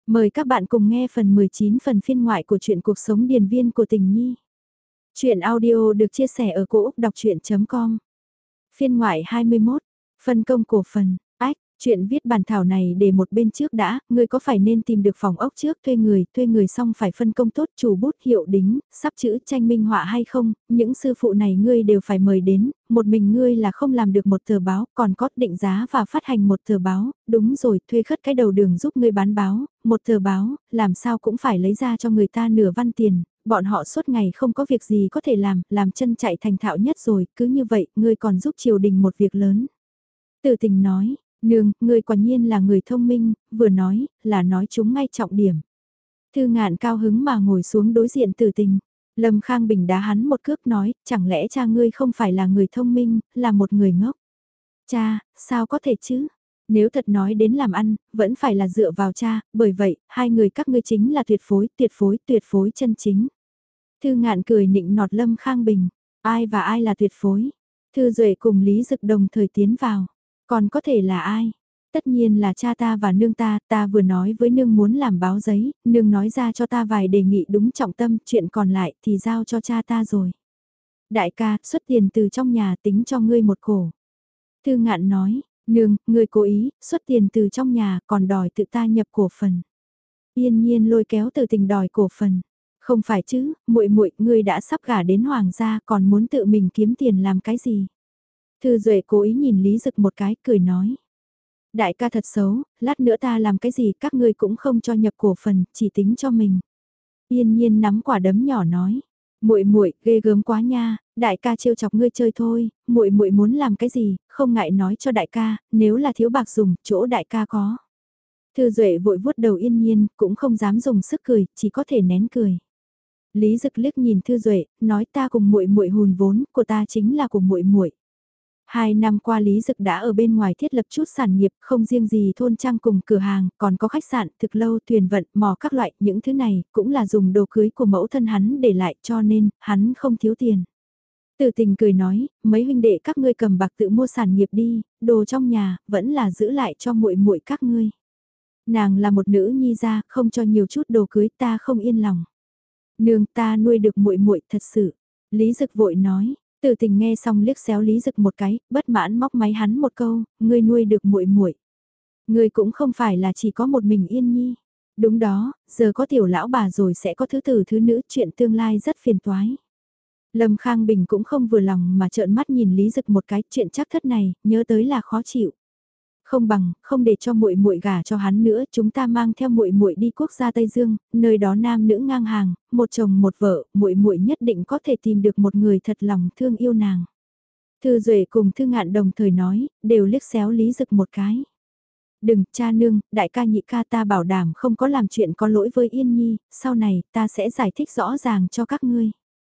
Mời các bạn cùng nghe phần 19 phần phiên ngoại của truyện Cuộc sống điền viên của Tình Nhi. Chuyện audio được chia sẻ ở cỗ đọc chuyện.com. Phiên ngoại 21, phân công cổ phần, chuyện viết bản thảo này để một bên trước đã, ngươi có phải nên tìm được phòng ốc trước thuê người xong phải phân công tốt chủ bút hiệu đính, sắp chữ tranh minh họa hay không, những sư phụ này ngươi đều phải mời đến, một mình ngươi là không làm được một tờ báo, còn có định giá và phát hành một tờ báo, đúng rồi, thuê khất cái đầu đường giúp ngươi bán báo, một tờ báo, làm sao cũng phải lấy ra cho người ta nửa văn tiền. Bọn họ suốt ngày không có việc gì có thể làm chân chạy thành thạo nhất rồi, cứ như vậy, ngươi còn giúp triều đình một việc lớn. Từ Tình nói, nương, ngươi quả nhiên là người thông minh, vừa nói, là nói chúng ngay trọng điểm. Thư Ngạn cao hứng mà ngồi xuống đối diện Từ Tình. Lâm Khang Bình đá hắn một cước nói, chẳng lẽ cha ngươi không phải là người thông minh, là một người ngốc. Cha, sao có thể chứ? Nếu thật nói đến làm ăn, vẫn phải là dựa vào cha, bởi vậy, hai người các ngươi chính là tuyệt phối chân chính. Thư Ngạn cười nịnh nọt Lâm Khang Bình, ai và ai là tuyệt phối? Thư Duệ cùng Lý Dực đồng thời tiến vào. Còn có thể là ai? Tất nhiên là cha ta và nương ta vừa nói với nương muốn làm báo giấy, nương nói ra cho ta vài đề nghị đúng trọng tâm, chuyện còn lại thì giao cho cha ta rồi. Đại ca, xuất tiền từ trong nhà tính cho ngươi một cổ. Thư Ngạn nói, nương, ngươi cố ý, xuất tiền từ trong nhà còn đòi tự ta nhập cổ phần. Yên nhiên lôi kéo Từ Tình đòi cổ phần. Không phải chứ, muội ngươi đã sắp gả đến hoàng gia còn muốn tự mình kiếm tiền làm cái gì? Thư Duệ cố ý nhìn Lý Dực một cái, cười nói. Đại ca thật xấu, lát nữa ta làm cái gì các ngươi cũng không cho nhập cổ phần, chỉ tính cho mình. Yên nhiên nắm quả đấm nhỏ nói. Muội ghê gớm quá nha, đại ca trêu chọc ngươi chơi thôi, muội muốn làm cái gì, không ngại nói cho đại ca, nếu là thiếu bạc dùng, chỗ đại ca có. Thư Duệ vội vuốt đầu Yên nhiên, cũng không dám dùng sức cười, chỉ có thể nén cười. Lý Dực liếc nhìn Thư Duệ, nói ta cùng muội hùn vốn, của ta chính là của muội. 2 năm qua Lý Dực đã ở bên ngoài thiết lập chút sản nghiệp, không riêng gì thôn trang cùng cửa hàng, còn có khách sạn, thực lâu, thuyền vận, mò các loại, những thứ này cũng là dùng đồ cưới của mẫu thân hắn để lại cho nên, hắn không thiếu tiền. Từ Tình cười nói, mấy huynh đệ các ngươi cầm bạc tự mua sản nghiệp đi, đồ trong nhà, vẫn là giữ lại cho muội các ngươi. Nàng là một nữ nhi gia, không cho nhiều chút đồ cưới ta không yên lòng. Nương ta nuôi được muội thật sự. Lý Dực vội nói, Từ Tình nghe xong liếc xéo Lý Dực một cái, bất mãn móc máy hắn một câu, ngươi nuôi được muội. Ngươi cũng không phải là chỉ có một mình Yên Nhi. Đúng đó, giờ có tiểu lão bà rồi sẽ có thứ tử thứ nữ, chuyện tương lai rất phiền toái. Lâm Khang Bình cũng không vừa lòng mà trợn mắt nhìn Lý Dực một cái, chuyện chắc thất này, nhớ tới là khó chịu. Không bằng, không để cho muội gả cho hắn nữa, chúng ta mang theo muội đi quốc gia Tây Dương, nơi đó nam nữ ngang hàng, một chồng một vợ, muội nhất định có thể tìm được một người thật lòng thương yêu nàng. Thư Duệ cùng Thư Ngạn đồng thời nói, đều liếc xéo Lý Dực một cái. Đừng, cha nương, đại ca nhị ca ta bảo đảm không có làm chuyện có lỗi với Yên Nhi, sau này ta sẽ giải thích rõ ràng cho các ngươi.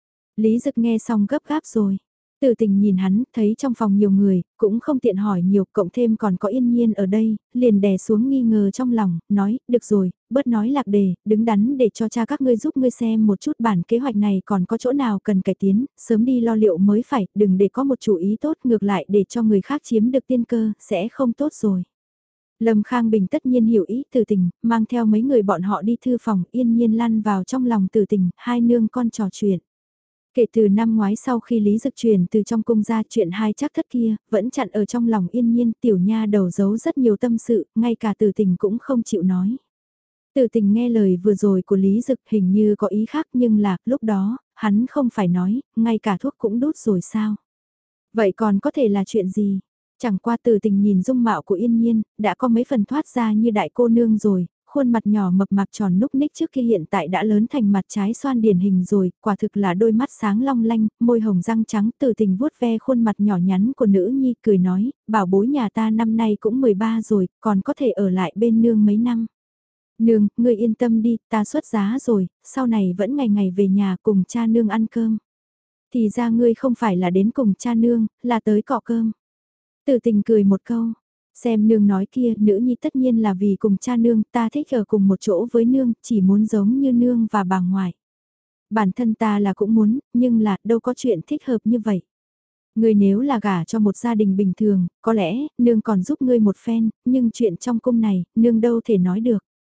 Lý Dực nghe xong gấp gáp rồi. Từ Tình nhìn hắn, thấy trong phòng nhiều người, cũng không tiện hỏi nhiều, cộng thêm còn có Yên Nhiên ở đây, liền đè xuống nghi ngờ trong lòng, nói, được rồi, bớt nói lạc đề, đứng đắn để cho cha các ngươi giúp ngươi xem một chút bản kế hoạch này còn có chỗ nào cần cải tiến, sớm đi lo liệu mới phải, đừng để có một chủ ý tốt ngược lại để cho người khác chiếm được tiên cơ, sẽ không tốt rồi. Lâm Khang Bình tất nhiên hiểu ý Từ Tình, mang theo mấy người bọn họ đi thư phòng, Yên Nhiên lăn vào trong lòng Từ Tình, hai nương con trò chuyện. Kể từ năm ngoái sau khi Lý Dực truyền từ trong cung ra chuyện hai chắc thất kia, vẫn chặn ở trong lòng Yên Nhiên, tiểu nha đầu giấu rất nhiều tâm sự, ngay cả Từ Tình cũng không chịu nói. Từ Tình nghe lời vừa rồi của Lý Dực hình như có ý khác nhưng là, lúc đó, hắn không phải nói, ngay cả thuốc cũng đút rồi sao? Vậy còn có thể là chuyện gì? Chẳng qua Từ Tình nhìn dung mạo của Yên Nhiên, đã có mấy phần thoát ra như đại cô nương rồi, khuôn mặt nhỏ mập mạp tròn núc ních trước kia hiện tại đã lớn thành mặt trái xoan điển hình rồi, quả thực là đôi mắt sáng long lanh, môi hồng răng trắng. Từ Tình vuốt ve khuôn mặt nhỏ nhắn của nữ nhi cười nói, bảo bối nhà ta năm nay cũng 13 rồi, còn có thể ở lại bên nương mấy năm. Nương, ngươi yên tâm đi, ta xuất giá rồi, sau này vẫn ngày ngày về nhà cùng cha nương ăn cơm. Thì ra ngươi không phải là đến cùng cha nương, là tới cọ cơm. Từ Tình cười một câu, xem nương nói kia, nữ nhi tất nhiên là vì cùng cha nương, ta thích ở cùng một chỗ với nương, chỉ muốn giống như nương và bà ngoại. Bản thân ta là cũng muốn, nhưng là đâu có chuyện thích hợp như vậy. Ngươi nếu là gả cho một gia đình bình thường, có lẽ, nương còn giúp ngươi một phen, nhưng chuyện trong cung này, nương đâu thể nói được.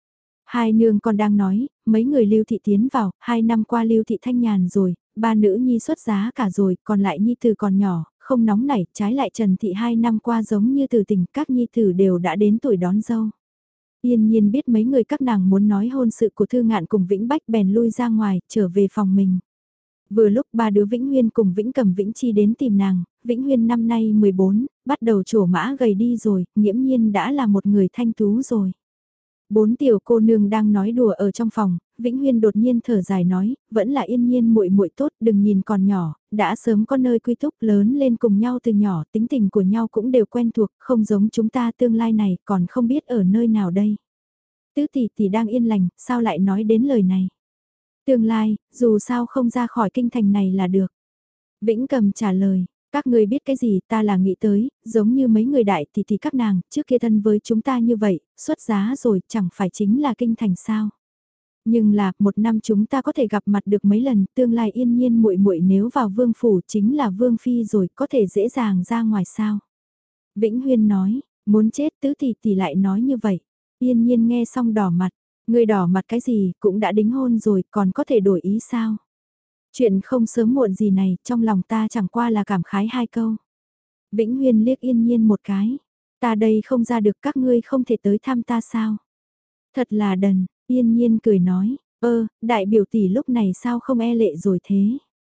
Hai nương còn đang nói, mấy người Lưu Thị tiến vào, 2 năm qua Lưu Thị thanh nhàn rồi, ba nữ nhi xuất giá cả rồi, còn lại nhi tử còn nhỏ, không nóng nảy, trái lại Trần Thị 2 năm qua giống như từ tình, các nhi tử đều đã đến tuổi đón dâu. Yên nhiên biết mấy người các nàng muốn nói hôn sự của Thư Ngạn cùng Vĩnh Bách bèn lui ra ngoài, trở về phòng mình. Vừa lúc ba đứa Vĩnh Huyên cùng Vĩnh Cầm Vĩnh Chi đến tìm nàng, Vĩnh Huyên năm nay 14, bắt đầu trổ mã gầy đi rồi, nghiễm nhiên đã là một người thanh tú rồi. Bốn tiểu cô nương đang nói đùa ở trong phòng, Vĩnh Huyên đột nhiên thở dài nói, vẫn là Yên nhiên muội muội tốt, đừng nhìn còn nhỏ, đã sớm có nơi quy túc lớn lên cùng nhau từ nhỏ, tính tình của nhau cũng đều quen thuộc, không giống chúng ta tương lai này, còn không biết ở nơi nào đây. Tứ tỷ tỷ đang yên lành, sao lại nói đến lời này? Tương lai, dù sao không ra khỏi kinh thành này là được. Vĩnh Cầm trả lời, các người biết cái gì ta là nghĩ tới, giống như mấy người đại tỷ tỷ các nàng, trước kia thân với chúng ta như vậy, xuất giá rồi chẳng phải chính là kinh thành sao. Nhưng là, một năm chúng ta có thể gặp mặt được mấy lần, tương lai yên nhiên muội muội nếu vào vương phủ chính là vương phi rồi, có thể dễ dàng ra ngoài sao. Vĩnh Huyên nói, muốn chết tứ tỷ tỷ lại nói như vậy. Yên nhiên nghe xong đỏ mặt, người đỏ mặt cái gì, cũng đã đính hôn rồi, còn có thể đổi ý sao? Chuyện không sớm muộn gì này, trong lòng ta chẳng qua là cảm khái 2 câu. Vĩnh Huyên liếc Yên nhiên một cái. Ta đây không ra được các ngươi không thể tới thăm ta sao? Thật là đần, Yên nhiên cười nói, đại biểu tỷ lúc này sao không e lệ rồi thế?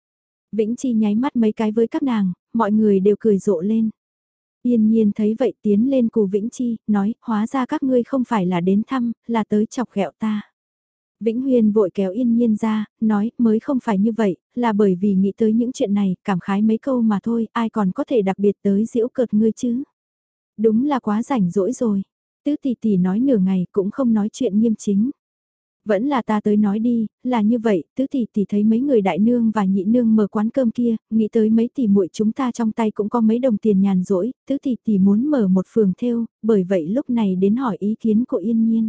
Vĩnh Chi nháy mắt mấy cái với các nàng, mọi người đều cười rộ lên. Yên nhiên thấy vậy tiến lên cù Vĩnh Chi, nói, hóa ra các ngươi không phải là đến thăm, là tới chọc ghẹo ta. Vĩnh Huyên vội kéo Yên nhiên ra, nói, mới không phải như vậy, là bởi vì nghĩ tới những chuyện này, cảm khái mấy câu mà thôi, ai còn có thể đặc biệt tới giễu cợt ngươi chứ. Đúng là quá rảnh rỗi rồi. Tứ tỷ tỷ nói nửa ngày cũng không nói chuyện nghiêm chính. Vẫn là ta tới nói đi, là như vậy, tứ tỷ tỷ thấy mấy người đại nương và nhị nương mở quán cơm kia, nghĩ tới mấy tỷ muội chúng ta trong tay cũng có mấy đồng tiền nhàn rỗi, tứ tỷ tỷ muốn mở một phường thêu, bởi vậy lúc này đến hỏi ý kiến của Yên nhiên.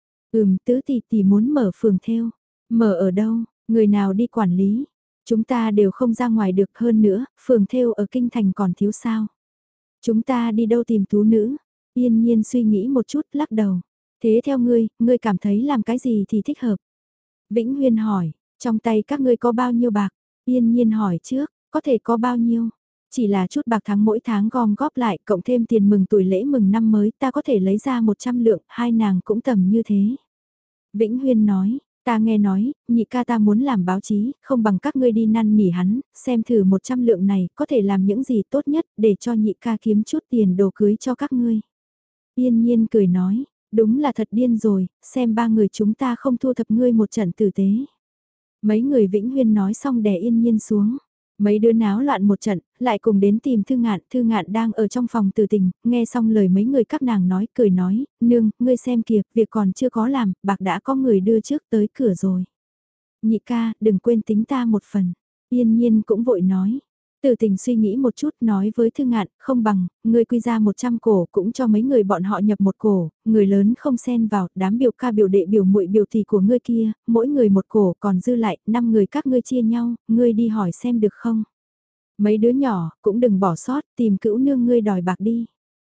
Tứ tỷ tỷ muốn mở phường thêu, mở ở đâu, người nào đi quản lý, chúng ta đều không ra ngoài được hơn nữa, phường thêu ở kinh thành còn thiếu sao. Chúng ta đi đâu tìm tú nữ, Yên nhiên suy nghĩ một chút lắc đầu. Thế theo ngươi cảm thấy làm cái gì thì thích hợp? Vĩnh Huyên hỏi, trong tay các ngươi có bao nhiêu bạc? Yên nhiên hỏi trước, có thể có bao nhiêu? Chỉ là chút bạc tháng mỗi tháng gom góp lại, cộng thêm tiền mừng tuổi lễ mừng năm mới, ta có thể lấy ra 100 lượng, hai nàng cũng tầm như thế. Vĩnh Huyên nói, ta nghe nói, nhị ca ta muốn làm báo chí, không bằng các ngươi đi năn nỉ hắn, xem thử 100 lượng này có thể làm những gì tốt nhất để cho nhị ca kiếm chút tiền đồ cưới cho các ngươi. Yên nhiên cười nói, đúng là thật điên rồi, xem ba người chúng ta không thu thập ngươi một trận tử tế. Mấy người Vĩnh Huyên nói xong đè Yên nhiên xuống. Mấy đứa náo loạn một trận, lại cùng đến tìm Thư Ngạn đang ở trong phòng tử tình, nghe xong lời mấy người các nàng nói, cười nói, nương, ngươi xem kìa, việc còn chưa có làm, bạc đã có người đưa trước tới cửa rồi. Nhị ca, đừng quên tính ta một phần. Yên nhiên cũng vội nói. Tử tình suy nghĩ một chút nói với Thư Ngạn, không bằng, ngươi quy ra 100 cổ cũng cho mấy người bọn họ nhập một cổ, người lớn không xen vào, đám biểu ca biểu đệ biểu muội biểu tỷ của ngươi kia, mỗi người một cổ còn dư lại, 5 người các ngươi chia nhau, ngươi đi hỏi xem được không. Mấy đứa nhỏ, cũng đừng bỏ sót, tìm cữu nương ngươi đòi bạc đi.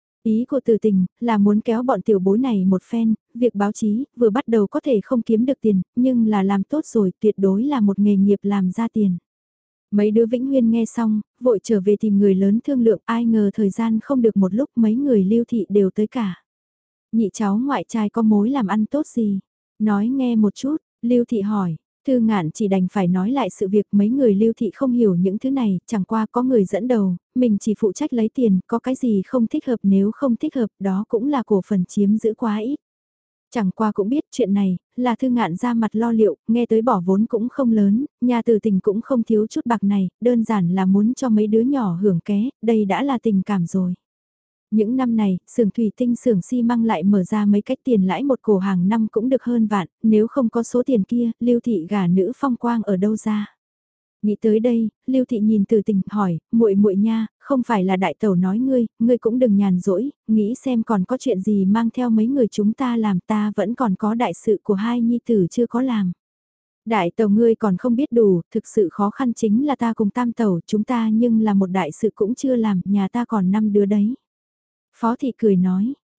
Ý của Từ Tình là muốn kéo bọn tiểu bối này một phen, việc báo chí vừa bắt đầu có thể không kiếm được tiền, nhưng là làm tốt rồi tuyệt đối là một nghề nghiệp làm ra tiền. Mấy đứa Vĩnh Huyên nghe xong, vội trở về tìm người lớn thương lượng, ai ngờ thời gian không được một lúc mấy người Lưu Thị đều tới cả. Nhị cháu ngoại trai có mối làm ăn tốt gì? Nói nghe một chút, Lưu Thị hỏi. Thư Ngạn chỉ đành phải nói lại sự việc mấy người Lưu Thị không hiểu những thứ này, chẳng qua có người dẫn đầu, mình chỉ phụ trách lấy tiền, có cái gì không thích hợp nếu không thích hợp đó cũng là cổ phần chiếm giữ quá ít. Chẳng qua cũng biết chuyện này, là Thư Ngạn ra mặt lo liệu, nghe tới bỏ vốn cũng không lớn, nhà Từ Tình cũng không thiếu chút bạc này, đơn giản là muốn cho mấy đứa nhỏ hưởng ké, đây đã là tình cảm rồi. Những năm này, xưởng thủy tinh xưởng xi măng lại mở ra mấy cách tiền lãi một cổ hàng năm cũng được hơn vạn, nếu không có số tiền kia, Lưu Thị gả nữ phong quang ở đâu ra. Nghĩ tới đây, Lưu Thị nhìn Từ Tình hỏi, muội muội nha, không phải là đại tẩu nói ngươi cũng đừng nhàn rỗi, nghĩ xem còn có chuyện gì mang theo mấy người chúng ta làm, ta vẫn còn có đại sự của hai nhi tử chưa có làm. Đại tẩu ngươi còn không biết đủ, thực sự khó khăn chính là ta cùng tam tẩu chúng ta nhưng là một đại sự cũng chưa làm, nhà ta còn 5 đứa đấy. Phó Thị cười nói,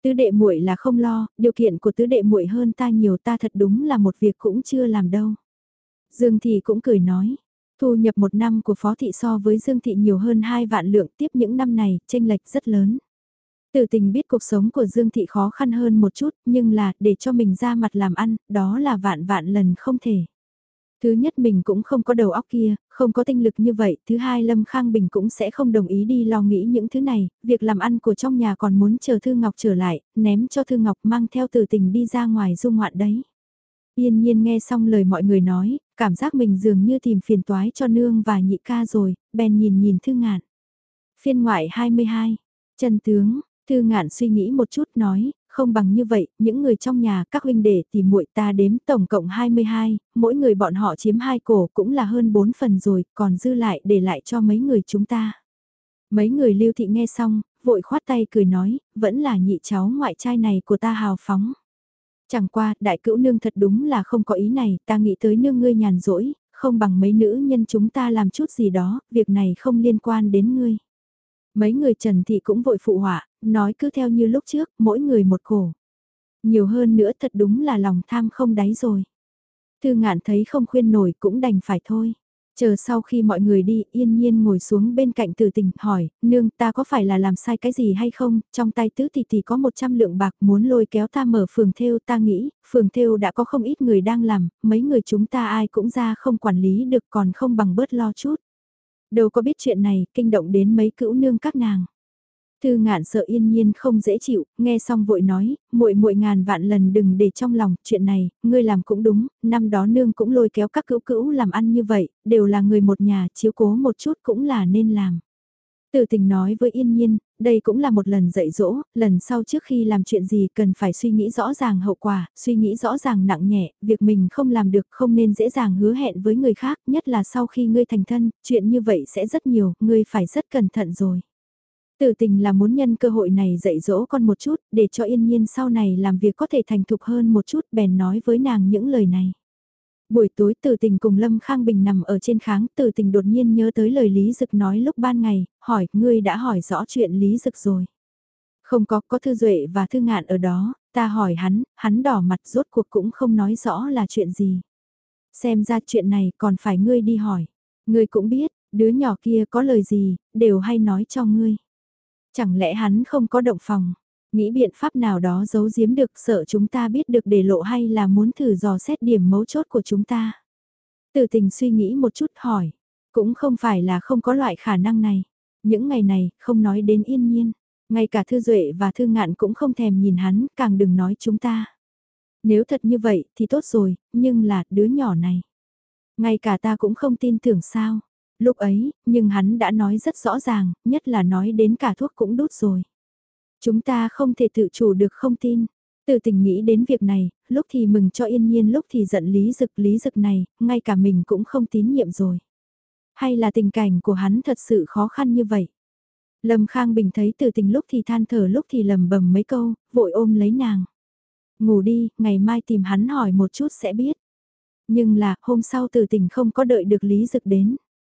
Tứ đệ muội là không lo, điều kiện của tứ đệ muội hơn ta nhiều, ta thật đúng là một việc cũng chưa làm đâu. Dương Thị cũng cười nói, thu nhập một năm của Phó Thị so với Dương Thị nhiều hơn 2 vạn lượng, tiếp những năm này, chênh lệch rất lớn. Tử Tình biết cuộc sống của Dương Thị khó khăn hơn một chút, nhưng là, để cho mình ra mặt làm ăn, đó là vạn vạn lần không thể. Thứ nhất mình cũng không có đầu óc kia, không có tinh lực như vậy, thứ hai Lâm Khang Bình cũng sẽ không đồng ý đi lo nghĩ những thứ này, việc làm ăn của trong nhà còn muốn chờ Thư Ngọc trở lại, ném cho Thư Ngọc mang theo Tử Tình đi ra ngoài du ngoạn đấy. Yên nhiên nghe xong lời mọi người nói, cảm giác mình dường như tìm phiền toái cho nương và nhị ca rồi, bèn nhìn nhìn Thư Ngạn. Phiên ngoại 22, chân tướng, Thư Ngạn suy nghĩ một chút nói, không bằng như vậy, những người trong nhà các huynh đệ thì muội ta đếm tổng cộng 22, mỗi người bọn họ chiếm 2 cổ cũng là hơn 4 phần rồi, còn dư lại để lại cho mấy người chúng ta. Mấy người Lưu Thị nghe xong, vội khoát tay cười nói, vẫn là nhị cháu ngoại trai này của ta hào phóng. Chẳng qua, đại cữu nương thật đúng là không có ý này, ta nghĩ tới nương ngươi nhàn rỗi, không bằng mấy nữ nhân chúng ta làm chút gì đó, việc này không liên quan đến ngươi. Mấy người Trần Thị cũng vội phụ họa, nói cứ theo như lúc trước, mỗi người một cổ. Nhiều hơn nữa thật đúng là lòng tham không đáy rồi. Thư Ngạn thấy không khuyên nổi cũng đành phải thôi. Chờ sau khi mọi người đi, Yên Nhiên ngồi xuống bên cạnh Tử Tình, hỏi, nương ta có phải là làm sai cái gì hay không, trong tay tứ tỷ có 100 lượng bạc muốn lôi kéo ta mở phường thêu, ta nghĩ, phường thêu đã có không ít người đang làm, mấy người chúng ta ai cũng ra không quản lý được còn không bằng bớt lo chút. Đâu có biết chuyện này, kinh động đến mấy cữu nương các nàng. Thư Ngạn sợ Yên Nhiên không dễ chịu, nghe xong vội nói, muội muội ngàn vạn lần đừng để trong lòng, chuyện này, ngươi làm cũng đúng, năm đó nương cũng lôi kéo các cữu cữu làm ăn như vậy, đều là người một nhà, chiếu cố một chút cũng là nên làm. Tử Tình nói với Yên Nhiên, đây cũng là một lần dạy dỗ, lần sau trước khi làm chuyện gì cần phải suy nghĩ rõ ràng hậu quả, suy nghĩ rõ ràng nặng nhẹ, việc mình không làm được không nên dễ dàng hứa hẹn với người khác, nhất là sau khi ngươi thành thân, chuyện như vậy sẽ rất nhiều, ngươi phải rất cẩn thận rồi. Tử Tình là muốn nhân cơ hội này dạy dỗ con một chút, để cho Yên Nhiên sau này làm việc có thể thành thục hơn một chút, bèn nói với nàng những lời này. Buổi tối Tử Tình cùng Lâm Khang Bình nằm ở trên kháng, Tử Tình đột nhiên nhớ tới lời Lý Dực nói lúc ban ngày, hỏi, ngươi đã hỏi rõ chuyện Lý Dực rồi. Không có Thư Duệ và Thư Ngạn ở đó, ta hỏi hắn đỏ mặt rốt cuộc cũng không nói rõ là chuyện gì. Xem ra chuyện này còn phải ngươi đi hỏi. Ngươi cũng biết, đứa nhỏ kia có lời gì, đều hay nói cho ngươi. Chẳng lẽ hắn không có động phòng, nghĩ biện pháp nào đó giấu giếm được sợ chúng ta biết được để lộ hay là muốn thử dò xét điểm mấu chốt của chúng ta. Tử Tình suy nghĩ một chút hỏi, cũng không phải là không có loại khả năng này. Những ngày này, không nói đến Yên Nhiên, ngay cả Thư Duệ và Thư Ngạn cũng không thèm nhìn hắn, càng đừng nói chúng ta. Nếu thật như vậy thì tốt rồi, nhưng là đứa nhỏ này. Ngay cả ta cũng không tin tưởng sao. Lúc ấy, nhưng hắn đã nói rất rõ ràng, nhất là nói đến cả thuốc cũng đút rồi. Chúng ta không thể tự chủ được không tin. Từ Tình nghĩ đến việc này, lúc thì mừng cho Yên Nhiên lúc thì giận Lý Dực này, ngay cả mình cũng không tín nhiệm rồi. Hay là tình cảnh của hắn thật sự khó khăn như vậy? Lâm Khang Bình thấy Từ Tình lúc thì than thở lúc thì lầm bầm mấy câu, vội ôm lấy nàng. Ngủ đi, ngày mai tìm hắn hỏi một chút sẽ biết. Nhưng là, hôm sau Từ Tình không có đợi được Lý Dực đến.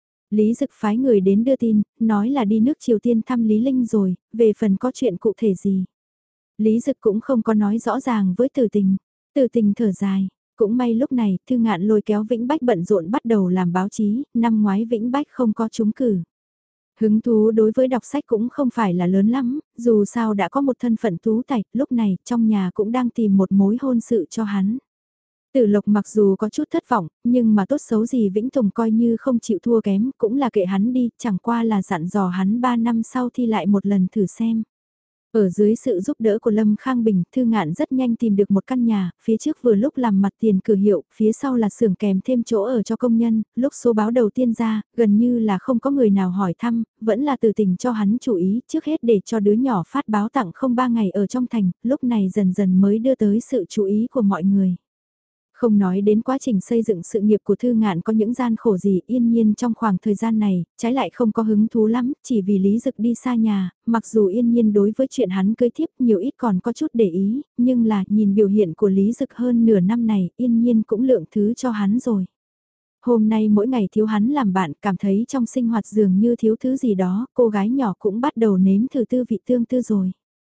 Lý Dực phái người đến đưa tin, nói là đi nước Triều Tiên thăm Lý Linh rồi, về phần có chuyện cụ thể gì. Lý Dực cũng không có nói rõ ràng với Từ Tình. Từ Tình thở dài, cũng may lúc này Thư Ngạn lôi kéo Vĩnh Bách bận rộn bắt đầu làm báo chí, năm ngoái Vĩnh Bách không có trúng cử. Hứng thú đối với đọc sách cũng không phải là lớn lắm, dù sao đã có một thân phận tú tài, lúc này trong nhà cũng đang tìm một mối hôn sự cho hắn. Tử Lộc mặc dù có chút thất vọng, nhưng mà tốt xấu gì Vĩnh Tùng coi như không chịu thua kém, cũng là kệ hắn đi, chẳng qua là dặn dò hắn 3 năm sau thi lại một lần thử xem. Ở dưới sự giúp đỡ của Lâm Khang Bình, Thư Ngạn rất nhanh tìm được một căn nhà, phía trước vừa lúc làm mặt tiền cửa hiệu, phía sau là xưởng kèm thêm chỗ ở cho công nhân, lúc số báo đầu tiên ra, gần như là không có người nào hỏi thăm, vẫn là Từ Tình cho hắn chú ý, trước hết để cho đứa nhỏ phát báo tặng không 3 ngày ở trong thành, lúc này dần dần mới đưa tới sự chú ý của mọi người. Không nói đến quá trình xây dựng sự nghiệp của Thư Ngạn có những gian khổ gì, Yên Nhiên trong khoảng thời gian này, trái lại không có hứng thú lắm, chỉ vì Lý Dực đi xa nhà, mặc dù Yên Nhiên đối với chuyện hắn cưới thiếp nhiều ít còn có chút để ý, nhưng là nhìn biểu hiện của Lý Dực hơn nửa năm này, Yên Nhiên cũng lượng thứ cho hắn rồi. Hôm nay mỗi ngày thiếu hắn làm bạn, cảm thấy trong sinh hoạt dường như thiếu thứ gì đó, cô gái nhỏ cũng bắt đầu nếm thử tư vị tương tư rồi.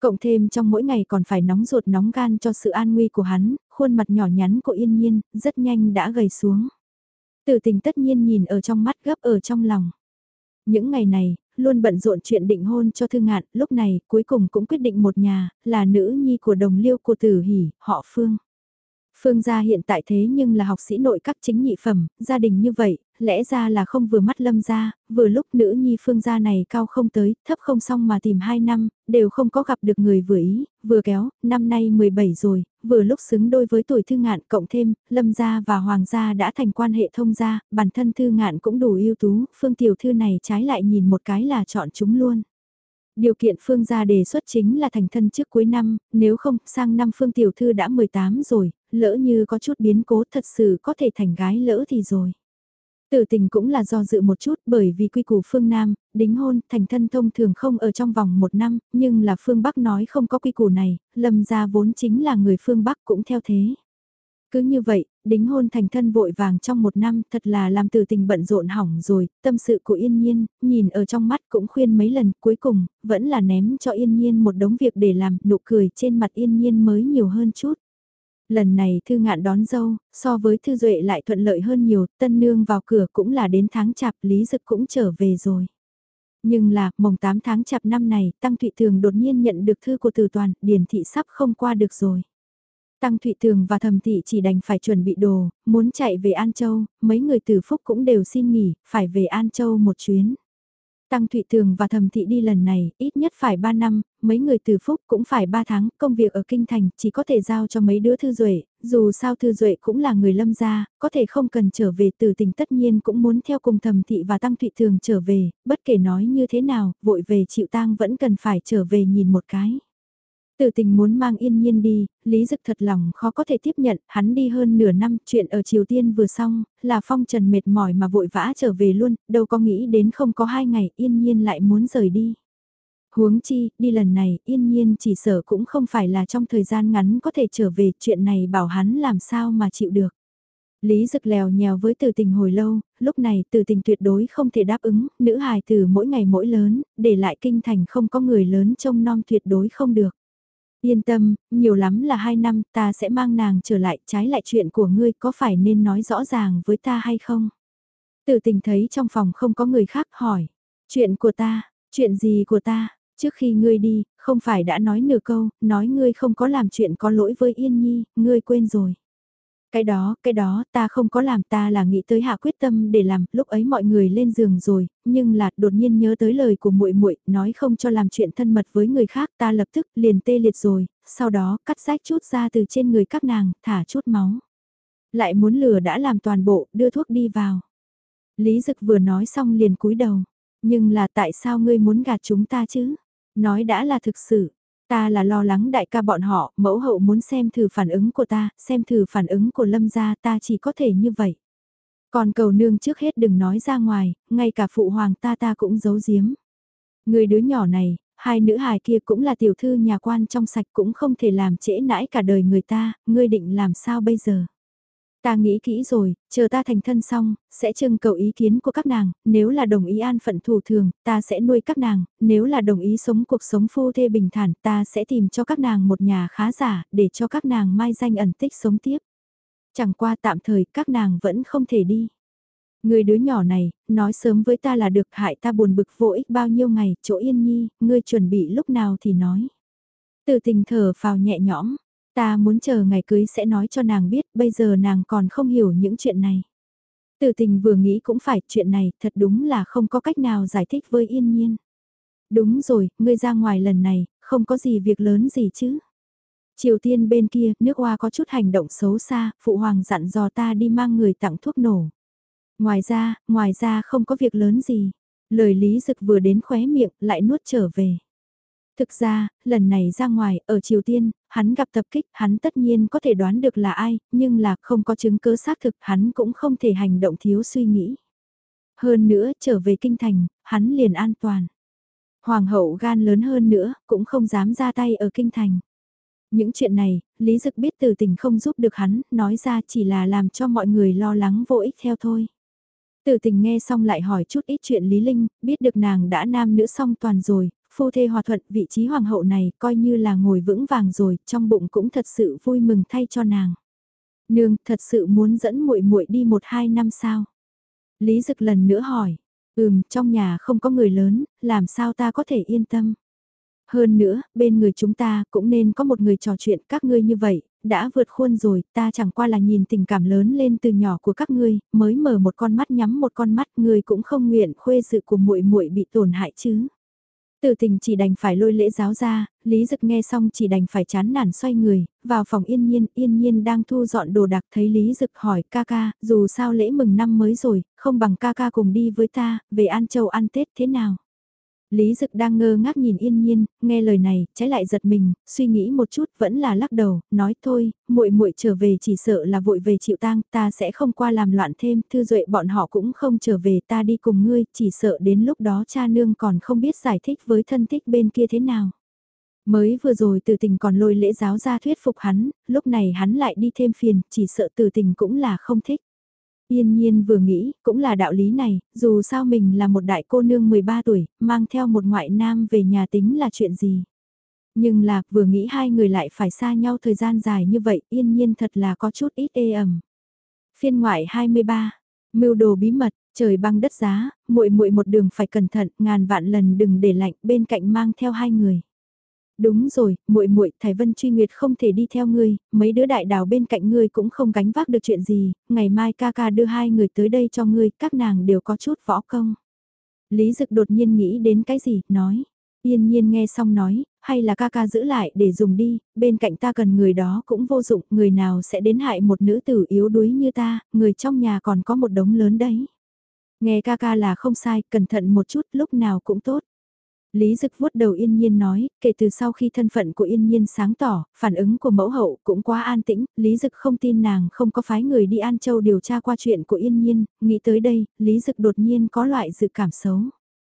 Cộng thêm trong mỗi ngày còn phải nóng ruột nóng gan cho sự an nguy của hắn, khuôn mặt nhỏ nhắn của Yên Nhiên, rất nhanh đã gầy xuống. Tử Tình tất nhiên nhìn ở trong mắt gấp ở trong lòng. Những ngày này, luôn bận rộn chuyện định hôn cho Thư Ngạn, lúc này cuối cùng cũng quyết định một nhà, là nữ nhi của đồng liêu của Tử Hỷ, họ Phương. Phương gia hiện tại thế nhưng là học sĩ nội các chính nhị phẩm, gia đình như vậy, lẽ ra là không vừa mắt Lâm gia, vừa lúc nữ nhi Phương gia này cao không tới, thấp không xong mà tìm 2 năm, đều không có gặp được người vừa ý, vừa kéo, năm nay 17 rồi, vừa lúc xứng đôi với tuổi Thư Ngạn, cộng thêm, Lâm gia và Hoàng gia đã thành quan hệ thông gia, bản thân Thư Ngạn cũng đủ ưu tú, Phương tiểu thư này trái lại nhìn một cái là chọn chúng luôn. Điều kiện Phương gia đề xuất chính là thành thân trước cuối năm, nếu không, sang năm Phương tiểu thư đã 18 rồi, lỡ như có chút biến cố thật sự có thể thành gái lỡ thì rồi. Tử Tình cũng là do dự một chút bởi vì quy củ phương Nam, đính hôn, thành thân thông thường không ở trong vòng 1 năm, nhưng là phương Bắc nói không có quy củ này, Lâm gia vốn chính là người phương Bắc cũng theo thế. Cứ như vậy, đính hôn thành thân vội vàng trong 1 năm thật là làm Tử Tình bận rộn hỏng rồi, tâm sự của Yên Nhiên, nhìn ở trong mắt cũng khuyên mấy lần, cuối cùng, vẫn là ném cho Yên Nhiên một đống việc để làm, nụ cười trên mặt Yên Nhiên mới nhiều hơn chút. Lần này Thư Ngạn đón dâu, so với Thư Duệ lại thuận lợi hơn nhiều, tân nương vào cửa cũng là đến tháng chạp, Lý Dực cũng trở về rồi. Nhưng là, mồng 8 tháng chạp năm này, Tăng Thụy Thường đột nhiên nhận được thư của Từ Toàn, Điền Thị sắp không qua được rồi. Tăng Thụy Thường và Thẩm Thị chỉ đành phải chuẩn bị đồ, muốn chạy về An Châu, mấy người Từ Phúc cũng đều xin nghỉ, phải về An Châu một chuyến. Tăng Thụy Thường và Thẩm Thị đi lần này, ít nhất phải 3 năm, mấy người Từ Phúc cũng phải 3 tháng, công việc ở Kinh Thành chỉ có thể giao cho mấy đứa Thư Duệ, dù sao Thư Duệ cũng là người Lâm gia, có thể không cần trở về Từ Tình tất nhiên cũng muốn theo cùng Thẩm Thị và Tăng Thụy Thường trở về, bất kể nói như thế nào, vội về chịu tang vẫn cần phải trở về nhìn một cái. Từ Tình muốn mang Yên Nhiên đi, Lý Dực thật lòng khó có thể tiếp nhận, hắn đi hơn nửa năm, chuyện ở Triều Tiên vừa xong, là phong trần mệt mỏi mà vội vã trở về luôn, đâu có nghĩ đến không có 2 ngày Yên Nhiên lại muốn rời đi. Huống chi, đi lần này, Yên Nhiên chỉ sợ cũng không phải là trong thời gian ngắn có thể trở về, chuyện này bảo hắn làm sao mà chịu được. Lý Dực lèo nhèo với Từ Tình hồi lâu, lúc này Từ Tình tuyệt đối không thể đáp ứng, nữ hài từ mỗi ngày mỗi lớn, để lại kinh thành không có người lớn trông nom tuyệt đối không được. Yên tâm, nhiều lắm là 2 năm ta sẽ mang nàng trở lại, trái lại chuyện của ngươi có phải nên nói rõ ràng với ta hay không? Tử Tình thấy trong phòng không có người khác hỏi, chuyện của ta, chuyện gì của ta, trước khi ngươi đi, không phải đã nói nửa câu, nói ngươi không có làm chuyện có lỗi với Yên Nhi, ngươi quên rồi. Cái đó, ta không có làm, ta là nghĩ tới hạ quyết tâm để làm, lúc ấy mọi người lên giường rồi, nhưng là đột nhiên nhớ tới lời của muội muội, nói không cho làm chuyện thân mật với người khác, ta lập tức liền tê liệt rồi, sau đó cắt rách chút ra từ trên người các nàng, thả chút máu. Lại muốn lừa đã làm toàn bộ, đưa thuốc đi vào. Lý Dực vừa nói xong liền cúi đầu, nhưng là tại sao ngươi muốn gạt chúng ta chứ? Nói đã là thực sự. Ta là lo lắng đại ca bọn họ, mẫu hậu muốn xem thử phản ứng của ta, xem thử phản ứng của Lâm gia, ta chỉ có thể như vậy. Còn cầu nương trước hết đừng nói ra ngoài, ngay cả phụ hoàng ta cũng giấu giếm. Người đứa nhỏ này, 2 nữ hài kia cũng là tiểu thư nhà quan trong sạch cũng không thể làm trễ nãi cả đời người ta, ngươi định làm sao bây giờ? Ta nghĩ kỹ rồi, chờ ta thành thân xong, sẽ trưng cầu ý kiến của các nàng, nếu là đồng ý an phận thủ thường, ta sẽ nuôi các nàng, nếu là đồng ý sống cuộc sống phu thê bình thản, ta sẽ tìm cho các nàng một nhà khá giả, để cho các nàng mai danh ẩn tích sống tiếp. Chẳng qua tạm thời các nàng vẫn không thể đi. Người đứa nhỏ này, nói sớm với ta là được hại ta buồn bực vô ích bao nhiêu ngày, chỗ Yên Nhi, ngươi chuẩn bị lúc nào thì nói. Từ Tình thở phào nhẹ nhõm. Ta muốn chờ ngày cưới sẽ nói cho nàng biết, bây giờ nàng còn không hiểu những chuyện này. Từ Tình vừa nghĩ cũng phải, chuyện này thật đúng là không có cách nào giải thích với Yên Nhiên. Đúng rồi, ngươi ra ngoài lần này, không có gì việc lớn gì chứ. Triều Tiên bên kia, nước Hoa có chút hành động xấu xa, phụ hoàng dặn dò ta đi mang người tặng thuốc nổ. Ngoài ra không có việc lớn gì. Lời Lý Dực vừa đến khóe miệng, lại nuốt trở về. Thực ra, lần này ra ngoài, ở Triều Tiên, hắn gặp tập kích, hắn tất nhiên có thể đoán được là ai, nhưng là không có chứng cứ xác thực, hắn cũng không thể hành động thiếu suy nghĩ. Hơn nữa, trở về kinh thành, hắn liền an toàn. Hoàng hậu gan lớn hơn nữa, cũng không dám ra tay ở kinh thành. Những chuyện này, Lý Dực biết Từ Tình không giúp được hắn, nói ra chỉ là làm cho mọi người lo lắng vô ích theo thôi. Từ Tình nghe xong lại hỏi chút ít chuyện Lý Linh, biết được nàng đã nam nữ song toàn rồi, phu thê hòa thuận, vị trí hoàng hậu này coi như là ngồi vững vàng rồi, trong bụng cũng thật sự vui mừng thay cho nàng. Nương, thật sự muốn dẫn muội muội đi 1-2 năm sao? Lý Dực lần nữa hỏi, trong nhà không có người lớn, làm sao ta có thể yên tâm? Hơn nữa, bên người chúng ta cũng nên có một người trò chuyện các ngươi như vậy, đã vượt khuôn rồi, ta chẳng qua là nhìn tình cảm lớn lên từ nhỏ của các ngươi, mới mở một con mắt nhắm một con mắt, ngươi cũng không nguyện khuê sự của muội muội bị tổn hại chứ. Từ tình chỉ đành phải lôi lễ giáo ra, Lý Dực nghe xong chỉ đành phải chán nản xoay người, vào phòng Yên Nhiên đang thu dọn đồ đạc thấy Lý Dực hỏi ca ca, dù sao lễ mừng năm mới rồi, không bằng ca ca cùng đi với ta, về An Châu ăn Tết thế nào. Lý Dực đang ngơ ngác nhìn Yên Nhiên, nghe lời này, trái lại giật mình, suy nghĩ một chút vẫn là lắc đầu, nói thôi, muội muội trở về chỉ sợ là vội về chịu tang, ta sẽ không qua làm loạn thêm, Thư Duệ bọn họ cũng không trở về, ta đi cùng ngươi, chỉ sợ đến lúc đó cha nương còn không biết giải thích với thân thích bên kia thế nào. Mới vừa rồi Từ Tình còn lôi lễ giáo ra thuyết phục hắn, lúc này hắn lại đi thêm phiền, chỉ sợ Từ Tình cũng là không thích. Yên Nhiên vừa nghĩ, cũng là đạo lý này, dù sao mình là một đại cô nương 13 tuổi, mang theo một ngoại nam về nhà tính là chuyện gì. Nhưng là, vừa nghĩ hai người lại phải xa nhau thời gian dài như vậy, Yên Nhiên thật là có chút ít ê ẩm. Phiên ngoại 23, mưu đồ bí mật, trời băng đất giá, muội muội một đường phải cẩn thận, ngàn vạn lần đừng để lạnh, bên cạnh mang theo hai người. Đúng rồi, muội muội, Thái Vân Truy Nguyệt không thể đi theo ngươi, mấy đứa đại đào bên cạnh ngươi cũng không gánh vác được chuyện gì, ngày mai ca ca đưa hai người tới đây cho ngươi, các nàng đều có chút võ công. Lý Dực đột nhiên nghĩ đến cái gì, nói. Yên Nhiên nghe xong nói, hay là ca ca giữ lại để dùng đi, bên cạnh ta cần người đó cũng vô dụng, người nào sẽ đến hại một nữ tử yếu đuối như ta, người trong nhà còn có một đống lớn đấy. Nghe ca ca là không sai, cẩn thận một chút, lúc nào cũng tốt. Lý Dực vuốt đầu Yên Nhiên nói, kể từ sau khi thân phận của Yên Nhiên sáng tỏ, phản ứng của mẫu hậu cũng quá an tĩnh, Lý Dực không tin nàng không có phái người đi An Châu điều tra qua chuyện của Yên Nhiên, nghĩ tới đây, Lý Dực đột nhiên có loại dự cảm xấu.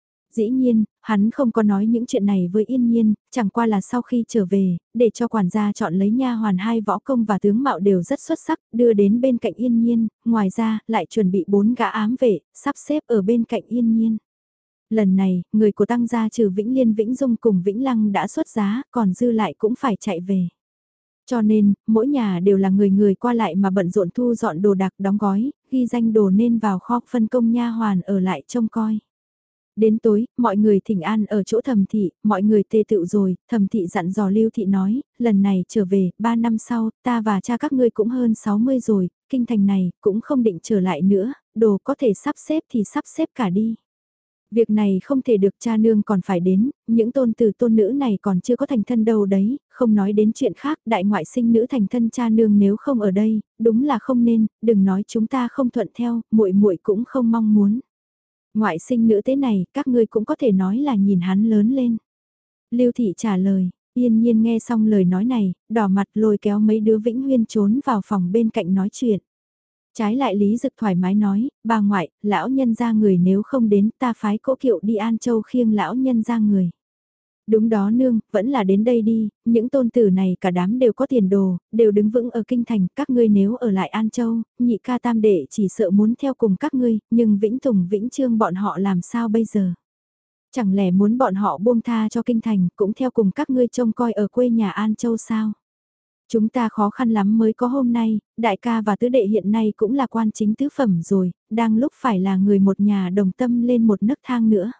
Dĩ nhiên, hắn không có nói những chuyện này với Yên Nhiên, chẳng qua là sau khi trở về, để cho quản gia chọn lấy nha hoàn hai võ công và tướng mạo đều rất xuất sắc, đưa đến bên cạnh Yên Nhiên, ngoài ra, lại chuẩn bị 4 gã ám vệ, sắp xếp ở bên cạnh Yên Nhiên. Lần này, người của Tăng gia trừ Vĩnh Liên Vĩnh Dung cùng Vĩnh Lăng đã xuất giá, còn dư lại cũng phải chạy về. Cho nên, mỗi nhà đều là người người qua lại mà bận rộn thu dọn đồ đạc đóng gói, ghi danh đồ nên vào kho phân công nha hoàn ở lại trông coi. Đến tối, mọi người thỉnh an ở chỗ Thẩm thị, mọi người tề tựu rồi, Thẩm thị dặn dò Lưu thị nói, lần này trở về, 3 năm sau, ta và cha các ngươi cũng hơn 60 rồi, kinh thành này, cũng không định trở lại nữa, đồ có thể sắp xếp thì sắp xếp cả đi. Việc này không thể được cha nương còn phải đến, những tôn tử tôn nữ này còn chưa có thành thân đâu đấy, không nói đến chuyện khác, đại ngoại sinh nữ thành thân cha nương nếu không ở đây, đúng là không nên, đừng nói chúng ta không thuận theo, muội muội cũng không mong muốn. Ngoại sinh nữ thế này, các ngươi cũng có thể nói là nhìn hắn lớn lên. Lưu thị trả lời, Yên Nhiên nghe xong lời nói này, đỏ mặt lôi kéo mấy đứa Vĩnh Huyên trốn vào phòng bên cạnh nói chuyện. Trái lại Lý Dực thoải mái nói, bà ngoại, lão nhân ra người nếu không đến ta phái cỗ kiệu đi An Châu khiêng lão nhân ra người. Đúng đó nương, vẫn là đến đây đi, những tôn tử này cả đám đều có tiền đồ, đều đứng vững ở kinh thành, các ngươi nếu ở lại An Châu, nhị ca tam đệ chỉ sợ muốn theo cùng các ngươi, nhưng Vĩnh Tùng Vĩnh Trương bọn họ làm sao bây giờ? Chẳng lẽ muốn bọn họ buông tha cho kinh thành, cũng theo cùng các ngươi trông coi ở quê nhà An Châu sao? Chúng ta khó khăn lắm mới có hôm nay, đại ca và tứ đệ hiện nay cũng là quan chính tứ phẩm rồi, đang lúc phải là người một nhà đồng tâm lên một nấc thang nữa.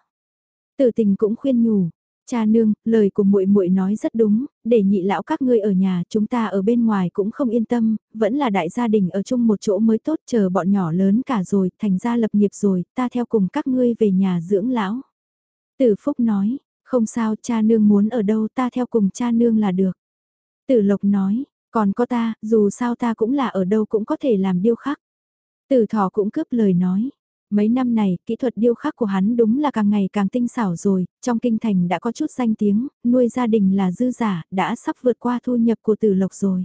Tử Tình cũng khuyên nhủ, cha nương, lời của muội muội nói rất đúng, để nhị lão các ngươi ở nhà, chúng ta ở bên ngoài cũng không yên tâm, vẫn là đại gia đình ở chung một chỗ mới tốt, chờ bọn nhỏ lớn cả rồi, thành gia lập nghiệp rồi, ta theo cùng các ngươi về nhà dưỡng lão. Tử Phúc nói, không sao, cha nương muốn ở đâu ta theo cùng cha nương là được. Tử Lộc nói, còn có ta, dù sao ta cũng là ở đâu cũng có thể làm điêu khắc. Tử Thỏ cũng cướp lời nói. Mấy năm này, kỹ thuật điêu khắc của hắn đúng là càng ngày càng tinh xảo rồi, trong kinh thành đã có chút danh tiếng, nuôi gia đình là dư giả, đã sắp vượt qua thu nhập của Tử Lộc rồi.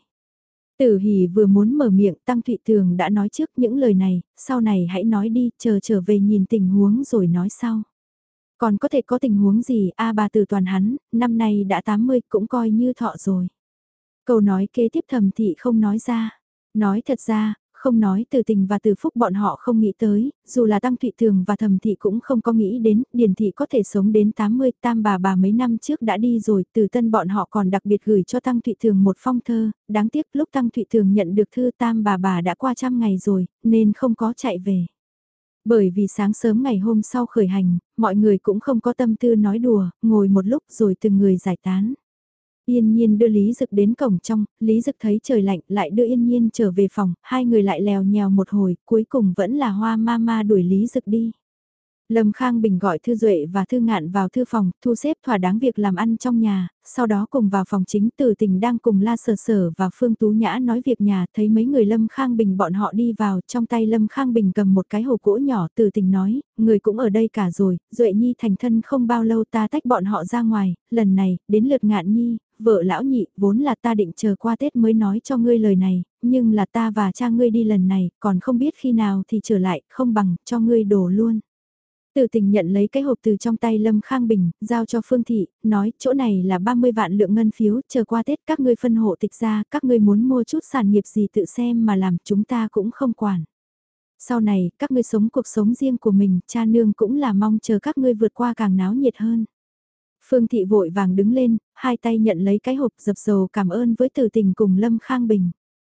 Tử Hỷ vừa muốn mở miệng, Tăng Thụy Tường đã nói trước những lời này, sau này hãy nói đi, chờ trở về nhìn tình huống rồi nói sau. Còn có thể có tình huống gì, bà Tử Toàn hắn, năm nay đã 80 cũng coi như thọ rồi. Câu nói kế tiếp Thẩm thị không nói ra. Nói thật ra, Không nói Từ Tình và Từ Phúc bọn họ không nghĩ tới, dù là Tăng Thụy Thường và Thẩm Thị cũng không có nghĩ đến, Điền Thị có thể sống đến 80, Tam bà mấy năm trước đã đi rồi, Từ Tân bọn họ còn đặc biệt gửi cho Tăng Thụy Thường một phong thơ, đáng tiếc lúc Tăng Thụy Thường nhận được thư Tam bà đã qua 100 ngày rồi, nên không có chạy về. Bởi vì sáng sớm ngày hôm sau khởi hành, mọi người cũng không có tâm tư nói đùa, ngồi một lúc rồi từng người giải tán. Yên Nhiên đưa Lý Dực đến cổng trong, Lý Dực thấy trời lạnh lại đưa Yên Nhiên trở về phòng, hai người lại lèo nhèo một hồi, cuối cùng vẫn là Hoa Mama đuổi Lý Dực đi. Lâm Khang Bình gọi Thư Duệ và Thư Ngạn vào thư phòng, thu xếp thỏa đáng việc làm ăn trong nhà, sau đó cùng vào phòng chính. Từ Tình đang cùng La Sở Sở và Phương Tú Nhã nói việc nhà, thấy mấy người Lâm Khang Bình bọn họ đi vào, trong tay Lâm Khang Bình cầm một cái hộp gỗ nhỏ. Từ Tình nói, người cũng ở đây cả rồi, Duệ Nhi thành thân không bao lâu ta tách bọn họ ra ngoài, lần này, đến lượt Ngạn Nhi, vợ lão nhị, vốn là ta định chờ qua Tết mới nói cho ngươi lời này, nhưng là ta và cha ngươi đi lần này, còn không biết khi nào thì trở lại, không bằng, cho ngươi đổ luôn. Từ Tình nhận lấy cái hộp từ trong tay Lâm Khang Bình, giao cho Phương Thị, nói chỗ này là 30 vạn lượng ngân phiếu, chờ qua Tết các ngươi phân hộ tịch ra, các ngươi muốn mua chút sản nghiệp gì tự xem mà làm, chúng ta cũng không quản. Sau này, các ngươi sống cuộc sống riêng của mình, cha nương cũng là mong chờ các ngươi vượt qua càng náo nhiệt hơn. Phương Thị vội vàng đứng lên, hai tay nhận lấy cái hộp dập dầu cảm ơn với Từ Tình cùng Lâm Khang Bình.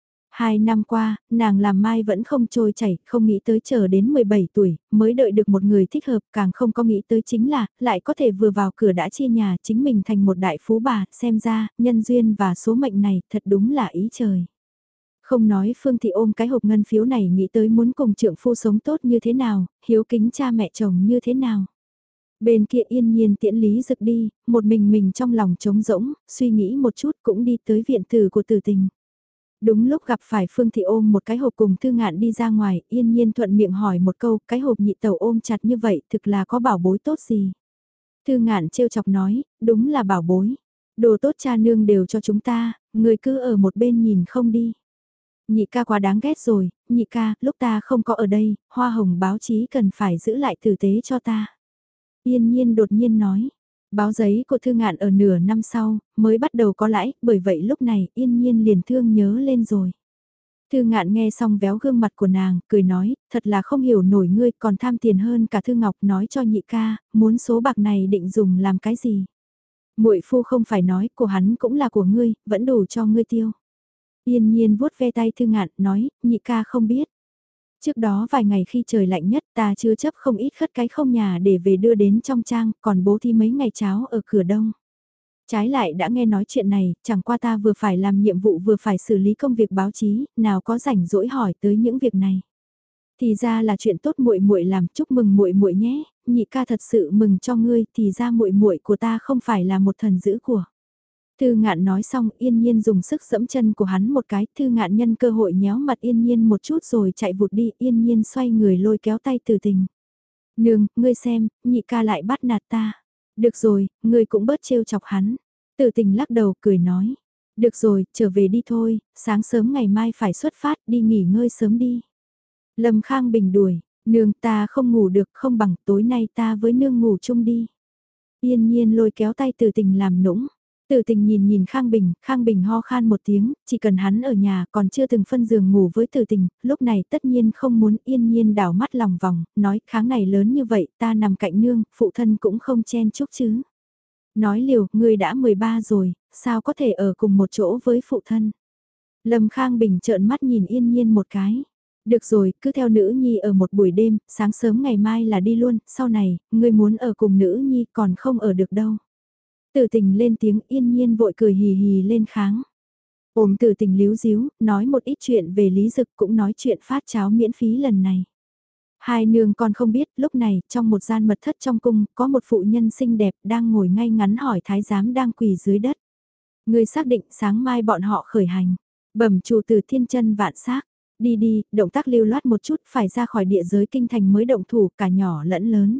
2 năm qua, nàng làm mai vẫn không trôi chảy, không nghĩ tới chờ đến 17 tuổi, mới đợi được một người thích hợp, càng không có nghĩ tới chính là, lại có thể vừa vào cửa đã chia nhà, chính mình thành một đại phú bà, xem ra, nhân duyên và số mệnh này, thật đúng là ý trời. Không nói Phương Thị ôm cái hộp ngân phiếu này nghĩ tới muốn cùng trượng phu sống tốt như thế nào, hiếu kính cha mẹ chồng như thế nào. Bên kia Yên Nhiên tiễn Lý Dực đi, một mình trong lòng trống rỗng, suy nghĩ một chút cũng đi tới viện tử của Từ Tình. Đúng lúc gặp phải Phương Thị ôm một cái hộp cùng Thư Ngạn đi ra ngoài, Yên Nhiên thuận miệng hỏi một câu, cái hộp nhị tẩu ôm chặt như vậy thực là có bảo bối tốt gì? Thư Ngạn trêu chọc nói, đúng là bảo bối. Đồ tốt cha nương đều cho chúng ta, người cứ ở một bên nhìn không đi. Nhị ca quá đáng ghét rồi, nhị ca, lúc ta không có ở đây, hoa hồng báo chí cần phải giữ lại tử tế cho ta. Yên Nhiên đột nhiên nói. Báo giấy của Thư Ngạn ở nửa năm sau, mới bắt đầu có lãi, bởi vậy lúc này Yên Nhiên liền thương nhớ lên rồi. Thư Ngạn nghe xong véo gương mặt của nàng, cười nói, thật là không hiểu nổi ngươi còn tham tiền hơn cả Thư Ngọc nói cho nhị ca, muốn số bạc này định dùng làm cái gì. Muội phu không phải nói, của hắn cũng là của ngươi, vẫn đủ cho ngươi tiêu. Yên Nhiên vuốt ve tay Thư Ngạn, nói, nhị ca không biết. Trước đó vài ngày khi trời lạnh nhất ta chưa chấp không ít khất cái không nhà để về đưa đến trong trang, còn bố thi mấy ngày cháo ở cửa đông. Trái lại đã nghe nói chuyện này, chẳng qua ta vừa phải làm nhiệm vụ vừa phải xử lý công việc báo chí, nào có rảnh rỗi hỏi tới những việc này. Thì ra là chuyện tốt muội muội làm, chúc mừng muội muội nhé, nhị ca thật sự mừng cho ngươi, thì ra muội muội của ta không phải là một thần dữ của. Thư Ngạn nói xong, Yên Nhiên dùng sức giẫm chân của hắn một cái, Thư Ngạn nhân cơ hội nhéo mặt Yên Nhiên một chút rồi chạy vụt đi, Yên Nhiên xoay người lôi kéo tay Từ Tình. Nương, ngươi xem, nhị ca lại bắt nạt ta. Được rồi, ngươi cũng bớt trêu chọc hắn. Từ Tình lắc đầu cười nói. Được rồi, trở về đi thôi, sáng sớm ngày mai phải xuất phát, đi nghỉ ngơi sớm đi. Lâm Khang Bình đuổi, nương ta không ngủ được không bằng tối nay ta với nương ngủ chung đi. Yên Nhiên lôi kéo tay Từ Tình làm nũng. Từ Tình nhìn Khang Bình ho khan một tiếng, chỉ cần hắn ở nhà còn chưa từng phân giường ngủ với Từ Tình, lúc này tất nhiên không muốn. Yên Nhiên đảo mắt lòng vòng, nói kháng này lớn như vậy ta nằm cạnh nương, phụ thân cũng không chen chúc chứ. Nói liều, ngươi đã 13 rồi, sao có thể ở cùng một chỗ với phụ thân. Lâm Khang Bình trợn mắt nhìn Yên Nhiên một cái. Được rồi, cứ theo nữ nhi ở một buổi đêm, sáng sớm ngày mai là đi luôn, sau này, ngươi muốn ở cùng nữ nhi còn không ở được đâu. Từ Tình lên tiếng, Yên Nhiên vội cười hì hì lên kháng. Ôm Từ Tình líu díu, nói một ít chuyện về Lý Dực cũng nói chuyện phát cháo miễn phí lần này. Hai nương còn không biết, lúc này, trong một gian mật thất trong cung, có một phụ nhân xinh đẹp đang ngồi ngay ngắn hỏi thái giám đang quỳ dưới đất. Người xác định sáng mai bọn họ khởi hành. Bẩm chủ từ thiên chân vạn xác. Đi đi, động tác lưu loát một chút, phải ra khỏi địa giới kinh thành mới động thủ, cả nhỏ lẫn lớn.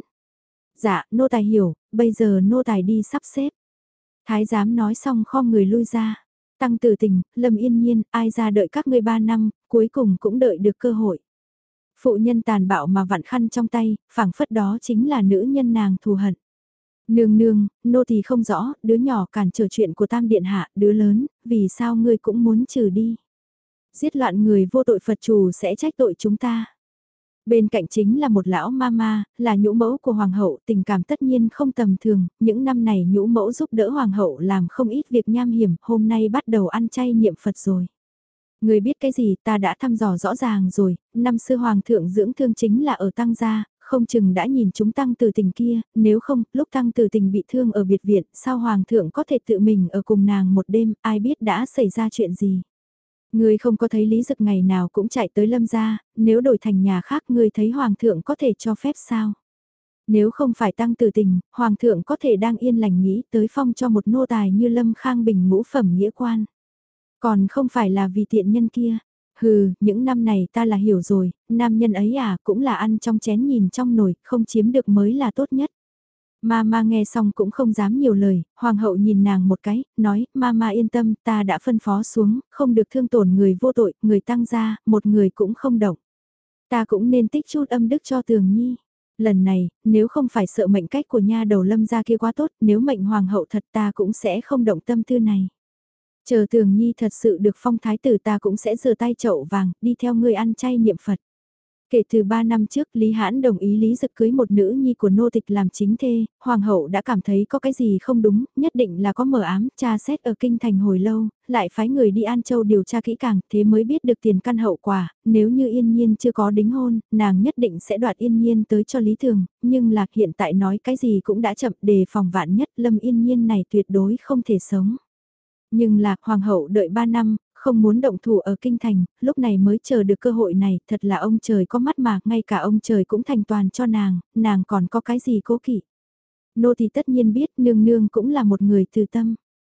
Dạ, nô tài hiểu, bây giờ nô tài đi sắp xếp. Thái giám nói xong khom người lui ra. Tăng Từ Tình, Lâm Yên Nhiên, ai ra đợi các ngươi 3 năm, cuối cùng cũng đợi được cơ hội. Phụ nhân tàn bạo mà vặn khăn trong tay, phảng phất đó chính là nữ nhân nàng thù hận. Nương nương, nô thì không rõ, đứa nhỏ cản trở chuyện của Tam Điện Hạ, đứa lớn, vì sao ngươi cũng muốn trừ đi. Giết loạn người vô tội Phật chủ sẽ trách tội chúng ta. Bên cạnh chính là một lão mama, là nhũ mẫu của hoàng hậu, tình cảm tất nhiên không tầm thường, những năm này nhũ mẫu giúp đỡ hoàng hậu làm không ít việc nham hiểm, hôm nay bắt đầu ăn chay niệm Phật rồi. Người biết cái gì ta đã thăm dò rõ ràng rồi, năm xưa hoàng thượng dưỡng thương chính là ở tăng gia, không chừng đã nhìn chúng tăng từ tình kia, nếu không, lúc tăng từ tình bị thương ở biệt viện, sao hoàng thượng có thể tự mình ở cùng nàng một đêm, ai biết đã xảy ra chuyện gì. Ngươi không có thấy Lý Dực ngày nào cũng chạy tới Lâm gia, nếu đổi thành nhà khác ngươi thấy Hoàng thượng có thể cho phép sao? Nếu không phải tăng từ tình, Hoàng thượng có thể đang yên lành nghĩ tới phong cho một nô tài như Lâm Khang Bình ngũ phẩm nghĩa quan. Còn không phải là vì tiện nhân kia. Hừ, những năm này ta là hiểu rồi, nam nhân ấy à cũng là ăn trong chén nhìn trong nồi, không chiếm được mới là tốt nhất. Mama nghe xong cũng không dám nhiều lời, hoàng hậu nhìn nàng một cái, nói, Mama yên tâm, ta đã phân phó xuống, không được thương tổn người vô tội, người tăng gia, một người cũng không động. Ta cũng nên tích chút âm đức cho Tường Nhi. Lần này, nếu không phải sợ mệnh cách của nha đầu Lâm gia kia quá tốt, nếu mệnh hoàng hậu thật ta cũng sẽ không động tâm tư này. Chờ Tường Nhi thật sự được phong thái tử ta cũng sẽ giơ tay chậu vàng, đi theo người ăn chay niệm Phật. Kể từ 3 năm trước Lý Hãn đồng ý Lý Dực cưới một nữ nhi của nô tịch làm chính thê, hoàng hậu đã cảm thấy có cái gì không đúng, nhất định là có mờ ám, tra xét ở kinh thành hồi lâu, lại phái người đi An Châu điều tra kỹ càng, thế mới biết được tiền căn hậu quả, nếu như Yên Nhiên chưa có đính hôn, nàng nhất định sẽ đoạt Yên Nhiên tới cho Lý Thường, nhưng lạc hiện tại nói cái gì cũng đã chậm, đề phòng vạn nhất Lâm Yên Nhiên này tuyệt đối không thể sống. Nhưng là, hoàng hậu đợi 3 năm, không muốn động thủ ở kinh thành, lúc này mới chờ được cơ hội này, thật là ông trời có mắt mà, ngay cả ông trời cũng thành toàn cho nàng còn có cái gì cố kỵ. Nô thì tất nhiên biết nương nương cũng là một người từ tâm.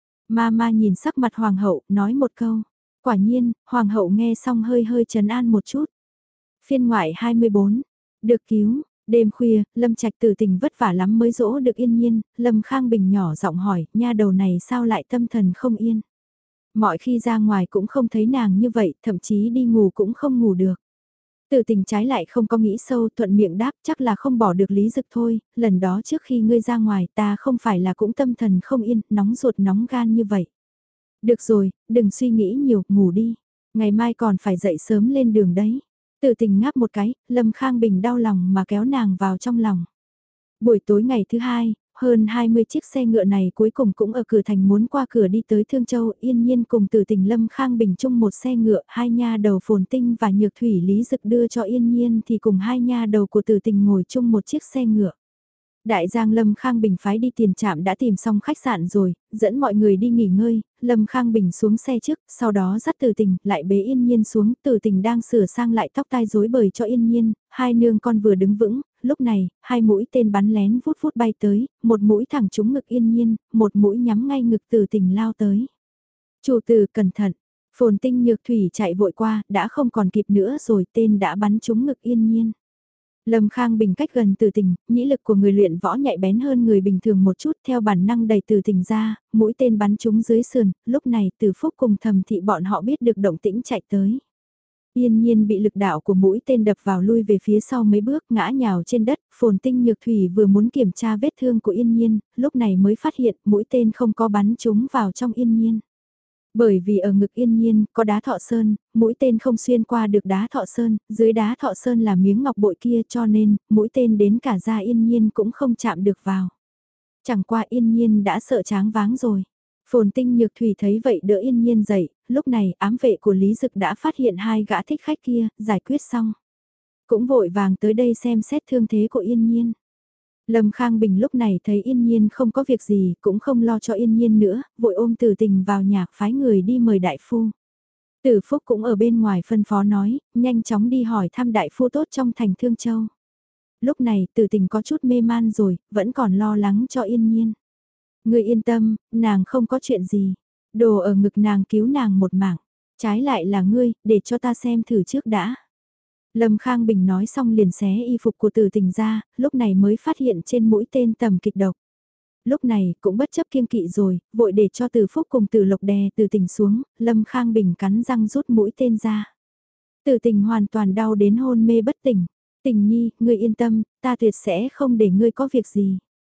Ma nhìn sắc mặt hoàng hậu, nói một câu. Quả nhiên, hoàng hậu nghe xong hơi hơi trấn an một chút. Phiên ngoại 24, được cứu. Đêm khuya, Lâm Trạch Tử tình vất vả lắm mới dỗ được Yên Nhiên, Lâm Khang Bình nhỏ giọng hỏi, nha đầu này sao lại tâm thần không yên. Mọi khi ra ngoài cũng không thấy nàng như vậy, thậm chí đi ngủ cũng không ngủ được. Tử tình trái lại không có nghĩ sâu, thuận miệng đáp chắc là không bỏ được Lý Dực thôi, lần đó trước khi ngươi ra ngoài ta không phải là cũng tâm thần không yên, nóng ruột nóng gan như vậy. Được rồi, đừng suy nghĩ nhiều, ngủ đi, ngày mai còn phải dậy sớm lên đường đấy. Tử tình ngáp một cái, Lâm Khang Bình đau lòng mà kéo nàng vào trong lòng. Buổi tối ngày thứ hai, hơn 20 chiếc xe ngựa này cuối cùng cũng ở cửa thành muốn qua cửa đi tới Thương Châu, Yên Nhiên cùng Từ Tình Lâm Khang Bình chung một xe ngựa, hai nha đầu Phồn Tinh và Nhược Thủy Lý Dực đưa cho Yên Nhiên thì cùng hai nha đầu của Từ Tình ngồi chung một chiếc xe ngựa. Đại Giang Lâm Khang Bình phái đi tiền trạm đã tìm xong khách sạn rồi, dẫn mọi người đi nghỉ ngơi, Lâm Khang Bình xuống xe trước, sau đó dắt Từ Tình, lại bế Yên Nhiên xuống, Từ Tình đang sửa sang lại tóc tai rối bời cho Yên Nhiên, hai nương con vừa đứng vững, lúc này, hai mũi tên bắn lén vút vút bay tới, một mũi thẳng trúng ngực Yên Nhiên, một mũi nhắm ngay ngực Từ Tình lao tới. Chủ tử cẩn thận, Phồn Tinh Nhược Thủy chạy vội qua, đã không còn kịp nữa rồi, tên đã bắn trúng ngực Yên Nhiên. Lâm Khang Bình cách gần Từ Tình, nhĩ lực của người luyện võ nhạy bén hơn người bình thường một chút, theo bản năng đẩy Từ Tình ra, mũi tên bắn trúng dưới sườn, lúc này Từ Phúc cùng Thẩm Thị bọn họ biết được động tĩnh chạy tới. Yên Nhiên bị lực đạo của mũi tên đập vào lui về phía sau mấy bước, ngã nhào trên đất, Phồn Tinh Nhược Thủy vừa muốn kiểm tra vết thương của Yên Nhiên, lúc này mới phát hiện mũi tên không có bắn trúng vào trong Yên Nhiên. Bởi vì ở ngực Yên Nhiên có đá thọ sơn, mũi tên không xuyên qua được đá thọ sơn, dưới đá thọ sơn là miếng ngọc bội kia cho nên mũi tên đến cả da Yên Nhiên cũng không chạm được vào. Chẳng qua Yên Nhiên đã sợ choáng váng rồi. Phồn Tinh Nhược Thủy thấy vậy đỡ Yên Nhiên dậy, lúc này ám vệ của Lý Dực đã phát hiện hai gã thích khách kia, giải quyết xong. Cũng vội vàng tới đây xem xét thương thế của Yên Nhiên. Lâm Khang Bình lúc này thấy Yên Nhiên không có việc gì, cũng không lo cho Yên Nhiên nữa, vội ôm Tử Tình vào nhà phái người đi mời đại phu. Tử Phúc cũng ở bên ngoài phân phó nói, nhanh chóng đi hỏi thăm đại phu tốt trong thành Thương Châu. Lúc này Tử Tình có chút mê man rồi, vẫn còn lo lắng cho Yên Nhiên. Ngươi yên tâm, nàng không có chuyện gì. Đồ ở ngực nàng cứu nàng một mạng. Trái lại là ngươi, để cho ta xem thử trước đã. Lâm Khang Bình nói xong liền xé y phục của Tử Tình ra, lúc này mới phát hiện trên mũi tên tầm kịch độc. Lúc này cũng bất chấp kiêng kỵ rồi, vội để cho Từ Phúc cùng Từ Lộc đè Tử Tình xuống, Lâm Khang Bình cắn răng rút mũi tên ra. Tử Tình hoàn toàn đau đến hôn mê bất tỉnh. Tình Nhi, ngươi yên tâm, ta tuyệt sẽ không để ngươi có việc gì.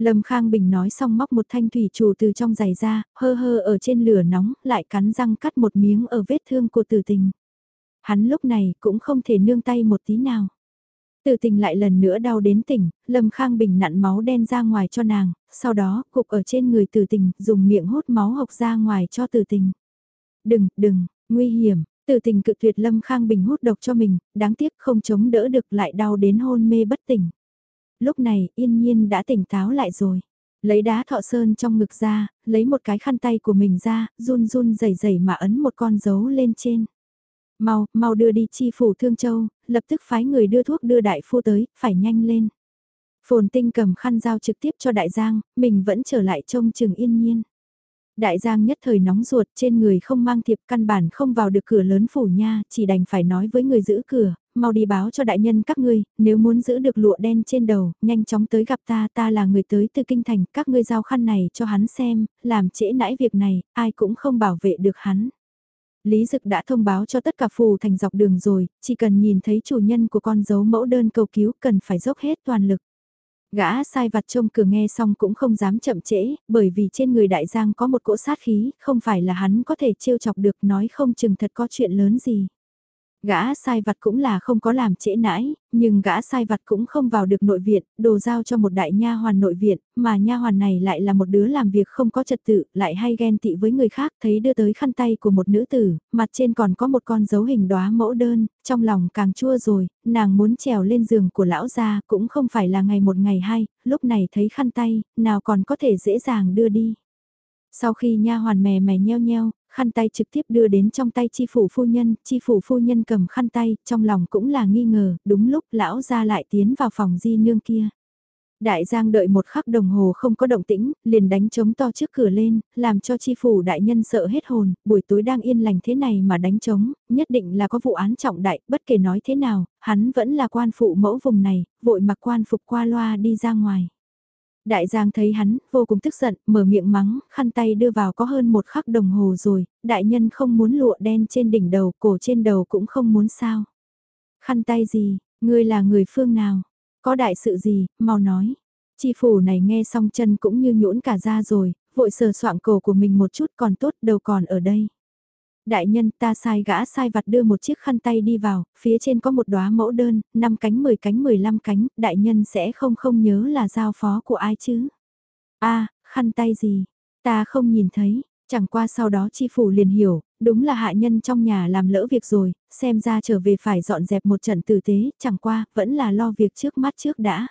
Lâm Khang Bình nói xong móc một thanh thủy chủ từ trong giày ra, hơ hơ ở trên lửa nóng, lại cắn răng cắt một miếng ở vết thương của Tử Tình. Hắn lúc này cũng không thể nương tay một tí nào. Tử Tình lại lần nữa đau đến tỉnh, Lâm Khang Bình nặn máu đen ra ngoài cho nàng, sau đó cục ở trên người Tử Tình, dùng miệng hút máu hộc ra ngoài cho Tử Tình. Đừng, nguy hiểm, Tử Tình cự tuyệt Lâm Khang Bình hút độc cho mình, đáng tiếc không chống đỡ được lại đau đến hôn mê bất tỉnh. Lúc này Yên Nhiên đã tỉnh táo lại rồi. Lấy đá thọ sơn trong ngực ra, lấy một cái khăn tay của mình ra, run run rẩy rẩy mà ấn một con dấu lên trên. Mau đưa đi chi phủ Thương Châu, lập tức phái người đưa thuốc đưa đại phu tới, phải nhanh lên. Phồn Tinh cầm khăn giao trực tiếp cho Đại Giang, mình vẫn trở lại trông chừng Yên Nhiên. Đại Giang nhất thời nóng ruột, trên người không mang thiệp, căn bản không vào được cửa lớn phủ nha, chỉ đành phải nói với người giữ cửa, mau đi báo cho đại nhân các ngươi, nếu muốn giữ được lụa đen trên đầu, nhanh chóng tới gặp ta, ta là người tới từ kinh thành, các ngươi giao khăn này cho hắn xem, làm trễ nãi việc này, ai cũng không bảo vệ được hắn. Lý Dực đã thông báo cho tất cả phù thành dọc đường rồi, chỉ cần nhìn thấy chủ nhân của con dấu mẫu đơn cầu cứu cần phải dốc hết toàn lực. Gã sai vặt trông cửa nghe xong cũng không dám chậm trễ, bởi vì trên người đại giang có một cỗ sát khí, không phải là hắn có thể trêu chọc được, nói không chừng thật có chuyện lớn gì. Gã sai vặt cũng là không có làm trễ nãi, nhưng gã sai vặt cũng không vào được nội viện, đồ giao cho một đại nha hoàn nội viện, mà nha hoàn này lại là một đứa làm việc không có trật tự, lại hay ghen tị với người khác, thấy đưa tới khăn tay của một nữ tử, mặt trên còn có một con dấu hình đóa mẫu đơn, trong lòng càng chua rồi, nàng muốn trèo lên giường của lão gia cũng không phải là ngày một ngày hai, lúc này thấy khăn tay, nào còn có thể dễ dàng đưa đi. Sau khi nha hoàn mè mè nheo nheo, khăn tay trực tiếp đưa đến trong tay chi phủ phu nhân cầm khăn tay, trong lòng cũng là nghi ngờ, đúng lúc lão ra lại tiến vào phòng di nương kia. Đại Giang đợi một khắc đồng hồ không có động tĩnh, liền đánh trống to trước cửa lên, làm cho chi phủ đại nhân sợ hết hồn, buổi tối đang yên lành thế này mà đánh trống, nhất định là có vụ án trọng đại, bất kể nói thế nào, hắn vẫn là quan phụ mẫu vùng này, vội mặc quan phục qua loa đi ra ngoài. Đại Giang thấy hắn, vô cùng tức giận, mở miệng mắng, khăn tay đưa vào có hơn một khắc đồng hồ rồi, đại nhân không muốn lụa đen trên đỉnh đầu, cổ trên đầu cũng không muốn sao. Khăn tay gì, ngươi là người phương nào, có đại sự gì, mau nói. Chi phủ này nghe xong chân cũng như nhũn cả ra rồi, vội sờ soạng cổ của mình một chút còn tốt đầu còn ở đây. Đại nhân ta sai gã sai vặt đưa một chiếc khăn tay đi vào, phía trên có một đóa mẫu đơn, 5 cánh 10 cánh 15 cánh, đại nhân sẽ không nhớ là giao phó của ai chứ. Khăn tay gì, ta không nhìn thấy, chẳng qua sau đó chi phủ liền hiểu, đúng là hạ nhân trong nhà làm lỡ việc rồi, xem ra trở về phải dọn dẹp một trận tử tế, chẳng qua, vẫn là lo việc trước mắt trước đã.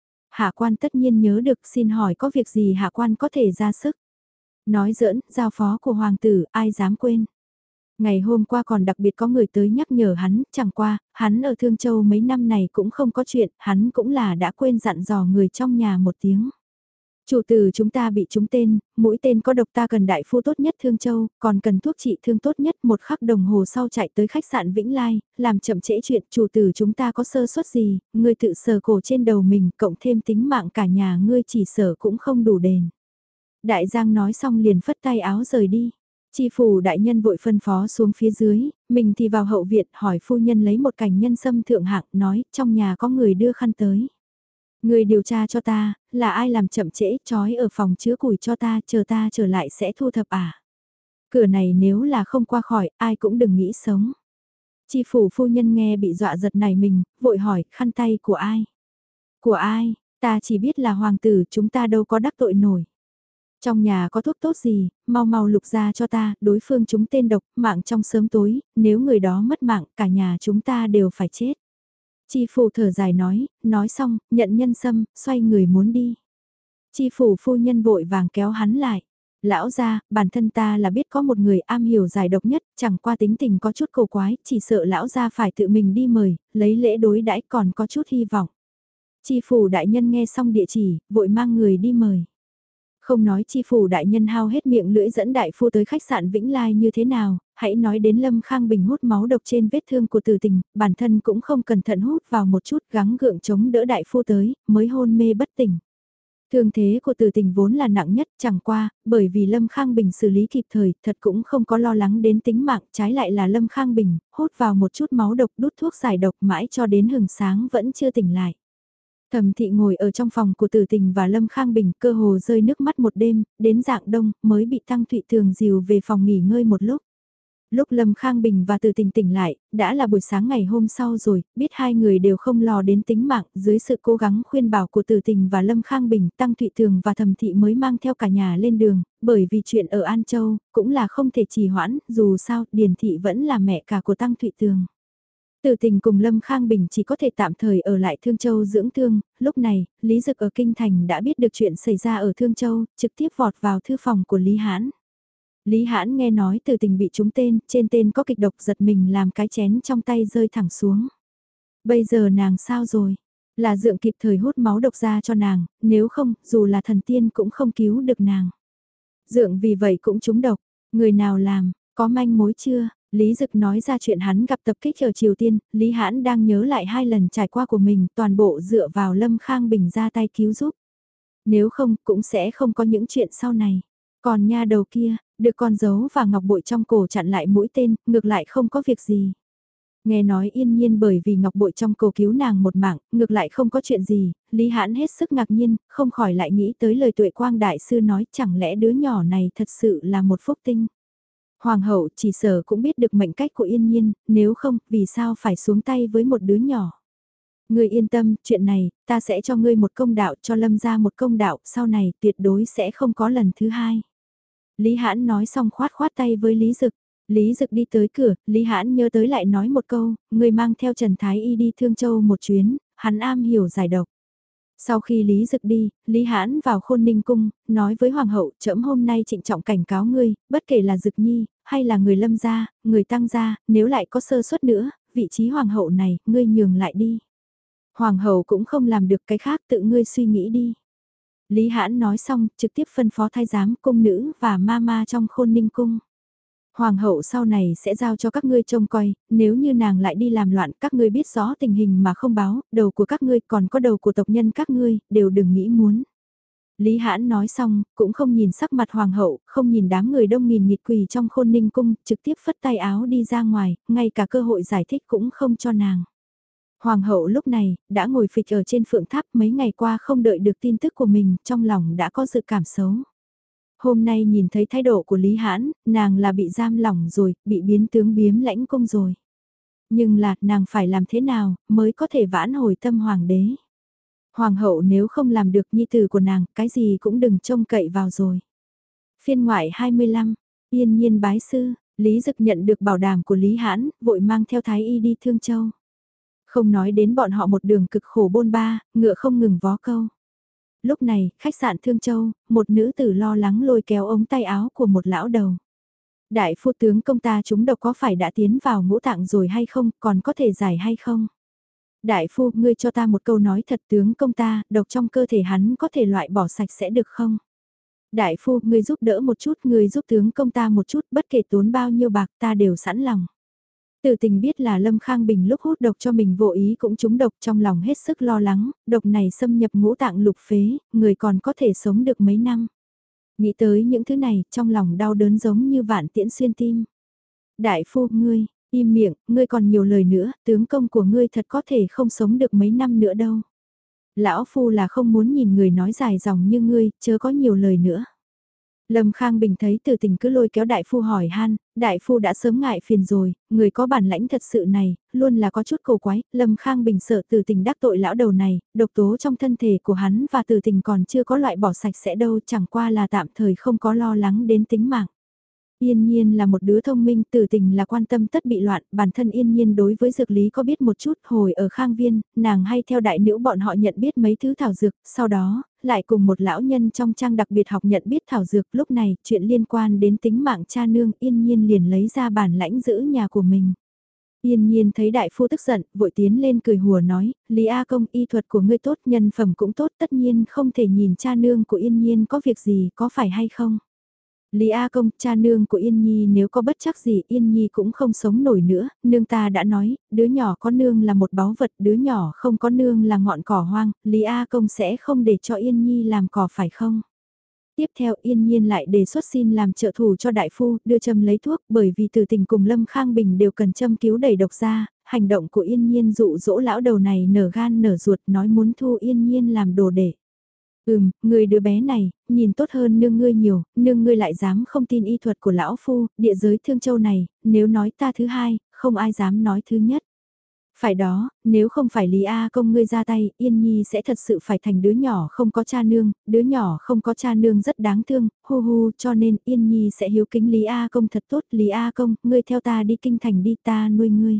Hạ quan tất nhiên nhớ được, xin hỏi có việc gì hạ quan có thể ra sức. Nói giỡn, giao phó của hoàng tử, ai dám quên. Ngày hôm qua còn đặc biệt có người tới nhắc nhở hắn, chẳng qua, hắn ở Thương Châu mấy năm này cũng không có chuyện, hắn cũng là đã quên dặn dò người trong nhà một tiếng. Chủ tử chúng ta bị trúng tên, mũi tên có độc ta cần đại phu tốt nhất Thương Châu, còn cần thuốc trị thương tốt nhất một khắc đồng hồ sau chạy tới khách sạn Vĩnh Lai, làm chậm trễ chuyện chủ tử chúng ta có sơ suất gì, ngươi tự sờ cổ trên đầu mình, cộng thêm tính mạng cả nhà ngươi chỉ sở cũng không đủ đền. Đại Giang nói xong liền phất tay áo rời đi. Chi phủ đại nhân vội phân phó xuống phía dưới, mình thì vào hậu viện hỏi phu nhân lấy một cảnh nhân sâm thượng hạng nói trong nhà có người đưa khăn tới. Người điều tra cho ta, là ai làm chậm trễ trói ở phòng chứa củi cho ta trở lại sẽ thu thập à. Cửa này nếu là không qua khỏi ai cũng đừng nghĩ sống. Chi phủ phu nhân nghe bị dọa giật này mình, vội hỏi khăn tay của ai? Của ai, ta chỉ biết là hoàng tử chúng ta đâu có đắc tội nổi. Trong nhà có thuốc tốt gì, mau lục ra cho ta, đối phương chúng tên độc, mạng trong sớm tối, nếu người đó mất mạng, cả nhà chúng ta đều phải chết. Chi phủ thở dài nói xong, nhận nhân sâm, xoay người muốn đi. Chi phủ phu nhân vội vàng kéo hắn lại. Lão gia, bản thân ta là biết có một người am hiểu giải độc nhất, chẳng qua tính tình có chút cổ quái, chỉ sợ lão gia phải tự mình đi mời, lấy lễ đối đãi còn có chút hy vọng. Chi phủ đại nhân nghe xong địa chỉ, vội mang người đi mời. Không nói chi phủ đại nhân hao hết miệng lưỡi dẫn đại phu tới khách sạn Vĩnh Lai như thế nào, hãy nói đến Lâm Khang Bình hút máu độc trên vết thương của Từ Tình, bản thân cũng không cẩn thận hút vào một chút gắng gượng chống đỡ đại phu tới, mới hôn mê bất tỉnh. Thương thế của Từ Tình vốn là nặng nhất, chẳng qua, bởi vì Lâm Khang Bình xử lý kịp thời, thật cũng không có lo lắng đến tính mạng, trái lại là Lâm Khang Bình, hút vào một chút máu độc đút thuốc giải độc mãi cho đến hừng sáng vẫn chưa tỉnh lại. Thẩm Thị ngồi ở trong phòng của Tử Tình và Lâm Khang Bình, cơ hồ rơi nước mắt một đêm, đến rạng đông mới bị Tăng Thụy Tường dìu về phòng nghỉ ngơi một lúc. Lúc Lâm Khang Bình và Từ Tình tỉnh lại, đã là buổi sáng ngày hôm sau rồi, biết hai người đều không lo đến tính mạng, dưới sự cố gắng khuyên bảo của Từ Tình và Lâm Khang Bình, Tăng Thụy Tường và Thẩm Thị mới mang theo cả nhà lên đường, bởi vì chuyện ở An Châu, cũng là không thể trì hoãn, dù sao, Điền Thị vẫn là mẹ cả của Tăng Thụy Tường. Từ Tình cùng Lâm Khang Bình chỉ có thể tạm thời ở lại Thương Châu dưỡng thương, lúc này, Lý Dực ở Kinh Thành đã biết được chuyện xảy ra ở Thương Châu, trực tiếp vọt vào thư phòng của Lý Hãn. Lý Hãn nghe nói Từ Tình bị trúng tên, trên tên có kịch độc, giật mình làm cái chén trong tay rơi thẳng xuống. Bây giờ nàng sao rồi? Là dượng kịp thời hút máu độc ra cho nàng, nếu không, dù là thần tiên cũng không cứu được nàng. Dượng vì vậy cũng trúng độc, người nào làm, có manh mối chưa? Lý Dực nói ra chuyện hắn gặp tập kích ở Triều Tiên, Lý Hãn đang nhớ lại 2 lần trải qua của mình, toàn bộ dựa vào Lâm Khang Bình ra tay cứu giúp. Nếu không, cũng sẽ không có những chuyện sau này. Còn nha đầu kia, được con dấu và ngọc bội trong cổ chặn lại mũi tên, ngược lại không có việc gì. Nghe nói Yên Nhiên bởi vì ngọc bội trong cổ cứu nàng một mạng, ngược lại không có chuyện gì, Lý Hãn hết sức ngạc nhiên, không khỏi lại nghĩ tới lời Tuệ Quang Đại Sư nói chẳng lẽ đứa nhỏ này thật sự là một phúc tinh. Hoàng hậu chỉ sở cũng biết được mệnh cách của Yên Nhiên, nếu không, vì sao phải xuống tay với một đứa nhỏ. Ngươi yên tâm, chuyện này, ta sẽ cho ngươi một công đạo, cho Lâm ra một công đạo, sau này tuyệt đối sẽ không có lần thứ hai. Lý Hãn nói xong khoát khoát tay với Lý Dực. Lý Dực đi tới cửa, Lý Hãn nhớ tới lại nói một câu, ngươi mang theo Trần Thái Y đi Thương Châu một chuyến, hắn am hiểu giải độc. Sau khi Lý Dực đi, Lý Hãn vào Khôn Ninh Cung, nói với Hoàng hậu, trẫm hôm nay trịnh trọng cảnh cáo ngươi, bất kể là Dực Nhi, hay là người Lâm gia, người Tăng gia, nếu lại có sơ suất nữa, vị trí Hoàng hậu này, ngươi nhường lại đi. Hoàng hậu cũng không làm được cái khác, tự ngươi suy nghĩ đi. Lý Hãn nói xong, trực tiếp phân phó thái giám, cung nữ và ma ma trong Khôn Ninh Cung. Hoàng hậu sau này sẽ giao cho các ngươi trông coi, nếu như nàng lại đi làm loạn, các ngươi biết rõ tình hình mà không báo, đầu của các ngươi còn có đầu của tộc nhân các ngươi, đều đừng nghĩ muốn. Lý Hãn nói xong, cũng không nhìn sắc mặt hoàng hậu, không nhìn đám người đông nghìn nghịt quỳ trong Khôn Ninh Cung, trực tiếp phất tay áo đi ra ngoài, ngay cả cơ hội giải thích cũng không cho nàng. Hoàng hậu lúc này, đã ngồi phịch ở trên phượng tháp mấy ngày qua không đợi được tin tức của mình, trong lòng đã có dự cảm xấu. Hôm nay nhìn thấy thái độ của Lý Hãn, nàng là bị giam lỏng rồi, bị biến tướng biếm lãnh cung rồi. Nhưng là, nàng phải làm thế nào, mới có thể vãn hồi tâm hoàng đế. Hoàng hậu nếu không làm được nhi tử của nàng, cái gì cũng đừng trông cậy vào rồi. Phiên ngoại 25, Yên Nhiên bái sư, Lý Dực nhận được bảo đảm của Lý Hãn, vội mang theo Thái Y đi Thương Châu. Không nói đến bọn họ một đường cực khổ bôn ba, ngựa không ngừng vó câu. Lúc này, khách sạn Thương Châu, một nữ tử lo lắng lôi kéo ống tay áo của một lão đầu. Đại phu tướng công ta chúng độc có phải đã tiến vào ngũ tạng rồi hay không, còn có thể giải hay không? Đại phu, ngươi cho ta một câu nói thật, tướng công ta, độc trong cơ thể hắn có thể loại bỏ sạch sẽ được không? Đại phu, ngươi giúp đỡ một chút, ngươi giúp tướng công ta một chút, bất kể tốn bao nhiêu bạc ta đều sẵn lòng. Từ Tình biết là Lâm Khang Bình lúc hút độc cho mình vô ý cũng trúng độc, trong lòng hết sức lo lắng, độc này xâm nhập ngũ tạng lục phế, người còn có thể sống được mấy năm. Nghĩ tới những thứ này, trong lòng đau đớn giống như vạn tiễn xuyên tim. Đại phu, ngươi, im miệng, ngươi còn nhiều lời nữa, tướng công của ngươi thật có thể không sống được mấy năm nữa đâu. Lão phu là không muốn nhìn người nói dài dòng như ngươi, chớ có nhiều lời nữa. Lâm Khang Bình thấy Từ Tình cứ lôi kéo đại phu hỏi han, đại phu đã sớm ngại phiền rồi, người có bản lãnh thật sự này, luôn là có chút cầu quái, Lâm Khang Bình sợ Từ Tình đắc tội lão đầu này, độc tố trong thân thể của hắn và Từ Tình còn chưa có loại bỏ sạch sẽ đâu, chẳng qua là tạm thời không có lo lắng đến tính mạng. Yên Nhiên là một đứa thông minh, Từ Tình là quan tâm tất bị loạn, bản thân Yên Nhiên đối với dược lý có biết một chút, hồi ở Khang Viên, nàng hay theo đại nữ bọn họ nhận biết mấy thứ thảo dược, sau đó, lại cùng một lão nhân trong trang đặc biệt học nhận biết thảo dược, lúc này, chuyện liên quan đến tính mạng cha nương, Yên Nhiên liền lấy ra bản lãnh giữ nhà của mình. Yên Nhiên thấy đại phu tức giận, vội tiến lên cười hùa nói, Lý A Công, y thuật của ngươi tốt, nhân phẩm cũng tốt, tất nhiên không thể nhìn cha nương của Yên Nhiên có việc gì, có phải hay không? Lý A Công, cha nương của Yên Nhi nếu có bất chắc gì Yên Nhi cũng không sống nổi nữa, nương ta đã nói, đứa nhỏ có nương là một báu vật, đứa nhỏ không có nương là ngọn cỏ hoang, Lý A Công sẽ không để cho Yên Nhi làm cỏ phải không? Tiếp theo Yên Nhiên lại đề xuất xin làm trợ thủ cho đại phu, đưa châm lấy thuốc, bởi vì Từ Tình cùng Lâm Khang Bình đều cần châm cứu đẩy độc ra, hành động của Yên Nhiên dụ dỗ lão đầu này nở gan nở ruột nói muốn thu Yên Nhiên làm đồ đệ. Người đứa bé này, nhìn tốt hơn nương ngươi nhiều, nương ngươi lại dám không tin y thuật của lão phu, địa giới Thương Châu này, nếu nói ta thứ hai, không ai dám nói thứ nhất. Phải đó, nếu không phải Lý A Công ngươi ra tay, Yên Nhi sẽ thật sự phải thành đứa nhỏ không có cha nương, đứa nhỏ không có cha nương rất đáng thương, hu hu, cho nên Yên Nhi sẽ hiếu kính Lý A Công thật tốt, Lý A Công, ngươi theo ta đi kinh thành đi, ta nuôi ngươi.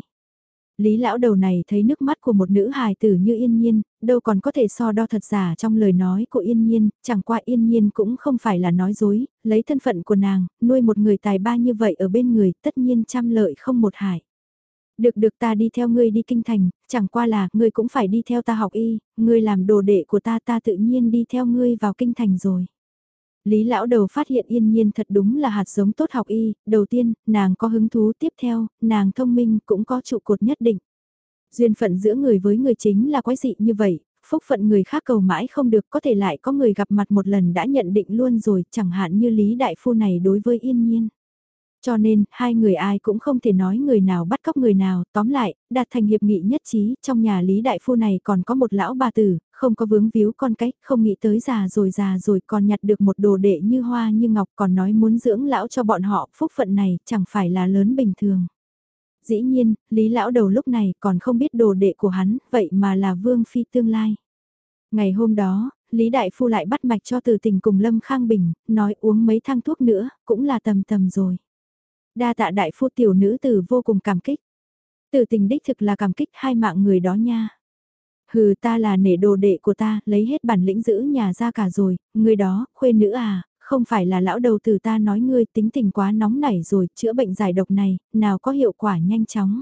Lý lão đầu này thấy nước mắt của một nữ hài tử như Yên Nhiên, đâu còn có thể so đo thật giả trong lời nói của Yên Nhiên, chẳng qua Yên Nhiên cũng không phải là nói dối, lấy thân phận của nàng, nuôi một người tài ba như vậy ở bên người, tất nhiên trăm lợi không một hại. Được ta đi theo ngươi đi kinh thành, chẳng qua là ngươi cũng phải đi theo ta học y, ngươi làm đồ đệ của ta tự nhiên đi theo ngươi vào kinh thành rồi. Lý lão đầu phát hiện Yên Nhiên thật đúng là hạt giống tốt học y, đầu tiên, nàng có hứng thú, tiếp theo, nàng thông minh cũng có trụ cột nhất định. Duyên phận giữa người với người chính là quái dị như vậy, phúc phận người khác cầu mãi không được, có thể lại có người gặp mặt một lần đã nhận định luôn rồi, chẳng hạn như Lý Đại Phu này đối với Yên Nhiên. Cho nên, hai người ai cũng không thể nói người nào bắt cóc người nào, tóm lại, đạt thành hiệp nghị nhất trí, trong nhà Lý Đại Phu này còn có một lão bà tử, không có vướng víu con cách, không nghĩ tới già rồi còn nhặt được một đồ đệ như hoa như ngọc còn nói muốn dưỡng lão cho bọn họ, phúc phận này chẳng phải là lớn bình thường. Dĩ nhiên, Lý lão đầu lúc này còn không biết đồ đệ của hắn, vậy mà là Vương Phi tương lai. Ngày hôm đó, Lý Đại Phu lại bắt mạch cho Từ Tình cùng Lâm Khang Bình, nói uống mấy thang thuốc nữa, cũng là tầm tầm rồi. Đa tạ đại phu, tiểu nữ tử vô cùng cảm kích. Từ Tình đích thực là cảm kích hai mạng người đó nha. Hừ, ta là nể đồ đệ của ta, lấy hết bản lĩnh giữ nhà ra cả rồi, người đó, khuê nữ à, không phải là lão đầu tử ta nói ngươi tính tình quá nóng nảy rồi, chữa bệnh giải độc này, nào có hiệu quả nhanh chóng.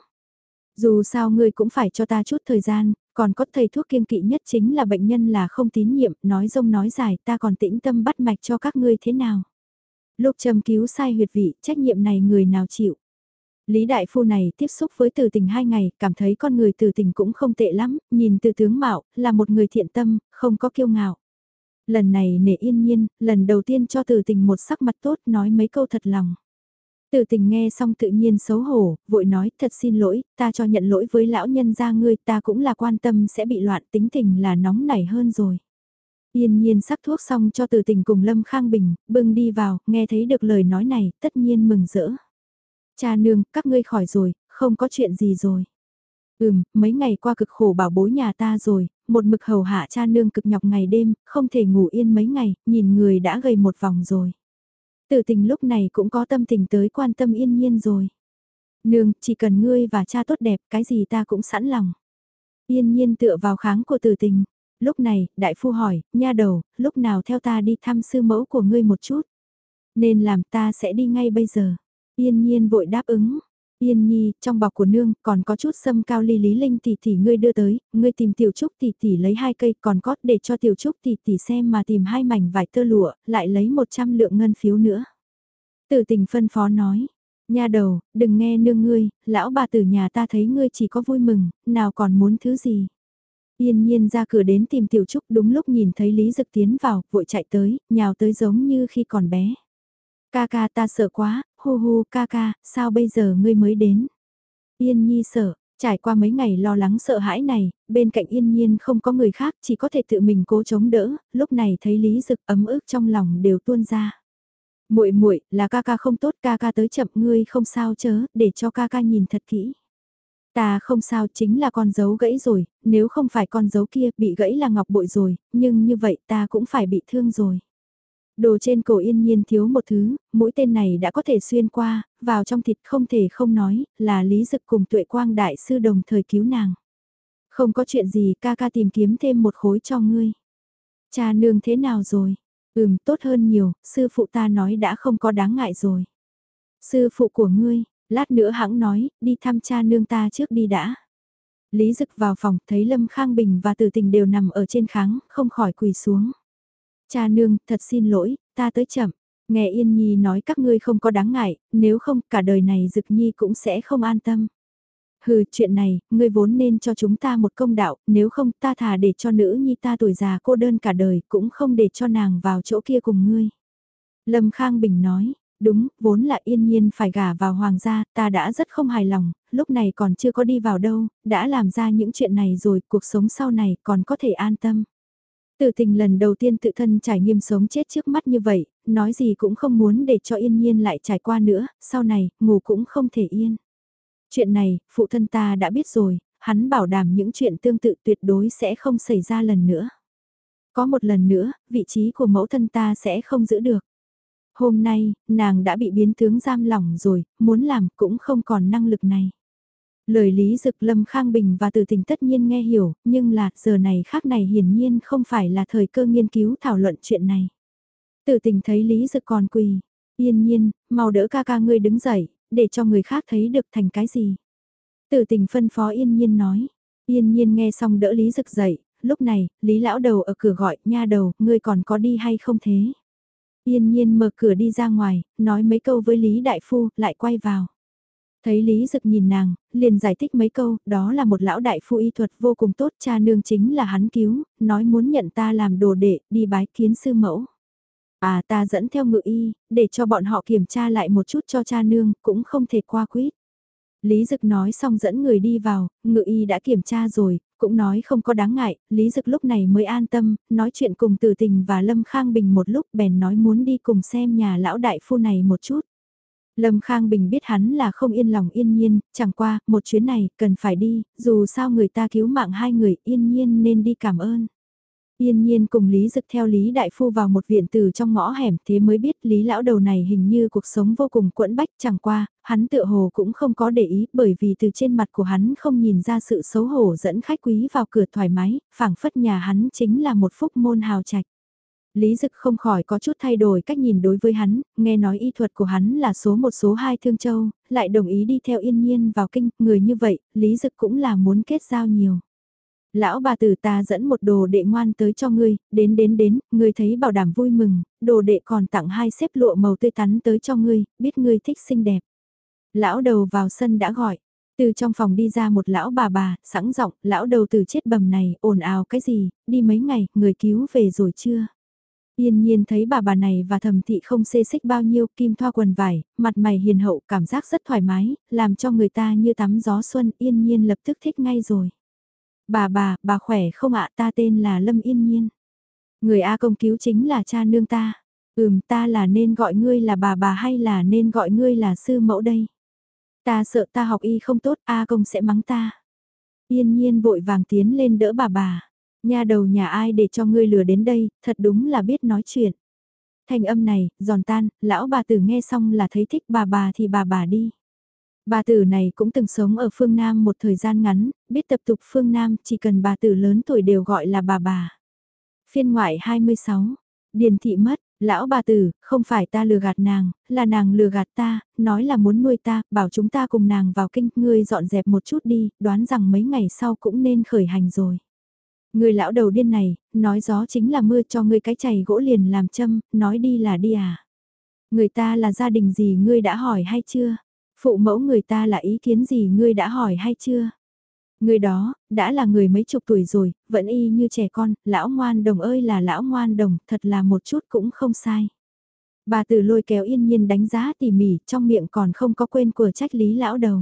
Dù sao ngươi cũng phải cho ta chút thời gian, còn có thầy thuốc kiêng kỵ nhất chính là bệnh nhân là không tín nhiệm, nói rông nói dài, ta còn tĩnh tâm bắt mạch cho các ngươi thế nào. Lúc châm cứu sai huyệt vị, trách nhiệm này người nào chịu. Lý Đại Phu này tiếp xúc với Từ Tình 2 ngày, cảm thấy con người Từ Tình cũng không tệ lắm, nhìn từ tướng mạo, là một người thiện tâm, không có kiêu ngạo. Lần này nể Yên Nhiên, lần đầu tiên cho Từ Tình một sắc mặt tốt nói mấy câu thật lòng. Từ Tình nghe xong tự nhiên xấu hổ, vội nói thật xin lỗi, ta cho nhận lỗi với lão nhân gia ngươi, ta cũng là quan tâm sẽ bị loạn, tính tình là nóng nảy hơn rồi. Yên Nhiên sắc thuốc xong cho Từ Tình cùng Lâm Khang Bình, bưng đi vào, nghe thấy được lời nói này, tất nhiên mừng rỡ. Cha nương, các ngươi khỏi rồi, không có chuyện gì rồi. Mấy ngày qua cực khổ bảo bối nhà ta rồi, một mực hầu hạ cha nương cực nhọc ngày đêm, không thể ngủ yên mấy ngày, nhìn người đã gầy một vòng rồi. Từ Tình lúc này cũng có tâm tình tới quan tâm Yên Nhiên rồi. Nương, chỉ cần ngươi và cha tốt đẹp, cái gì ta cũng sẵn lòng. Yên Nhiên tựa vào kháng của Từ Tình. Lúc này, đại phu hỏi, nha đầu, lúc nào theo ta đi thăm sư mẫu của ngươi một chút. Nên làm, ta sẽ đi ngay bây giờ. Yên Nhiên vội đáp ứng. Yên Nhi, trong bọc của nương còn có chút sâm cao ly Lý Linh tỷ tỷ ngươi đưa tới, ngươi tìm Tiểu Trúc tỷ tỷ lấy 2 cây, còn có để cho Tiểu Trúc tỷ tỷ xem mà tìm 2 mảnh vải tơ lụa, lại lấy 100 lượng ngân phiếu nữa. Từ Tình phân phó nói, nha đầu, đừng nghe nương ngươi, lão bà tử nhà ta thấy ngươi chỉ có vui mừng, nào còn muốn thứ gì. Yên Nhiên ra cửa đến tìm Tiểu Trúc, đúng lúc nhìn thấy Lý Dực tiến vào, vội chạy tới, nhào tới giống như khi còn bé. Ca ca, ta sợ quá, hu hu, ca ca, sao bây giờ ngươi mới đến? Yên Nhi sợ, trải qua mấy ngày lo lắng sợ hãi này, bên cạnh Yên Nhiên không có người khác, chỉ có thể tự mình cố chống đỡ, lúc này thấy Lý Dực ấm ức trong lòng đều tuôn ra. Muội muội, là ca ca không tốt, ca ca tới chậm, ngươi không sao chớ, để cho ca ca nhìn thật kỹ. Ta không sao, chính là con dấu gãy rồi, nếu không phải con dấu kia bị gãy là ngọc bội rồi, nhưng như vậy ta cũng phải bị thương rồi. Đồ trên cổ Yên Nhiên thiếu một thứ, mũi tên này đã có thể xuyên qua, vào trong thịt không thể không nói, là Lý Dực cùng Tuệ Quang đại sư đồng thời cứu nàng. Không có chuyện gì, ca ca tìm kiếm thêm một khối cho ngươi. Cha nương thế nào rồi? Tốt hơn nhiều, sư phụ ta nói đã không có đáng ngại rồi. Sư phụ của ngươi, lát nữa hãng nói, đi thăm cha nương ta trước đi đã. Lý Dực vào phòng, thấy Lâm Khang Bình và Từ Tình đều nằm ở trên kháng, không khỏi quỳ xuống. Cha nương, thật xin lỗi, ta tới chậm. Nghe Yên Nhi nói các ngươi không có đáng ngại, nếu không cả đời này Dực Nhi cũng sẽ không an tâm. Hừ, chuyện này, ngươi vốn nên cho chúng ta một công đạo, nếu không ta thà để cho nữ nhi ta tuổi già cô đơn cả đời, cũng không để cho nàng vào chỗ kia cùng ngươi. Lâm Khang Bình nói, Đúng, vốn là Yên Nhiên phải gả vào hoàng gia, ta đã rất không hài lòng, lúc này còn chưa có đi vào đâu, đã làm ra những chuyện này rồi, cuộc sống sau này còn có thể an tâm. Từ tình lần đầu tiên tự thân trải nghiệm sống chết trước mắt như vậy, nói gì cũng không muốn để cho Yên Nhiên lại trải qua nữa, sau này, ngủ cũng không thể yên. Chuyện này, phụ thân ta đã biết rồi, hắn bảo đảm những chuyện tương tự tuyệt đối sẽ không xảy ra lần nữa. Có một lần nữa, vị trí của mẫu thân ta sẽ không giữ được. Hôm nay, nàng đã bị biến tướng giam lỏng rồi, muốn làm cũng không còn năng lực này. Lời Lý Dực Lâm Khang Bình và Từ Tình tất nhiên nghe hiểu, nhưng là giờ này khác này hiển nhiên không phải là thời cơ nghiên cứu thảo luận chuyện này. Từ Tình thấy Lý Dực còn quỳ, Yên Nhiên, mau đỡ ca ca ngươi đứng dậy, để cho người khác thấy được thành cái gì. Từ Tình phân phó Yên Nhiên nói, Yên Nhiên nghe xong đỡ Lý Dực dậy, lúc này, Lý lão đầu ở cửa gọi, nha đầu, ngươi còn có đi hay không thế? Yên Nhiên mở cửa đi ra ngoài, nói mấy câu với Lý Đại Phu, lại quay vào. Thấy Lý Dực nhìn nàng, liền giải thích mấy câu, đó là một lão đại phu y thuật vô cùng tốt, cha nương chính là hắn cứu, nói muốn nhận ta làm đồ đệ, đi bái kiến sư mẫu. À ta dẫn theo ngự y, để cho bọn họ kiểm tra lại một chút cho cha nương, cũng không thể qua quýt. Lý Dực nói xong dẫn người đi vào, ngự y đã kiểm tra rồi, cũng nói không có đáng ngại, Lý Dực lúc này mới an tâm, nói chuyện cùng Từ Tình và Lâm Khang Bình một lúc bèn nói muốn đi cùng xem nhà lão đại phu này một chút. Lâm Khang Bình biết hắn là không yên lòng Yên Nhiên, chẳng qua, một chuyến này, cần phải đi, dù sao người ta cứu mạng hai người, Yên Nhiên nên đi cảm ơn. Yên Nhiên cùng Lý Dực theo Lý Đại Phu vào một viện từ trong ngõ hẻm, thế mới biết Lý lão đầu này hình như cuộc sống vô cùng quẫn bách, chẳng qua, hắn tựa hồ cũng không có để ý, bởi vì từ trên mặt của hắn không nhìn ra sự xấu hổ dẫn khách quý vào cửa thoải mái, phảng phất nhà hắn chính là một phúc môn hào trạch. Lý Dực không khỏi có chút thay đổi cách nhìn đối với hắn, nghe nói y thuật của hắn là số một số hai Thương Châu, lại đồng ý đi theo Yên Nhiên vào kinh, người như vậy, Lý Dực cũng là muốn kết giao nhiều. Lão bà tử ta dẫn một đồ đệ ngoan tới cho ngươi, đến, ngươi thấy bảo đảm vui mừng, đồ đệ còn tặng hai xếp lụa màu tươi tắn tới cho ngươi, biết ngươi thích xinh đẹp. Lão đầu vào sân đã gọi, từ trong phòng đi ra một lão bà, sẵn giọng, lão đầu tử chết bầm này, ồn ào cái gì, đi mấy ngày, người cứu về rồi chưa? Yên Nhiên thấy bà này và Thẩm Thị không xê xích bao nhiêu, kim thoa quần vải, mặt mày hiền hậu, cảm giác rất thoải mái, làm cho người ta như tắm gió xuân, Yên Nhiên lập tức thích ngay rồi. Bà khỏe không ạ, ta tên là Lâm Yên Nhiên. Người A công cứu chính là cha nương ta. Ta là nên gọi ngươi là bà hay là nên gọi ngươi là sư mẫu đây? Ta sợ ta học y không tốt, A công sẽ mắng ta. Yên Nhiên vội vàng tiến lên đỡ bà. Nhà đầu nhà ai để cho ngươi lừa đến đây, thật đúng là biết nói chuyện. Thanh âm này, giòn tan, lão bà tử nghe xong là thấy thích bà thì bà đi. Bà tử này cũng từng sống ở phương Nam một thời gian ngắn, biết tập tục phương Nam chỉ cần bà tử lớn tuổi đều gọi là bà. Phiên ngoại 26, Điền thị mất, lão bà tử, không phải ta lừa gạt nàng, là nàng lừa gạt ta, nói là muốn nuôi ta, bảo chúng ta cùng nàng vào kinh, ngươi dọn dẹp một chút đi, đoán rằng mấy ngày sau cũng nên khởi hành rồi. Người lão đầu điên này, nói gió chính là mưa cho ngươi cái chày gỗ liền làm châm, nói đi là đi à. Người ta là gia đình gì ngươi đã hỏi hay chưa? Phụ mẫu người ta là ý kiến gì ngươi đã hỏi hay chưa? Người đó, đã là người mấy chục tuổi rồi, vẫn y như trẻ con, lão ngoan đồng ơi là lão ngoan đồng, thật là một chút cũng không sai. Bà tử lôi kéo Yên Nhiên đánh giá tỉ mỉ, trong miệng còn không có quên của trách lý lão đầu.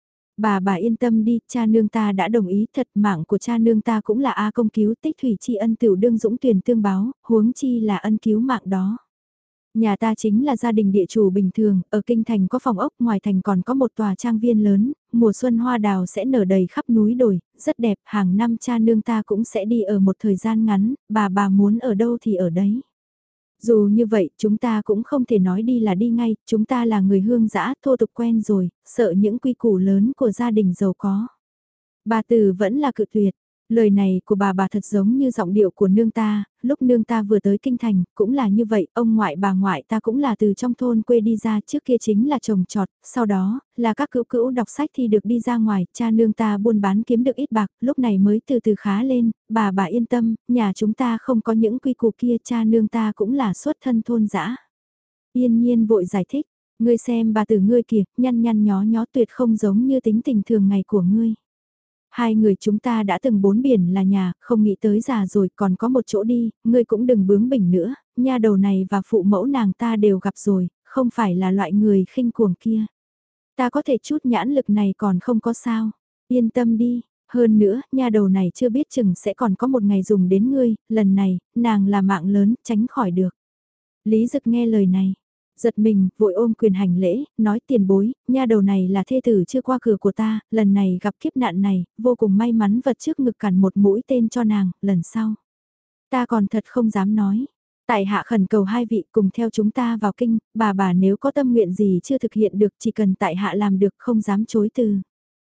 Bà yên tâm đi, cha nương ta đã đồng ý, thật mạng của cha nương ta cũng là A công cứu, tích thủy tri ân tửu đương dũng tuyển tương báo, huống chi là ân cứu mạng đó. Nhà ta chính là gia đình địa chủ bình thường, ở kinh thành có phòng ốc, ngoài thành còn có một tòa trang viên lớn, mùa xuân hoa đào sẽ nở đầy khắp núi đồi, rất đẹp, hàng năm cha nương ta cũng sẽ đi ở một thời gian ngắn, bà muốn ở đâu thì ở đấy. Dù như vậy, chúng ta cũng không thể nói đi là đi ngay, chúng ta là người hương dã, thô tục quen rồi, sợ những quy củ lớn của gia đình giàu có. Bà Từ vẫn là cự tuyệt. Lời này của bà thật giống như giọng điệu của nương ta, lúc nương ta vừa tới kinh thành, cũng là như vậy, ông ngoại bà ngoại ta cũng là từ trong thôn quê đi ra, trước kia chính là trồng trọt, sau đó, là các cữu cữu đọc sách thì được đi ra ngoài, cha nương ta buôn bán kiếm được ít bạc, lúc này mới từ từ khá lên, bà yên tâm, nhà chúng ta không có những quy củ kia, cha nương ta cũng là xuất thân thôn dã. Yên Nhiên vội giải thích, ngươi xem bà từ ngươi kìa, nhăn nhăn nhó nhó tuyệt không giống như tính tình thường ngày của ngươi. Hai người chúng ta đã từng bốn biển là nhà, không nghĩ tới già rồi còn có một chỗ đi, ngươi cũng đừng bướng bỉnh nữa, nha đầu này và phụ mẫu nàng ta đều gặp rồi, không phải là loại người khinh cuồng kia. Ta có thể chút nhãn lực này còn không có sao. Yên tâm đi, hơn nữa, nha đầu này chưa biết chừng sẽ còn có một ngày dùng đến ngươi, lần này, nàng là mạng lớn, tránh khỏi được. Lý Dực nghe lời này, giật mình, vội ôm quyền hành lễ, nói tiền bối, nha đầu này là thê tử chưa qua cửa của ta, lần này gặp kiếp nạn này, vô cùng may mắn vật trước ngực cản một mũi tên cho nàng, lần sau. Ta còn thật không dám nói. Tại hạ khẩn cầu hai vị cùng theo chúng ta vào kinh, bà nếu có tâm nguyện gì chưa thực hiện được chỉ cần tại hạ làm được không dám chối từ.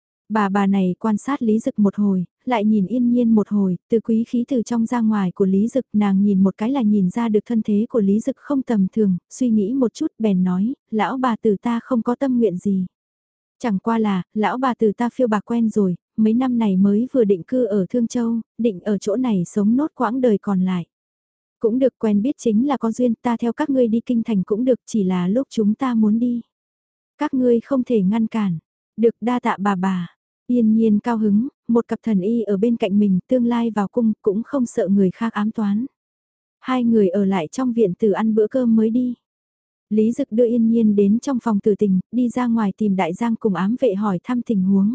Bà này quan sát Lý Dực một hồi, lại nhìn Yên Nhiên một hồi, từ quý khí từ trong ra ngoài của Lý Dực nàng nhìn một cái là nhìn ra được thân thế của Lý Dực không tầm thường, suy nghĩ một chút bèn nói, lão bà tử ta không có tâm nguyện gì. Chẳng qua là, lão bà tử ta phiêu bạc quen rồi, mấy năm này mới vừa định cư ở Thương Châu, định ở chỗ này sống nốt quãng đời còn lại. Cũng được quen biết chính là có duyên ta theo các ngươi đi kinh thành cũng được chỉ là lúc chúng ta muốn đi. Các ngươi không thể ngăn cản, được đa tạ bà. Yên Nhiên cao hứng, một cặp thần y ở bên cạnh mình tương lai vào cung cũng không sợ người khác ám toán. Hai người ở lại trong viện tử ăn bữa cơm mới đi. Lý Dực đưa Yên Nhiên đến trong phòng tử tình, đi ra ngoài tìm Đại Giang cùng ám vệ hỏi thăm tình huống.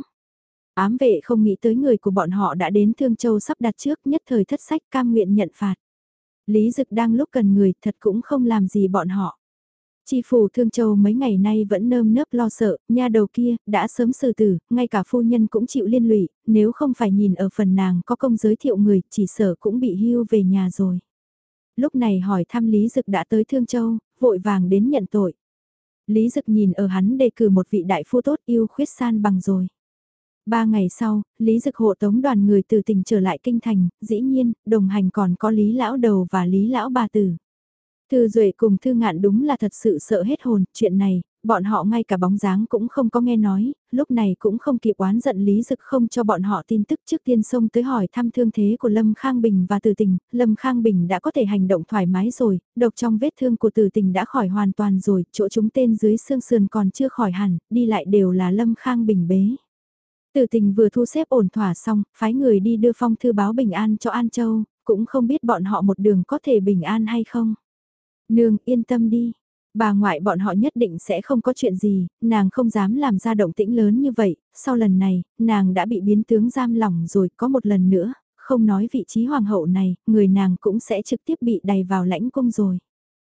Ám vệ không nghĩ tới người của bọn họ đã đến Thương Châu sắp đặt trước nhất thời thất sách cam nguyện nhận phạt. Lý Dực đang lúc cần người thật cũng không làm gì bọn họ. Chi phủ Thương Châu mấy ngày nay vẫn nơm nớp lo sợ, nha đầu kia, đã sớm xử tử, ngay cả phu nhân cũng chịu liên lụy, nếu không phải nhìn ở phần nàng có công giới thiệu người, chỉ sợ cũng bị hưu về nhà rồi. Lúc này hỏi thăm Lý Dực đã tới Thương Châu, vội vàng đến nhận tội. Lý Dực nhìn ở hắn đề cử một vị đại phu tốt yêu khuyết san bằng rồi. 3 ngày sau, Lý Dực hộ tống đoàn người từ tỉnh trở lại kinh thành, dĩ nhiên, đồng hành còn có Lý Lão Đầu và Lý Lão Bà Tử. Thư Duệ cùng Thư Ngạn đúng là thật sự sợ hết hồn, chuyện này, bọn họ ngay cả bóng dáng cũng không có nghe nói, lúc này cũng không kịp oán giận Lý Dực không cho bọn họ tin tức trước tiên xông tới hỏi thăm thương thế của Lâm Khang Bình và Từ Tình, Lâm Khang Bình đã có thể hành động thoải mái rồi, độc trong vết thương của Từ Tình đã khỏi hoàn toàn rồi, chỗ chúng tên dưới xương sườn còn chưa khỏi hẳn, đi lại đều là Lâm Khang Bình bế. Từ Tình vừa thu xếp ổn thỏa xong, phái người đi đưa phong thư báo bình an cho An Châu, cũng không biết bọn họ một đường có thể bình an hay không. Nương yên tâm đi, bà ngoại bọn họ nhất định sẽ không có chuyện gì, nàng không dám làm ra động tĩnh lớn như vậy, sau lần này, nàng đã bị biến tướng giam lỏng rồi có một lần nữa, không nói vị trí hoàng hậu này, người nàng cũng sẽ trực tiếp bị đày vào lãnh cung rồi.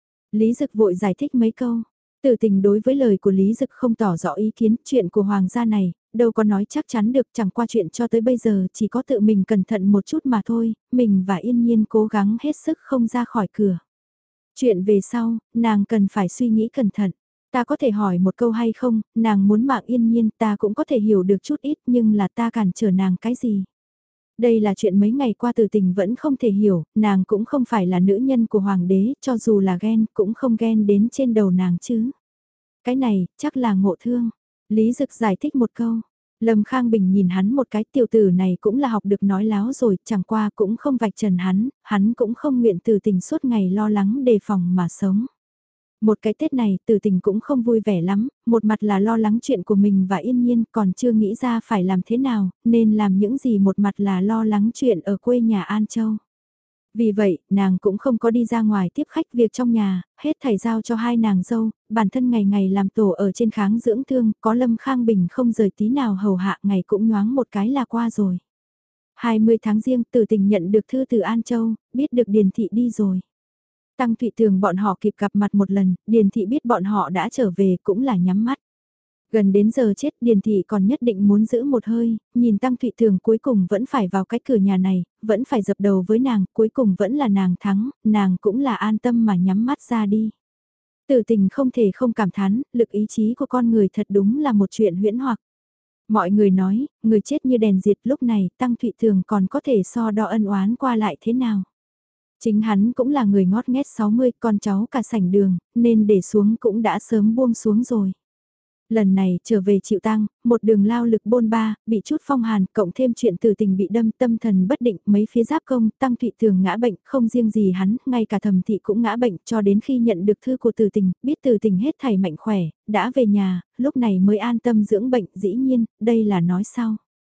Lý Dực vội giải thích mấy câu, Từ Tình đối với lời của Lý Dực không tỏ rõ ý kiến, chuyện của hoàng gia này, đâu có nói chắc chắn được, chẳng qua chuyện cho tới bây giờ chỉ có tự mình cẩn thận một chút mà thôi, mình và Yên Nhiên cố gắng hết sức không ra khỏi cửa. Chuyện về sau, nàng cần phải suy nghĩ cẩn thận. Ta có thể hỏi một câu hay không, nàng muốn mạng Yên Nhiên ta cũng có thể hiểu được chút ít nhưng là ta cản trở nàng cái gì. Đây là chuyện mấy ngày qua Từ Tình vẫn không thể hiểu, nàng cũng không phải là nữ nhân của hoàng đế, cho dù là ghen cũng không ghen đến trên đầu nàng chứ. Cái này, chắc là ngộ thương. Lý Dực giải thích một câu. Lâm Khang Bình nhìn hắn một cái tiểu tử này cũng là học được nói láo rồi, chẳng qua cũng không vạch trần hắn cũng không nguyện Từ Tình suốt ngày lo lắng đề phòng mà sống. Một cái Tết này Từ Tình cũng không vui vẻ lắm, một mặt là lo lắng chuyện của mình và Yên Nhiên còn chưa nghĩ ra phải làm thế nào, nên làm những gì một mặt là lo lắng chuyện ở quê nhà An Châu. Vì vậy, nàng cũng không có đi ra ngoài tiếp khách việc trong nhà, hết thảy giao cho hai nàng dâu, bản thân ngày ngày làm tổ ở trên kháng dưỡng thương, có Lâm Khang Bình không rời tí nào hầu hạ ngày cũng nhoáng một cái là qua rồi. 20 tháng riêng Từ Tình nhận được thư từ An Châu, biết được Điền Thị đi rồi. Tăng Thụy Tường bọn họ kịp gặp mặt một lần, Điền Thị biết bọn họ đã trở về cũng là nhắm mắt. Gần đến giờ chết Điền Thị còn nhất định muốn giữ một hơi, nhìn Tăng Thụy Tường cuối cùng vẫn phải vào cái cửa nhà này, vẫn phải dập đầu với nàng, cuối cùng vẫn là nàng thắng, nàng cũng là an tâm mà nhắm mắt ra đi. Tử Tình không thể không cảm thán, lực ý chí của con người thật đúng là một chuyện huyễn hoặc. Mọi người nói, người chết như đèn diệt lúc này Tăng Thụy Tường còn có thể so đo ân oán qua lại thế nào. Chính hắn cũng là người ngót nghét 60, con cháu cả sảnh đường, nên để xuống cũng đã sớm buông xuống rồi. Lần này trở về chịu tang, một đường lao lực bôn ba, bị chút phong hàn, cộng thêm chuyện Từ Tình bị đâm tâm thần bất định, mấy phía giáp công, Tăng Thụy Tường ngã bệnh, không riêng gì hắn, ngay cả Thẩm Thị cũng ngã bệnh, cho đến khi nhận được thư của Từ Tình, biết Từ Tình hết thảy mạnh khỏe, đã về nhà, lúc này mới an tâm dưỡng bệnh, dĩ nhiên, đây là nói sau.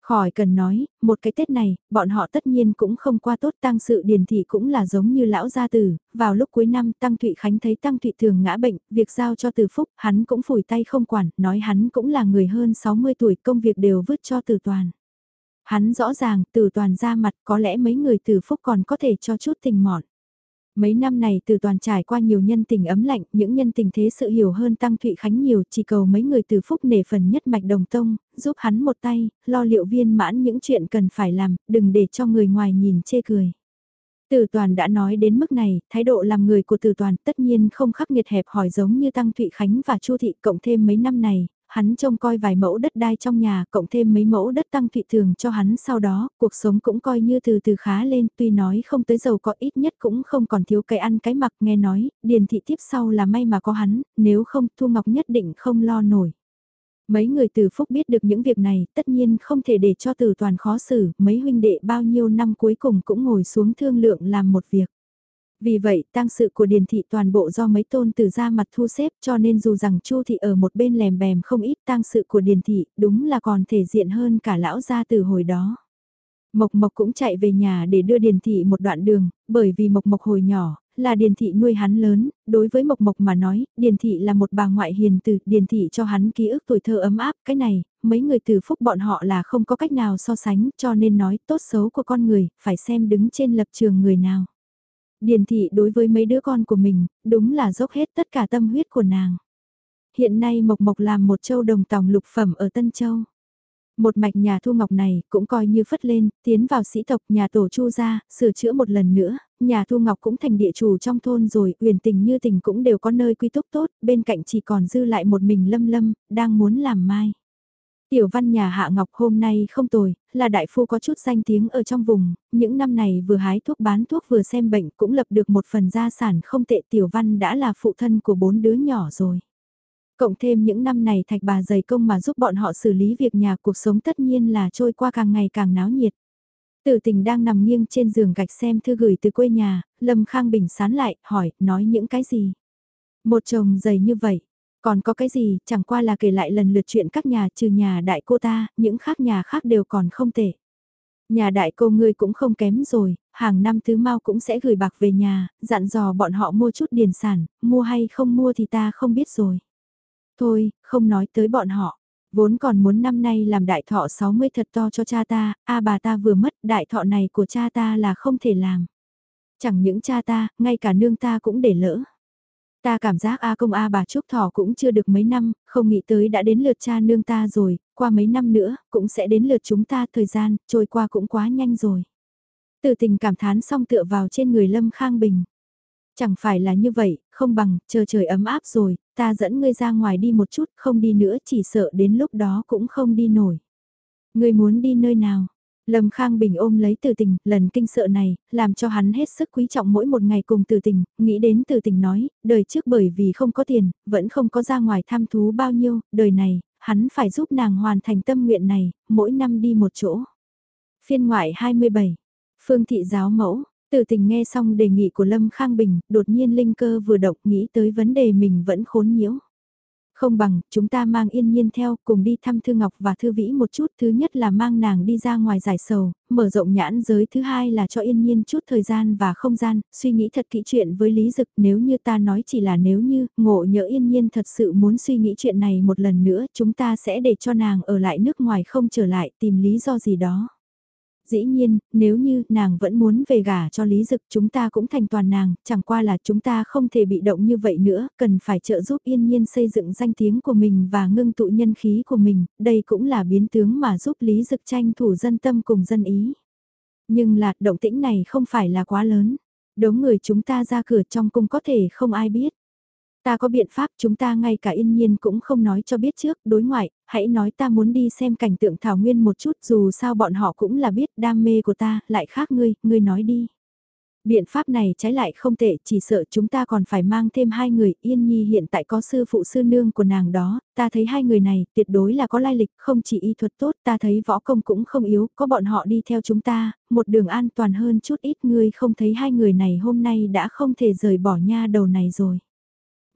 Khỏi cần nói, một cái Tết này, bọn họ tất nhiên cũng không qua tốt, tang sự Điền thị cũng là giống như lão gia tử, vào lúc cuối năm Tăng Thụy Khánh thấy Tăng Thụy Thường ngã bệnh, việc giao cho Từ Phúc, hắn cũng phủi tay không quản, nói hắn cũng là người hơn 60 tuổi, công việc đều vứt cho Từ Toàn. Hắn rõ ràng, Từ Toàn ra mặt, có lẽ mấy người Từ Phúc còn có thể cho chút tình mọn. Mấy năm này Từ Toàn trải qua nhiều nhân tình ấm lạnh, những nhân tình thế sự hiểu hơn Tăng Thụy Khánh nhiều, chỉ cầu mấy người Từ Phúc nể phần nhất mạch đồng tông, giúp hắn một tay, lo liệu viên mãn những chuyện cần phải làm, đừng để cho người ngoài nhìn chê cười. Từ Toàn đã nói đến mức này, thái độ làm người của Từ Toàn tất nhiên không khắc nghiệt hẹp hòi giống như Tăng Thụy Khánh và Chu Thị, cộng thêm mấy năm này, hắn trông coi vài mẫu đất đai trong nhà, cộng thêm mấy mẫu đất Tăng Thụy Thường cho hắn sau đó, cuộc sống cũng coi như từ từ khá lên, tuy nói không tới giàu có ít nhất cũng không còn thiếu cái ăn cái mặc, nghe nói, Điền Thị tiếp sau là may mà có hắn, nếu không Thu Ngọc nhất định không lo nổi. Mấy người Từ Phúc biết được những việc này, tất nhiên không thể để cho Từ Toàn khó xử, mấy huynh đệ bao nhiêu năm cuối cùng cũng ngồi xuống thương lượng làm một việc. Vì vậy, tang sự của Điền thị toàn bộ do mấy tôn tử ra mặt thu xếp, cho nên dù rằng Chu thị ở một bên lèm bèm không ít, tang sự của Điền thị, đúng là còn thể diện hơn cả lão gia từ hồi đó. Mộc Mộc cũng chạy về nhà để đưa Điền thị một đoạn đường, bởi vì Mộc Mộc hồi nhỏ, là Điền thị nuôi hắn lớn, đối với Mộc Mộc mà nói, Điền thị là một bà ngoại hiền từ, Điền thị cho hắn ký ức tuổi thơ ấm áp, cái này, mấy người Từ Phúc bọn họ là không có cách nào so sánh, cho nên nói tốt xấu của con người, phải xem đứng trên lập trường người nào. Điền thị đối với mấy đứa con của mình, đúng là dốc hết tất cả tâm huyết của nàng. Hiện nay Mộc Mộc làm một châu đồng tòng lục phẩm ở Tân Châu. Một mạch nhà Thu Ngọc này cũng coi như phất lên, tiến vào sĩ tộc nhà tổ Chu gia, sửa chữa một lần nữa, nhà Thu Ngọc cũng thành địa chủ trong thôn rồi, Uyển Tình Như Tình cũng đều có nơi quy túc tốt, bên cạnh chỉ còn dư lại một mình Lâm Lâm, đang muốn làm mai. Tiểu văn nhà Hạ Ngọc hôm nay không tồi, là đại phu có chút danh tiếng ở trong vùng, những năm này vừa hái thuốc bán thuốc vừa xem bệnh cũng lập được một phần gia sản không tệ, Tiểu văn đã là phụ thân của 4 đứa nhỏ rồi. Cộng thêm những năm này Thạch bà dày công mà giúp bọn họ xử lý việc nhà, cuộc sống tất nhiên là trôi qua càng ngày càng náo nhiệt. Tử Tình đang nằm nghiêng trên giường gạch xem thư gửi từ quê nhà, Lâm Khang Bình sán lại, hỏi, nói những cái gì? Một chồng dày như vậy, còn có cái gì, chẳng qua là kể lại lần lượt chuyện các nhà trừ nhà đại cô ta, những khác nhà khác đều còn không tệ. Nhà đại cô ngươi cũng không kém rồi, hàng năm Tứ Mao cũng sẽ gửi bạc về nhà, dặn dò bọn họ mua chút điền sản, mua hay không mua thì ta không biết rồi. Thôi, không nói tới bọn họ, vốn còn muốn năm nay làm đại thọ 60 thật to cho cha ta, bà ta vừa mất, đại thọ này của cha ta là không thể làm. Chẳng những cha ta, ngay cả nương ta cũng để lỡ. Ta cảm giác A Công bà Trúc Thỏ cũng chưa được mấy năm, không nghĩ tới đã đến lượt cha nương ta rồi, qua mấy năm nữa, cũng sẽ đến lượt chúng ta, thời gian, trôi qua cũng quá nhanh rồi. Từ Tình cảm thán xong tựa vào trên người Lâm Khang Bình. Chẳng phải là như vậy, không bằng, chờ trời ấm áp rồi, ta dẫn ngươi ra ngoài đi một chút, không đi nữa chỉ sợ đến lúc đó cũng không đi nổi. Ngươi muốn đi nơi nào? Lâm Khang Bình ôm lấy Từ Tình, lần kinh sợ này, làm cho hắn hết sức quý trọng mỗi một ngày cùng Từ Tình, nghĩ đến Từ Tình nói, đời trước bởi vì không có tiền, vẫn không có ra ngoài thăm thú bao nhiêu, đời này, hắn phải giúp nàng hoàn thành tâm nguyện này, mỗi năm đi một chỗ. Phiên ngoại 27, Phương Thị Giáo Mẫu, Từ Tình nghe xong đề nghị của Lâm Khang Bình, đột nhiên linh cơ vừa động nghĩ tới vấn đề mình vẫn khốn nhiễu. Không bằng, chúng ta mang Yên Nhiên theo, cùng đi thăm Thư Ngọc và Thư Vĩ một chút. Thứ nhất là mang nàng đi ra ngoài giải sầu, mở rộng nhãn giới. Thứ hai là cho Yên Nhiên chút thời gian và không gian, suy nghĩ thật kỹ chuyện với Lý Dực. Nếu như ta nói chỉ là nếu như, ngộ nhỡ Yên Nhiên thật sự muốn suy nghĩ chuyện này một lần nữa, chúng ta sẽ để cho nàng ở lại nước ngoài không trở lại, tìm lý do gì đó. Dĩ nhiên, nếu như nàng vẫn muốn về gả cho Lý Dực chúng ta cũng thành toàn nàng, chẳng qua là chúng ta không thể bị động như vậy nữa, cần phải trợ giúp Yên Nhiên xây dựng danh tiếng của mình và ngưng tụ nhân khí của mình, đây cũng là biến tướng mà giúp Lý Dực tranh thủ dân tâm cùng dân ý. Nhưng là, động tĩnh này không phải là quá lớn, đống người chúng ta ra cửa trong cung có thể không ai biết. Ta có biện pháp, chúng ta ngay cả Yên Nhiên cũng không nói cho biết trước, đối ngoại, hãy nói ta muốn đi xem cảnh tượng thảo nguyên một chút, dù sao bọn họ cũng là biết đam mê của ta, lại khác ngươi nói đi. Biện pháp này trái lại không tệ, chỉ sợ chúng ta còn phải mang thêm 2 người, Yên Nhi hiện tại có sư phụ sư nương của nàng đó, ta thấy 2 người này tuyệt đối là có lai lịch, không chỉ y thuật tốt, ta thấy võ công cũng không yếu, có bọn họ đi theo chúng ta, một đường an toàn hơn chút ít, ngươi không thấy 2 người này hôm nay đã không thể rời bỏ nha đầu này rồi.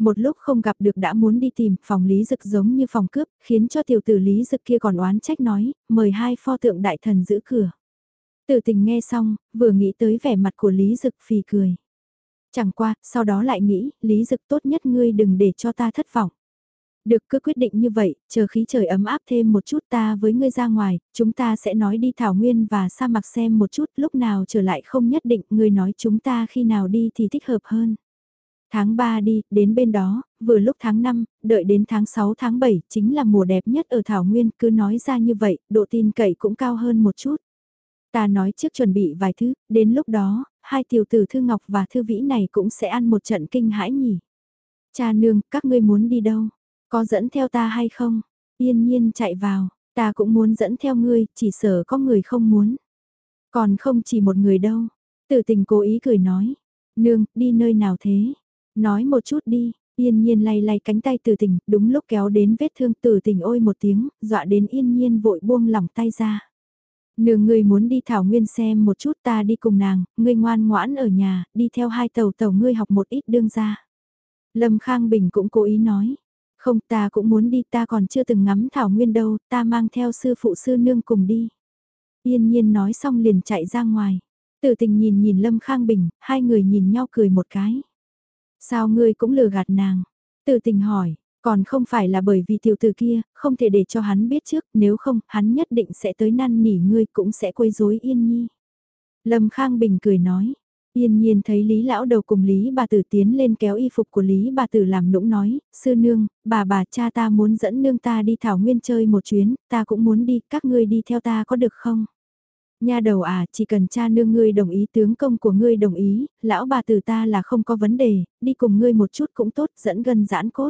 Một lúc không gặp được đã muốn đi tìm, phòng Lý Dực giống như phòng cướp, khiến cho tiểu tử Lý Dực kia còn oán trách nói, mời hai pho tượng đại thần giữ cửa. Tử Tình nghe xong, vừa nghĩ tới vẻ mặt của Lý Dực phì cười. Chẳng qua, sau đó lại nghĩ, Lý Dực tốt nhất ngươi đừng để cho ta thất vọng. Được cứ quyết định như vậy, chờ khí trời ấm áp thêm một chút ta với ngươi ra ngoài, chúng ta sẽ nói đi thảo nguyên và sa mạc xem một chút, lúc nào trở lại không nhất định, ngươi nói chúng ta khi nào đi thì thích hợp hơn. Tháng 3 đi, đến bên đó, vừa lúc tháng 5, đợi đến tháng 6 tháng 7, chính là mùa đẹp nhất ở thảo nguyên, cứ nói ra như vậy, độ tin cậy cũng cao hơn một chút. Ta nói trước chuẩn bị vài thứ, đến lúc đó, hai tiểu tử Thư Ngọc và Thư Vĩ này cũng sẽ ăn một trận kinh hãi nhỉ. Cha nương, các ngươi muốn đi đâu? Có dẫn theo ta hay không? Yên nhiên chạy vào, ta cũng muốn dẫn theo ngươi, chỉ sợ có người không muốn. Còn không chỉ một người đâu. Tử Tình cố ý cười nói. Nương, đi nơi nào thế? Nói một chút đi. Yên nhiên lay lay cánh tay Tử Tình, đúng lúc kéo đến vết thương Tử Tình ôi một tiếng, dọa đến Yên nhiên vội buông lỏng tay ra. Nương ngươi muốn đi thảo nguyên xem một chút ta đi cùng nàng, ngươi ngoan ngoãn ở nhà, đi theo hai tàu tàu ngươi học một ít đương ra. Lâm Khang Bình cũng cố ý nói. Không ta cũng muốn đi ta còn chưa từng ngắm thảo nguyên đâu, ta mang theo sư phụ sư nương cùng đi. Yên nhiên nói xong liền chạy ra ngoài. Tử Tình nhìn nhìn Lâm Khang Bình, hai người nhìn nhau cười một cái. Sao ngươi cũng lừa gạt nàng? Tử Tình hỏi, còn không phải là bởi vì tiểu tử kia, không thể để cho hắn biết trước, nếu không, hắn nhất định sẽ tới năn nỉ ngươi cũng sẽ quấy rối Yên Nhi. Lâm Khang Bình cười nói, Yên nhiên thấy Lý Lão Đầu cùng Lý bà tử tiến lên kéo y phục của Lý bà tử làm nũng nói, sư nương, bà cha ta muốn dẫn nương ta đi thảo nguyên chơi một chuyến, ta cũng muốn đi, các ngươi đi theo ta có được không? Nha đầu à, chỉ cần cha nương ngươi đồng ý tướng công của ngươi đồng ý, lão bà tử ta là không có vấn đề, đi cùng ngươi một chút cũng tốt, dẫn gân giãn cốt.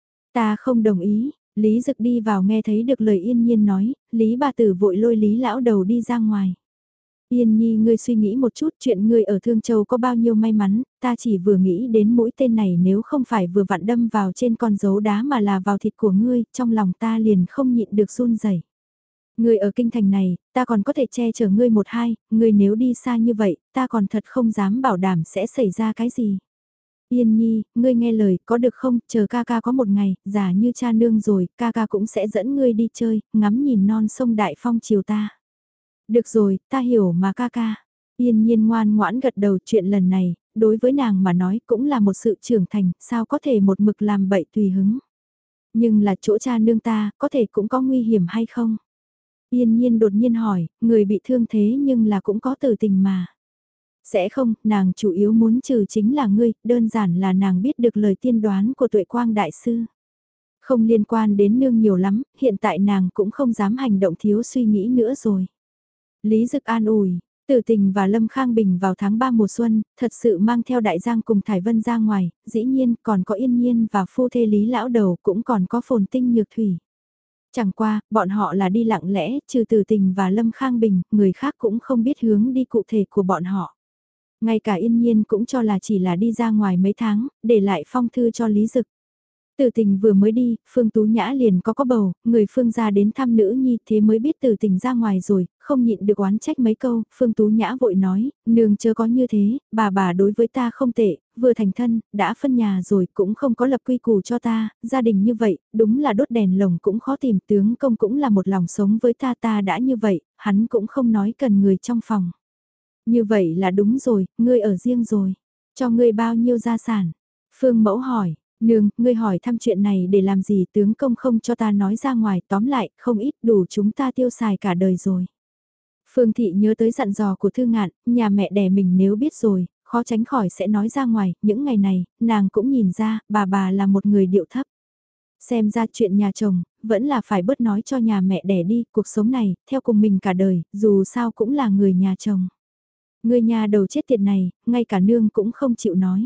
Ta không đồng ý, Lý Dực đi vào nghe thấy được lời Yên nhiên nói, Lý bà tử vội lôi Lý Lão Đầu đi ra ngoài. Yên Nhi ngươi suy nghĩ một chút chuyện ngươi ở Thương Châu có bao nhiêu may mắn, ta chỉ vừa nghĩ đến mũi tên này nếu không phải vừa vặn đâm vào trên con dấu đá mà là vào thịt của ngươi, trong lòng ta liền không nhịn được run rẩy. Ngươi ở kinh thành này, ta còn có thể che chở ngươi một hai, ngươi nếu đi xa như vậy, ta còn thật không dám bảo đảm sẽ xảy ra cái gì. Yên Nhi, ngươi nghe lời, có được không, chờ ca ca có một ngày, giả như cha nương rồi, ca ca cũng sẽ dẫn ngươi đi chơi, ngắm nhìn non sông Đại Phong chiều ta. Được rồi, ta hiểu mà ca ca. Yên nhiên ngoan ngoãn gật đầu chuyện lần này, đối với nàng mà nói cũng là một sự trưởng thành, sao có thể một mực làm bậy tùy hứng. Nhưng là chỗ cha nương ta, có thể cũng có nguy hiểm hay không? Yên nhiên đột nhiên hỏi, người bị thương thế nhưng là cũng có tử tình mà. Sẽ không, nàng chủ yếu muốn trừ chính là ngươi, đơn giản là nàng biết được lời tiên đoán của Tuệ Quang Đại Sư. Không liên quan đến nương nhiều lắm, hiện tại nàng cũng không dám hành động thiếu suy nghĩ nữa rồi. Lý Dực an ủi, Tử Tình và Lâm Khang Bình vào tháng 3 mùa xuân, thật sự mang theo Đại Giang cùng Thải Vân ra ngoài, dĩ nhiên còn có Yên Nhiên và phu thê Lý Lão Đầu cũng còn có Phồn Tinh Nhược Thủy. Chẳng qua, bọn họ là đi lặng lẽ, trừ Tử Tình và Lâm Khang Bình, người khác cũng không biết hướng đi cụ thể của bọn họ. Ngay cả Yên Nhiên cũng cho là chỉ là đi ra ngoài mấy tháng, để lại phong thư cho Lý Dực. Tử Tình vừa mới đi, Phương Tú Nhã liền có bầu, người Phương ra đến thăm nữ nhi thế mới biết Tử Tình ra ngoài rồi, không nhịn được oán trách mấy câu, Phương Tú Nhã vội nói, nương chớ có như thế, bà đối với ta không tệ, vừa thành thân, đã phân nhà rồi cũng không có lập quy củ cho ta, gia đình như vậy, đúng là đốt đèn lồng cũng khó tìm, tướng công cũng là một lòng sống với ta đã như vậy, hắn cũng không nói cần người trong phòng. Như vậy là đúng rồi, ngươi ở riêng rồi, cho ngươi bao nhiêu gia sản? Phương Mẫu hỏi. Nương, ngươi hỏi thăm chuyện này để làm gì tướng công không cho ta nói ra ngoài tóm lại không ít đủ chúng ta tiêu xài cả đời rồi. Phương Thị nhớ tới dặn dò của Thư Ngạn, nhà mẹ đẻ mình nếu biết rồi, khó tránh khỏi sẽ nói ra ngoài, những ngày này, nàng cũng nhìn ra, bà là một người điệu thấp. Xem ra chuyện nhà chồng, vẫn là phải bớt nói cho nhà mẹ đẻ đi, cuộc sống này, theo cùng mình cả đời, dù sao cũng là người nhà chồng. Người nhà đầu chết tiệt này, ngay cả nương cũng không chịu nói.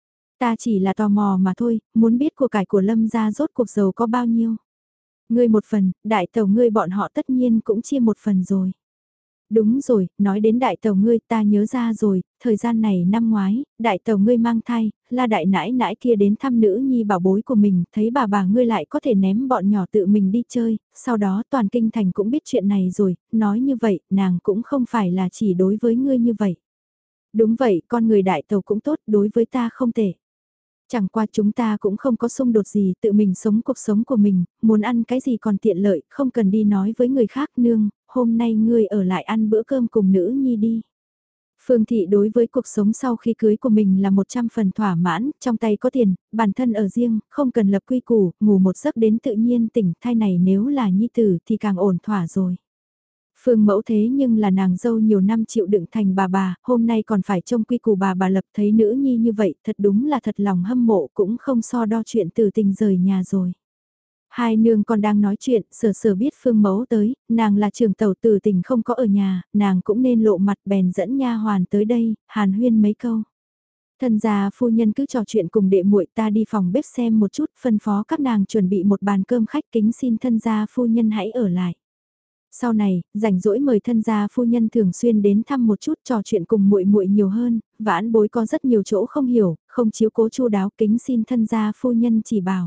Ta chỉ là tò mò mà thôi, muốn biết của cải của Lâm gia rốt cuộc giàu có bao nhiêu. Ngươi một phần, đại tàu ngươi bọn họ tất nhiên cũng chia một phần rồi. Đúng rồi, nói đến đại tàu ngươi ta nhớ ra rồi, thời gian này năm ngoái, đại tàu ngươi mang thai, là đại nãi nãi kia đến thăm nữ nhi bảo bối của mình, thấy bà ngươi lại có thể ném bọn nhỏ tự mình đi chơi, sau đó toàn kinh thành cũng biết chuyện này rồi, nói như vậy, nàng cũng không phải là chỉ đối với ngươi như vậy. Đúng vậy, con người đại tàu cũng tốt, đối với ta không tệ. Chẳng qua chúng ta cũng không có xung đột gì, tự mình sống cuộc sống của mình, muốn ăn cái gì còn tiện lợi, không cần đi nói với người khác. Nương, hôm nay ngươi ở lại ăn bữa cơm cùng nữ nhi đi. Phương Thị đối với cuộc sống sau khi cưới của mình là 100 phần thỏa mãn, trong tay có tiền, bản thân ở riêng, không cần lập quy củ, ngủ một giấc đến tự nhiên tỉnh, thai này nếu là nhi tử thì càng ổn thỏa rồi. Phương Mẫu thế nhưng là nàng dâu nhiều năm chịu đựng thành bà, hôm nay còn phải trông quy củ bà lập, thấy nữ nhi như vậy, thật đúng là thật lòng hâm mộ, cũng không so đo chuyện từ tình rời nhà rồi. Hai nương còn đang nói chuyện, sở sở biết Phương Mẫu tới, nàng là trưởng tàu Từ Tình không có ở nhà, nàng cũng nên lộ mặt, bèn dẫn nha hoàn tới đây, hàn huyên mấy câu. Thân gia phu nhân cứ trò chuyện cùng đệ muội, ta đi phòng bếp xem một chút, phân phó các nàng chuẩn bị một bàn cơm khách, kính xin thân gia phu nhân hãy ở lại. Sau này, rảnh rỗi mời thân gia phu nhân thường xuyên đến thăm một chút, trò chuyện cùng muội muội nhiều hơn, vãn bối có rất nhiều chỗ không hiểu, không chiếu cố chu đáo, kính xin thân gia phu nhân chỉ bảo.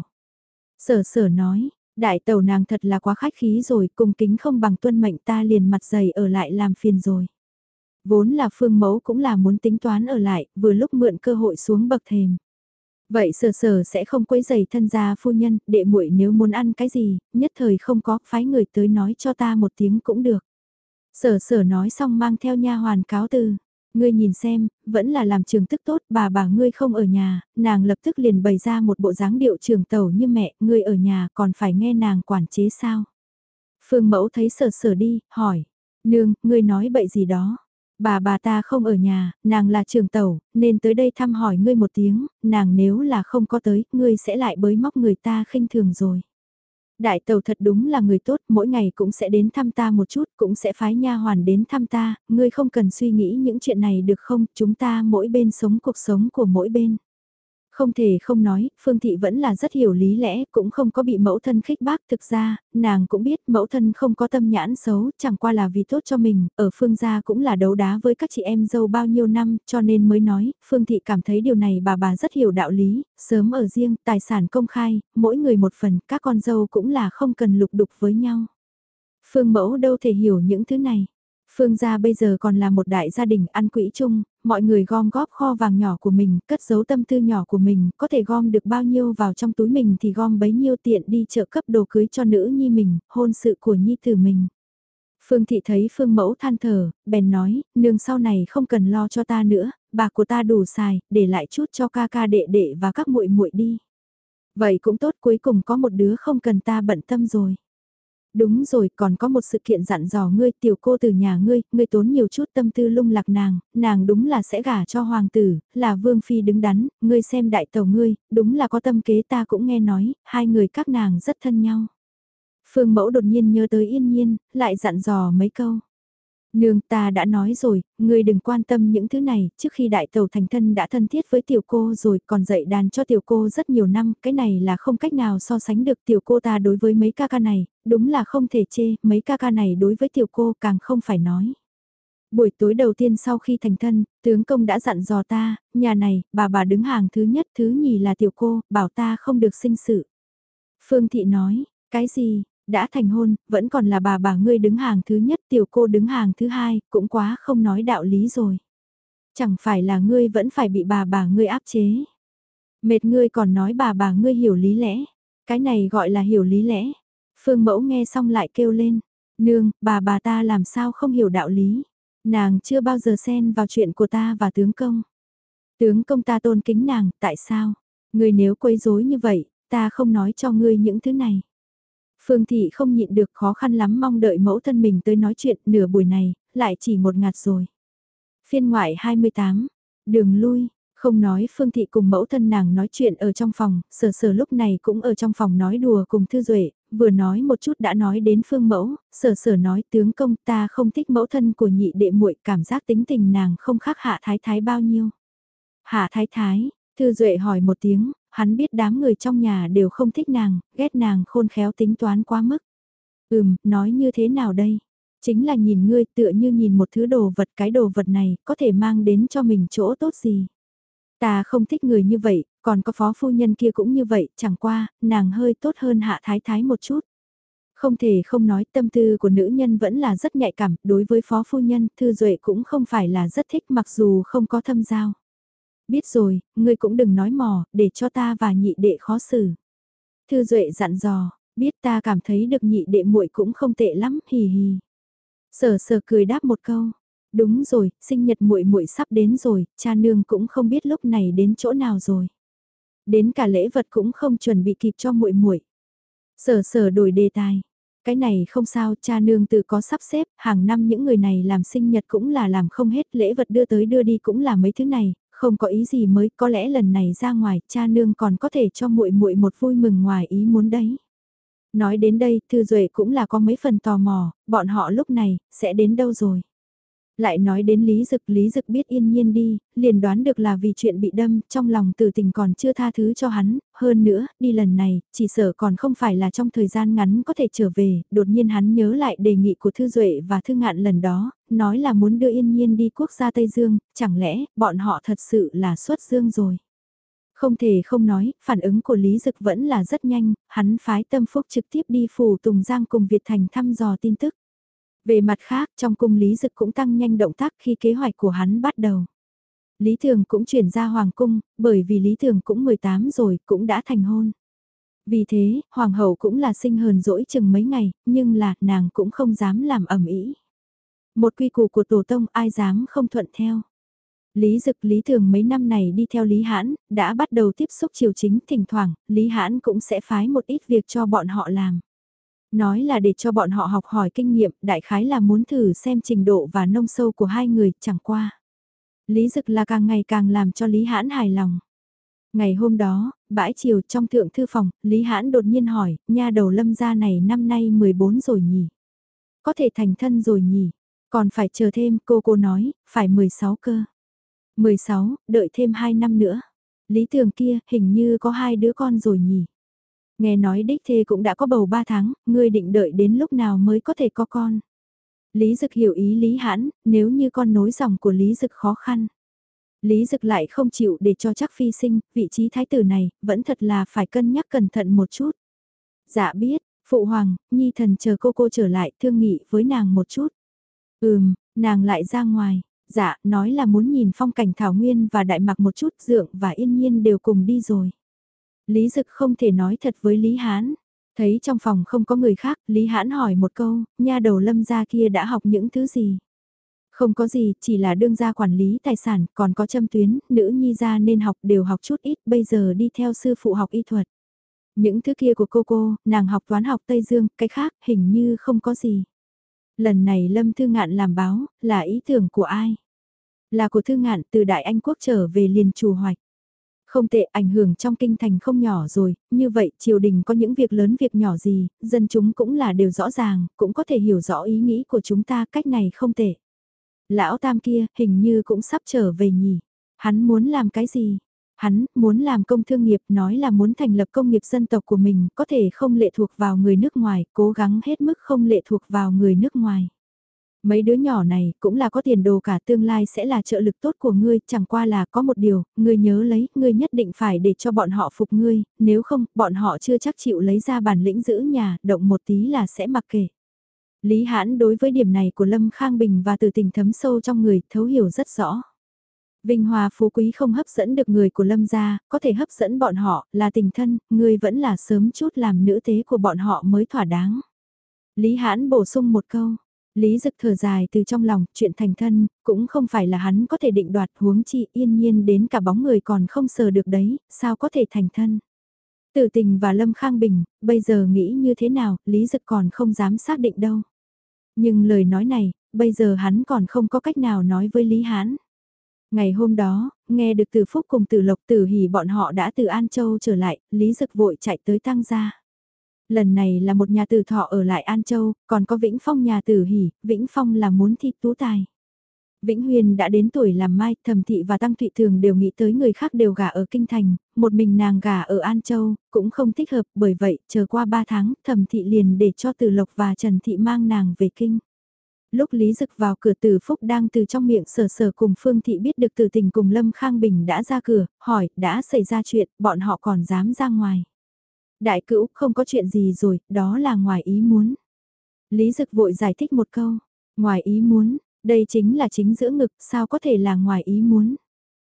Sở sở nói, đại tẩu nàng thật là quá khách khí rồi, cung kính không bằng tuân mệnh, ta liền mặt dày ở lại làm phiền rồi. Vốn là Phương Mẫu cũng là muốn tính toán ở lại, vừa lúc mượn cơ hội xuống bậc thềm. Vậy sở sở sẽ không quấy giày thân gia phu nhân, đệ muội nếu muốn ăn cái gì, nhất thời không có, phái người tới nói cho ta một tiếng cũng được. Sở sở nói xong mang theo nha hoàn cáo từ. Ngươi nhìn xem, vẫn là làm trường tức tốt, bà ngươi không ở nhà, nàng lập tức liền bày ra một bộ dáng điệu trường tẩu như mẹ, ngươi ở nhà còn phải nghe nàng quản chế sao. Phương Mẫu thấy sở sở đi, hỏi, nương, ngươi nói bậy gì đó. Bà ta không ở nhà, nàng là trường tẩu, nên tới đây thăm hỏi ngươi một tiếng, nàng nếu là không có tới, ngươi sẽ lại bới móc người ta khinh thường rồi. Đại tàu thật đúng là người tốt, mỗi ngày cũng sẽ đến thăm ta một chút, cũng sẽ phái nha hoàn đến thăm ta, ngươi không cần suy nghĩ những chuyện này được không, chúng ta mỗi bên sống cuộc sống của mỗi bên. Không thể không nói, Phương Thị vẫn là rất hiểu lý lẽ, cũng không có bị mẫu thân khích bác. Thực ra, nàng cũng biết mẫu thân không có tâm nhãn xấu, chẳng qua là vì tốt cho mình, ở Phương gia cũng là đấu đá với các chị em dâu bao nhiêu năm, cho nên mới nói, Phương Thị cảm thấy điều này bà rất hiểu đạo lý, sớm ở riêng, tài sản công khai, mỗi người một phần, các con dâu cũng là không cần lục đục với nhau. Phương Mẫu đâu thể hiểu những thứ này. Phương gia bây giờ còn là một đại gia đình ăn quỹ chung, mọi người gom góp kho vàng nhỏ của mình, cất giấu tâm tư nhỏ của mình, có thể gom được bao nhiêu vào trong túi mình thì gom bấy nhiêu, tiện đi chợ cấp đồ cưới cho nữ nhi mình, hôn sự của nhi tử mình. Phương Thị thấy Phương Mẫu than thở, bèn nói, nương sau này không cần lo cho ta nữa, bạc của ta đủ xài, để lại chút cho ca ca đệ đệ và các muội muội đi. Vậy cũng tốt, cuối cùng có một đứa không cần ta bận tâm rồi. Đúng rồi, còn có một sự kiện dặn dò ngươi, tiểu cô từ nhà ngươi tốn nhiều chút tâm tư lung lạc nàng đúng là sẽ gả cho hoàng tử, là vương phi đứng đắn, ngươi xem đại tàu ngươi, đúng là có tâm kế, ta cũng nghe nói, hai người các nàng rất thân nhau. Phương Mẫu đột nhiên nhớ tới Yên Nhiên, lại dặn dò mấy câu. Nương, ta đã nói rồi, ngươi đừng quan tâm những thứ này, trước khi đại tàu thành thân đã thân thiết với tiểu cô rồi, còn dạy đàn cho tiểu cô rất nhiều năm, cái này là không cách nào so sánh được. Tiểu cô ta đối với mấy ca ca này, đúng là không thể chê, mấy ca ca này đối với tiểu cô càng không phải nói. Buổi tối đầu tiên sau khi thành thân, tướng công đã dặn dò ta, nhà này, bà đứng hàng thứ nhất, thứ nhì là tiểu cô, bảo ta không được sinh sự. Phương Thị nói, cái gì, đã thành hôn, vẫn còn là bà ngươi đứng hàng thứ nhất, tiểu cô đứng hàng thứ hai, cũng quá không nói đạo lý rồi. Chẳng phải là ngươi vẫn phải bị bà ngươi áp chế. Mệt ngươi còn nói bà ngươi hiểu lý lẽ. Cái này gọi là hiểu lý lẽ. Phương Mẫu nghe xong lại kêu lên. Nương, bà ta làm sao không hiểu đạo lý. Nàng chưa bao giờ xen vào chuyện của ta và tướng công. Tướng công ta tôn kính nàng, tại sao? Ngươi nếu quấy rối như vậy, ta không nói cho ngươi những thứ này. Phương Thị không nhịn được, khó khăn lắm mong đợi mẫu thân mình tới nói chuyện, nửa buổi này, lại chỉ một ngạt rồi. Phiên ngoại 28, đường lui, không nói Phương Thị cùng mẫu thân nàng nói chuyện ở trong phòng, sở sở lúc này cũng ở trong phòng nói đùa cùng Thư Duệ, vừa nói một chút đã nói đến Phương Mẫu, sở sở nói tướng công ta không thích mẫu thân của nhị đệ muội, cảm giác tính tình nàng không khác Hạ Thái Thái bao nhiêu. Hạ Thái Thái, Thư Duệ hỏi một tiếng, hắn biết đám người trong nhà đều không thích nàng, ghét nàng khôn khéo tính toán quá mức. Nói như thế nào đây? Chính là nhìn ngươi tựa như nhìn một thứ đồ vật, cái đồ vật này có thể mang đến cho mình chỗ tốt gì. Ta không thích người như vậy, còn có phó phu nhân kia cũng như vậy, chẳng qua, nàng hơi tốt hơn Hạ Thái Thái một chút. Không thể không nói tâm tư của nữ nhân vẫn là rất nhạy cảm, đối với phó phu nhân, Thư Duệ cũng không phải là rất thích mặc dù không có thâm giao. Biết rồi, ngươi cũng đừng nói mò, để cho ta và nhị đệ khó xử. Thư Duệ dặn dò, biết ta cảm thấy được nhị đệ muội cũng không tệ lắm, hì hì. Sở sở cười đáp một câu. Đúng rồi, sinh nhật muội muội sắp đến rồi, cha nương cũng không biết lúc này đến chỗ nào rồi. Đến cả lễ vật cũng không chuẩn bị kịp cho muội muội. Sở sở đổi đề tài. Cái này không sao, cha nương tự có sắp xếp, hàng năm những người này làm sinh nhật cũng là làm không hết, lễ vật đưa tới đưa đi cũng là mấy thứ này, không có ý gì mới, có lẽ lần này ra ngoài, cha nương còn có thể cho muội muội một vui mừng ngoài ý muốn đấy. Nói đến đây, Thư Duệ cũng là có mấy phần tò mò, bọn họ lúc này, sẽ đến đâu rồi? Lại nói đến Lý Dực biết Yên Nhiên đi, liền đoán được là vì chuyện bị đâm, trong lòng tử tình còn chưa tha thứ cho hắn, hơn nữa, đi lần này, chỉ sợ còn không phải là trong thời gian ngắn có thể trở về, đột nhiên hắn nhớ lại đề nghị của Thư Duệ và Thư Ngạn lần đó, nói là muốn đưa Yên Nhiên đi quốc gia Tây Dương, chẳng lẽ, bọn họ thật sự là xuất dương rồi. Không thể không nói, phản ứng của Lý Dực vẫn là rất nhanh, hắn phái Tâm Phúc trực tiếp đi phủ Tùng Giang cùng Việt Thành thăm dò tin tức. Về mặt khác, trong cung Lý Dực cũng tăng nhanh động tác khi kế hoạch của hắn bắt đầu. Lý Thường cũng chuyển ra Hoàng cung, bởi vì Lý Thường cũng 18 rồi, cũng đã thành hôn. Vì thế, Hoàng hậu cũng là sinh hờn dỗi chừng mấy ngày, nhưng là, nàng cũng không dám làm ầm ĩ. Một quy củ của tổ tông ai dám không thuận theo. Lý Dực Lý Thường mấy năm này đi theo Lý Hãn, đã bắt đầu tiếp xúc triều chính, thỉnh thoảng, Lý Hãn cũng sẽ phái một ít việc cho bọn họ làm. Nói là để cho bọn họ học hỏi kinh nghiệm, đại khái là muốn thử xem trình độ và nông sâu của hai người, chẳng qua. Lý Dực là càng ngày càng làm cho Lý Hãn hài lòng. Ngày hôm đó, bãi chiều trong thượng thư phòng, Lý Hãn đột nhiên hỏi, nha đầu Lâm gia này năm nay 14 rồi nhỉ? Có thể thành thân rồi nhỉ? Còn phải chờ thêm, cô nói, phải 16 cơ. 16, đợi thêm 2 năm nữa. Lý Tường kia, hình như có 2 đứa con rồi nhỉ? Nghe nói đích thê cũng đã có bầu 3 tháng, ngươi định đợi đến lúc nào mới có thể có con. Lý Dực hiểu ý Lý Hãn, nếu như con nối dòng của Lý Dực khó khăn. Lý Dực lại không chịu để cho chắc phi sinh, vị trí thái tử này, vẫn thật là phải cân nhắc cẩn thận một chút. Dạ biết, Phụ Hoàng, Nhi thần chờ cô trở lại thương nghị với nàng một chút. Nàng lại ra ngoài, dạ, nói là muốn nhìn phong cảnh Thảo Nguyên và Đại Mạc một chút, Dượng và Yên Nhiên đều cùng đi rồi. Lý Dực không thể nói thật với Lý Hãn. Thấy trong phòng không có người khác, Lý Hãn hỏi một câu, nha đầu Lâm gia kia đã học những thứ gì? Không có gì, chỉ là đương gia quản lý tài sản, còn có châm tuyến, nữ nhi gia nên học đều học chút ít, bây giờ đi theo sư phụ học y thuật. Những thứ kia của cô, nàng học toán học Tây Dương, cái khác hình như không có gì. Lần này Lâm Thư Ngạn làm báo, là ý tưởng của ai? Là của Thư Ngạn từ Đại Anh Quốc trở về liền trù hoạch. Không tệ, ảnh hưởng trong kinh thành không nhỏ rồi, như vậy triều đình có những việc lớn việc nhỏ gì, dân chúng cũng là đều rõ ràng, cũng có thể hiểu rõ ý nghĩ của chúng ta, cách này không tệ. Lão Tam kia, hình như cũng sắp trở về nhỉ. Hắn muốn làm cái gì? Hắn muốn làm công thương nghiệp, nói là muốn thành lập công nghiệp dân tộc của mình, có thể không lệ thuộc vào người nước ngoài, cố gắng hết mức không lệ thuộc vào người nước ngoài. Mấy đứa nhỏ này cũng là có tiền đồ cả, tương lai sẽ là trợ lực tốt của ngươi, chẳng qua là có một điều, ngươi nhớ lấy, ngươi nhất định phải để cho bọn họ phục ngươi, nếu không, bọn họ chưa chắc chịu lấy ra bản lĩnh giữ nhà, động một tí là sẽ mặc kệ. Lý Hãn đối với điểm này của Lâm Khang Bình và từ tình thấm sâu trong người, thấu hiểu rất rõ. Vinh hoa phú quý không hấp dẫn được người của Lâm gia, có thể hấp dẫn bọn họ, là tình thân, ngươi vẫn là sớm chút làm nữ tế của bọn họ mới thỏa đáng. Lý Hãn bổ sung một câu. Lý Dực thở dài từ trong lòng, chuyện thành thân, cũng không phải là hắn có thể định đoạt, huống chi Yên Nhiên đến cả bóng người còn không sờ được đấy, sao có thể thành thân. Tử Tình và Lâm Khang Bình, bây giờ nghĩ như thế nào, Lý Dực còn không dám xác định đâu. Nhưng lời nói này, bây giờ hắn còn không có cách nào nói với Lý Hãn. Ngày hôm đó, nghe được Từ Phúc cùng Từ Lộc Từ Hỷ bọn họ đã từ An Châu trở lại, Lý Dực vội chạy tới Tăng gia. Lần này là một nhà tử thọ ở lại An Châu, còn có Vĩnh Phong nhà tử hỷ, Vĩnh Phong là muốn thi tú tài. Vĩnh Huyền đã đến tuổi làm mai, Thẩm Thị và Tăng Thụy thường đều nghĩ tới người khác đều gả ở Kinh Thành, một mình nàng gả ở An Châu, cũng không thích hợp, bởi vậy, chờ qua 3 tháng, Thẩm Thị liền để cho Từ Lộc và Trần Thị mang nàng về Kinh. Lúc Lý Dực vào cửa Từ Phúc đang từ trong miệng sở sở cùng Phương Thị biết được Từ Tình cùng Lâm Khang Bình đã ra cửa, hỏi, đã xảy ra chuyện, bọn họ còn dám ra ngoài. Đại cữu, không có chuyện gì rồi, đó là ngoài ý muốn. Lý Dực vội giải thích một câu, ngoài ý muốn, đây chính là chính giữa ngực, sao có thể là ngoài ý muốn.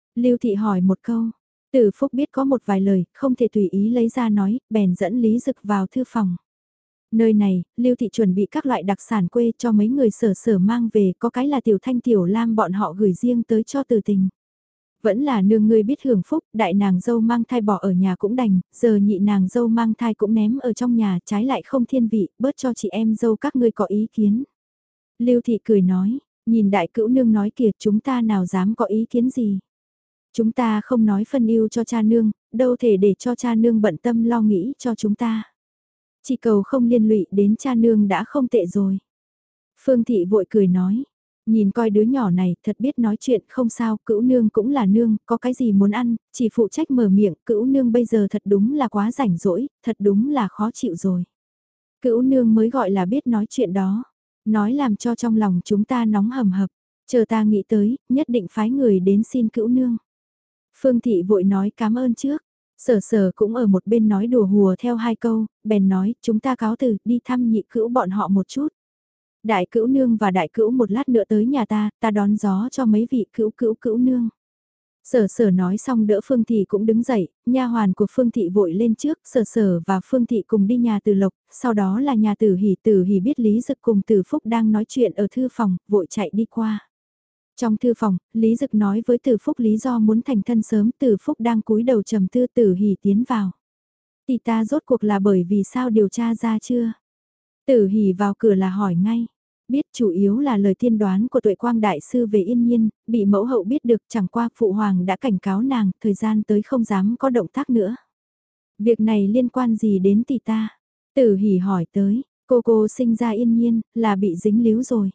Lưu Thị hỏi một câu. Từ Phúc biết có một vài lời, không thể tùy ý lấy ra nói, bèn dẫn Lý Dực vào thư phòng. Nơi này, Lưu Thị chuẩn bị các loại đặc sản quê cho mấy người sở sở mang về, có cái là Tiểu Thanh Tiểu Lam bọn họ gửi riêng tới cho Từ Tình. Vẫn là nương ngươi biết hưởng phúc, đại nàng dâu mang thai bỏ ở nhà cũng đành, giờ nhị nàng dâu mang thai cũng ném ở trong nhà, trái lại không thiên vị, bớt cho chị em dâu các ngươi có ý kiến. Lưu Thị cười nói, nhìn đại cữu nương nói kìa, chúng ta nào dám có ý kiến gì. Chúng ta không nói phân ưu cho cha nương, đâu thể để cho cha nương bận tâm lo nghĩ cho chúng ta. Chỉ cầu không liên lụy đến cha nương đã không tệ rồi. Phương Thị vội cười nói, nhìn coi đứa nhỏ này thật biết nói chuyện không sao, cữu nương cũng là nương, có cái gì muốn ăn, chỉ phụ trách mở miệng, cữu nương bây giờ thật đúng là quá rảnh rỗi, thật đúng là khó chịu rồi. Cữu nương mới gọi là biết nói chuyện đó, nói làm cho trong lòng chúng ta nóng hầm hập, chờ ta nghĩ tới, nhất định phái người đến xin cữu nương. Phương Thị vội nói cảm ơn trước. Sở sở cũng ở một bên nói đùa hùa theo hai câu, bèn nói, chúng ta cáo từ, đi thăm nhị cữu bọn họ một chút. Đại cữu nương và đại cữu một lát nữa tới nhà ta đón gió cho mấy vị cữu nương. Sở sở nói xong đỡ Phương Thị cũng đứng dậy, nha hoàn của Phương Thị vội lên trước, sở sở và Phương Thị cùng đi nhà Từ Lộc, sau đó là nhà Tử Hỷ biết Lý Dực cùng Từ Phúc đang nói chuyện ở thư phòng, vội chạy đi qua. Trong thư phòng, Lý Dực nói với Từ Phúc lý do muốn thành thân sớm, Từ Phúc đang cúi đầu trầm tư, Tử Hỷ tiến vào. Thì ta rốt cuộc là bởi vì sao điều tra ra chưa? Tử Hỷ vào cửa là hỏi ngay. Biết chủ yếu là lời tiên đoán của Tuệ Quang Đại Sư về Yên Nhiên, bị mẫu hậu biết được, chẳng qua Phụ Hoàng đã cảnh cáo nàng, thời gian tới không dám có động tác nữa. Việc này liên quan gì đến tỷ ta? Tử Hỷ hỏi tới, cô sinh ra Yên Nhiên, là bị dính líu rồi.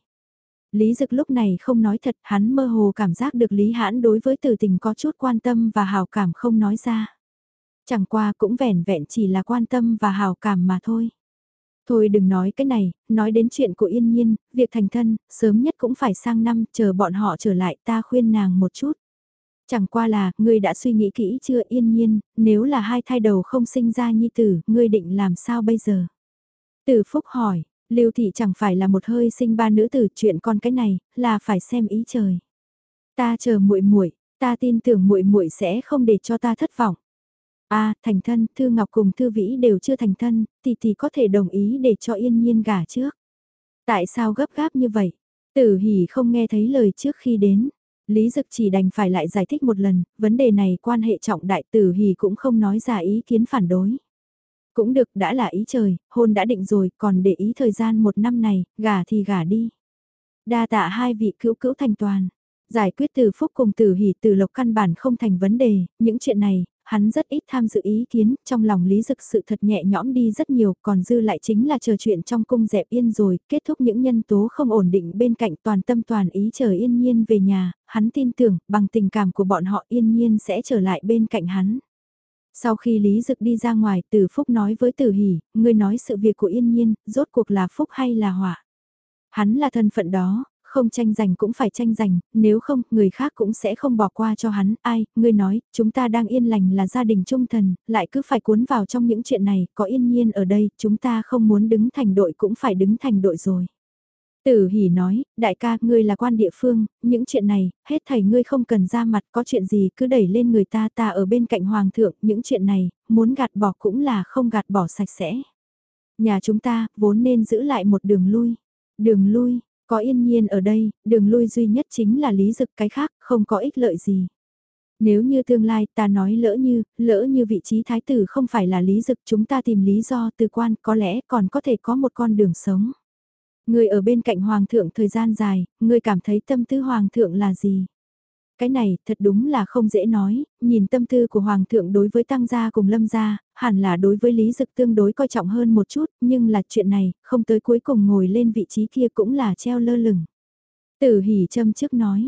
Lý Dực lúc này không nói thật, hắn mơ hồ cảm giác được Lý Hãn đối với Từ Tình có chút quan tâm và hào cảm không nói ra. Chẳng qua cũng vẻn vẹn chỉ là quan tâm và hào cảm mà thôi. Thôi đừng nói cái này, nói đến chuyện của Yên Nhiên, việc thành thân, sớm nhất cũng phải sang năm, chờ bọn họ trở lại ta khuyên nàng một chút. Chẳng qua là, ngươi đã suy nghĩ kỹ chưa Yên Nhiên, nếu là hai thai đầu không sinh ra nhi tử, ngươi định làm sao bây giờ? Từ Phúc hỏi, Lưu Thị chẳng phải là một hơi sinh ba nữ tử, chuyện con cái này, là phải xem ý trời. Ta chờ muội, ta tin tưởng muội sẽ không để cho ta thất vọng. Thành thân, Thư Ngọc cùng Thư Vĩ đều chưa thành thân, thì có thể đồng ý để cho Yên Nhiên gả trước. Tại sao gấp gáp như vậy? Tử Hỷ không nghe thấy lời trước khi đến. Lý Dực chỉ đành phải lại giải thích một lần, vấn đề này quan hệ trọng đại, Tử Hỷ cũng không nói ra ý kiến phản đối. Cũng được, đã là ý trời, hôn đã định rồi, còn để ý thời gian một năm này, gả thì gả đi. Đa tạ hai vị cữu thành toàn. Giải quyết Từ Phúc cùng Tử Hỷ Từ Lộc căn bản không thành vấn đề, những chuyện này, hắn rất ít tham dự ý kiến, trong lòng Lý Dực sự thật nhẹ nhõm đi rất nhiều, còn dư lại chính là chờ chuyện trong cung dẹp yên rồi, kết thúc những nhân tố không ổn định bên cạnh toàn tâm toàn ý chờ Yên Nhiên về nhà, hắn tin tưởng, bằng tình cảm của bọn họ Yên Nhiên sẽ trở lại bên cạnh hắn. Sau khi Lý Dực đi ra ngoài, Từ Phúc nói với Tử Hỷ, ngươi nói sự việc của Yên Nhiên, rốt cuộc là phúc hay là họa? Hắn là thân phận đó, không tranh giành cũng phải tranh giành, nếu không, người khác cũng sẽ không bỏ qua cho hắn. Ai, ngươi nói, chúng ta đang yên lành là gia đình trung thần, lại cứ phải cuốn vào trong những chuyện này, có Yên Nhiên ở đây, chúng ta không muốn đứng thành đội cũng phải đứng thành đội rồi. Tử Hỷ nói, đại ca, ngươi là quan địa phương, những chuyện này, hết thầy ngươi không cần ra mặt, có chuyện gì cứ đẩy lên người ta, ta ở bên cạnh hoàng thượng, những chuyện này, muốn gạt bỏ cũng là không gạt bỏ sạch sẽ. Nhà chúng ta, vốn nên giữ lại một đường lui. Đường lui, có Yên Nhiên ở đây, đường lui duy nhất chính là Lý Dực, cái khác, không có ích lợi gì. Nếu như tương lai ta nói lỡ như vị trí thái tử không phải là Lý Dực, chúng ta tìm lý do từ quan, có lẽ còn có thể có một con đường sống. Người ở bên cạnh hoàng thượng thời gian dài, người cảm thấy tâm tư hoàng thượng là gì? Cái này thật đúng là không dễ nói, nhìn tâm tư của hoàng thượng đối với tăng gia cùng lâm gia, hẳn là đối với Lý Dực tương đối coi trọng hơn một chút, nhưng là chuyện này, không tới cuối cùng ngồi lên vị trí kia cũng là treo lơ lửng. Tử Hỷ châm trước nói,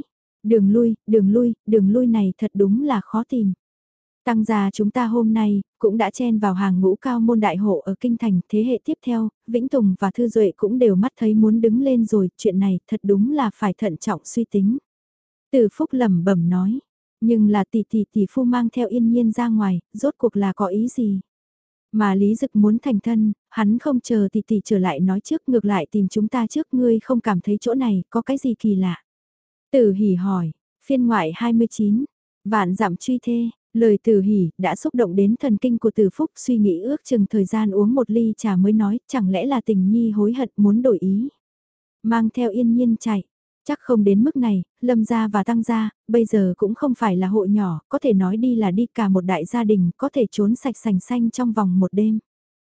đường lui này thật đúng là khó tìm. Tăng gia chúng ta hôm nay, cũng đã chen vào hàng ngũ cao môn đại hộ ở Kinh Thành, thế hệ tiếp theo, Vĩnh Tùng và Thư Duệ cũng đều mắt thấy muốn đứng lên rồi, chuyện này thật đúng là phải thận trọng suy tính. Từ Phúc lẩm bẩm nói, nhưng là tỷ phu mang theo Yên Nhiên ra ngoài, rốt cuộc là có ý gì? Mà Lý Dực muốn thành thân, hắn không chờ tỷ trở lại nói trước, ngược lại tìm chúng ta trước, ngươi không cảm thấy chỗ này có cái gì kỳ lạ? Tử Hỷ hỏi, phiên ngoại 29, Vạn dặm truy thê, lời Từ Hỷ đã xúc động đến thần kinh của Từ Phúc, suy nghĩ ước chừng thời gian uống một ly trà mới nói, chẳng lẽ là Tình Nhi hối hận muốn đổi ý. Mang theo Yên Nhiên chạy, chắc không đến mức này, Lâm gia và Tăng gia, bây giờ cũng không phải là hộ nhỏ, có thể nói đi là đi cả một đại gia đình, có thể trốn sạch sành xanh trong vòng một đêm.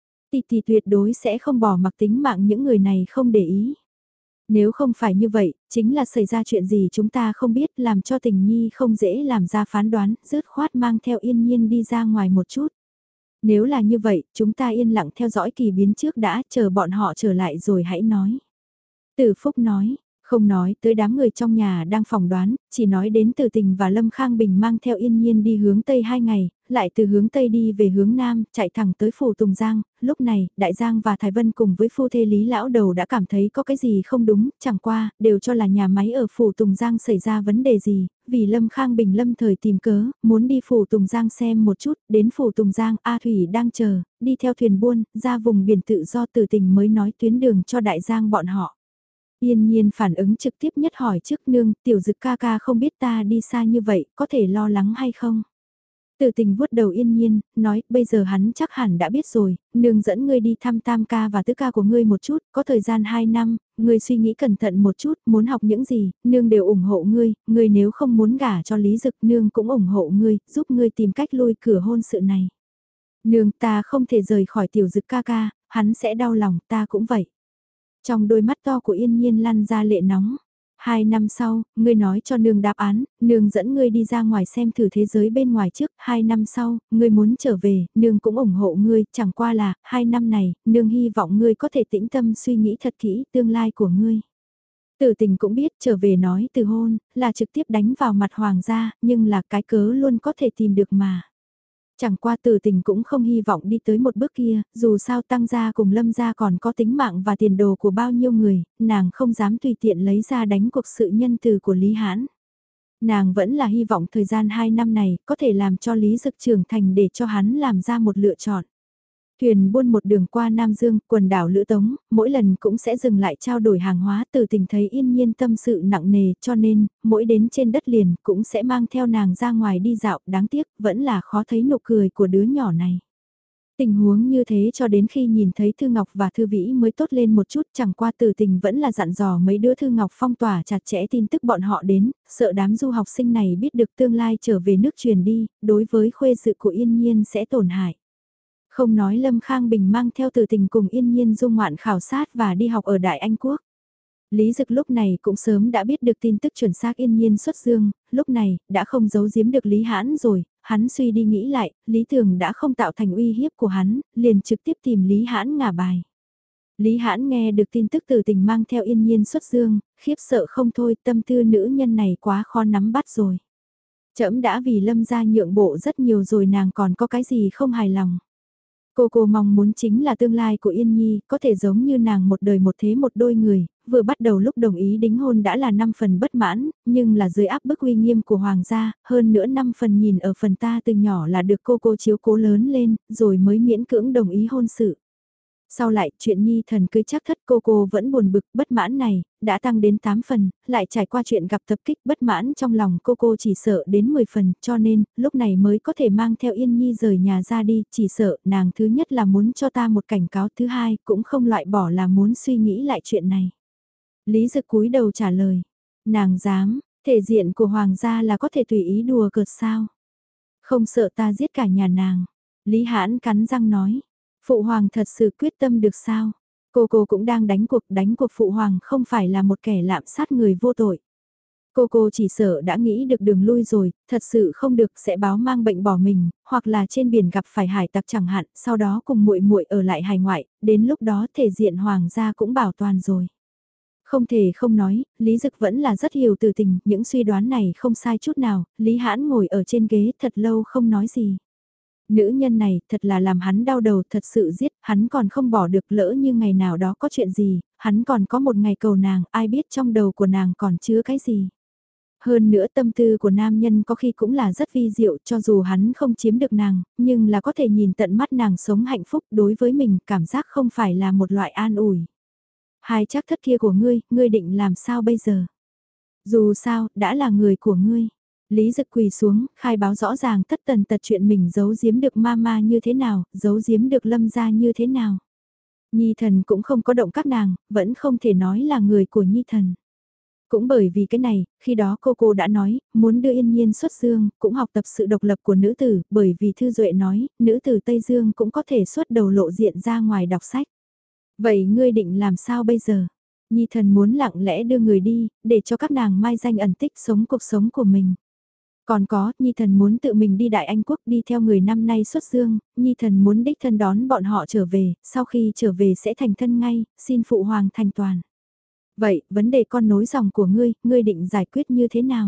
Tì tuyệt đối sẽ không bỏ mặc tính mạng những người này không để ý. Nếu không phải như vậy, chính là xảy ra chuyện gì chúng ta không biết, làm cho Tình Nhi không dễ làm ra phán đoán, dứt khoát mang theo Yên Nhiên đi ra ngoài một chút. Nếu là như vậy, chúng ta yên lặng theo dõi kỳ biến trước đã, chờ bọn họ trở lại rồi hãy nói. Từ Phúc nói, không nói tới đám người trong nhà đang phỏng đoán, chỉ nói đến Từ Tình và Lâm Khang Bình mang theo Yên Nhiên đi hướng Tây 2 ngày, lại từ hướng Tây đi về hướng Nam, chạy thẳng tới phủ Tùng Giang. Lúc này, Đại Giang và Thái Vân cùng với phu thê Lý Lão Đầu đã cảm thấy có cái gì không đúng, chẳng qua, đều cho là nhà máy ở phủ Tùng Giang xảy ra vấn đề gì, vì Lâm Khang Bình lâm thời tìm cớ, muốn đi phủ Tùng Giang xem một chút, đến phủ Tùng Giang A Thủy đang chờ, đi theo thuyền buôn, ra vùng biển tự do Từ Tình mới nói tuyến đường cho Đại Giang bọn họ. Yên Nhiên phản ứng trực tiếp nhất hỏi trước nương, tiểu dực ca ca không biết ta đi xa như vậy, có thể lo lắng hay không? Từ Tình vuốt đầu Yên Nhiên, nói, bây giờ hắn chắc hẳn đã biết rồi, nương dẫn ngươi đi thăm tam ca và tứ ca của ngươi một chút, có thời gian 2 năm, ngươi suy nghĩ cẩn thận một chút, muốn học những gì, nương đều ủng hộ ngươi nếu không muốn gả cho Lý Dực, nương cũng ủng hộ ngươi, giúp ngươi tìm cách lui cửa hôn sự này. Nương, ta không thể rời khỏi tiểu dực ca ca, hắn sẽ đau lòng, ta cũng vậy. Trong đôi mắt to của Yên Nhiên lăn ra lệ nóng. 2 năm sau, ngươi nói cho nương đáp án, nương dẫn ngươi đi ra ngoài xem thử thế giới bên ngoài trước, 2 năm sau, ngươi muốn trở về, nương cũng ủng hộ ngươi, chẳng qua là, 2 năm này, nương hy vọng ngươi có thể tĩnh tâm suy nghĩ thật kỹ tương lai của ngươi. Tử Tình cũng biết trở về nói từ hôn, là trực tiếp đánh vào mặt hoàng gia, nhưng là cái cớ luôn có thể tìm được mà. Chẳng qua Tử Tình cũng không hy vọng đi tới một bước kia, dù sao Tăng gia cùng Lâm gia còn có tính mạng và tiền đồ của bao nhiêu người, nàng không dám tùy tiện lấy ra đánh cuộc sự nhân từ của Lý Hãn. Nàng vẫn là hy vọng thời gian 2 năm này có thể làm cho Lý Dực trưởng thành để cho hắn làm ra một lựa chọn. Thuyền buôn một đường qua Nam Dương, quần đảo Lữ Tống, mỗi lần cũng sẽ dừng lại trao đổi hàng hóa. Từ Tình thấy Yên Nhiên tâm sự nặng nề, cho nên, mỗi đến trên đất liền cũng sẽ mang theo nàng ra ngoài đi dạo, đáng tiếc, vẫn là khó thấy nụ cười của đứa nhỏ này. Tình huống như thế cho đến khi nhìn thấy Thư Ngọc và Thư Vĩ mới tốt lên một chút, chẳng qua Từ Tình vẫn là dặn dò mấy đứa Thư Ngọc phong tỏa chặt chẽ tin tức bọn họ đến, sợ đám du học sinh này biết được tương lai trở về nước truyền đi, đối với khuê sự của Yên Nhiên sẽ tổn hại. Không nói Lâm Khang Bình mang theo Từ Tình cùng Yên Nhiên du ngoạn khảo sát và đi học ở Đại Anh Quốc. Lý Dực lúc này cũng sớm đã biết được tin tức chuẩn xác Yên Nhiên xuất dương, lúc này, đã không giấu giếm được Lý Hãn rồi, hắn suy đi nghĩ lại, Lý Thường đã không tạo thành uy hiếp của hắn, liền trực tiếp tìm Lý Hãn ngả bài. Lý Hãn nghe được tin tức Từ Tình mang theo Yên Nhiên xuất dương, khiếp sợ không thôi, tâm tư nữ nhân này quá khó nắm bắt rồi. Trẫm đã vì Lâm gia nhượng bộ rất nhiều rồi, nàng còn có cái gì không hài lòng. Cô mong muốn chính là tương lai của Yên Nhi, có thể giống như nàng một đời một thế một đôi người, vừa bắt đầu lúc đồng ý đính hôn đã là 5 phần bất mãn, nhưng là dưới áp bức uy nghiêm của hoàng gia, hơn nữa 5 phần nhìn ở phần ta từ nhỏ là được cô chiếu cố lớn lên, rồi mới miễn cưỡng đồng ý hôn sự. Sau lại, chuyện Nhi thần cưới chắc thất cô vẫn buồn bực, bất mãn này, đã tăng đến 8 phần, lại trải qua chuyện gặp tập kích bất mãn trong lòng cô chỉ sợ đến 10 phần, cho nên, lúc này mới có thể mang theo Yên Nhi rời nhà ra đi, chỉ sợ, nàng thứ nhất là muốn cho ta một cảnh cáo, thứ hai, cũng không loại bỏ là muốn suy nghĩ lại chuyện này. Lý Dực cúi đầu trả lời, nàng dám, thể diện của hoàng gia là có thể tùy ý đùa cợt sao? Không sợ ta giết cả nhà nàng. Lý Hãn cắn răng nói. Phụ hoàng thật sự quyết tâm được sao? Cô cũng đang đánh cuộc phụ hoàng không phải là một kẻ lạm sát người vô tội. Cô chỉ sợ đã nghĩ được đường lui rồi, thật sự không được sẽ báo mang bệnh bỏ mình, hoặc là trên biển gặp phải hải tặc chẳng hạn, sau đó cùng muội ở lại hải ngoại, đến lúc đó thể diện hoàng gia cũng bảo toàn rồi. Không thể không nói, Lý Dực vẫn là rất hiểu Từ Tình, những suy đoán này không sai chút nào, Lý Hãn ngồi ở trên ghế thật lâu không nói gì. Nữ nhân này thật là làm hắn đau đầu, thật sự giết, hắn còn không bỏ được, lỡ như ngày nào đó có chuyện gì, hắn còn có một ngày cầu nàng, ai biết trong đầu của nàng còn chứa cái gì. Hơn nữa tâm tư của nam nhân có khi cũng là rất vi diệu, cho dù hắn không chiếm được nàng, nhưng là có thể nhìn tận mắt nàng sống hạnh phúc, đối với mình cảm giác không phải là một loại an ủi. Hai chắc thất kia của ngươi định làm sao bây giờ? Dù sao, đã là người của ngươi. Lý Dực quỳ xuống, khai báo rõ ràng tất tần tật chuyện mình giấu giếm được mama như thế nào, giấu giếm được Lâm gia như thế nào. Nhi thần cũng không có động các nàng, vẫn không thể nói là người của Nhi thần. Cũng bởi vì cái này, khi đó cô đã nói, muốn đưa Yên Nhiên xuất dương, cũng học tập sự độc lập của nữ tử, bởi vì Thư Duệ nói, nữ tử Tây Dương cũng có thể xuất đầu lộ diện ra ngoài đọc sách. Vậy ngươi định làm sao bây giờ? Nhi thần muốn lặng lẽ đưa người đi, để cho các nàng mai danh ẩn tích sống cuộc sống của mình. Còn có, Nhi thần muốn tự mình đi Đại Anh Quốc đi theo người năm nay xuất dương, Nhi thần muốn đích thân đón bọn họ trở về, sau khi trở về sẽ thành thân ngay, xin phụ hoàng thành toàn. Vậy, vấn đề con nối dòng của ngươi định giải quyết như thế nào?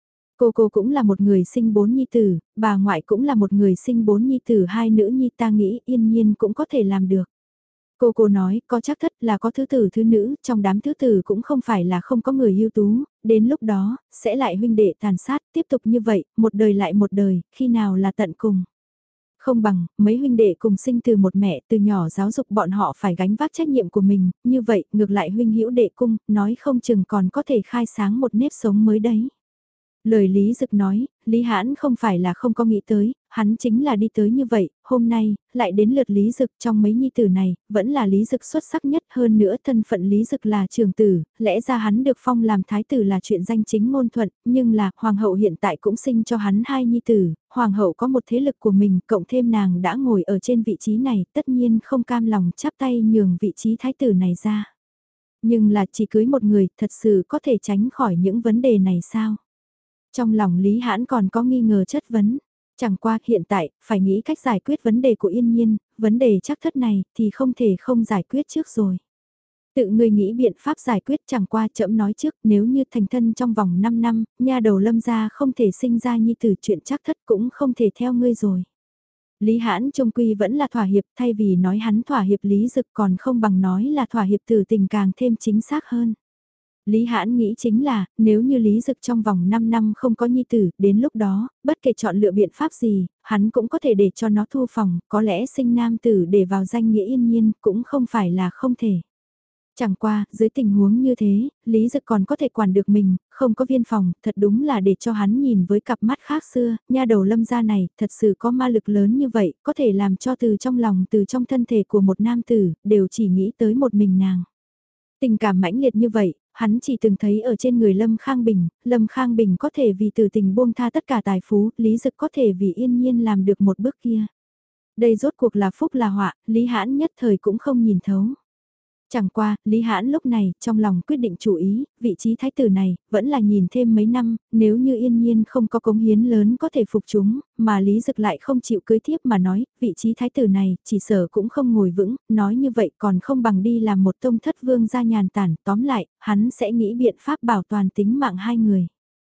Cô cũng là một người sinh 4 nhi tử, bà ngoại cũng là một người sinh 4 nhi tử 2 nữ nhi, ta nghĩ Yên Nhiên cũng có thể làm được. Cô nói, có chắc thất là có thứ tử thứ nữ, trong đám thứ tử cũng không phải là không có người ưu tú, đến lúc đó, sẽ lại huynh đệ tàn sát, tiếp tục như vậy, một đời lại một đời, khi nào là tận cùng. Không bằng, mấy huynh đệ cùng sinh từ một mẹ, từ nhỏ giáo dục bọn họ phải gánh vác trách nhiệm của mình, như vậy, ngược lại huynh hữu đệ cung, nói không chừng còn có thể khai sáng một nếp sống mới đấy. Lời Lý Dực nói, Lý Hãn không phải là không có nghĩ tới, hắn chính là đi tới như vậy, hôm nay, lại đến lượt Lý Dực trong mấy nhi tử này, vẫn là Lý Dực xuất sắc nhất, hơn nữa thân phận Lý Dực là trưởng tử, lẽ ra hắn được phong làm thái tử là chuyện danh chính ngôn thuận, nhưng là, hoàng hậu hiện tại cũng sinh cho hắn 2 nhi tử, hoàng hậu có một thế lực của mình, cộng thêm nàng đã ngồi ở trên vị trí này, tất nhiên không cam lòng chắp tay nhường vị trí thái tử này ra. Nhưng là chỉ cưới một người, thật sự có thể tránh khỏi những vấn đề này sao? Trong lòng Lý Hãn còn có nghi ngờ chất vấn. Chẳng qua hiện tại, phải nghĩ cách giải quyết vấn đề của Yên Nhiên, vấn đề chắc thất này thì không thể không giải quyết trước rồi. Tự ngươi nghĩ biện pháp giải quyết, chẳng qua trẫm nói trước, nếu như thành thân trong vòng 5 năm, nha đầu Lâm gia không thể sinh ra nhi tử, chuyện chắc thất cũng không thể theo ngươi rồi. Lý Hãn trung quy vẫn là thỏa hiệp, thay vì nói hắn thỏa hiệp Lý Dực còn không bằng nói là thỏa hiệp tử tình càng thêm chính xác hơn. Lý Hãn nghĩ chính là, nếu như Lý Dực trong vòng 5 năm không có nhi tử, đến lúc đó, bất kể chọn lựa biện pháp gì, hắn cũng có thể để cho nó thu phòng, có lẽ sinh nam tử để vào danh nghĩa Yên Nhiên cũng không phải là không thể. Chẳng qua, dưới tình huống như thế, Lý Dực còn có thể quản được mình, không có viên phòng, thật đúng là để cho hắn nhìn với cặp mắt khác xưa, nha đầu Lâm gia này, thật sự có ma lực lớn như vậy, có thể làm cho từ trong lòng từ trong thân thể của một nam tử, đều chỉ nghĩ tới một mình nàng. Tình cảm mãnh liệt như vậy, hắn chỉ từng thấy ở trên người Lâm Khang Bình có thể vì từ tình buông tha tất cả tài phú, Lý Dực có thể vì Yên Nhiên làm được một bước kia. Đây rốt cuộc là phúc là họa, Lý Hãn nhất thời cũng không nhìn thấu. Chẳng qua, Lý Hãn lúc này, trong lòng quyết định chủ ý, vị trí thái tử này, vẫn là nhìn thêm mấy năm, nếu như Yên Nhiên không có cống hiến lớn có thể phục chúng, mà Lý Dực lại không chịu cưới tiếp mà nói, vị trí thái tử này, chỉ sở cũng không ngồi vững, nói như vậy còn không bằng đi làm một tông thất vương gia nhàn tản, tóm lại, hắn sẽ nghĩ biện pháp bảo toàn tính mạng hai người.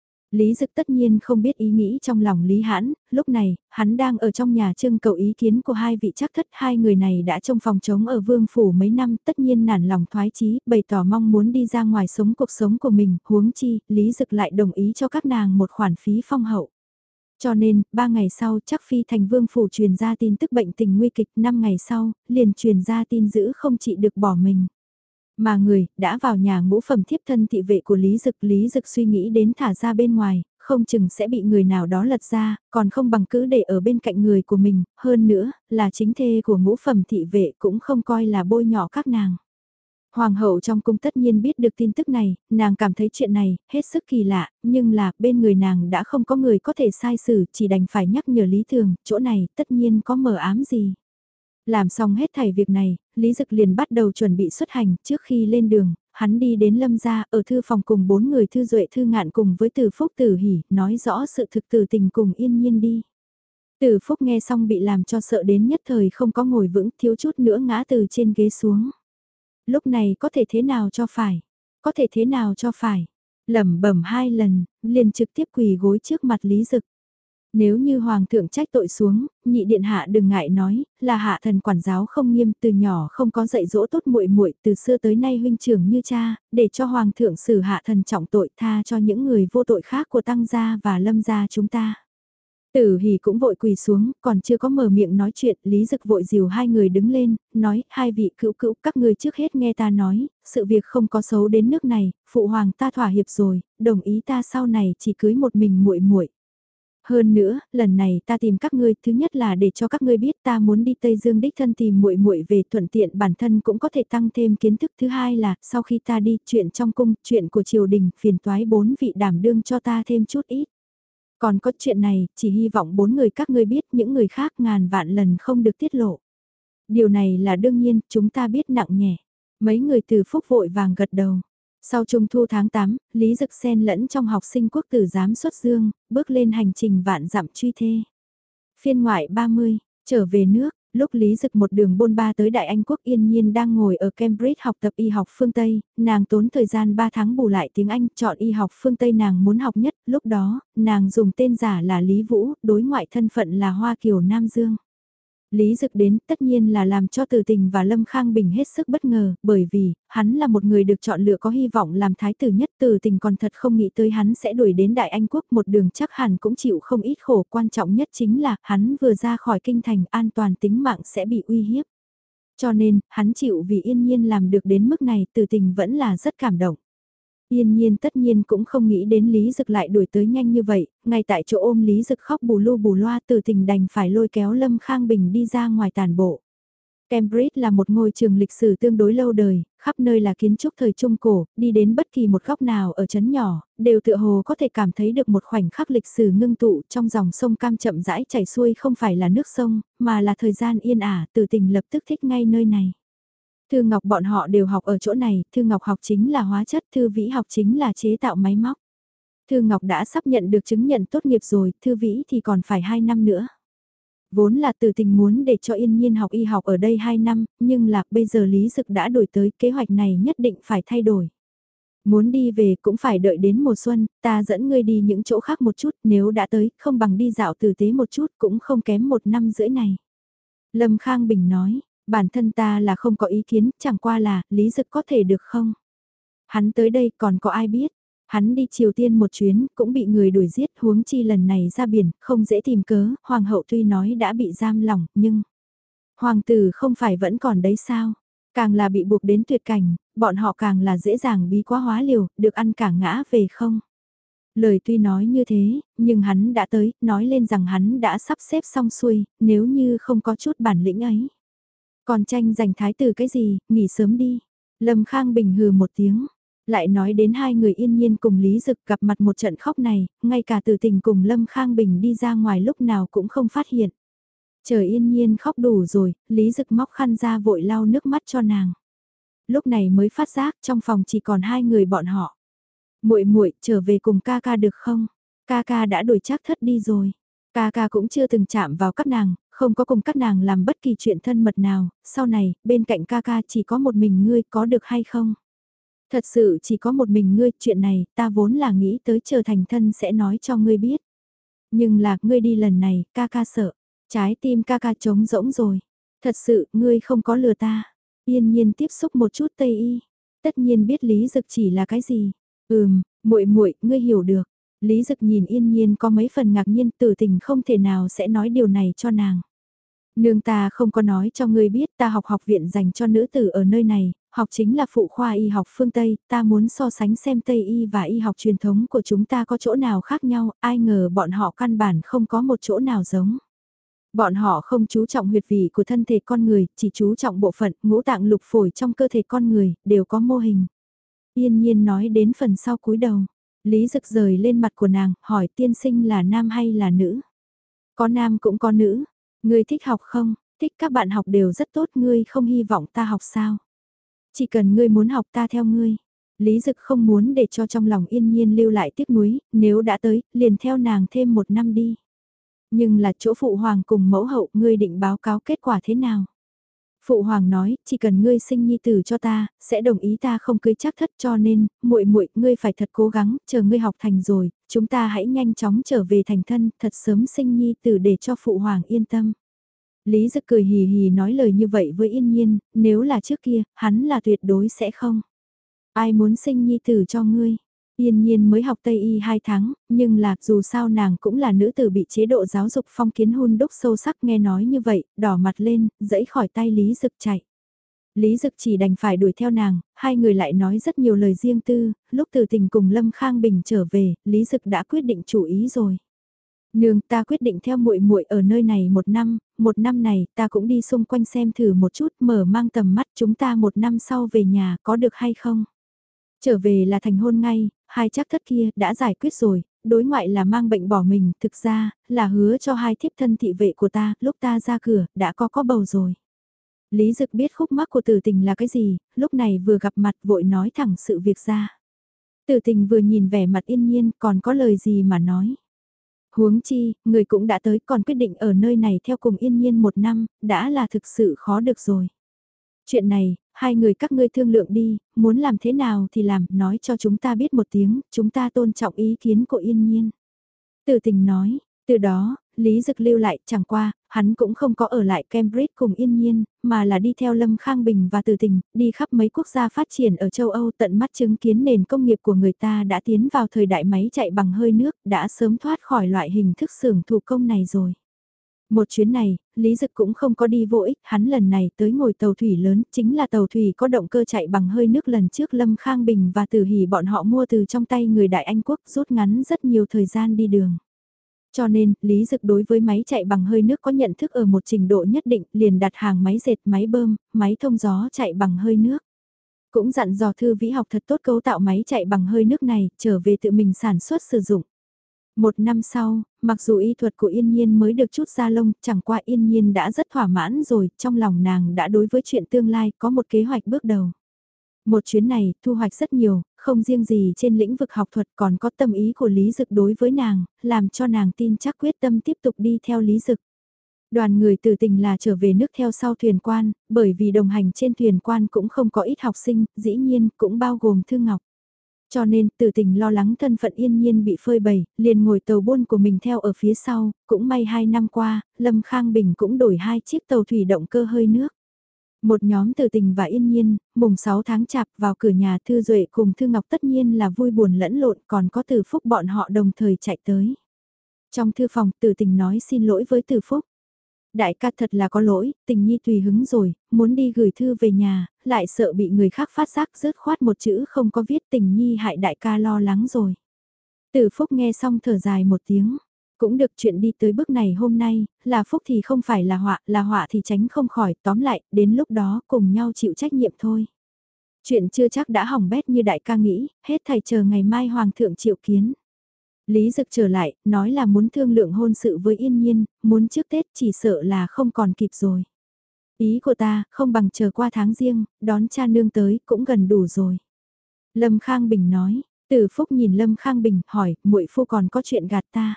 Lý Dực tất nhiên không biết ý nghĩ trong lòng Lý Hãn, lúc này, hắn đang ở trong nhà trưng cầu ý kiến của hai vị chắc thất, hai người này đã trong phòng trống ở Vương Phủ mấy năm, tất nhiên nản lòng thoái chí, bày tỏ mong muốn đi ra ngoài sống cuộc sống của mình, huống chi, Lý Dực lại đồng ý cho các nàng một khoản phí phong hậu. Cho nên, 3 ngày sau chắc phi thành Vương Phủ truyền ra tin tức bệnh tình nguy kịch, 5 ngày sau, liền truyền ra tin dữ không trị được bỏ mình. Mà người, đã vào nhà ngũ phẩm thiếp thân thị vệ của Lý Dực suy nghĩ đến thả ra bên ngoài, không chừng sẽ bị người nào đó lật ra, còn không bằng cứ để ở bên cạnh người của mình, hơn nữa, là chính thê của ngũ phẩm thị vệ cũng không coi là bôi nhỏ các nàng. Hoàng hậu trong cung tất nhiên biết được tin tức này, nàng cảm thấy chuyện này, hết sức kỳ lạ, nhưng là, bên người nàng đã không có người có thể sai xử, chỉ đành phải nhắc nhở Lý Thường, chỗ này, tất nhiên có mờ ám gì. Làm xong hết thảy việc này, Lý Dực liền bắt đầu chuẩn bị xuất hành, trước khi lên đường, hắn đi đến Lâm gia, ở thư phòng cùng 4 người Thư Duệ Thư Ngạn cùng với Từ Phúc Tử Hỉ, nói rõ sự thực từ tình cùng Yên Nhiên đi. Từ Phúc nghe xong bị làm cho sợ đến nhất thời không có ngồi vững, thiếu chút nữa ngã từ trên ghế xuống. Lúc này có thể thế nào cho phải? Có thể thế nào cho phải? Lẩm bẩm 2 lần, liền trực tiếp quỳ gối trước mặt Lý Dực. Nếu như hoàng thượng trách tội xuống, nhị điện hạ đừng ngại nói, là hạ thần quản giáo không nghiêm, từ nhỏ không có dạy dỗ tốt muội muội, từ xưa tới nay huynh trưởng như cha, để cho hoàng thượng xử hạ thần trọng tội, tha cho những người vô tội khác của tăng gia và lâm gia chúng ta. Tử Hỷ cũng vội quỳ xuống, còn chưa có mở miệng nói chuyện, Lý Dực vội dìu hai người đứng lên, nói, hai vị cữu cữu, các ngươi trước hết nghe ta nói, sự việc không có xấu đến nước này, phụ hoàng ta thỏa hiệp rồi, đồng ý ta sau này chỉ cưới một mình muội muội. Hơn nữa, lần này ta tìm các ngươi, thứ nhất là để cho các ngươi biết ta muốn đi Tây Dương đích thân tìm muội muội về, thuận tiện bản thân cũng có thể tăng thêm kiến thức. Thứ hai là, sau khi ta đi, chuyện trong cung, chuyện của triều đình, phiền toái bốn vị đảm đương cho ta thêm chút ít. Còn có chuyện này, chỉ hy vọng bốn người các ngươi biết, những người khác ngàn vạn lần không được tiết lộ. Điều này là đương nhiên, chúng ta biết nặng nhẹ. Mấy người từ phúc vội vàng gật đầu. Sau trung thu tháng 8, Lý Dực xen lẫn trong học sinh quốc tử giám xuất dương, bước lên hành trình vạn dặm truy thê. Phiên ngoại 30, trở về nước, lúc Lý Dực một đường bôn ba tới Đại Anh Quốc yên nhiên đang ngồi ở Cambridge học tập y học phương Tây, nàng tốn thời gian 3 tháng bù lại tiếng Anh, chọn y học phương Tây nàng muốn học nhất, lúc đó, nàng dùng tên giả là Lý Vũ, đối ngoại thân phận là Hoa Kiều Nam Dương. Lý Dực đến tất nhiên là làm cho Từ Tình và Lâm Khang Bình hết sức bất ngờ, bởi vì, hắn là một người được chọn lựa có hy vọng làm thái tử nhất. Từ Tình còn thật không nghĩ tới hắn sẽ đuổi đến Đại Anh Quốc, một đường chắc hẳn cũng chịu không ít khổ, quan trọng nhất chính là hắn vừa ra khỏi kinh thành an toàn tính mạng sẽ bị uy hiếp. Cho nên, hắn chịu vì yên nhiên làm được đến mức này, Từ Tình vẫn là rất cảm động. Yên nhiên tất nhiên cũng không nghĩ đến Lý Dực lại đuổi tới nhanh như vậy, ngay tại chỗ ôm Lý Dực khóc bù lu bù loa. Từ Tình đành phải lôi kéo Lâm Khang Bình đi ra ngoài tàn bộ. Cambridge là một ngôi trường lịch sử tương đối lâu đời, khắp nơi là kiến trúc thời Trung Cổ, đi đến bất kỳ một góc nào ở trấn nhỏ, đều tựa hồ có thể cảm thấy được một khoảnh khắc lịch sử ngưng tụ trong dòng sông Cam chậm rãi chảy xuôi, không phải là nước sông, mà là thời gian yên ả. Từ Tình lập tức thích ngay nơi này. Thư Ngọc bọn họ đều học ở chỗ này, Thư Ngọc học chính là hóa chất, Thư Vĩ học chính là chế tạo máy móc. Thư Ngọc đã sắp nhận được chứng nhận tốt nghiệp rồi, Thư Vĩ thì còn phải 2 năm nữa. Vốn là Từ Tình muốn để cho Yên Nhiên học y học ở đây 2 năm, nhưng là bây giờ Lý Dực đã đổi tới, kế hoạch này nhất định phải thay đổi. Muốn đi về cũng phải đợi đến mùa xuân, ta dẫn ngươi đi những chỗ khác một chút, nếu đã tới, không bằng đi dạo tử tế một chút cũng không kém 1 năm rưỡi này. Lâm Khang Bình nói, bản thân ta là không có ý kiến, chẳng qua là, Lý Dực có thể được không? Hắn tới đây còn có ai biết? Hắn đi Triều Tiên một chuyến, cũng bị người đuổi giết, huống chi lần này ra biển, không dễ tìm cớ, Hoàng hậu tuy nói đã bị giam lỏng, nhưng... Hoàng tử không phải vẫn còn đấy sao? Càng là bị buộc đến tuyệt cảnh, bọn họ càng là dễ dàng bí quá hóa liều, được ăn cả ngã về không? Lời tuy nói như thế, nhưng hắn đã tới, nói lên rằng hắn đã sắp xếp xong xuôi, nếu như không có chút bản lĩnh ấy. Còn tranh giành thái tử cái gì, nghỉ sớm đi. Lâm Khang Bình hừ một tiếng, lại nói đến hai người Yên Nhiên cùng Lý Dực gặp mặt một trận khóc này, ngay cả Từ Tình cùng Lâm Khang Bình đi ra ngoài lúc nào cũng không phát hiện. Chờ Yên Nhiên khóc đủ rồi, Lý Dực móc khăn ra vội lau nước mắt cho nàng. Lúc này mới phát giác trong phòng chỉ còn hai người bọn họ. Muội muội trở về cùng ca ca được không? Ca ca đã đổi Trác Thất đi rồi. Ca ca cũng chưa từng chạm vào các nàng, không có cùng các nàng làm bất kỳ chuyện thân mật nào, sau này, bên cạnh ca ca chỉ có một mình ngươi, có được hay không? Thật sự chỉ có một mình ngươi, chuyện này, ta vốn là nghĩ tới chờ thành thân sẽ nói cho ngươi biết. Nhưng là, ngươi đi lần này, ca ca sợ. Trái tim ca ca trống rỗng rồi. Thật sự, ngươi không có lừa ta. Yên Nhiên tiếp xúc một chút Tây y. Tất nhiên biết Lý Dực chỉ là cái gì. Muội muội, ngươi hiểu được. Lý Dực nhìn Yên Nhiên có mấy phần ngạc nhiên, Tử Tình không thể nào sẽ nói điều này cho nàng. Nương ta không có nói cho ngươi biết, ta học học viện dành cho nữ tử ở nơi này, học chính là phụ khoa y học phương Tây, ta muốn so sánh xem Tây y và y học truyền thống của chúng ta có chỗ nào khác nhau, ai ngờ bọn họ căn bản không có một chỗ nào giống. Bọn họ không chú trọng huyệt vị của thân thể con người, chỉ chú trọng bộ phận ngũ tạng lục phổi trong cơ thể con người, đều có mô hình. Yên Nhiên nói đến phần sau cúi đầu, Lý Dực rời lên mặt của nàng, hỏi tiên sinh là nam hay là nữ? Có nam cũng có nữ, ngươi thích học không? Thích, các bạn học đều rất tốt, ngươi không hy vọng ta học sao? Chỉ cần ngươi muốn học ta theo ngươi. Lý Dực không muốn để cho trong lòng Yên Nhiên lưu lại tiếc nuối, nếu đã tới, liền theo nàng thêm 1 năm đi. Nhưng là chỗ phụ hoàng cùng mẫu hậu, ngươi định báo cáo kết quả thế nào? Phụ hoàng nói, chỉ cần ngươi sinh nhi tử cho ta, sẽ đồng ý ta không cưới Trác Thất, cho nên, muội muội, ngươi phải thật cố gắng, chờ ngươi học thành rồi, chúng ta hãy nhanh chóng trở về thành thân, thật sớm sinh nhi tử để cho phụ hoàng yên tâm. Lý Dực cười hì hì nói lời như vậy với Yên Nhiên, nếu là trước kia, hắn là tuyệt đối sẽ không. Ai muốn sinh nhi tử cho ngươi? Yên nhiên mới học Tây Y 2 tháng, nhưng là dù sao nàng cũng là nữ tử bị chế độ giáo dục phong kiến hun đúc sâu sắc, nghe nói như vậy, đỏ mặt lên, giãy khỏi tay Lý Dực chạy. Lý Dực chỉ đành phải đuổi theo nàng, hai người lại nói rất nhiều lời riêng tư, lúc Từ Tình cùng Lâm Khang Bình trở về, Lý Dực đã quyết định chủ ý rồi. Nương, ta quyết định theo muội muội ở nơi này một năm này ta cũng đi xung quanh xem thử một chút, mở mang tầm mắt, chúng ta một năm sau về nhà có được hay không? Trở về là thành hôn ngay, hai chắc thất kia đã giải quyết rồi, đối ngoại là mang bệnh bỏ mình, thực ra là hứa cho hai thiếp thân thị vệ của ta, lúc ta ra cửa đã có bầu rồi. Lý Dực biết khúc mắc của Tử Tình là cái gì, lúc này vừa gặp mặt vội nói thẳng sự việc ra. Tử Tình vừa nhìn vẻ mặt yên nhiên còn có lời gì mà nói. Huống chi, người cũng đã tới còn quyết định ở nơi này theo cùng yên nhiên một năm, đã là thực sự khó được rồi. Chuyện này, hai người các ngươi thương lượng đi, muốn làm thế nào thì làm, nói cho chúng ta biết một tiếng, chúng ta tôn trọng ý kiến của yên nhiên. Từ Tình nói, từ đó, Lý Dực lưu lại chẳng qua, hắn cũng không có ở lại Cambridge cùng yên nhiên, mà là đi theo Lâm Khang Bình và Từ Tình, đi khắp mấy quốc gia phát triển ở châu Âu tận mắt chứng kiến nền công nghiệp của người ta đã tiến vào thời đại máy chạy bằng hơi nước, đã sớm thoát khỏi loại hình thức xưởng thủ công này rồi. Một chuyến này, Lý Dực cũng không có đi vô ích, hắn lần này tới ngồi tàu thủy lớn, chính là tàu thủy có động cơ chạy bằng hơi nước lần trước Lâm Khang Bình và Từ Hỷ bọn họ mua từ trong tay người Đại Anh Quốc rút ngắn rất nhiều thời gian đi đường. Cho nên, Lý Dực đối với máy chạy bằng hơi nước có nhận thức ở một trình độ nhất định, liền đặt hàng máy dệt, máy bơm, máy thông gió chạy bằng hơi nước. Cũng dặn dò Thư Vĩ học thật tốt cấu tạo máy chạy bằng hơi nước này, trở về tự mình sản xuất sử dụng. Một năm sau, mặc dù y thuật của Yên Nhiên mới được chút ra lông, chẳng qua Yên Nhiên đã rất thỏa mãn rồi, trong lòng nàng đã đối với chuyện tương lai có một kế hoạch bước đầu. Một chuyến này, thu hoạch rất nhiều, không riêng gì trên lĩnh vực học thuật còn có tâm ý của Lý Dực đối với nàng, làm cho nàng tin chắc quyết tâm tiếp tục đi theo Lý Dực. Đoàn người Từ Tình là trở về nước theo sau thuyền quan, bởi vì đồng hành trên thuyền quan cũng không có ít học sinh, dĩ nhiên cũng bao gồm Thư Ngọc. Cho nên, Từ Tình lo lắng thân phận Yên Nhiên bị phơi bày, liền ngồi tàu buôn của mình theo ở phía sau, cũng may 2 năm qua, Lâm Khang Bình cũng đổi 2 chiếc tàu thủy động cơ hơi nước. Một nhóm Từ Tình và Yên Nhiên, mùng 6 tháng chạp vào cửa nhà Thư Duệ cùng Thư Ngọc tất nhiên là vui buồn lẫn lộn, còn có Từ Phúc bọn họ đồng thời chạy tới. Trong thư phòng, Từ Tình nói xin lỗi với Từ Phúc. Đại ca thật là có lỗi, Tình Nhi tùy hứng rồi, muốn đi gửi thư về nhà, lại sợ bị người khác phát giác rớt khoát một chữ không có viết, Tình Nhi hại đại ca lo lắng rồi. Từ Phúc nghe xong thở dài một tiếng, cũng được, chuyện đi tới bước này hôm nay, là phúc thì không phải là họa thì tránh không khỏi, tóm lại, đến lúc đó cùng nhau chịu trách nhiệm thôi. Chuyện chưa chắc đã hỏng bét như đại ca nghĩ, hết thầy chờ ngày mai hoàng thượng triệu kiến. Lý Dực trở lại, nói là muốn thương lượng hôn sự với Yên Nhiên, muốn trước Tết chỉ sợ là không còn kịp rồi. Ý của ta, không bằng chờ qua tháng riêng, đón cha nương tới, cũng gần đủ rồi. Lâm Khang Bình nói, Tử Phúc nhìn Lâm Khang Bình, hỏi, muội phu còn có chuyện gạt ta.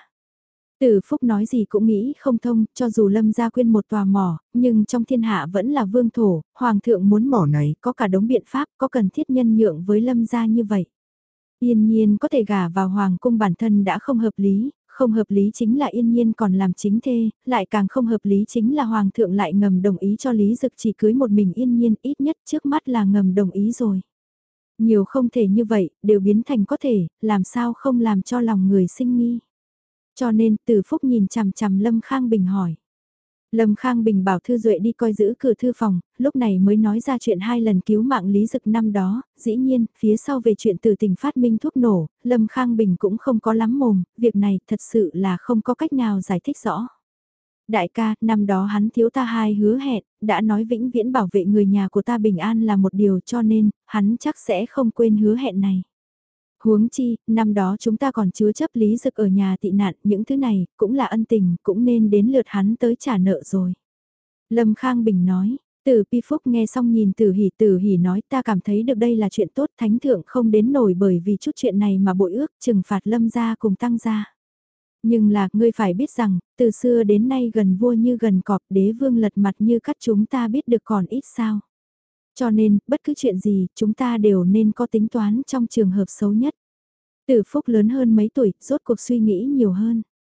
Tử Phúc nói gì cũng nghĩ không thông, cho dù Lâm gia quyên một tòa mỏ, nhưng trong thiên hạ vẫn là vương thổ, hoàng thượng muốn mỏ này, có cả đống biện pháp, có cần thiết nhân nhượng với Lâm gia như vậy. Yên Nhiên có thể gả vào hoàng cung bản thân đã không hợp lý, không hợp lý chính là Yên Nhiên còn làm chính thê, lại càng không hợp lý chính là hoàng thượng lại ngầm đồng ý cho Lý Dực chỉ cưới một mình Yên Nhiên, ít nhất trước mắt là ngầm đồng ý rồi. Nhiều không thể như vậy, đều biến thành có thể, làm sao không làm cho lòng người sinh nghi. Cho nên Từ Phúc nhìn chằm chằm Lâm Khang Bình hỏi. Lâm Khang Bình bảo Thư Duệ đi coi giữ cửa thư phòng, lúc này mới nói ra chuyện 2 lần cứu mạng Lý Dực năm đó, dĩ nhiên, phía sau về chuyện Từ Tình phát minh thuốc nổ, Lâm Khang Bình cũng không có lắm mồm, việc này thật sự là không có cách nào giải thích rõ. Đại ca, năm đó hắn thiếu ta 2 hứa hẹn, đã nói vĩnh viễn bảo vệ người nhà của ta bình an là một điều, cho nên, hắn chắc sẽ không quên hứa hẹn này. Huống chi, năm đó chúng ta còn chứa chấp Lý Dực ở nhà tị nạn, những thứ này, cũng là ân tình, cũng nên đến lượt hắn tới trả nợ rồi. Lâm Khang Bình nói, Tử Pi Phúc nghe xong nhìn Tử Hỷ nói ta cảm thấy được đây là chuyện tốt, thánh thượng không đến nổi bởi vì chút chuyện này mà bội ước trừng phạt Lâm gia cùng tăng gia. Nhưng là, ngươi phải biết rằng, từ xưa đến nay gần vua như gần cọp, đế vương lật mặt như cắt, chúng ta biết được còn ít sao. Cho nên, bất cứ chuyện gì, chúng ta đều nên có tính toán trong trường hợp xấu nhất. Tử Phúc lớn hơn mấy tuổi, rốt cuộc suy nghĩ nhiều hơn.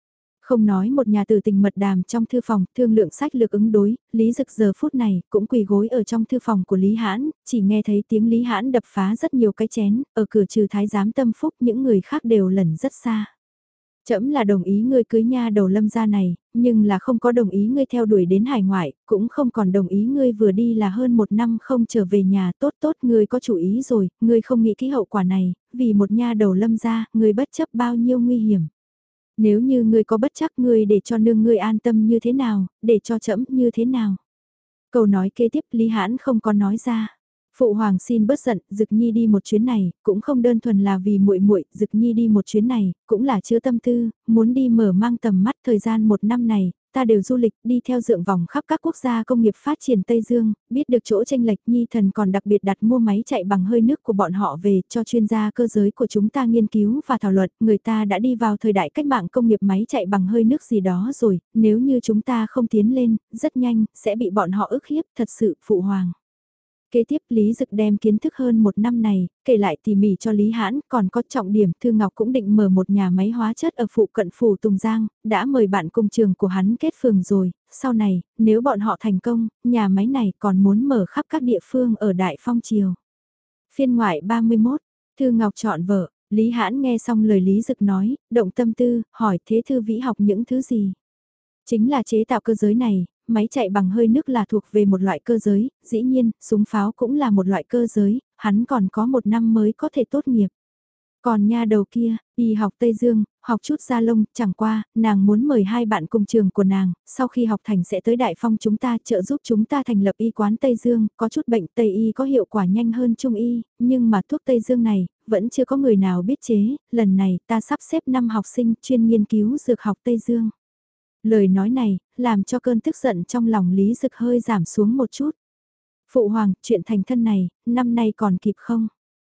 Không nói một nhà tử tình mật đàm trong thư phòng, thương lượng sách lược ứng đối, Lý Dực giờ phút này cũng quỳ gối ở trong thư phòng của Lý Hãn, chỉ nghe thấy tiếng Lý Hãn đập phá rất nhiều cái chén, ở cửa trừ thái giám Tâm Phúc những người khác đều lẩn rất xa. Trẫm là đồng ý ngươi cưới nha đầu Lâm gia này, nhưng là không có đồng ý ngươi theo đuổi đến hải ngoại, cũng không còn đồng ý ngươi vừa đi là hơn 1 năm không trở về nhà. Tốt tốt, ngươi có chủ ý rồi, ngươi không nghĩ cái hậu quả này, vì một nha đầu Lâm gia, ngươi bất chấp bao nhiêu nguy hiểm. Nếu như ngươi có bất chắc, ngươi để cho nương ngươi an tâm như thế nào, để cho trẫm như thế nào. Câu nói kế tiếp Lý Hãn không có nói ra. Phụ hoàng xin bớt giận, Dực Nhi đi một chuyến này, cũng không đơn thuần là vì muội muội, Dực Nhi đi một chuyến này, cũng là chứa tâm tư, muốn đi mở mang tầm mắt. Thời gian 1 năm này, ta đều du lịch, đi theo dượng vòng khắp các quốc gia công nghiệp phát triển Tây Dương, biết được chỗ tranh lệch. Nhi thần còn đặc biệt đặt mua máy chạy bằng hơi nước của bọn họ về cho chuyên gia cơ giới của chúng ta nghiên cứu và thảo luận. Người ta đã đi vào thời đại cách mạng công nghiệp máy chạy bằng hơi nước gì đó rồi, nếu như chúng ta không tiến lên, rất nhanh, sẽ bị bọn họ ức hiếp. Thật sự, phụ hoàng. Kế tiếp Lý Dực đem kiến thức hơn 1 năm này, kể lại tỉ mỉ cho Lý Hãn, còn có trọng điểm Thư Ngọc cũng định mở một nhà máy hóa chất ở phụ cận phủ Tùng Giang, đã mời bạn cùng trường của hắn kết phường rồi, sau này, nếu bọn họ thành công, nhà máy này còn muốn mở khắp các địa phương ở Đại Phong Triều. Phiên ngoại 31, Thư Ngọc chọn vợ, Lý Hãn nghe xong lời Lý Dực nói, động tâm tư, hỏi thế Thư Vĩ học những thứ gì? Chính là chế tạo cơ giới này, máy chạy bằng hơi nước là thuộc về một loại cơ giới, dĩ nhiên, súng pháo cũng là một loại cơ giới, hắn còn có 1 năm mới có thể tốt nghiệp. Còn nha đầu kia, y học Tây Dương, học chút da lông, chẳng qua, nàng muốn mời 2 bạn cùng trường của nàng, sau khi học thành sẽ tới Đại Phong chúng ta trợ giúp chúng ta thành lập y quán Tây Dương, có chút bệnh Tây y có hiệu quả nhanh hơn Trung y, nhưng mà thuốc Tây Dương này, vẫn chưa có người nào biết chế, lần này ta sắp xếp 5 học sinh chuyên nghiên cứu dược học Tây Dương. Lời nói này, làm cho cơn tức giận trong lòng Lý Dực hơi giảm xuống một chút. Phụ hoàng, chuyện thành thân này, năm nay còn kịp không?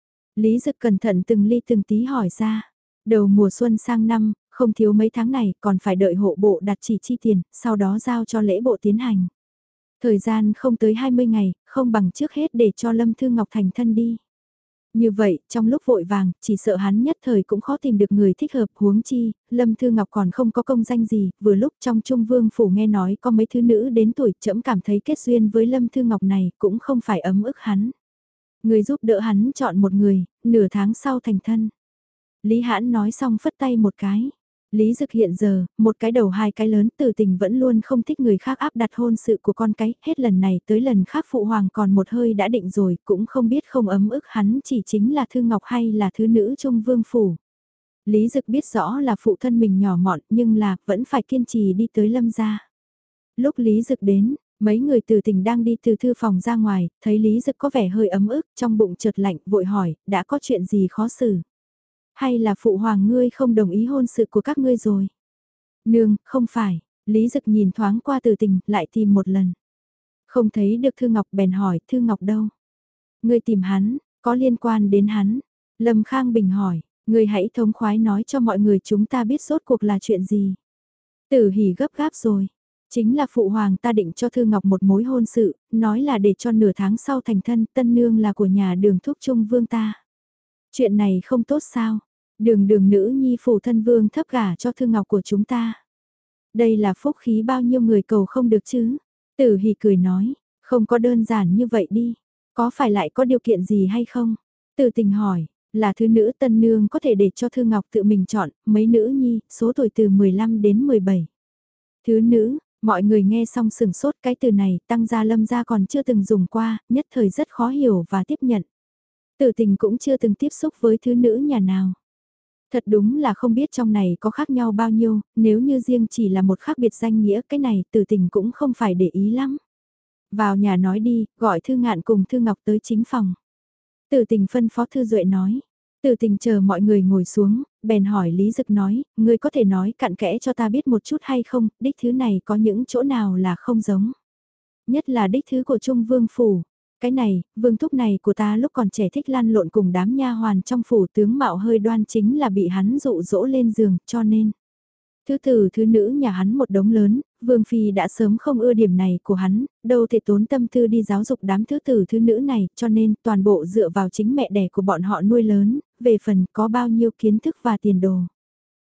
Lý Dực cẩn thận từng ly từng tí hỏi ra. Đầu mùa xuân sang năm, không thiếu mấy tháng này, còn phải đợi hộ bộ đặt chỉ chi tiền, sau đó giao cho lễ bộ tiến hành. Thời gian không tới 20 ngày, không bằng trước hết để cho Lâm Thư Ngọc thành thân đi. Như vậy, trong lúc vội vàng, chỉ sợ hắn nhất thời cũng khó tìm được người thích hợp. Huống chi, Lâm Thư Ngọc còn không có công danh gì, vừa lúc trong Trung Vương Phủ nghe nói có mấy thứ nữ đến tuổi trẫm cảm thấy kết duyên với Lâm Thư Ngọc này cũng không phải ấm ức hắn. Người giúp đỡ hắn chọn một người, nửa tháng sau thành thân. Lý Hãn nói xong phất tay một cái. Lý Dực hiện giờ, một cái đầu 2 cái lớn, Từ Tình vẫn luôn không thích người khác áp đặt hôn sự của con cái, hết lần này tới lần khác phụ hoàng còn một hơi đã định rồi, cũng không biết không ấm ức hắn chỉ chính là Thư Ngọc hay là thứ nữ Trung Vương Phủ. Lý Dực biết rõ là phụ thân mình nhỏ mọn, nhưng là vẫn phải kiên trì đi tới Lâm gia. Lúc Lý Dực đến, mấy người Từ Tình đang đi từ thư phòng ra ngoài, thấy Lý Dực có vẻ hơi ấm ức, trong bụng chợt lạnh, vội hỏi, đã có chuyện gì khó xử? Hay là phụ hoàng ngươi không đồng ý hôn sự của các ngươi rồi? Nương, không phải. Lý Dực nhìn thoáng qua Từ Tình, lại tìm một lần. Không thấy được Thư Ngọc bèn hỏi, Thư Ngọc đâu? Ngươi tìm hắn, có liên quan đến hắn. Lâm Khang Bình hỏi, ngươi hãy thống khoái nói cho mọi người chúng ta biết rốt cuộc là chuyện gì. Tử Hỉ gấp gáp rồi. Chính là phụ hoàng ta định cho Thư Ngọc một mối hôn sự, nói là để cho nửa tháng sau thành thân, tân nương là của nhà Đường thúc Trung Vương ta. Chuyện này không tốt sao? Đường Đường nữ nhi phủ thân vương thấp gả cho Thư Ngọc của chúng ta. Đây là phúc khí bao nhiêu người cầu không được chứ? Tử Hỉ cười nói, không có đơn giản như vậy đi. Có phải lại có điều kiện gì hay không? Từ Tình hỏi, là thứ nữ tân nương có thể để cho Thư Ngọc tự mình chọn, mấy nữ nhi, số tuổi từ 15 đến 17. Thứ nữ, mọi người nghe xong sừng sốt cái từ này, tăng gia Lâm gia còn chưa từng dùng qua, nhất thời rất khó hiểu và tiếp nhận. Tử Tình cũng chưa từng tiếp xúc với thứ nữ nhà nào. Thật đúng là không biết trong này có khác nhau bao nhiêu, nếu như riêng chỉ là một khác biệt danh nghĩa cái này Tử Tình cũng không phải để ý lắm. Vào nhà nói đi, gọi Thư Ngạn cùng Thư Ngọc tới chính phòng. Tử Tình phân phó Thư Duệ nói. Tử Tình chờ mọi người ngồi xuống, bèn hỏi Lý Dực nói, ngươi có thể nói cặn kẽ cho ta biết một chút hay không, đích thứ này có những chỗ nào là không giống. Nhất là đích thứ của Trung Vương Phủ. Cái này, vương thúc này của ta lúc còn trẻ thích lăn lộn cùng đám nha hoàn trong phủ tướng mạo hơi đoan chính là bị hắn dụ dỗ lên giường, cho nên. Thứ tử thứ nữ nhà hắn một đống lớn, vương phi đã sớm không ưa điểm này của hắn, đâu thể tốn tâm tư đi giáo dục đám thứ tử thứ nữ này, cho nên toàn bộ dựa vào chính mẹ đẻ của bọn họ nuôi lớn, về phần có bao nhiêu kiến thức và tiền đồ.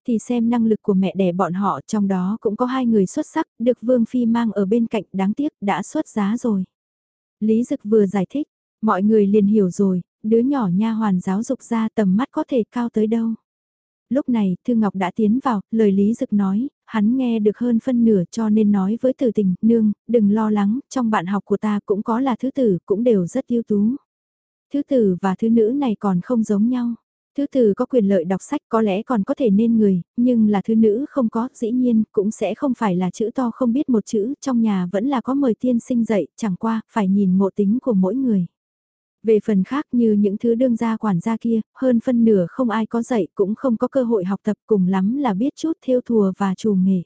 Thì xem năng lực của mẹ đẻ bọn họ, trong đó cũng có 2 người xuất sắc, được Vương Phi mang ở bên cạnh, đáng tiếc đã xuất giá rồi. Lý Dực vừa giải thích, mọi người liền hiểu rồi, đứa nhỏ nha hoàn giáo dục ra tầm mắt có thể cao tới đâu. Lúc này, Thư Ngọc đã tiến vào, lời Lý Dực nói, hắn nghe được hơn phân nửa cho nên nói với Từ Tình, nương, đừng lo lắng, trong bạn học của ta cũng có là thứ tử, cũng đều rất ưu tú. Thứ tử và thứ nữ này còn không giống nhau. Thứ tử có quyền lợi đọc sách có lẽ còn có thể nên người, nhưng là thứ nữ không có, dĩ nhiên, cũng sẽ không phải là chữ to không biết một chữ, trong nhà vẫn là có mời tiên sinh dạy, chẳng qua, phải nhìn ngộ tính của mỗi người. Về phần khác như những thứ đương gia quản gia kia, hơn phân nửa không ai có dạy cũng không có cơ hội học tập cùng lắm là biết chút thêu thùa và trù nghề.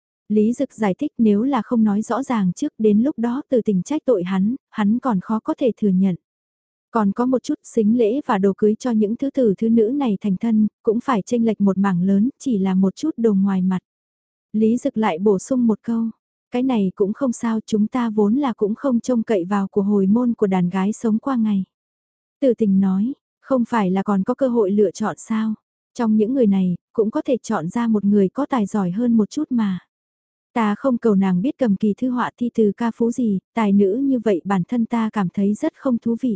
Lý Dực giải thích nếu là không nói rõ ràng trước đến lúc đó Từ Tình trách tội hắn còn khó có thể thừa nhận. Còn có một chút xính lễ và đồ cưới cho những thứ tử thứ nữ này thành thân, cũng phải chênh lệch một mảng lớn, chỉ là một chút đồ ngoài mặt. Lý Dực lại bổ sung một câu, cái này cũng không sao, chúng ta vốn là cũng không trông cậy vào của hồi môn của đàn gái sống qua ngày. Từ Tình nói, không phải là còn có cơ hội lựa chọn sao? Trong những người này, cũng có thể chọn ra một người có tài giỏi hơn một chút mà. Ta không cầu nàng biết cầm kỳ thư họa thi từ ca phú gì, tài nữ như vậy bản thân ta cảm thấy rất không thú vị.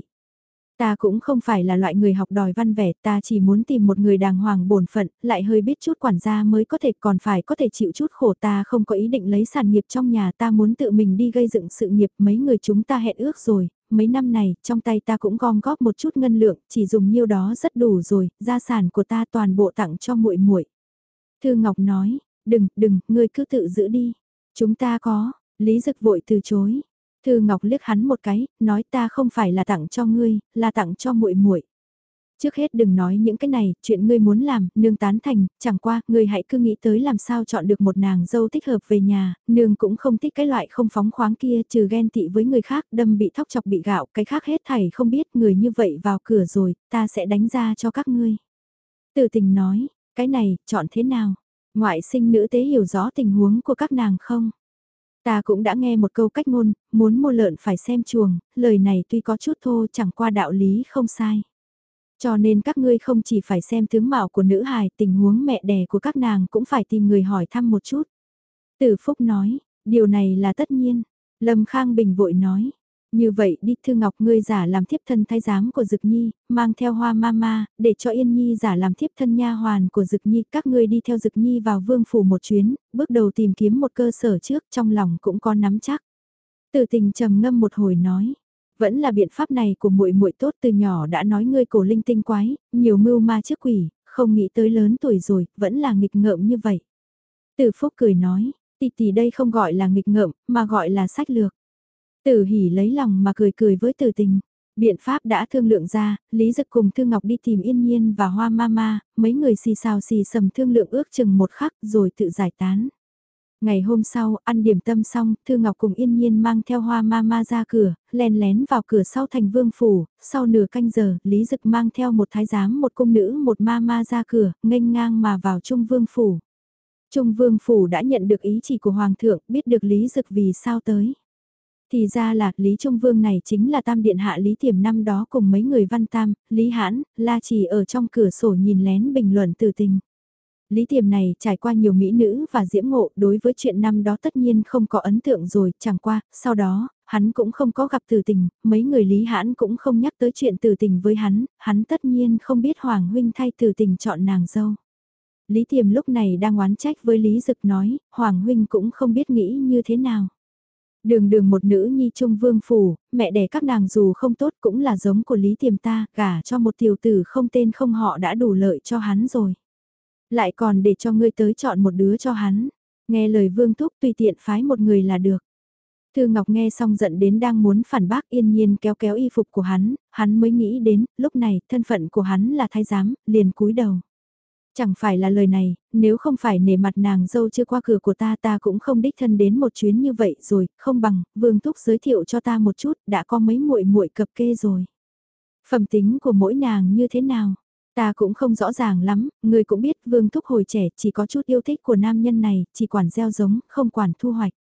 Ta cũng không phải là loại người học đòi văn vẻ, ta chỉ muốn tìm một người đàng hoàng bổn phận, lại hơi biết chút quản gia mới có thể còn phải có thể chịu chút khổ, ta không có ý định lấy sản nghiệp trong nhà, ta muốn tự mình đi gây dựng sự nghiệp, mấy người chúng ta hẹn ước rồi, mấy năm này, trong tay ta cũng gom góp một chút ngân lượng, chỉ dùng nhiêu đó rất đủ rồi, gia sản của ta toàn bộ tặng cho muội muội. Thư Ngọc nói, đừng, ngươi cứ tự giữ đi. Chúng ta có, Lý Dực vội từ chối. Thư Ngọc liếc hắn một cái, nói ta không phải là tặng cho ngươi, là tặng cho muội muội. Trước hết đừng nói những cái này, chuyện ngươi muốn làm, nương tán thành, chẳng qua, ngươi hãy cứ nghĩ tới làm sao chọn được một nàng dâu thích hợp về nhà, nương cũng không thích cái loại không phóng khoáng kia, trừ ghen tị với người khác, đâm bị thóc chọc bị gạo, cái khác hết thảy không biết, người như vậy vào cửa rồi, ta sẽ đánh ra cho các ngươi. Từ Tình nói, cái này, chọn thế nào? Ngoại sinh nữ tế hiểu rõ tình huống của các nàng không? Ta cũng đã nghe một câu cách ngôn, muốn mua lợn phải xem chuồng, lời này tuy có chút thô chẳng qua đạo lý không sai. Cho nên các ngươi không chỉ phải xem tướng mạo của nữ hài, tình huống mẹ đẻ của các nàng cũng phải tìm người hỏi thăm một chút. Tử Phúc nói, điều này là tất nhiên. Lâm Khang Bình vội nói, như vậy đi Thư Ngọc ngươi giả làm thiếp thân thái giám của Dực Nhi, mang theo Hoa Mama, để cho Yên Nhi giả làm thiếp thân nha hoàn của Dực Nhi, các ngươi đi theo Dực Nhi vào vương phủ một chuyến, bước đầu tìm kiếm một cơ sở trước, trong lòng cũng có nắm chắc. Từ Tình trầm ngâm một hồi nói, vẫn là biện pháp này của muội muội tốt, từ nhỏ đã nói ngươi cổ linh tinh quái, nhiều mưu ma trước quỷ, không nghĩ tới lớn tuổi rồi, vẫn là nghịch ngợm như vậy. Từ Phúc cười nói, tỷ đây không gọi là nghịch ngợm, mà gọi là sách lược. Tử Hỉ lấy lòng mà cười cười với Từ Tình. Biện pháp đã thương lượng ra, Lý Dực cùng Thư Ngọc đi tìm Yên Nhiên và Hoa Mama, mấy người xì xào xì sầm thương lượng ước chừng một khắc rồi tự giải tán. Ngày hôm sau, ăn điểm tâm xong, Thư Ngọc cùng Yên Nhiên mang theo Hoa Mama ra cửa, len lén vào cửa sau thành vương phủ, sau nửa canh giờ, Lý Dực mang theo một thái giám, một cung nữ, một Mama ra cửa, nghênh ngang mà vào Trung Vương phủ. Trung Vương phủ đã nhận được ý chỉ của Hoàng thượng, biết được Lý Dực vì sao tới. Thì ra là Lý Trung Vương này chính là tam điện hạ Lý Tiềm năm đó cùng mấy người văn tam, Lý Hãn, La Trì ở trong cửa sổ nhìn lén bình luận Từ Tình. Lý Tiềm này trải qua nhiều mỹ nữ và diễm ngộ, đối với chuyện năm đó tất nhiên không có ấn tượng rồi, chẳng qua, sau đó, hắn cũng không có gặp Từ Tình, mấy người Lý Hãn cũng không nhắc tới chuyện Từ Tình với hắn tất nhiên không biết Hoàng huynh thay Từ Tình chọn nàng dâu. Lý Tiềm lúc này đang oán trách với Lý Dực nói, Hoàng huynh cũng không biết nghĩ như thế nào. Đường đường một nữ nhi trung vương phủ, mẹ đẻ các nàng dù không tốt cũng là giống của Lý Tiềm ta, gả cho một tiểu tử không tên không họ đã đủ lợi cho hắn rồi. Lại còn để cho ngươi tới chọn một đứa cho hắn, nghe lời vương thúc tùy tiện phái một người là được. Thư Ngọc nghe xong giận đến đang muốn phản bác, Yên Nhiên kéo kéo y phục của hắn mới nghĩ đến, lúc này thân phận của hắn là thái giám, liền cúi đầu. Chẳng phải là lời này, nếu không phải nể mặt nàng dâu chưa qua cửa của ta cũng không đích thân đến một chuyến như vậy rồi, không bằng, Vương Thúc giới thiệu cho ta một chút, đã có mấy muội muội cập kê rồi. Phẩm tính của mỗi nàng như thế nào? Ta cũng không rõ ràng lắm, người cũng biết Vương Thúc hồi trẻ chỉ có chút yêu thích của nam nhân này, chỉ quản gieo giống, không quản thu hoạch.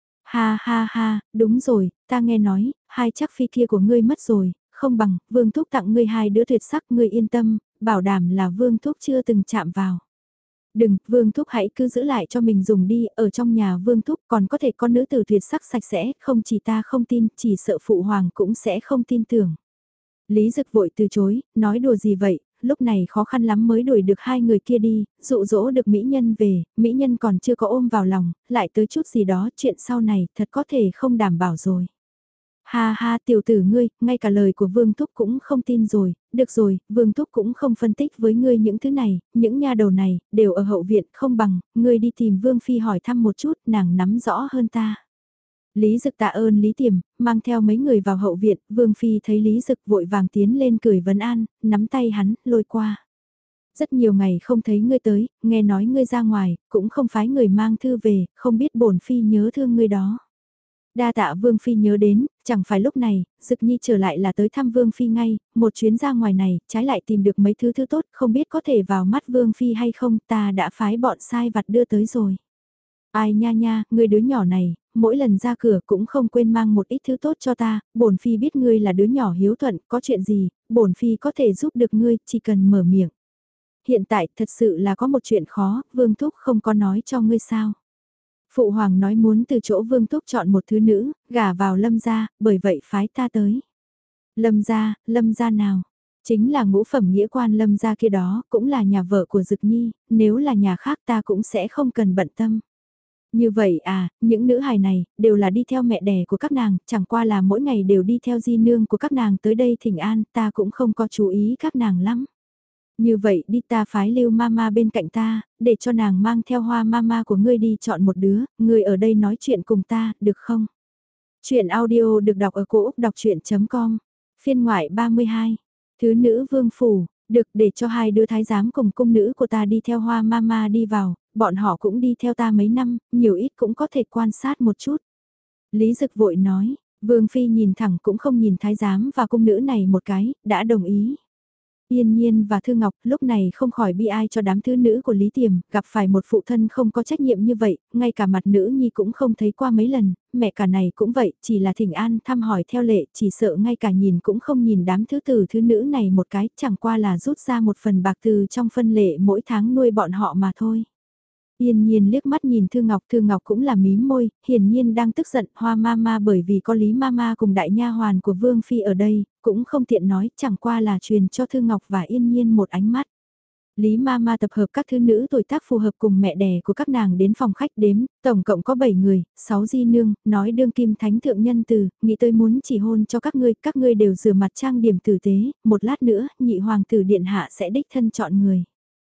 Ha ha ha, đúng rồi, ta nghe nói, hai chắc phi kia của ngươi mất rồi, không bằng, Vương Thúc tặng ngươi hai đứa tuyệt sắc, ngươi yên tâm, bảo đảm là Vương Thúc chưa từng chạm vào. Đừng, Vương Thúc hãy cứ giữ lại cho mình dùng đi, ở trong nhà Vương Thúc còn có thể có nữ tử tuyệt sắc sạch sẽ, không chỉ ta không tin, chỉ sợ Phụ Hoàng cũng sẽ không tin tưởng. Lý Dực vội từ chối, nói đùa gì vậy, lúc này khó khăn lắm mới đuổi được hai người kia đi, dụ dỗ được mỹ nhân về, mỹ nhân còn chưa có ôm vào lòng, lại tới chút gì đó, chuyện sau này thật có thể không đảm bảo rồi. Ha ha tiểu tử ngươi, ngay cả lời của Vương Thúc cũng không tin rồi, được rồi, Vương Thúc cũng không phân tích với ngươi những thứ này, những nha đầu này, đều ở hậu viện không bằng, ngươi đi tìm Vương Phi hỏi thăm một chút, nàng nắm rõ hơn ta. Lý Dực tạ ơn Lý Tiềm, mang theo mấy người vào hậu viện, Vương Phi thấy Lý Dực vội vàng tiến lên cười vấn an, nắm tay hắn, lôi qua. Rất nhiều ngày không thấy ngươi tới, nghe nói ngươi ra ngoài, cũng không phái người mang thư về, không biết bổn Phi nhớ thương ngươi đó. Đa tạ Vương Phi nhớ đến, chẳng phải lúc này, Dực Nhi trở lại là tới thăm Vương Phi ngay, một chuyến ra ngoài này, trái lại tìm được mấy thứ thứ tốt, không biết có thể vào mắt Vương Phi hay không, ta đã phái bọn sai vặt đưa tới rồi. Ai nha nha, ngươi đứa nhỏ này, mỗi lần ra cửa cũng không quên mang một ít thứ tốt cho ta, bổn Phi biết ngươi là đứa nhỏ hiếu thuận, có chuyện gì, bổn Phi có thể giúp được ngươi, chỉ cần mở miệng. Hiện tại thật sự là có một chuyện khó, Vương Thúc không có nói cho ngươi sao. Phụ hoàng nói muốn từ chỗ Vương Thúc chọn một thứ nữ, gả vào Lâm gia, bởi vậy phái ta tới. Lâm gia nào? Chính là ngũ phẩm nghĩa quan Lâm gia kia đó, cũng là nhà vợ của Dực Nhi, nếu là nhà khác ta cũng sẽ không cần bận tâm. Như vậy à, những nữ hài này, đều là đi theo mẹ đẻ của các nàng, chẳng qua là mỗi ngày đều đi theo di nương của các nàng tới đây thỉnh an, ta cũng không có chú ý các nàng lắm. Như vậy đi ta phái lưu mama bên cạnh ta, để cho nàng mang theo hoa mama của ngươi đi chọn một đứa, ngươi ở đây nói chuyện cùng ta, được không? Chuyện audio được đọc ở cổ Úc đọc chuyện.com, phiên ngoại 32, thứ nữ vương phủ, được để cho hai đứa thái giám cùng cung nữ của ta đi theo hoa mama đi vào, bọn họ cũng đi theo ta mấy năm, nhiều ít cũng có thể quan sát một chút. Lý Dực vội nói, Vương Phi nhìn thẳng cũng không nhìn thái giám và cung nữ này một cái, đã đồng ý. Yên Nhiên và Thư Ngọc lúc này không khỏi bi ai cho đám thứ nữ của Lý Tiềm, gặp phải một phụ thân không có trách nhiệm như vậy, ngay cả mặt nữ nhi cũng không thấy qua mấy lần, mẹ cả này cũng vậy, chỉ là thỉnh an thăm hỏi theo lệ, chỉ sợ ngay cả nhìn cũng không nhìn đám thứ tử thứ nữ này một cái, chẳng qua là rút ra một phần bạc từ trong phân lệ mỗi tháng nuôi bọn họ mà thôi. Yên Nhiên liếc mắt nhìn Thư Ngọc cũng là mím môi, hiển nhiên đang tức giận Hoa Mama bởi vì có Lý Mama cùng đại nha hoàn của Vương Phi ở đây, cũng không tiện nói, chẳng qua là truyền cho Thư Ngọc và Yên Nhiên một ánh mắt. Lý Mama tập hợp các thứ nữ tuổi tác phù hợp cùng mẹ đẻ của các nàng đến phòng khách đếm, tổng cộng có 7 người, 6 di nương, nói đương kim thánh thượng nhân từ, nghĩ tới muốn chỉ hôn cho các ngươi đều rửa mặt trang điểm tử tế, một lát nữa, nhị hoàng tử điện hạ sẽ đích thân chọn người.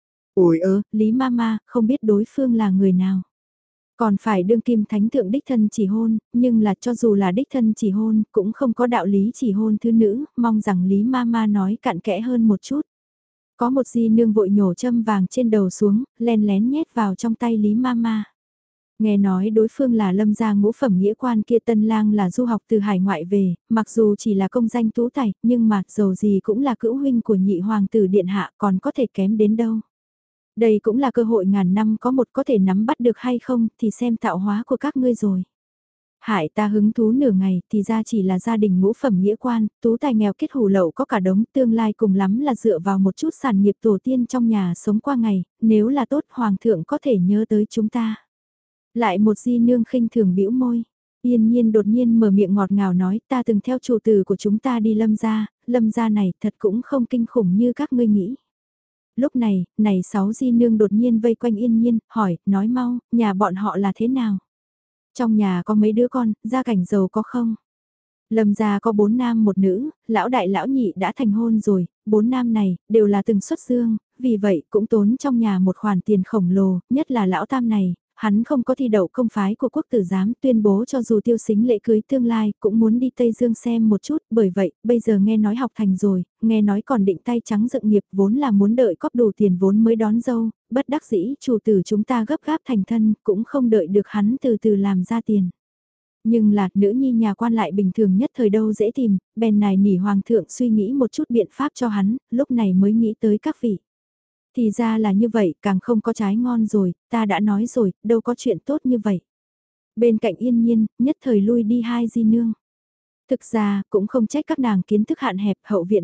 Ôi Lý Mama, không biết đối phương là người nào. Còn phải đương kim thánh thượng đích thân chỉ hôn, nhưng là cho dù là đích thân chỉ hôn, cũng không có đạo lý chỉ hôn thứ nữ, mong rằng Lý Mama nói cặn kẽ hơn một chút. Có một di nương vội nhổ châm vàng trên đầu xuống, len lén nhét vào trong tay Lý Mama. Nghe nói đối phương là Lâm gia ngũ phẩm nghĩa quan kia tân lang là du học từ hải ngoại về, mặc dù chỉ là công danh tú tài, nhưng mà dầu gì cũng là cữu huynh của nhị hoàng tử điện hạ còn có thể kém đến đâu. Đây cũng là cơ hội ngàn năm có một có thể nắm bắt được hay không thì xem tạo hóa của các ngươi rồi. Hại ta hứng thú nửa ngày thì ra chỉ là gia đình ngũ phẩm nghĩa quan, tú tài nghèo kết hủ lậu có cả đống tương lai cùng lắm là dựa vào một chút sản nghiệp tổ tiên trong nhà sống qua ngày, nếu là tốt hoàng thượng có thể nhớ tới chúng ta. Lại một di nương khinh thường bĩu môi. Yên Nhiên đột nhiên mở miệng ngọt ngào nói ta từng theo chủ tử của chúng ta đi Lâm gia này thật cũng không kinh khủng như các ngươi nghĩ. Lúc này, sáu di nương đột nhiên vây quanh Yên Nhiên, hỏi, nói mau, nhà bọn họ là thế nào? Trong nhà có mấy đứa con, gia cảnh giàu có không? Lâm gia có 4 nam một nữ, lão đại lão nhị đã thành hôn rồi, 4 nam này, đều là từng xuất dương, vì vậy cũng tốn trong nhà một khoản tiền khổng lồ, nhất là lão tam này, hắn không có thi đậu công phái của quốc tử giám tuyên bố cho dù tiêu xính lễ cưới tương lai cũng muốn đi Tây Dương xem một chút, bởi vậy, bây giờ nghe nói học thành rồi, nghe nói còn định tay trắng dựng nghiệp vốn là muốn đợi cóp đủ tiền vốn mới đón dâu, bất đắc dĩ chủ tử chúng ta gấp gáp thành thân cũng không đợi được hắn từ từ làm ra tiền. Nhưng là nữ nhi nhà quan lại bình thường nhất thời đâu dễ tìm, bèn nài nỉ hoàng thượng suy nghĩ một chút biện pháp cho hắn, lúc này mới nghĩ tới các vị. Thì ra là như vậy, càng không có trái ngon rồi, ta đã nói rồi, đâu có chuyện tốt như vậy. Bên cạnh Yên Nhiên, nhất thời lui đi hai di nương. Thực ra, cũng không trách các nàng kiến thức hạn hẹp hậu viện này,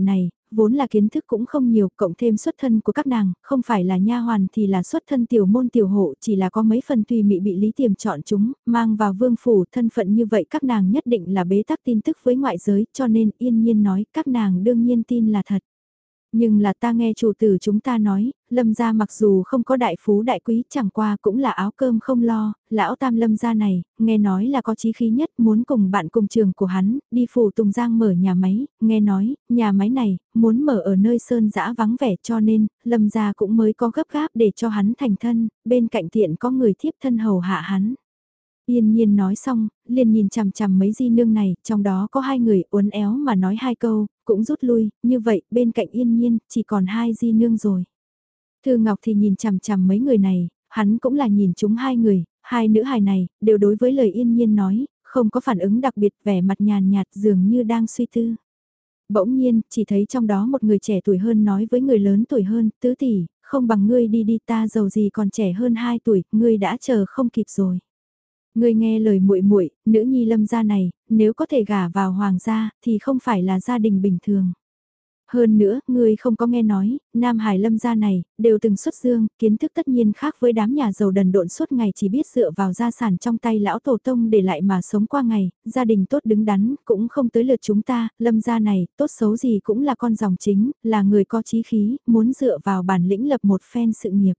vốn là kiến thức cũng không nhiều, cộng thêm xuất thân của các nàng, không phải là nha hoàn thì là xuất thân tiểu môn tiểu hộ, chỉ là có mấy phần tùy mị bị Lý Tiềm chọn chúng, mang vào vương phủ, thân phận như vậy các nàng nhất định là bế tắc tin tức với ngoại giới, cho nên Yên Nhiên nói các nàng đương nhiên tin là thật. Nhưng là ta nghe chủ tử chúng ta nói, Lâm gia mặc dù không có đại phú đại quý chẳng qua cũng là áo cơm không lo, lão tam Lâm gia này, nghe nói là có chí khí nhất muốn cùng bạn cùng trường của hắn, đi phủ Tùng Giang mở nhà máy, nghe nói, nhà máy này, muốn mở ở nơi sơn dã vắng vẻ cho nên, Lâm gia cũng mới có gấp gáp để cho hắn thành thân, bên cạnh tiện có người thiếp thân hầu hạ hắn. Yên Nhiên nói xong, liền nhìn chằm chằm mấy di nương này, trong đó có hai người uốn éo mà nói hai câu, cũng rút lui, như vậy bên cạnh Yên Nhiên chỉ còn hai di nương rồi. Thư Ngọc thì nhìn chằm chằm mấy người này, hắn cũng là nhìn chúng hai người, hai nữ hài này, đều đối với lời Yên Nhiên nói, không có phản ứng đặc biệt, vẻ mặt nhàn nhạt dường như đang suy tư. Bỗng nhiên, chỉ thấy trong đó một người trẻ tuổi hơn nói với người lớn tuổi hơn, tứ tỷ, không bằng ngươi đi đi ta giàu gì còn trẻ hơn 2 tuổi, ngươi đã chờ không kịp rồi. Ngươi nghe lời muội muội, nữ nhi Lâm gia này, nếu có thể gả vào hoàng gia thì không phải là gia đình bình thường. Hơn nữa, ngươi không có nghe nói, Nam Hải Lâm gia này, đều từng xuất dương, kiến thức tất nhiên khác với đám nhà giàu đần độn suốt ngày chỉ biết dựa vào gia sản trong tay lão tổ tông để lại mà sống qua ngày, gia đình tốt đứng đắn, cũng không tới lượt chúng ta, Lâm gia này, tốt xấu gì cũng là con dòng chính, là người có chí khí, muốn dựa vào bản lĩnh lập một phen sự nghiệp.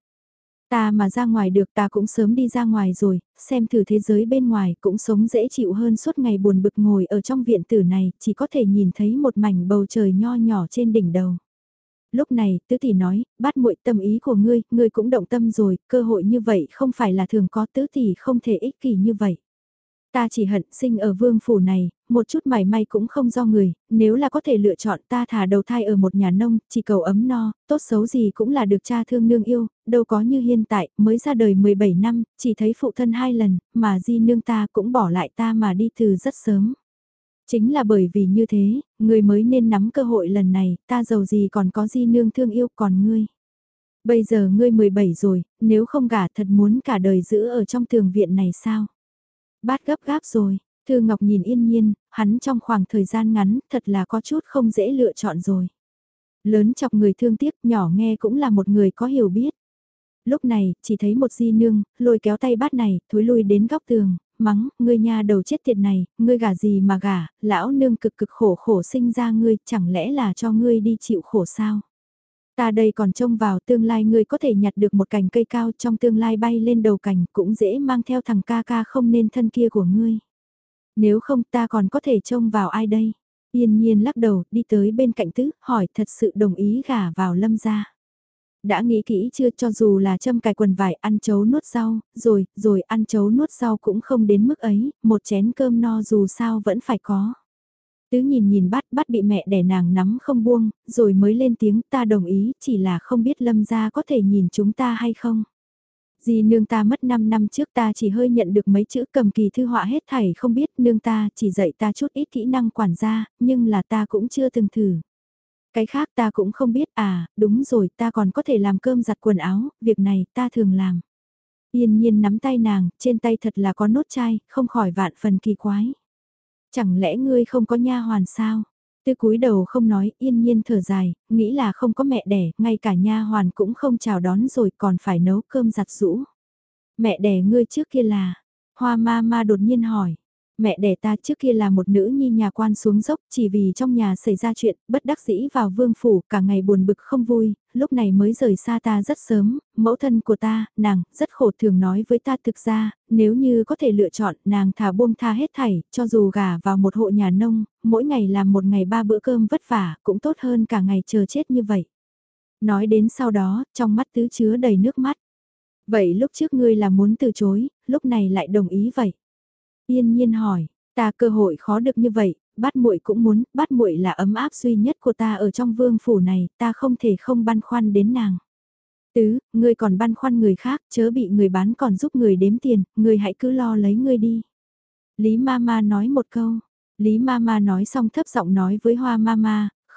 Ta mà ra ngoài được ta cũng sớm đi ra ngoài rồi, xem thử thế giới bên ngoài cũng sống dễ chịu hơn suốt ngày buồn bực ngồi ở trong viện tử này, chỉ có thể nhìn thấy một mảnh bầu trời nho nhỏ trên đỉnh đầu. Lúc này, tứ tỷ nói, bát muội tâm ý của ngươi cũng động tâm rồi, cơ hội như vậy không phải là thường có, tứ tỷ không thể ích kỷ như vậy. Ta chỉ hận sinh ở vương phủ này, một chút mảy may cũng không do người, nếu là có thể lựa chọn ta thả đầu thai ở một nhà nông, chỉ cầu ấm no, tốt xấu gì cũng là được cha thương nương yêu, đâu có như hiện tại, mới ra đời 17 năm, chỉ thấy phụ thân 2 lần, mà di nương ta cũng bỏ lại ta mà đi từ rất sớm. Chính là bởi vì như thế, người mới nên nắm cơ hội lần này, ta giàu gì còn có di nương thương yêu còn ngươi. Bây giờ ngươi 17 rồi, nếu không gả thật muốn cả đời giữ ở trong tường viện này sao? Bát gấp gáp rồi, Thư Ngọc nhìn Yên Nhiên, hắn trong khoảng thời gian ngắn thật là có chút không dễ lựa chọn rồi. Lớn chọc người thương tiếc, nhỏ nghe cũng là một người có hiểu biết. Lúc này, chỉ thấy một di nương, lôi kéo tay bát này, thối lui đến góc tường, mắng, ngươi nha đầu chết tiệt này, ngươi gả gì mà gả, lão nương cực cực khổ khổ sinh ra ngươi, chẳng lẽ là cho ngươi đi chịu khổ sao? Ta đây còn trông vào tương lai ngươi có thể nhặt được một cành cây cao trong tương lai bay lên đầu cành cũng dễ mang theo thằng ca ca không nên thân kia của ngươi. Nếu không ta còn có thể trông vào ai đây? Yên Nhiên lắc đầu đi tới bên cạnh tứ hỏi thật sự đồng ý gả vào Lâm gia. Đã nghĩ kỹ chưa cho dù là châm cài quần vải ăn chấu nuốt rau, rồi ăn chấu nuốt rau cũng không đến mức ấy, một chén cơm no dù sao vẫn phải có. Tứ nhìn nhìn bắt bị mẹ đẻ nàng nắm không buông, rồi mới lên tiếng ta đồng ý, chỉ là không biết Lâm gia có thể nhìn chúng ta hay không. Dì nương ta mất 5 năm trước ta chỉ hơi nhận được mấy chữ cầm kỳ thư họa hết thảy không biết nương ta chỉ dạy ta chút ít kỹ năng quản gia, nhưng là ta cũng chưa từng thử. Cái khác ta cũng không biết đúng rồi ta còn có thể làm cơm giặt quần áo, việc này ta thường làm. Yên Nhiên nắm tay nàng, trên tay thật là có nốt chai, không khỏi vạn phần kỳ quái. Chẳng lẽ ngươi không có nha hoàn sao? Tư cúi đầu không nói, Yên Nhiên thở dài, nghĩ là không có mẹ đẻ, ngay cả nha hoàn cũng không chào đón rồi còn phải nấu cơm giặt giũ. Mẹ đẻ ngươi trước kia là, Hoa ma ma đột nhiên hỏi. Mẹ đẻ ta trước kia là một nữ nhi nhà quan xuống dốc chỉ vì trong nhà xảy ra chuyện, bất đắc dĩ vào vương phủ, cả ngày buồn bực không vui, lúc này mới rời xa ta rất sớm, mẫu thân của ta, nàng, rất khổ thường nói với ta thực ra, nếu như có thể lựa chọn, nàng thả buông tha hết thảy, cho dù gả vào một hộ nhà nông, mỗi ngày làm một ngày 3 bữa cơm vất vả, cũng tốt hơn cả ngày chờ chết như vậy. Nói đến sau đó, trong mắt tứ chứa đầy nước mắt. Vậy lúc trước ngươi là muốn từ chối, lúc này lại đồng ý vậy? Yên Nhiên hỏi, ta cơ hội khó được như vậy, bát muội cũng muốn, bát muội là ấm áp duy nhất của ta ở trong vương phủ này, ta không thể không băn khoăn đến nàng. Tứ, ngươi còn băn khoăn người khác, chớ bị người bán còn giúp người đếm tiền, ngươi hãy cứ lo lấy ngươi đi. Lý Mama nói một câu, Lý Mama nói xong thấp giọng nói với Hoa Mama,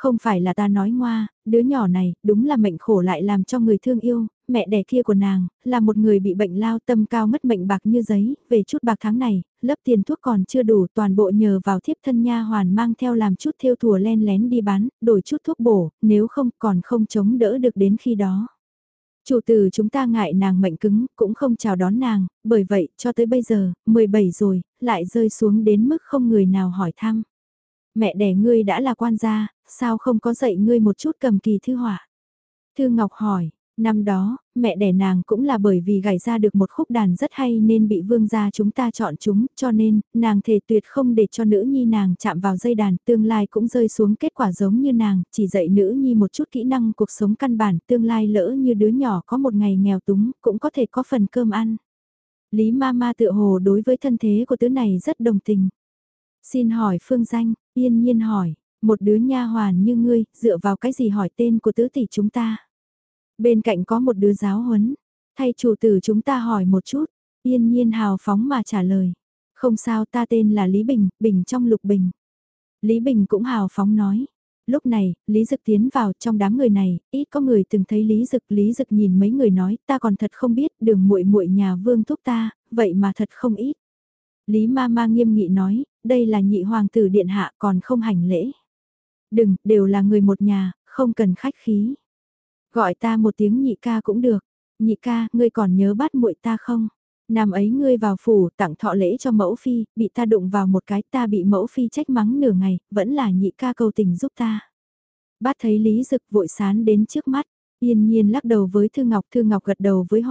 Không phải là ta nói ngoa, đứa nhỏ này, đúng là mệnh khổ lại làm cho người thương yêu, mẹ đẻ kia của nàng, là một người bị bệnh lao tâm cao ngất mệnh bạc như giấy, về chút bạc tháng này, lấp tiền thuốc còn chưa đủ, toàn bộ nhờ vào thiếp thân nha hoàn mang theo làm chút thêu thùa len lén đi bán, đổi chút thuốc bổ, nếu không còn không chống đỡ được đến khi đó. Chủ tử chúng ta ngại nàng mệnh cứng, cũng không chào đón nàng, bởi vậy, cho tới bây giờ, 17 rồi, lại rơi xuống đến mức không người nào hỏi thăm. Mẹ đẻ ngươi đã là quan gia, sao không có dạy ngươi một chút cầm kỳ thư họa? Thư Ngọc hỏi, năm đó, mẹ đẻ nàng cũng là bởi vì gảy ra được một khúc đàn rất hay nên bị vương gia chúng ta chọn chúng, cho nên, nàng thề tuyệt không để cho nữ nhi nàng chạm vào dây đàn, tương lai cũng rơi xuống kết quả giống như nàng, chỉ dạy nữ nhi một chút kỹ năng cuộc sống căn bản, tương lai lỡ như đứa nhỏ có một ngày nghèo túng, cũng có thể có phần cơm ăn. Lý Mama tựa hồ đối với thân thế của tứ này rất đồng tình. Xin hỏi phương danh, Yên Nhiên hỏi, một đứa nha hoàn như ngươi, dựa vào cái gì hỏi tên của tứ tỷ chúng ta? Bên cạnh có một đứa giáo huấn, thay chủ tử chúng ta hỏi một chút, Yên Nhiên hào phóng mà trả lời. Không sao, ta tên là Lý Bình, Bình trong Lục Bình. Lý Bình cũng hào phóng nói. Lúc này, Lý Dực tiến vào trong đám người này, ít có người từng thấy Lý Dực nhìn mấy người nói, ta còn thật không biết, đường muội muội nhà Vương thúc ta, vậy mà thật không ít. Lý Ma nghiêm nghị nói, đây là nhị hoàng tử điện hạ còn không hành lễ. Đừng, đều là người một nhà, không cần khách khí. Gọi ta một tiếng nhị ca cũng được. Nhị ca, ngươi còn nhớ bắt muội ta không? Năm ấy ngươi vào phủ tặng thọ lễ cho mẫu phi, bị ta đụng vào một cái, ta bị mẫu phi trách mắng nửa ngày, vẫn là nhị ca cầu tình giúp ta. Bát thấy Lý Dực vội sán đến trước mắt, Yên Nhiên lắc đầu với Thư Ngọc gật đầu với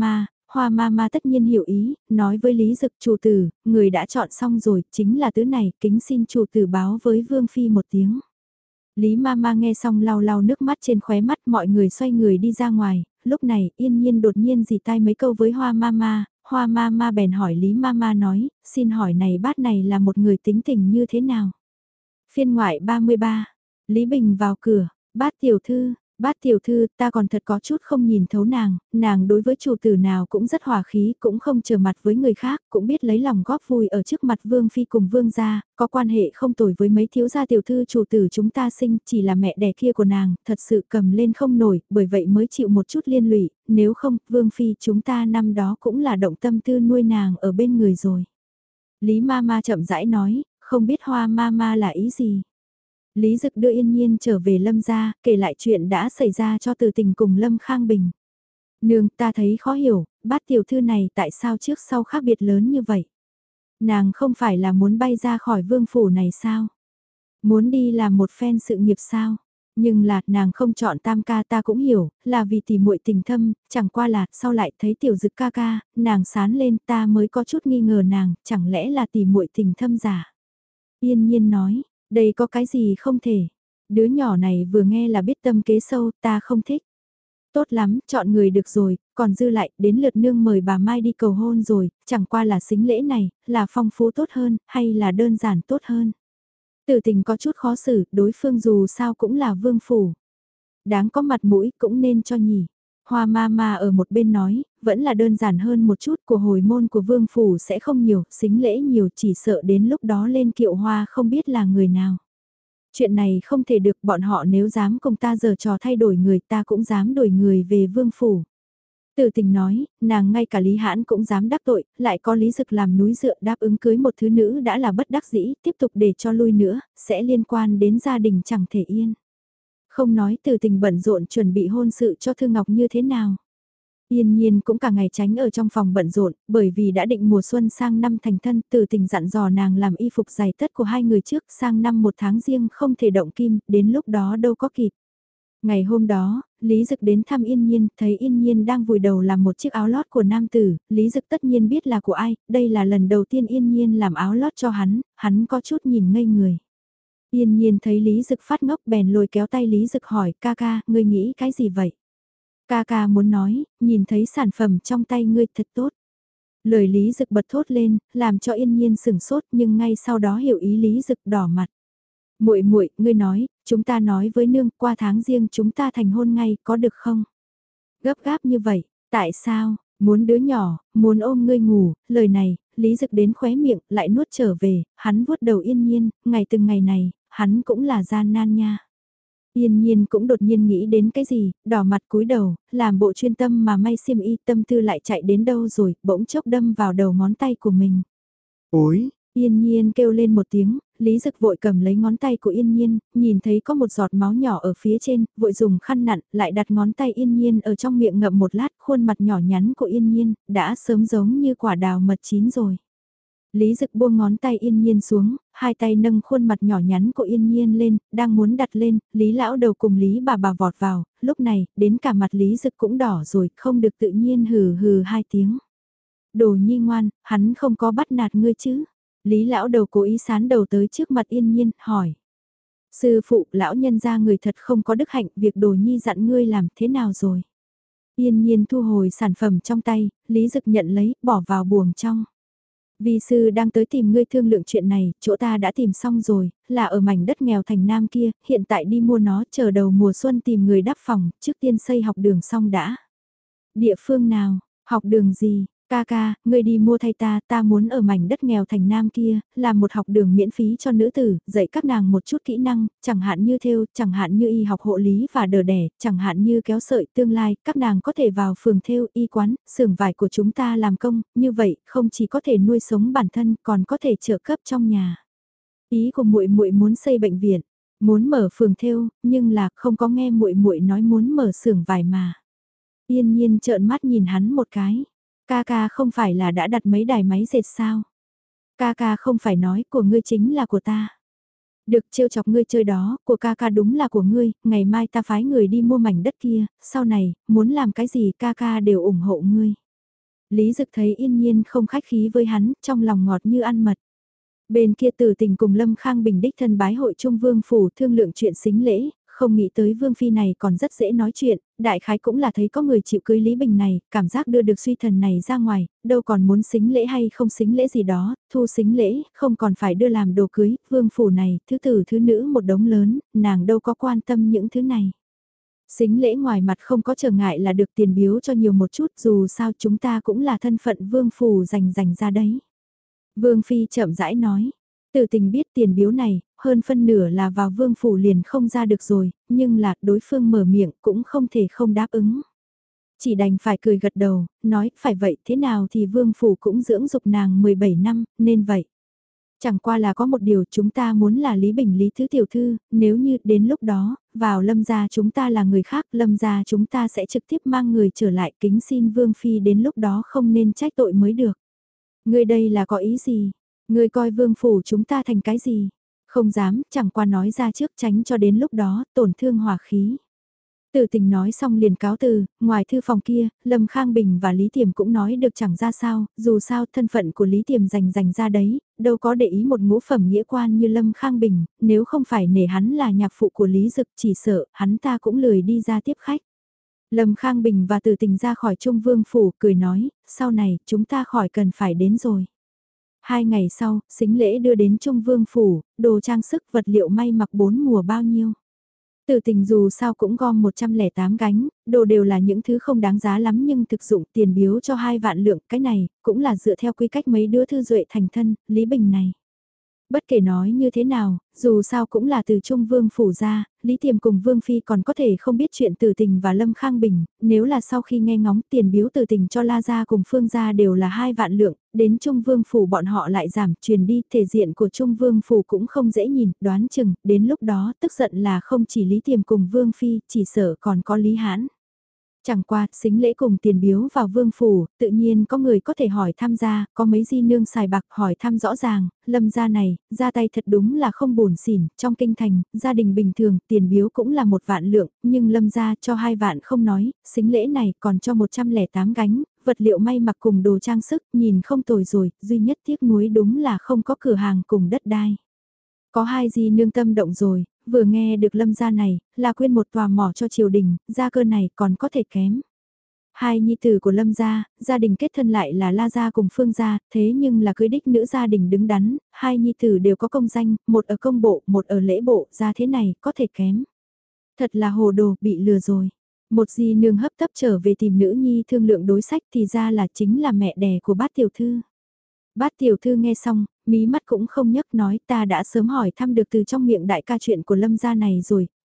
Hoa Mama tất nhiên hiểu ý, nói với Lý Dực chủ tử, người đã chọn xong rồi, chính là tứ này, kính xin chủ tử báo với Vương Phi một tiếng. Lý Mama nghe xong lau lau nước mắt trên khóe mắt, mọi người xoay người đi ra ngoài, lúc này Yên Nhiên đột nhiên dì tai mấy câu với Hoa Mama bèn hỏi Lý Mama nói, xin hỏi này bát này là một người tính tình như thế nào? Phiên ngoại 33, Lý Bình vào cửa, bát tiểu thư ta còn thật có chút không nhìn thấu nàng đối với chủ tử nào cũng rất hòa khí, cũng không trở mặt với người khác, cũng biết lấy lòng góp vui ở trước mặt Vương Phi cùng Vương gia, có quan hệ không tồi với mấy thiếu gia tiểu thư chủ tử chúng ta sinh, chỉ là mẹ đẻ kia của nàng, thật sự cầm lên không nổi, bởi vậy mới chịu một chút liên lụy, nếu không, Vương Phi chúng ta năm đó cũng là động tâm tư nuôi nàng ở bên người rồi. Lý Mama chậm rãi nói, không biết Hoa Mama là ý gì. Lý Dực đưa Yên Nhiên trở về Lâm gia, kể lại chuyện đã xảy ra cho Từ Tình cùng Lâm Khang Bình. Nương, ta thấy khó hiểu, bát tiểu thư này tại sao trước sau khác biệt lớn như vậy? Nàng không phải là muốn bay ra khỏi vương phủ này sao? Muốn đi làm một phen sự nghiệp sao? Nhưng là, nàng không chọn tam ca ta cũng hiểu, là vì tỉ muội tình thâm, chẳng qua là, sau lại thấy tiểu Dực ca ca, nàng sán lên ta mới có chút nghi ngờ nàng, chẳng lẽ là tỉ muội tình thâm giả? Yên Nhiên nói, đây có cái gì không thể. Đứa nhỏ này vừa nghe là biết tâm kế sâu, ta không thích. Tốt lắm, chọn người được rồi, còn dư lại, đến lượt nương mời bà Mai đi cầu hôn rồi, chẳng qua là xính lễ này, là phong phú tốt hơn, hay là đơn giản tốt hơn. Tử Tình có chút khó xử, đối phương dù sao cũng là vương phủ. Đáng có mặt mũi cũng nên cho nhỉ. Hoa Mama ở một bên nói, vẫn là đơn giản hơn một chút, của hồi môn của vương phủ sẽ không nhiều, xính lễ nhiều, chỉ sợ đến lúc đó lên kiệu hoa không biết là người nào. Chuyện này không thể được, bọn họ nếu dám cùng ta giở trò thay đổi người, ta cũng dám đổi người về vương phủ. Tử Tình nói, nàng ngay cả Lý Hãn cũng dám đắc tội, lại có Lý Dực làm núi dựa đáp ứng cưới một thứ nữ đã là bất đắc dĩ, tiếp tục để cho lui nữa, sẽ liên quan đến gia đình chẳng thể yên. Không nói Tử Tình bận rộn chuẩn bị hôn sự cho Thư Ngọc như thế nào. Yên Nhiên cũng cả ngày tránh ở trong phòng bận rộn, bởi vì đã định mùa xuân sang năm thành thân, Tử Tình dặn dò nàng làm y phục giày tất của hai người trước, sang năm một tháng riêng không thể động kim, đến lúc đó đâu có kịp. Ngày hôm đó, Lý Dực đến thăm Yên Nhiên, thấy Yên Nhiên đang vùi đầu làm một chiếc áo lót của nam tử, Lý Dực tất nhiên biết là của ai, đây là lần đầu tiên Yên Nhiên làm áo lót cho hắn có chút nhìn ngây người. Yên Nhiên thấy Lý Dực phát ngốc bèn lôi kéo tay Lý Dực hỏi, ca ca, ngươi nghĩ cái gì vậy? Ca ca muốn nói, nhìn thấy sản phẩm trong tay ngươi thật tốt. Lời Lý Dực bật thốt lên, làm cho Yên Nhiên sửng sốt nhưng ngay sau đó hiểu ý Lý Dực đỏ mặt. Muội muội, ngươi nói, chúng ta nói với nương, qua tháng riêng chúng ta thành hôn ngay, có được không? Gấp gáp như vậy, tại sao? Muốn đứa nhỏ, muốn ôm ngươi ngủ, lời này, Lý Dực đến khóe miệng, lại nuốt trở về, hắn vuốt đầu Yên Nhiên, ngày từng ngày này, hắn cũng là gian nan nha. Yên Nhiên cũng đột nhiên nghĩ đến cái gì, đỏ mặt cúi đầu, làm bộ chuyên tâm mà may xiêm y, tâm tư lại chạy đến đâu rồi, bỗng chốc đâm vào đầu ngón tay của mình. Ôi! Yên Nhiên kêu lên một tiếng, Lý Dực vội cầm lấy ngón tay của Yên Nhiên, nhìn thấy có một giọt máu nhỏ ở phía trên, vội dùng khăn nặn, lại đặt ngón tay Yên Nhiên ở trong miệng ngậm một lát, khuôn mặt nhỏ nhắn của Yên Nhiên, đã sớm giống như quả đào mật chín rồi. Lý Dực buông ngón tay Yên Nhiên xuống, hai tay nâng khuôn mặt nhỏ nhắn của Yên Nhiên lên, đang muốn đặt lên, Lý lão đầu cùng Lý bà vọt vào, lúc này, đến cả mặt Lý Dực cũng đỏ rồi, không được tự nhiên hừ hừ hai tiếng. Đồ nhi ngoan, hắn không có bắt nạt ngươi chứ? Lý lão đầu cố ý sán đầu tới trước mặt Yên Nhiên, hỏi. Sư phụ, lão nhân gia người thật không có đức hạnh, việc đồ nhi dặn ngươi làm thế nào rồi? Yên Nhiên thu hồi sản phẩm trong tay, Lý Dực nhận lấy, bỏ vào buồng trong. Vi sư đang tới tìm ngươi thương lượng chuyện này, chỗ ta đã tìm xong rồi, là ở mảnh đất nghèo thành nam kia, hiện tại đi mua nó, chờ đầu mùa xuân tìm người đắp phòng, trước tiên xây học đường xong đã. Địa phương nào, học đường gì, ca ca, ngươi đi mua thay ta muốn ở mảnh đất nghèo thành nam kia, làm một học đường miễn phí cho nữ tử, dạy các nàng một chút kỹ năng, chẳng hạn như thêu, chẳng hạn như y học hộ lý và đờ đẻ, chẳng hạn như kéo sợi tương lai, các nàng có thể vào phường thêu, y quán, xưởng vải của chúng ta làm công, như vậy không chỉ có thể nuôi sống bản thân, còn có thể trợ cấp trong nhà. Ý của muội muội muốn xây bệnh viện, muốn mở phường thêu, nhưng là không có nghe muội muội nói muốn mở xưởng vải mà. Yên Nhiên trợn mắt nhìn hắn một cái. Ca ca không phải là đã đặt mấy đài máy dệt sao? Ca ca không phải nói của ngươi chính là của ta. Được trêu chọc ngươi chơi đó, của ca ca đúng là của ngươi, ngày mai ta phái người đi mua mảnh đất kia, sau này, muốn làm cái gì ca ca đều ủng hộ ngươi. Lý Dực thấy Yên Nhiên không khách khí với hắn, trong lòng ngọt như ăn mật. Bên kia Tử Tình cùng Lâm Khang Bình đích thân bái hội Trung Vương phủ thương lượng chuyện sính lễ, không nghĩ tới Vương phi này còn rất dễ nói chuyện, đại khái cũng là thấy có người chịu cưới Lý Bình này, cảm giác đưa được suy thần này ra ngoài, đâu còn muốn sính lễ hay không sính lễ gì đó, thu sính lễ, không còn phải đưa làm đồ cưới, Vương phủ này, thứ tử thứ nữ một đống lớn, nàng đâu có quan tâm những thứ này. Sính lễ ngoài mặt không có trở ngại là được tiền biếu cho nhiều một chút, dù sao chúng ta cũng là thân phận Vương phủ dành ra đấy. Vương Phi chậm rãi nói, Tử Tình biết tiền biếu này, hơn phân nửa là vào Vương Phủ liền không ra được rồi, nhưng là đối phương mở miệng cũng không thể không đáp ứng. Chỉ đành phải cười gật đầu, nói phải vậy thế nào thì Vương Phủ cũng dưỡng dục nàng 17 năm, nên vậy. Chẳng qua là có một điều chúng ta muốn là Lý Bình Lý Thứ Tiểu Thư, nếu như đến lúc đó, vào Lâm gia chúng ta là người khác, Lâm gia chúng ta sẽ trực tiếp mang người trở lại kính xin Vương Phi đến lúc đó không nên trách tội mới được. Ngươi đây là có ý gì? Ngươi coi vương phủ chúng ta thành cái gì? Không dám, chẳng qua nói ra trước tránh cho đến lúc đó, tổn thương hòa khí. Tử Tình nói xong liền cáo từ, ngoài thư phòng kia, Lâm Khang Bình và Lý Tiềm cũng nói được chẳng ra sao, dù sao thân phận của Lý Tiềm dành ra đấy, đâu có để ý một ngũ phẩm nghĩa quan như Lâm Khang Bình, nếu không phải nể hắn là nhạc phụ của Lý Dực chỉ sợ hắn ta cũng lười đi ra tiếp khách. Lâm Khang Bình và Tử Tình ra khỏi Trung Vương Phủ cười nói, sau này chúng ta khỏi cần phải đến rồi. 2 ngày sau, sính lễ đưa đến Trung Vương Phủ, đồ trang sức vật liệu may mặc 4 mùa bao nhiêu. Tử Tình dù sao cũng gom 108 gánh, đồ đều là những thứ không đáng giá lắm nhưng thực dụng tiền biếu cho 2 vạn lượng, cái này cũng là dựa theo quy cách mấy đứa thư duệ thành thân, Lý Bình này. Bất kể nói như thế nào, dù sao cũng là từ Trung Vương Phủ ra, Lý Tiềm cùng Vương Phi còn có thể không biết chuyện Tử Tình và Lâm Khang Bình, nếu là sau khi nghe ngóng tiền biếu Tử Tình cho La Gia cùng Phương Gia đều là 2 vạn lượng, đến Trung Vương Phủ bọn họ lại giảm truyền đi, thể diện của Trung Vương Phủ cũng không dễ nhìn, đoán chừng, đến lúc đó tức giận là không chỉ Lý Tiềm cùng Vương Phi, chỉ sợ còn có Lý Hãn. Chẳng qua, xính lễ cùng tiền biếu vào vương phủ, tự nhiên có người có thể hỏi tham gia, có mấy di nương xài bạc hỏi thăm rõ ràng, Lâm gia này, ra tay thật đúng là không buồn xỉn, trong kinh thành, gia đình bình thường, tiền biếu cũng là 1 vạn lượng, nhưng Lâm gia cho 2 vạn không nói, xính lễ này còn cho 108 gánh, vật liệu may mặc cùng đồ trang sức, nhìn không tồi rồi, duy nhất tiếc nuối đúng là không có cửa hàng cùng đất đai. Có 2 di nương tâm động rồi, vừa nghe được Lâm gia này, là quyên một tòa mỏ cho triều đình, gia cơ này còn có thể kém. 2 nhi tử của Lâm gia, gia đình kết thân lại là La gia cùng Phương gia, thế nhưng là cưới đích nữ gia đình đứng đắn, 2 nhi tử đều có công danh, một ở công bộ, một ở lễ bộ, gia thế này có thể kém. Thật là hồ đồ, bị lừa rồi. Một di nương hấp tấp trở về tìm nữ nhi thương lượng đối sách thì ra là chính là mẹ đẻ của bát tiểu thư. Bát tiểu thư nghe xong, mí mắt cũng không nhấc nói ta đã sớm hỏi thăm được từ trong miệng đại ca chuyện của Lâm gia này rồi,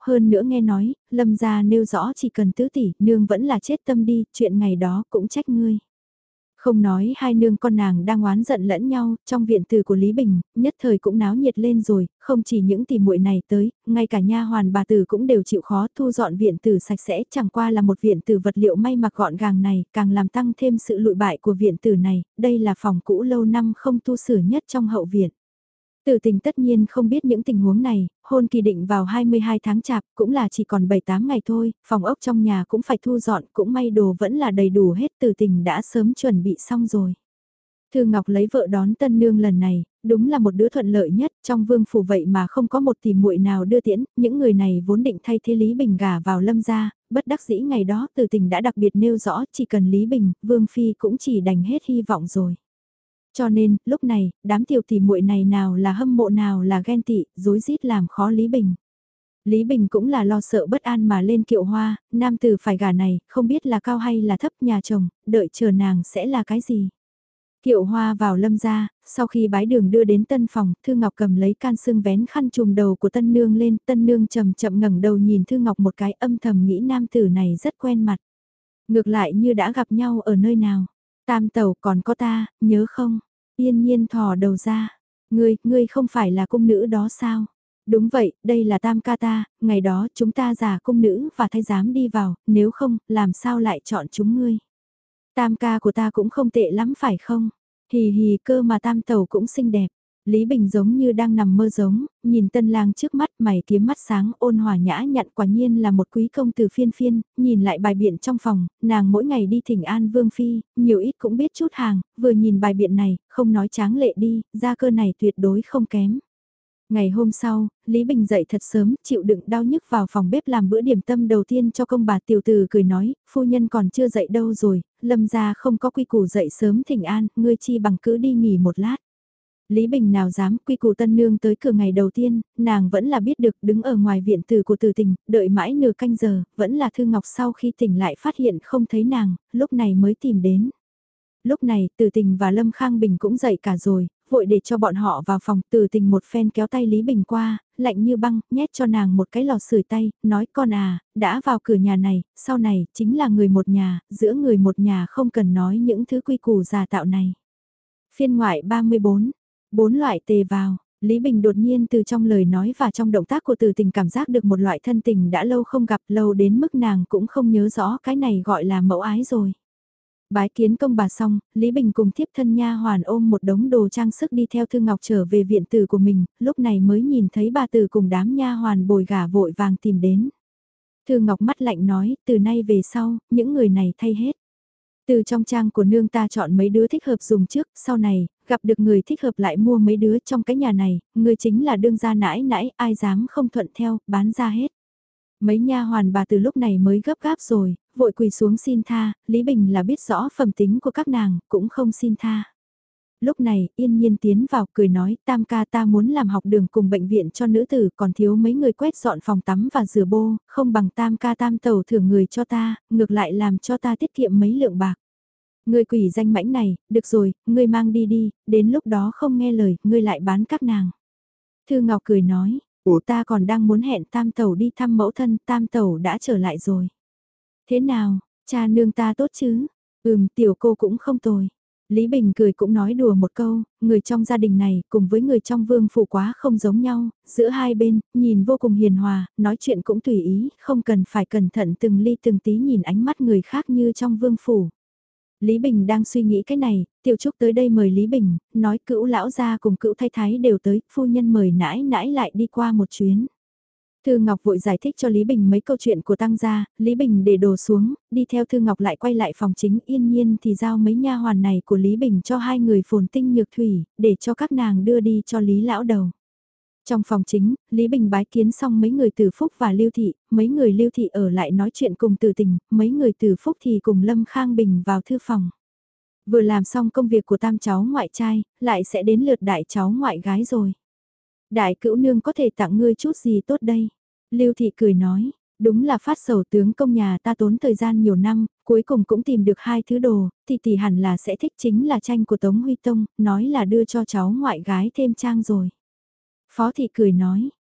hơn nữa nghe nói, Lâm gia nêu rõ chỉ cần tứ tỷ, nương vẫn là chết tâm đi, chuyện ngày đó cũng trách ngươi. Không nói hai nương con nàng đang oán giận lẫn nhau, trong viện từ của Lý Bình, nhất thời cũng náo nhiệt lên rồi, không chỉ những tỷ muội này tới, ngay cả nha hoàn bà tử cũng đều chịu khó thu dọn viện tử sạch sẽ, chẳng qua là một viện tử vật liệu may mặc gọn gàng này, càng làm tăng thêm sự lụi bại của viện tử này, đây là phòng cũ lâu năm không tu sửa nhất trong hậu viện. Tử Tình tất nhiên không biết những tình huống này, hôn kỳ định vào 22 tháng chạp, cũng là chỉ còn 7-8 ngày thôi, phòng ốc trong nhà cũng phải thu dọn, cũng may đồ vẫn là đầy đủ hết, Tử Tình đã sớm chuẩn bị xong rồi. Thư Ngọc lấy vợ đón tân nương lần này, đúng là một đứa thuận lợi nhất, trong vương phủ vậy mà không có một tỷ muội nào đưa tiễn, những người này vốn định thay thế Lý Bình gả vào Lâm gia, bất đắc dĩ ngày đó Tử Tình đã đặc biệt nêu rõ chỉ cần Lý Bình, Vương Phi cũng chỉ đành hết hy vọng rồi. Cho nên, lúc này, đám tiểu tỷ muội này nào là hâm mộ nào là ghen tị, rối rít làm khó Lý Bình. Lý Bình cũng là lo sợ bất an mà lên kiệu hoa, nam tử phải gả này, không biết là cao hay là thấp nhà chồng, đợi chờ nàng sẽ là cái gì. Kiệu hoa vào Lâm gia, sau khi bái đường đưa đến tân phòng, Thư Ngọc cầm lấy can sương vén khăn trùm đầu của tân nương lên, tân nương chậm chậm ngẩng đầu nhìn Thư Ngọc một cái, âm thầm nghĩ nam tử này rất quen mặt. Ngược lại như đã gặp nhau ở nơi nào. Tam tẩu còn có ta, nhớ không? Yên nhiên thò đầu ra. Ngươi không phải là cung nữ đó sao? Đúng vậy, đây là tam ca ta, ngày đó chúng ta giả cung nữ và thái giám đi vào, nếu không, làm sao lại chọn chúng ngươi? Tam ca của ta cũng không tệ lắm phải không? Hì hì cơ mà tam tẩu cũng xinh đẹp. Lý Bình giống như đang nằm mơ giống, nhìn tân lang trước mắt mày kiếm mắt sáng ôn hòa nhã nhặn quả nhiên là một quý công từ phiên phiên, nhìn lại bài biện trong phòng, nàng mỗi ngày đi thỉnh an vương phi, nhiều ít cũng biết chút hàng, vừa nhìn bài biện này, không nói tráng lệ đi, gia cơ này tuyệt đối không kém. Ngày hôm sau, Lý Bình dậy thật sớm, chịu đựng đau nhức vào phòng bếp làm bữa điểm tâm đầu tiên cho công bà tiểu tử cười nói, phu nhân còn chưa dậy đâu rồi, Lâm gia không có quy củ dậy sớm thỉnh an, ngươi chi bằng cứ đi nghỉ một lát. Lý Bình nào dám quy củ tân nương tới cửa ngày đầu tiên, nàng vẫn là biết được đứng ở ngoài viện tử của Tử Tình, đợi mãi nửa canh giờ, vẫn là Thư Ngọc sau khi tỉnh lại phát hiện không thấy nàng, lúc này mới tìm đến. Lúc này Tử Tình và Lâm Khang Bình cũng dậy cả rồi, vội để cho bọn họ vào phòng. Tử Tình một phen kéo tay Lý Bình qua, lạnh như băng, nhét cho nàng một cái lò sưởi tay, nói con à, đã vào cửa nhà này, sau này chính là người một nhà, giữa người một nhà không cần nói những thứ quy củ giả tạo này. Phiên ngoại 34, 4 loại tề vào. Lý Bình đột nhiên từ trong lời nói và trong động tác của Tử Tình cảm giác được một loại thân tình đã lâu không gặp, lâu đến mức nàng cũng không nhớ rõ cái này gọi là mẫu ái rồi. Bái kiến công bà xong, Lý Bình cùng thiếp thân nha hoàn ôm một đống đồ trang sức đi theo Thư Ngọc trở về viện tử của mình, lúc này mới nhìn thấy bà tử cùng đám nha hoàn bồi gả vội vàng tìm đến. Thư Ngọc mắt lạnh nói, từ nay về sau, những người này thay hết. Từ trong trang của nương ta chọn mấy đứa thích hợp dùng trước, sau này, gặp được người thích hợp lại mua mấy đứa trong cái nhà này, người chính là đương gia nãi nãi, ai dám không thuận theo, bán ra hết. Mấy nha hoàn bà từ lúc này mới gấp gáp rồi, vội quỳ xuống xin tha, Lý Bình là biết rõ phẩm tính của các nàng, cũng không xin tha. Lúc này, yên nhiên tiến vào cười nói, tam ca ta muốn làm học đường cùng bệnh viện cho nữ tử, còn thiếu mấy người quét dọn phòng tắm và rửa bô, không bằng tam ca tam tẩu thưởng người cho ta, ngược lại làm cho ta tiết kiệm mấy lượng bạc. Ngươi quỷ danh mãnh này, được rồi, ngươi mang đi đi, đến lúc đó không nghe lời, ngươi lại bán các nàng. Thư Ngọc cười nói, ủa ta còn đang muốn hẹn tam tẩu đi thăm mẫu thân, tam tẩu đã trở lại rồi. Thế nào, cha nương ta tốt chứ? Tiểu cô cũng không tồi. Lý Bình cười cũng nói đùa một câu, người trong gia đình này cùng với người trong vương phủ quá không giống nhau, giữa hai bên, nhìn vô cùng hiền hòa, nói chuyện cũng tùy ý, không cần phải cẩn thận từng ly từng tí nhìn ánh mắt người khác như trong vương phủ. Lý Bình đang suy nghĩ cái này, Tiểu Trúc tới đây mời Lý Bình, nói cữu lão gia cùng cữu thái thái đều tới, phu nhân mời nãi nãi lại đi qua một chuyến. Thư Ngọc vội giải thích cho Lý Bình mấy câu chuyện của tăng gia, Lý Bình để đồ xuống, đi theo Thư Ngọc lại quay lại phòng chính yên nhiên thì giao mấy nha hoàn này của Lý Bình cho hai người phồn tinh nhược thủy, để cho các nàng đưa đi cho Lý lão đầu. Trong phòng chính, Lý Bình bái kiến xong mấy người Từ Phúc và Lưu Thị, mấy người Lưu Thị ở lại nói chuyện cùng Từ Tình, mấy người Từ Phúc thì cùng Lâm Khang Bình vào thư phòng. Vừa làm xong công việc của tam cháu ngoại trai, lại sẽ đến lượt đại cháu ngoại gái rồi. Đại cữu nương có thể tặng ngươi chút gì tốt đây? Lưu Thị cười nói, đúng là phát sầu tướng công nhà ta tốn thời gian nhiều năm, cuối cùng cũng tìm được hai thứ đồ, thì tỷ hẳn là sẽ thích chính là tranh của Tống Huy Tông, nói là đưa cho cháu ngoại gái thêm trang rồi. Phó Thị cười nói,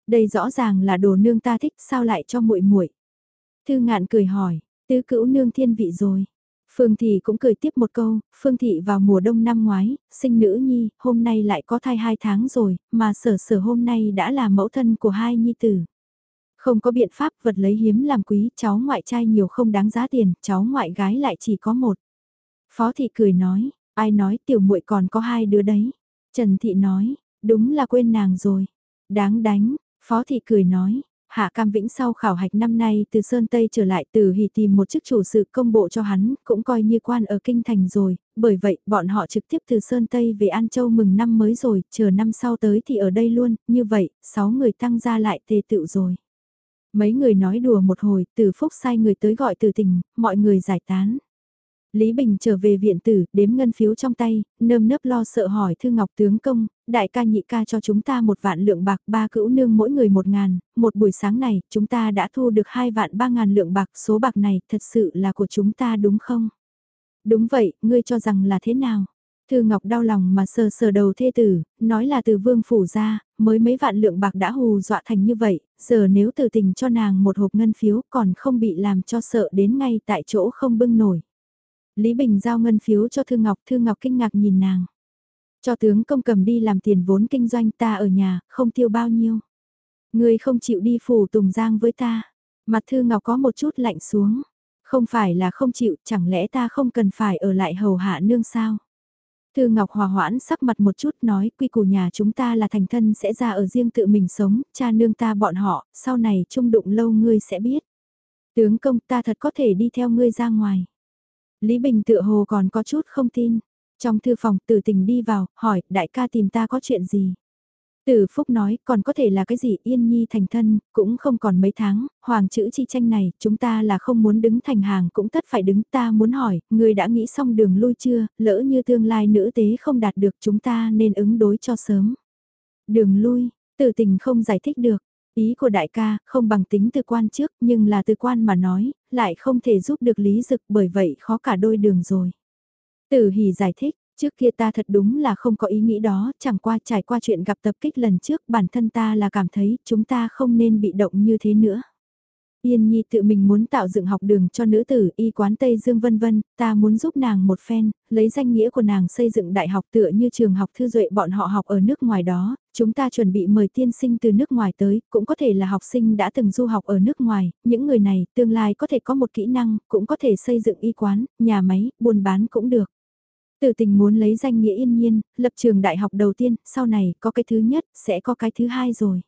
Đây rõ ràng là đồ nương ta thích, sao lại cho muội muội? Thư Ngạn cười hỏi, tứ cữu nương thiên vị rồi. Phương Thị cũng cười tiếp một câu, Phương Thị vào mùa đông năm ngoái, sinh nữ nhi, hôm nay lại có thai 2 tháng rồi, mà sở sở hôm nay đã là mẫu thân của hai nhi tử. Không có biện pháp vật lấy hiếm làm quý, cháu ngoại trai nhiều không đáng giá tiền, cháu ngoại gái lại chỉ có một. Phó Thị cười nói, ai nói tiểu muội còn có 2 đứa đấy. Trần Thị nói, đúng là quên nàng rồi. Đáng đánh, Phó Thị cười nói, Hạ Cam Vĩnh sau khảo hạch năm nay từ Sơn Tây trở lại Từ Hỷ tìm một chức chủ sự công bộ cho hắn, cũng coi như quan ở Kinh Thành rồi, bởi vậy bọn họ trực tiếp từ Sơn Tây về An Châu mừng năm mới rồi, chờ năm sau tới thì ở đây luôn, như vậy, 6 người tăng ra lại tề tựu rồi. Mấy người nói đùa một hồi, Từ Phúc sai người tới gọi Từ Tình, mọi người giải tán. Lý Bình trở về viện tử, đếm ngân phiếu trong tay, nơm nớp lo sợ hỏi Thư Ngọc tướng công, đại ca nhị ca cho chúng ta 1 vạn lượng bạc, 3 cữu nương mỗi người 1.000, một buổi sáng này, chúng ta đã thu được 2 vạn 3.000 lượng bạc, số bạc này thật sự là của chúng ta đúng không? Đúng vậy, ngươi cho rằng là thế nào? Thư Ngọc đau lòng mà sờ sờ đầu thê tử, nói là từ vương phủ ra, mới mấy vạn lượng bạc đã hù dọa thành như vậy, giờ nếu từ tình cho nàng một hộp ngân phiếu còn không bị làm cho sợ đến ngay tại chỗ không bưng nổi. Lý Bình giao ngân phiếu cho Thư Ngọc kinh ngạc nhìn nàng. Cho tướng công cầm đi làm tiền vốn kinh doanh ta ở nhà, không tiêu bao nhiêu. Ngươi không chịu đi phủ Tùng Giang với ta. Mặt Thư Ngọc có một chút lạnh xuống. Không phải là không chịu, chẳng lẽ ta không cần phải ở lại hầu hạ nương sao? Thư Ngọc hòa hoãn sắc mặt một chút nói quy củ nhà chúng ta là thành thân sẽ ra ở riêng tự mình sống, cha nương ta bọn họ, sau này chung đụng lâu ngươi sẽ biết. Tướng công ta thật có thể đi theo ngươi ra ngoài. Lý Bình tựa hồ còn có chút không tin. Trong thư phòng Tử Tình đi vào, hỏi đại ca tìm ta có chuyện gì. Tử Phúc nói còn có thể là cái gì Yên Nhi thành thân, cũng không còn mấy tháng, hoàng chữ chi tranh này, chúng ta là không muốn đứng thành hàng cũng tất phải đứng ta muốn hỏi, người đã nghĩ xong đường lui chưa, lỡ như tương lai nữ tế không đạt được chúng ta nên ứng đối cho sớm. Đường lui, Tử Tình không giải thích được. Ý của đại ca không bằng tính từ quan trước nhưng là từ quan mà nói, lại không thể giúp được Lý Dực bởi vậy khó cả đôi đường rồi. Tử Hỷ giải thích, trước kia ta thật đúng là không có ý nghĩ đó, chẳng qua trải qua chuyện gặp tập kích lần trước bản thân ta là cảm thấy chúng ta không nên bị động như thế nữa. Yên Nhi tự mình muốn tạo dựng học đường cho nữ tử y quán Tây Dương vân vân, ta muốn giúp nàng một phen, lấy danh nghĩa của nàng xây dựng đại học tựa như trường học thư duệ bọn họ học ở nước ngoài đó, chúng ta chuẩn bị mời tiên sinh từ nước ngoài tới, cũng có thể là học sinh đã từng du học ở nước ngoài, những người này tương lai có thể có một kỹ năng, cũng có thể xây dựng y quán, nhà máy, buôn bán cũng được. Từ tình muốn lấy danh nghĩa Yên Nhiên, lập trường đại học đầu tiên, sau này có cái thứ nhất, sẽ có cái thứ hai rồi.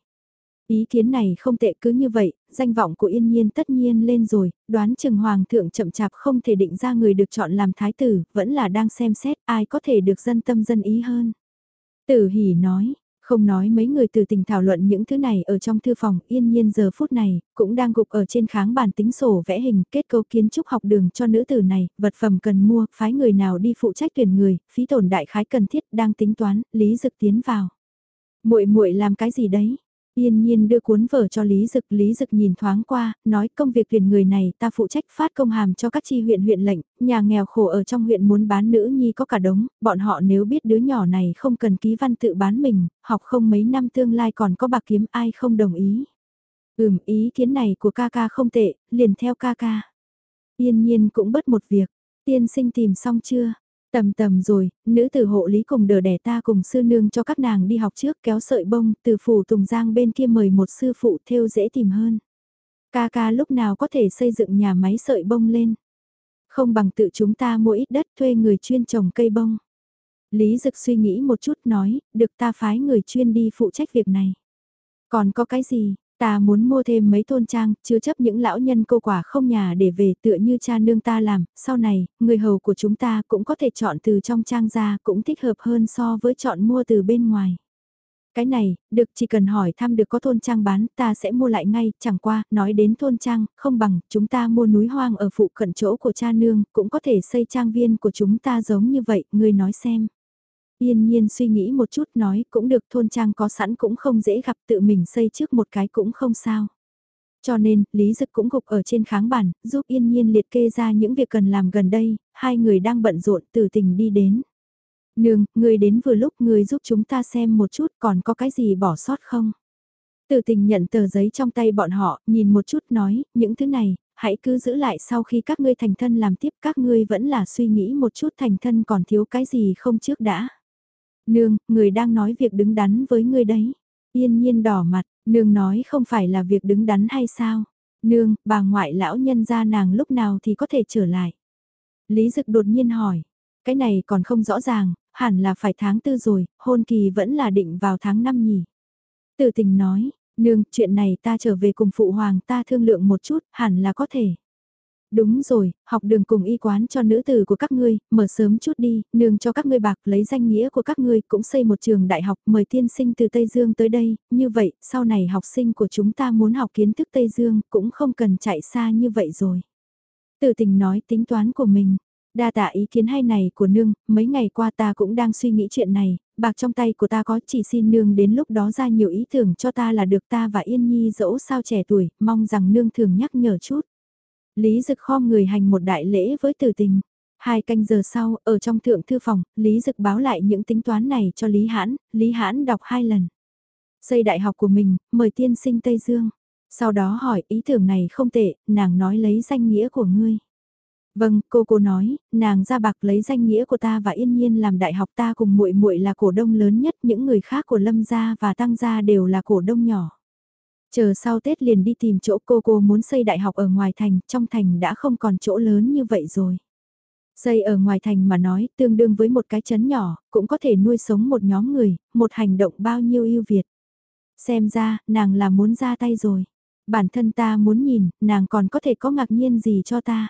Ý kiến này không tệ cứ như vậy, danh vọng của Yên Nhiên tất nhiên lên rồi, đoán chừng Hoàng thượng chậm chạp không thể định ra người được chọn làm thái tử, vẫn là đang xem xét ai có thể được dân tâm dân ý hơn. Tử Hỷ nói, không nói mấy người từ tình thảo luận những thứ này ở trong thư phòng Yên Nhiên giờ phút này, cũng đang gục ở trên kháng bàn tính sổ vẽ hình kết cấu kiến trúc học đường cho nữ tử này, vật phẩm cần mua, phái người nào đi phụ trách tuyển người, phí tổn đại khái cần thiết đang tính toán, Lý Dực tiến vào. Muội muội làm cái gì đấy? Yên Nhiên đưa cuốn vở cho Lý Dực nhìn thoáng qua, nói công việc tuyển người này ta phụ trách phát công hàm cho các chi huyện lệnh, nhà nghèo khổ ở trong huyện muốn bán nữ nhi có cả đống, bọn họ nếu biết đứa nhỏ này không cần ký văn tự bán mình, học không mấy năm tương lai còn có bạc kiếm ai không đồng ý. Ý kiến này của ca ca không tệ, liền theo ca ca. Yên Nhiên cũng bớt một việc, tiên sinh tìm xong chưa? Tầm tầm rồi, nữ tử hộ lý cùng đỡ đẻ ta cùng sư nương cho các nàng đi học trước kéo sợi bông, từ phủ Tùng Giang bên kia mời một sư phụ thêu dễ tìm hơn. Ca ca lúc nào có thể xây dựng nhà máy sợi bông lên. Không bằng tự chúng ta mua ít đất thuê người chuyên trồng cây bông. Lý Dực suy nghĩ một chút nói, được ta phái người chuyên đi phụ trách việc này. Còn có cái gì, ta muốn mua thêm mấy thôn trang, chứa chấp những lão nhân cô quả không nhà để về tựa như cha nương ta làm, sau này, người hầu của chúng ta cũng có thể chọn từ trong trang ra cũng thích hợp hơn so với chọn mua từ bên ngoài. Cái này, được chỉ cần hỏi thăm được có thôn trang bán ta sẽ mua lại ngay, chẳng qua, nói đến thôn trang, không bằng, chúng ta mua núi hoang ở phụ cận chỗ của cha nương, cũng có thể xây trang viên của chúng ta giống như vậy, người nói xem. Yên Nhiên suy nghĩ một chút nói cũng được thôn trang có sẵn cũng không dễ gặp tự mình xây trước một cái cũng không sao. Cho nên, Lý Dực cũng gục ở trên kháng bản, giúp Yên Nhiên liệt kê ra những việc cần làm gần đây, hai người đang bận rộn từ tình đi đến. Nương, người đến vừa lúc người giúp chúng ta xem một chút còn có cái gì bỏ sót không? Từ tình nhận tờ giấy trong tay bọn họ, nhìn một chút nói, những thứ này, hãy cứ giữ lại sau khi các ngươi thành thân làm tiếp, các ngươi vẫn là suy nghĩ một chút thành thân còn thiếu cái gì không trước đã. Nương, người đang nói việc đứng đắn với ngươi đấy. Yên nhiên đỏ mặt, nương nói không phải là việc đứng đắn hay sao? Nương, bà ngoại lão nhân gia nàng lúc nào thì có thể trở lại? Lý Dực đột nhiên hỏi, cái này còn không rõ ràng, hẳn là phải tháng 4 rồi, hôn kỳ vẫn là định vào tháng 5 nhỉ? Tử tình nói, nương, chuyện này ta trở về cùng phụ hoàng ta thương lượng một chút, hẳn là có thể. Đúng rồi, học đường cùng y quán cho nữ tử của các ngươi, mở sớm chút đi, nương cho các ngươi bạc lấy danh nghĩa của các ngươi cũng xây một trường đại học mời tiên sinh từ Tây Dương tới đây, như vậy, sau này học sinh của chúng ta muốn học kiến thức Tây Dương cũng không cần chạy xa như vậy rồi. Tử tình nói tính toán của mình. Đa tạ ý kiến hay này của nương, mấy ngày qua ta cũng đang suy nghĩ chuyện này, bạc trong tay của ta có chỉ xin nương đến lúc đó ra nhiều ý tưởng cho ta là được ta và Yên Nhi dẫu sao trẻ tuổi, mong rằng nương thường nhắc nhở chút. Lý Dực khom người hành một đại lễ với Tử tình. 2 canh giờ sau, ở trong thượng thư phòng, Lý Dực báo lại những tính toán này cho Lý Hãn đọc 2 lần. Xây đại học của mình, mời tiên sinh Tây Dương. Sau đó hỏi ý tưởng này không tệ, nàng nói lấy danh nghĩa của ngươi. Vâng, cô nói, nàng ra bạc lấy danh nghĩa của ta và Yên Nhiên làm đại học, ta cùng muội muội là cổ đông lớn nhất, những người khác của Lâm gia và Tăng gia đều là cổ đông nhỏ. Chờ sau Tết liền đi tìm chỗ cô muốn xây đại học ở ngoài thành, trong thành đã không còn chỗ lớn như vậy rồi. Xây ở ngoài thành mà nói, tương đương với một cái trấn nhỏ, cũng có thể nuôi sống một nhóm người, một hành động bao nhiêu ưu việt. Xem ra, nàng là muốn ra tay rồi. Bản thân ta muốn nhìn, nàng còn có thể có ngạc nhiên gì cho ta.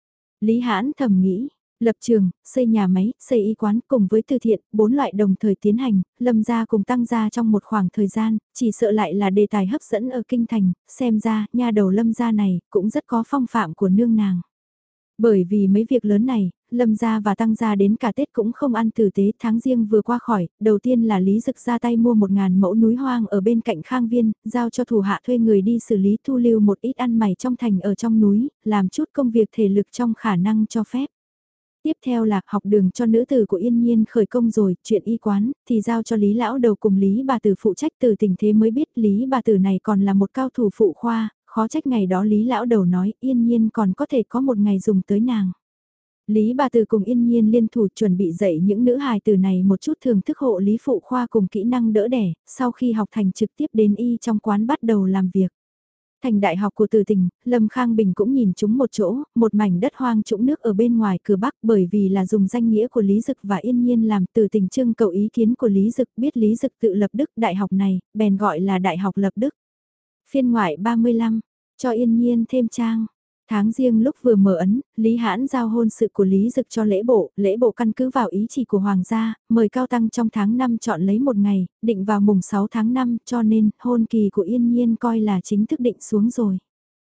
Lý Hãn thầm nghĩ, lập trường, xây nhà máy, xây y quán cùng với từ thiện, 4 loại đồng thời tiến hành, Lâm gia cùng Tăng gia trong một khoảng thời gian, chỉ sợ lại là đề tài hấp dẫn ở kinh thành, xem ra, nha đầu Lâm gia này cũng rất có phong phạm của nương nàng. Bởi vì mấy việc lớn này, Lâm gia và Tăng gia đến cả Tết cũng không ăn tử tế, tháng riêng vừa qua khỏi, đầu tiên là Lý Dực ra tay mua 1.000 mẫu núi hoang ở bên cạnh Khang Viên, giao cho thủ hạ thuê người đi xử lý thu lưu một ít ăn mày trong thành ở trong núi, làm chút công việc thể lực trong khả năng cho phép. Tiếp theo là học đường cho nữ tử của Yên Nhiên khởi công rồi, chuyện y quán thì giao cho Lý Lão Đầu cùng Lý bà tử phụ trách. Từ tình thế mới biết Lý bà tử này còn là một cao thủ phụ khoa, khó trách ngày đó Lý Lão Đầu nói Yên Nhiên còn có thể có một ngày dùng tới nàng. Lý bà tử cùng Yên Nhiên liên thủ chuẩn bị dạy những nữ hài tử này một chút thường thức hộ lý phụ khoa cùng kỹ năng đỡ đẻ, sau khi học thành trực tiếp đến y trong quán bắt đầu làm việc. Thành đại học của Từ Tình, Lâm Khang Bình cũng nhìn chúng một chỗ, một mảnh đất hoang trũng nước ở bên ngoài cửa Bắc, bởi vì là dùng danh nghĩa của Lý Dực và Yên Nhiên làm. Từ Tình trưng cầu ý kiến của Lý Dực, biết Lý Dực tự lập đức đại học này, bèn gọi là Đại học Lập Đức. Phiên ngoại 35, cho Yên Nhiên thêm trang. Tháng riêng lúc vừa mở ấn, Lý Hãn giao hôn sự của Lý Dực cho lễ bộ căn cứ vào ý chỉ của Hoàng gia, mời Cao Tăng trong tháng 5 chọn lấy một ngày, định vào mùng 6 tháng 5, cho nên hôn kỳ của Yên Nhiên coi là chính thức định xuống rồi.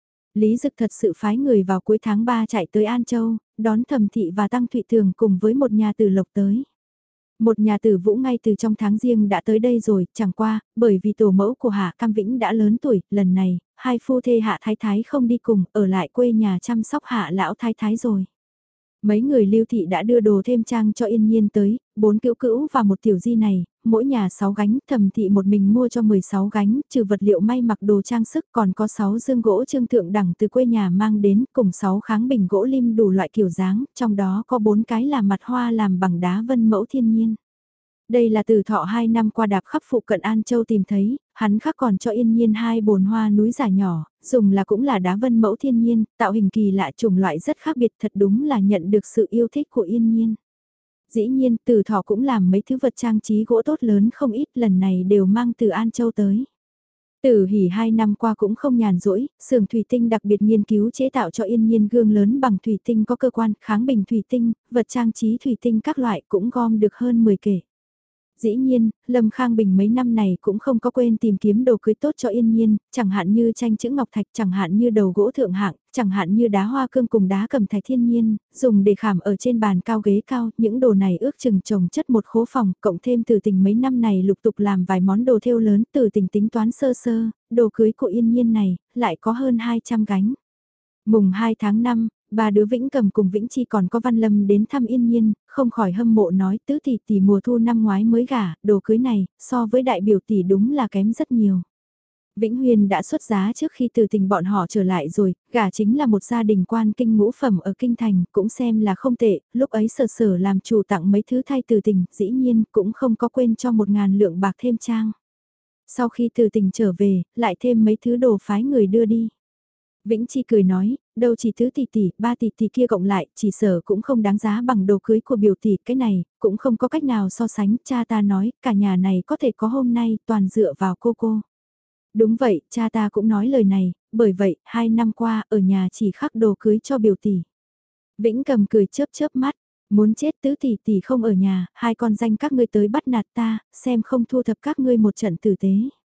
Lý Dực thật sự phái người vào cuối tháng 3 chạy tới An Châu, đón Thẩm Thị và Tăng Thụy Thường cùng với một nhà tử Lộc tới. Một nhà tử Vũ ngay từ trong tháng riêng đã tới đây rồi, chẳng qua, bởi vì tổ mẫu của Hạ Cam Vĩnh đã lớn tuổi, lần này, hai phu thê Hạ Thái Thái không đi cùng, ở lại quê nhà chăm sóc Hạ Lão Thái Thái rồi. Mấy người Lưu Thị đã đưa đồ thêm trang cho Yên Nhiên tới, 4 cữu cữu và một tiểu di này, mỗi nhà 6 gánh, Thẩm Thị một mình mua cho 16 gánh, trừ vật liệu may mặc đồ trang sức còn có 6 dương gỗ trương thượng đẳng từ quê nhà mang đến, cùng 6 kháng bình gỗ lim đủ loại kiểu dáng, trong đó có 4 cái là mặt hoa làm bằng đá vân mẫu thiên nhiên. Đây là từ Thọ 2 năm qua đạp khắp phụ cận An Châu tìm thấy, hắn khắc còn cho Yên Nhiên 2 bồn hoa núi giả nhỏ, dùng là cũng là đá vân mẫu thiên nhiên, tạo hình kỳ lạ chủng loại rất khác biệt, thật đúng là nhận được sự yêu thích của Yên Nhiên. Dĩ nhiên từ Thọ cũng làm mấy thứ vật trang trí gỗ tốt lớn không ít, lần này đều mang từ An Châu tới. Tử Hỉ 2 năm qua cũng không nhàn rỗi, xưởng thủy tinh đặc biệt nghiên cứu chế tạo cho Yên Nhiên gương lớn bằng thủy tinh có cơ quan, kháng bình thủy tinh, vật trang trí thủy tinh các loại cũng gom được hơn 10 kể. Dĩ nhiên, Lâm Khang Bình mấy năm này cũng không có quên tìm kiếm đồ cưới tốt cho Yên Nhiên, chẳng hạn như tranh chữ ngọc thạch, chẳng hạn như đầu gỗ thượng hạng, chẳng hạn như đá hoa cương cùng đá cẩm thạch thiên nhiên, dùng để khảm ở trên bàn cao ghế cao, những đồ này ước chừng trồng chất một khố phòng, cộng thêm Từ Tình mấy năm này lục tục làm vài món đồ thêu lớn, Từ Tình tính toán sơ sơ, đồ cưới của Yên Nhiên này, lại có hơn 200 gánh. Mùng 2 tháng 5, ba đứa Vĩnh Cầm cùng Vĩnh Chi còn có Văn Lâm đến thăm Yên Nhiên, không khỏi hâm mộ nói tứ tỷ mùa thu năm ngoái mới gả, đồ cưới này, so với đại biểu tỷ đúng là kém rất nhiều. Vĩnh Huyên đã xuất giá trước khi Từ Tình bọn họ trở lại rồi, gả chính là một gia đình quan kinh ngũ phẩm ở kinh thành, cũng xem là không tệ, lúc ấy Sở Sở làm chủ tặng mấy thứ thay Từ Tình, dĩ nhiên cũng không có quên cho 1.000 lượng bạc thêm trang. Sau khi Từ Tình trở về, lại thêm mấy thứ đồ phái người đưa đi. Vĩnh Chi cười nói, đâu chỉ thứ tỷ tỷ, 3 tỷ kia cộng lại, chỉ sở cũng không đáng giá bằng đồ cưới của biểu tỷ, cái này, cũng không có cách nào so sánh, cha ta nói, cả nhà này có thể có hôm nay, toàn dựa vào cô. Đúng vậy, cha ta cũng nói lời này, bởi vậy, 2 năm qua, ở nhà chỉ khắc đồ cưới cho biểu tỷ. Vĩnh Cầm cười chớp chớp mắt, muốn chết tứ tỷ tỷ không ở nhà, hai con danh các ngươi tới bắt nạt ta, xem không thu thập các ngươi một trận tử tế.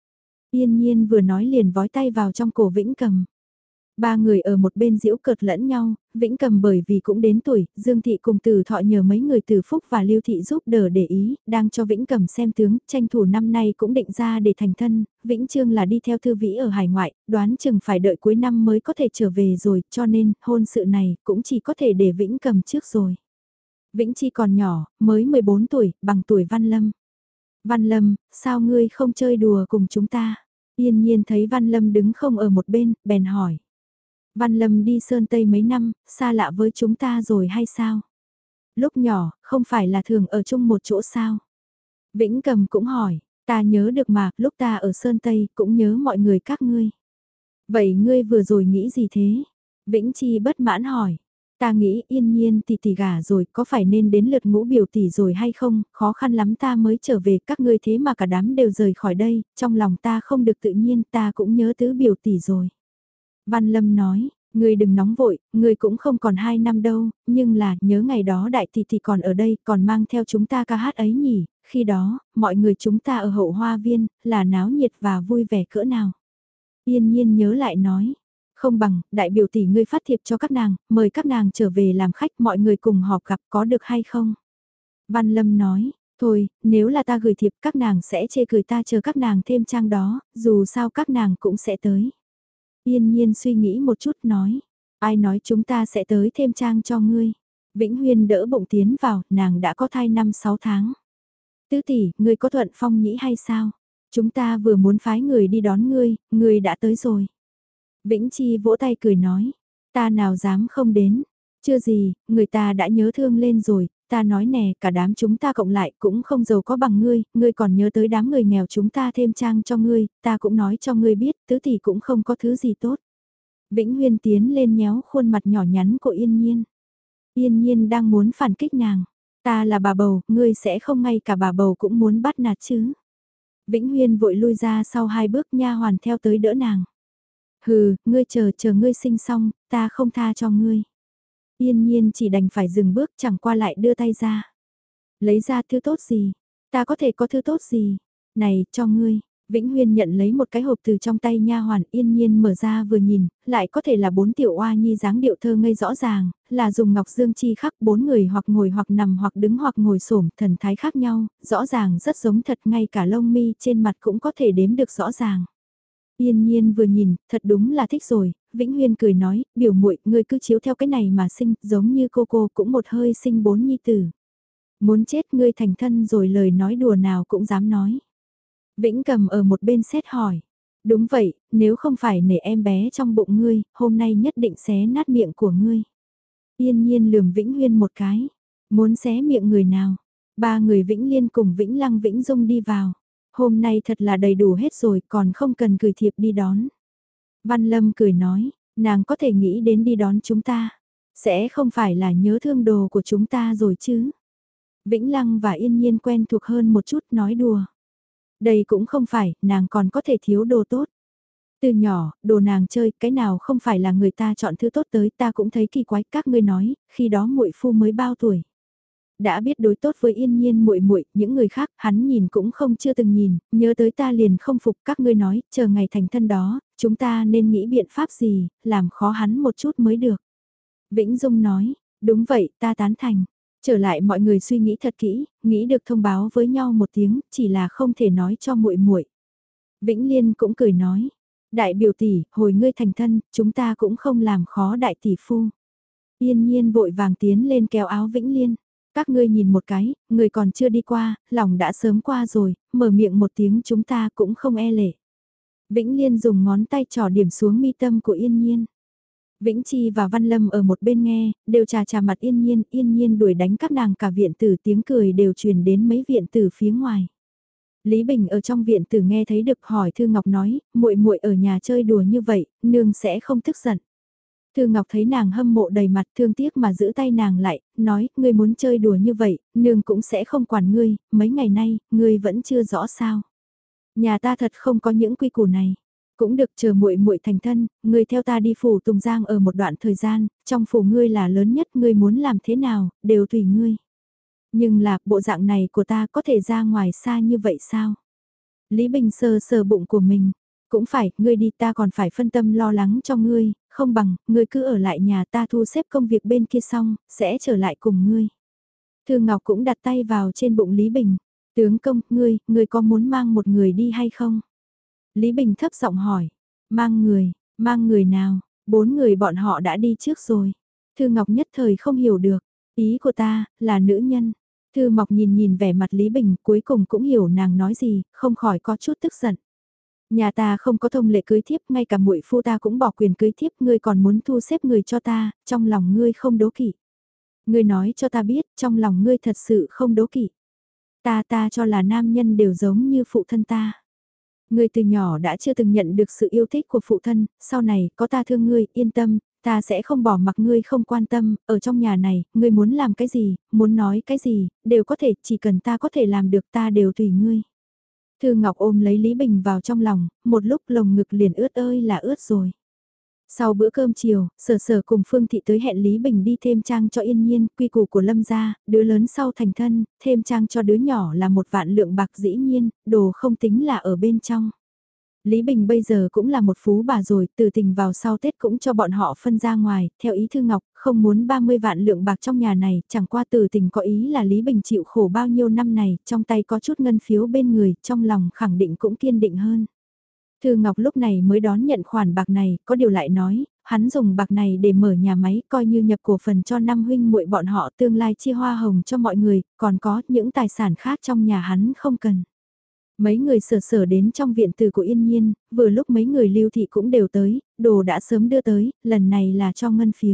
Yên Nhiên vừa nói liền vói tay vào trong cổ Vĩnh Cầm. Ba người ở một bên giễu cợt lẫn nhau, Vĩnh Cầm bởi vì cũng đến tuổi, Dương Thị cùng Từ Thọ nhờ mấy người Từ Phúc và Lưu Thị giúp đỡ để ý, đang cho Vĩnh Cầm xem tướng, tranh thủ năm nay cũng định ra để thành thân, Vĩnh Trương là đi theo Thư Vĩ ở hải ngoại, đoán chừng phải đợi cuối năm mới có thể trở về rồi, cho nên hôn sự này cũng chỉ có thể để Vĩnh Cầm trước rồi. Vĩnh Chi còn nhỏ, mới 14 tuổi, bằng tuổi Văn Lâm. Văn Lâm, sao ngươi không chơi đùa cùng chúng ta? Yên Nhiên thấy Văn Lâm đứng không ở một bên, bèn hỏi. Văn Lâm đi Sơn Tây mấy năm, xa lạ với chúng ta rồi hay sao? Lúc nhỏ, không phải là thường ở chung một chỗ sao? Vĩnh Cầm cũng hỏi, ta nhớ được mà, lúc ta ở Sơn Tây cũng nhớ mọi người các ngươi. Vậy ngươi vừa rồi nghĩ gì thế? Vĩnh Chi bất mãn hỏi. Ta nghĩ Yên Nhiên tỷ gả rồi, có phải nên đến lượt Ngũ biểu tỷ rồi hay không, khó khăn lắm ta mới trở về, các ngươi thế mà cả đám đều rời khỏi đây, trong lòng ta không được tự nhiên, ta cũng nhớ tứ biểu tỷ rồi. Văn Lâm nói, ngươi đừng nóng vội, ngươi cũng không còn 2 năm đâu, nhưng là nhớ ngày đó đại tỷ còn ở đây, còn mang theo chúng ta ca hát ấy nhỉ, khi đó, mọi người chúng ta ở hậu hoa viên, là náo nhiệt và vui vẻ cỡ nào. Yên Nhiên nhớ lại nói, không bằng, đại biểu tỷ ngươi phát thiệp cho các nàng, mời các nàng trở về làm khách, mọi người cùng họp gặp có được hay không? Văn Lâm nói, thôi, nếu là ta gửi thiệp các nàng sẽ chê cười ta, chờ các nàng thêm trang đó, dù sao các nàng cũng sẽ tới. Yên Nhiên suy nghĩ một chút nói, ai nói chúng ta sẽ tới thêm trang cho ngươi. Vĩnh Huyên đỡ bụng tiến vào, nàng đã có thai 5-6 tháng. Tứ tỷ, ngươi có thuận phong nhĩ hay sao? Chúng ta vừa muốn phái người đi đón ngươi đã tới rồi. Vĩnh Chi vỗ tay cười nói, ta nào dám không đến, chưa gì, người ta đã nhớ thương lên rồi, ta nói nè, cả đám chúng ta cộng lại cũng không giàu có bằng ngươi còn nhớ tới đám người nghèo chúng ta thêm trang cho ngươi, ta cũng nói cho ngươi biết, tứ tỷ cũng không có thứ gì tốt. Vĩnh Huyên tiến lên nhéo khuôn mặt nhỏ nhắn của Yên Nhiên. Yên Nhiên đang muốn phản kích nàng, ta là bà bầu, ngươi sẽ không ngay cả bà bầu cũng muốn bắt nạt chứ. Vĩnh Huyên vội lui ra sau 2 bước, nha hoàn theo tới đỡ nàng. Hừ, ngươi chờ ngươi sinh xong, ta không tha cho ngươi. Yên Nhiên chỉ đành phải dừng bước, chẳng qua lại đưa tay ra. Lấy ra thứ tốt gì? Ta có thể có thứ tốt gì? Này, cho ngươi. Vĩnh Huyên nhận lấy một cái hộp từ trong tay nha hoàn, Yên Nhiên mở ra vừa nhìn, lại có thể là 4 tiểu oa nhi dáng điệu thơ ngây rõ ràng, là dùng ngọc dương chi khắc 4 người hoặc ngồi hoặc nằm hoặc đứng hoặc ngồi xổm, thần thái khác nhau, rõ ràng rất giống thật, ngay cả lông mi trên mặt cũng có thể đếm được rõ ràng. Yên Nhiên vừa nhìn, thật đúng là thích rồi, Vĩnh Huyên cười nói, biểu muội, ngươi cứ chiếu theo cái này mà sinh, giống như cô cũng một hơi sinh 4 nhi tử. Muốn chết ngươi thành thân rồi, lời nói đùa nào cũng dám nói. Vĩnh Cầm ở một bên xét hỏi, đúng vậy, nếu không phải nể em bé trong bụng ngươi, hôm nay nhất định xé nát miệng của ngươi. Yên Nhiên lườm Vĩnh Huyên một cái, muốn xé miệng người nào? 3 người Vĩnh Liên cùng Vĩnh Lăng Vĩnh Dung đi vào. Hôm nay thật là đầy đủ hết rồi, còn không cần gửi thiệp đi đón. Văn Lâm cười nói, nàng có thể nghĩ đến đi đón chúng ta. Sẽ không phải là nhớ thương đồ của chúng ta rồi chứ. Vĩnh Lăng và Yên Nhiên quen thuộc hơn một chút, nói đùa. Đây cũng không phải, nàng còn có thể thiếu đồ tốt. Từ nhỏ, đồ nàng chơi, cái nào không phải là người ta chọn thứ tốt tới, ta cũng thấy kỳ quái, các ngươi nói, khi đó muội phu mới bao tuổi. Đã biết đối tốt với Yên Nhiên muội muội, những người khác hắn nhìn cũng không chưa từng nhìn, nhớ tới ta liền không phục, các ngươi nói, chờ ngày thành thân đó, chúng ta nên nghĩ biện pháp gì, làm khó hắn một chút mới được. Vĩnh Dung nói, đúng vậy, ta tán thành. Trở lại mọi người suy nghĩ thật kỹ, nghĩ được thông báo với nhau một tiếng, chỉ là không thể nói cho muội muội. Vĩnh Liên cũng cười nói, đại biểu tỷ, hồi ngươi thành thân, chúng ta cũng không làm khó đại tỷ phu. Yên Nhiên vội vàng tiến lên kéo áo Vĩnh Liên. Các ngươi nhìn một cái, người còn chưa đi qua, lòng đã sớm qua rồi, mở miệng một tiếng chúng ta cũng không e lệ. Vĩnh Liên dùng ngón tay trỏ điểm xuống mi tâm của Yên Nhiên. Vĩnh Chi và Văn Lâm ở một bên nghe, đều chà chà mặt Yên Nhiên đuổi đánh các nàng cả viện tử, tiếng cười đều truyền đến mấy viện tử phía ngoài. Lý Bình ở trong viện tử nghe thấy được, hỏi Thư Ngọc nói, muội muội ở nhà chơi đùa như vậy, nương sẽ không tức giận. Thư Ngọc thấy nàng hâm mộ đầy mặt, thương tiếc mà giữ tay nàng lại, nói, ngươi muốn chơi đùa như vậy, nương cũng sẽ không quản ngươi, mấy ngày nay, ngươi vẫn chưa rõ sao. Nhà ta thật không có những quy củ này. Cũng được, chờ muội muội thành thân, ngươi theo ta đi phủ Tùng Giang ở một đoạn thời gian, trong phủ ngươi là lớn nhất, ngươi muốn làm thế nào, đều tùy ngươi. Nhưng là, bộ dạng này của ta có thể ra ngoài xa như vậy sao? Lý Bình sờ sờ bụng của mình. Cũng phải, ngươi đi ta còn phải phân tâm lo lắng cho ngươi, không bằng, ngươi cứ ở lại nhà ta thu xếp công việc bên kia xong, sẽ trở lại cùng ngươi. Thư Ngọc cũng đặt tay vào trên bụng Lý Bình. Tướng công, ngươi có muốn mang một người đi hay không? Lý Bình thấp giọng hỏi. Mang người nào? 4 người bọn họ đã đi trước rồi. Thư Ngọc nhất thời không hiểu được. Ý của ta, là nữ nhân. Thư Mộc nhìn nhìn vẻ mặt Lý Bình, cuối cùng cũng hiểu nàng nói gì, không khỏi có chút tức giận. Nhà ta không có thông lệ cưới thiếp, ngay cả muội phu ta cũng bỏ quyền cưới thiếp, ngươi còn muốn thu xếp người cho ta, trong lòng ngươi không đố kỵ. Ngươi nói cho ta biết, trong lòng ngươi thật sự không đố kỵ. Ta cho là nam nhân đều giống như phụ thân ta. Ngươi từ nhỏ đã chưa từng nhận được sự yêu thích của phụ thân, sau này có ta thương ngươi, yên tâm, ta sẽ không bỏ mặc ngươi không quan tâm, ở trong nhà này, ngươi muốn làm cái gì, muốn nói cái gì, đều có thể, chỉ cần ta có thể làm được ta đều tùy ngươi. Thư Ngọc ôm lấy Lý Bình vào trong lòng, một lúc lồng ngực liền ướt ơi là ướt rồi. Sau bữa cơm chiều, Sở Sở cùng Phương Thị tới hẹn Lý Bình đi thêm trang cho Yên Nhiên, quy củ của Lâm gia, đứa lớn sau thành thân, thêm trang cho đứa nhỏ là 1 vạn lượng bạc, dĩ nhiên, đồ không tính là ở bên trong. Lý Bình bây giờ cũng là một phú bà rồi, từ tình vào sau Tết cũng cho bọn họ phân ra ngoài, theo ý Thư Ngọc, không muốn 30 vạn lượng bạc trong nhà này, chẳng qua từ tình có ý là Lý Bình chịu khổ bao nhiêu năm này, trong tay có chút ngân phiếu bên người, trong lòng khẳng định cũng kiên định hơn. Thư Ngọc lúc này mới đón nhận khoản bạc này, có điều lại nói, hắn dùng bạc này để mở nhà máy, coi như nhập cổ phần cho 5 huynh muội bọn họ, tương lai chia hoa hồng cho mọi người, còn có những tài sản khác trong nhà hắn không cần. Mấy người Sở Sở đến trong viện tử của Yên Nhiên, vừa lúc mấy người Lưu Thị cũng đều tới, đồ đã sớm đưa tới, lần này là cho ngân phiếu.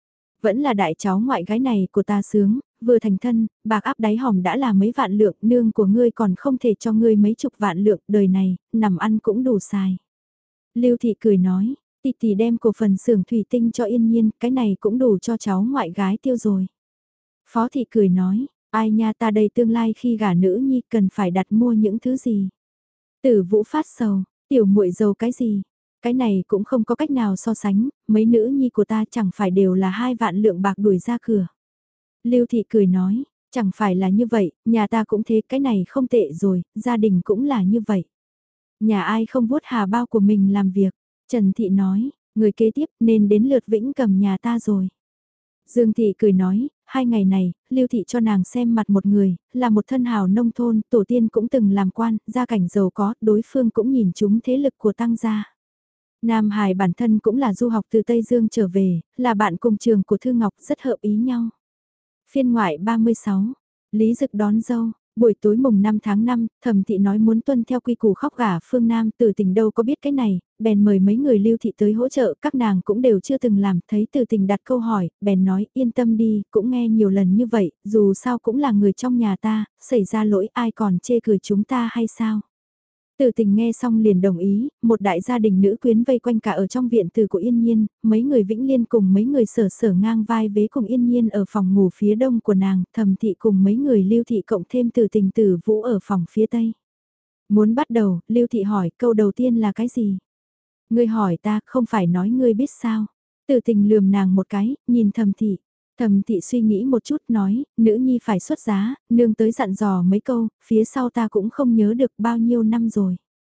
Vẫn là đại cháu ngoại gái này của ta sướng, vừa thành thân, bạc áp đáy hòm đã là mấy vạn lượng, nương của ngươi còn không thể cho ngươi mấy chục vạn lượng, đời này, nằm ăn cũng đủ xài. Lưu Thị cười nói, tỷ tỷ đem cổ phần xưởng thủy tinh cho Yên Nhiên, cái này cũng đủ cho cháu ngoại gái tiêu rồi. Phó Thị cười nói, ai nha, ta đây tương lai khi gả nữ nhi cần phải đặt mua những thứ gì. Tử Vũ phát sầu, tiểu muội giàu cái gì? Cái này cũng không có cách nào so sánh, mấy nữ nhi của ta chẳng phải đều là 2 vạn lượng bạc đuổi ra cửa. Lưu Thị cười nói, chẳng phải là như vậy, nhà ta cũng thế, cái này không tệ rồi, gia đình cũng là như vậy. Nhà ai không vuốt hà bao của mình làm việc, Trần Thị nói, người kế tiếp nên đến lượt Vĩnh Cầm nhà ta rồi. Dương Thị cười nói, 2 ngày này, Lưu Thị cho nàng xem mặt một người, là một thân hào nông thôn, tổ tiên cũng từng làm quan, gia cảnh giàu có, đối phương cũng nhìn chúng thế lực của tăng gia. Nam Hải bản thân cũng là du học từ Tây Dương trở về, là bạn cùng trường của Thư Ngọc, rất hợp ý nhau. Phiên ngoại 36, Lý Dực đón dâu. Buổi tối mùng 5 tháng 5, Thẩm Thị nói muốn tuân theo quy củ khóc gả Phương Nam, Từ Tình đâu có biết cái này, bèn mời mấy người Lưu Thị tới hỗ trợ, các nàng cũng đều chưa từng làm, thấy Từ Tình đặt câu hỏi, bèn nói yên tâm đi, cũng nghe nhiều lần như vậy, dù sao cũng là người trong nhà ta, xảy ra lỗi ai còn chê cười chúng ta hay sao. Từ Tình nghe xong liền đồng ý, một đại gia đình nữ quyến vây quanh cả ở trong viện từ của Yên Nhiên, mấy người Vĩnh Liên cùng mấy người Sở Sở ngang vai vế cùng Yên Nhiên ở phòng ngủ phía đông của nàng, Thẩm Thị cùng mấy người Lưu Thị cộng thêm Từ Tình Tử Vũ ở phòng phía tây. Muốn bắt đầu, Lưu Thị hỏi câu đầu tiên là cái gì? Ngươi hỏi ta, không phải nói ngươi biết sao? Từ Tình lườm nàng một cái, nhìn Thẩm Thị. Thẩm Thị suy nghĩ một chút nói, nữ nhi phải xuất giá, nương tới dặn dò mấy câu, phía sau ta cũng không nhớ được bao nhiêu năm rồi.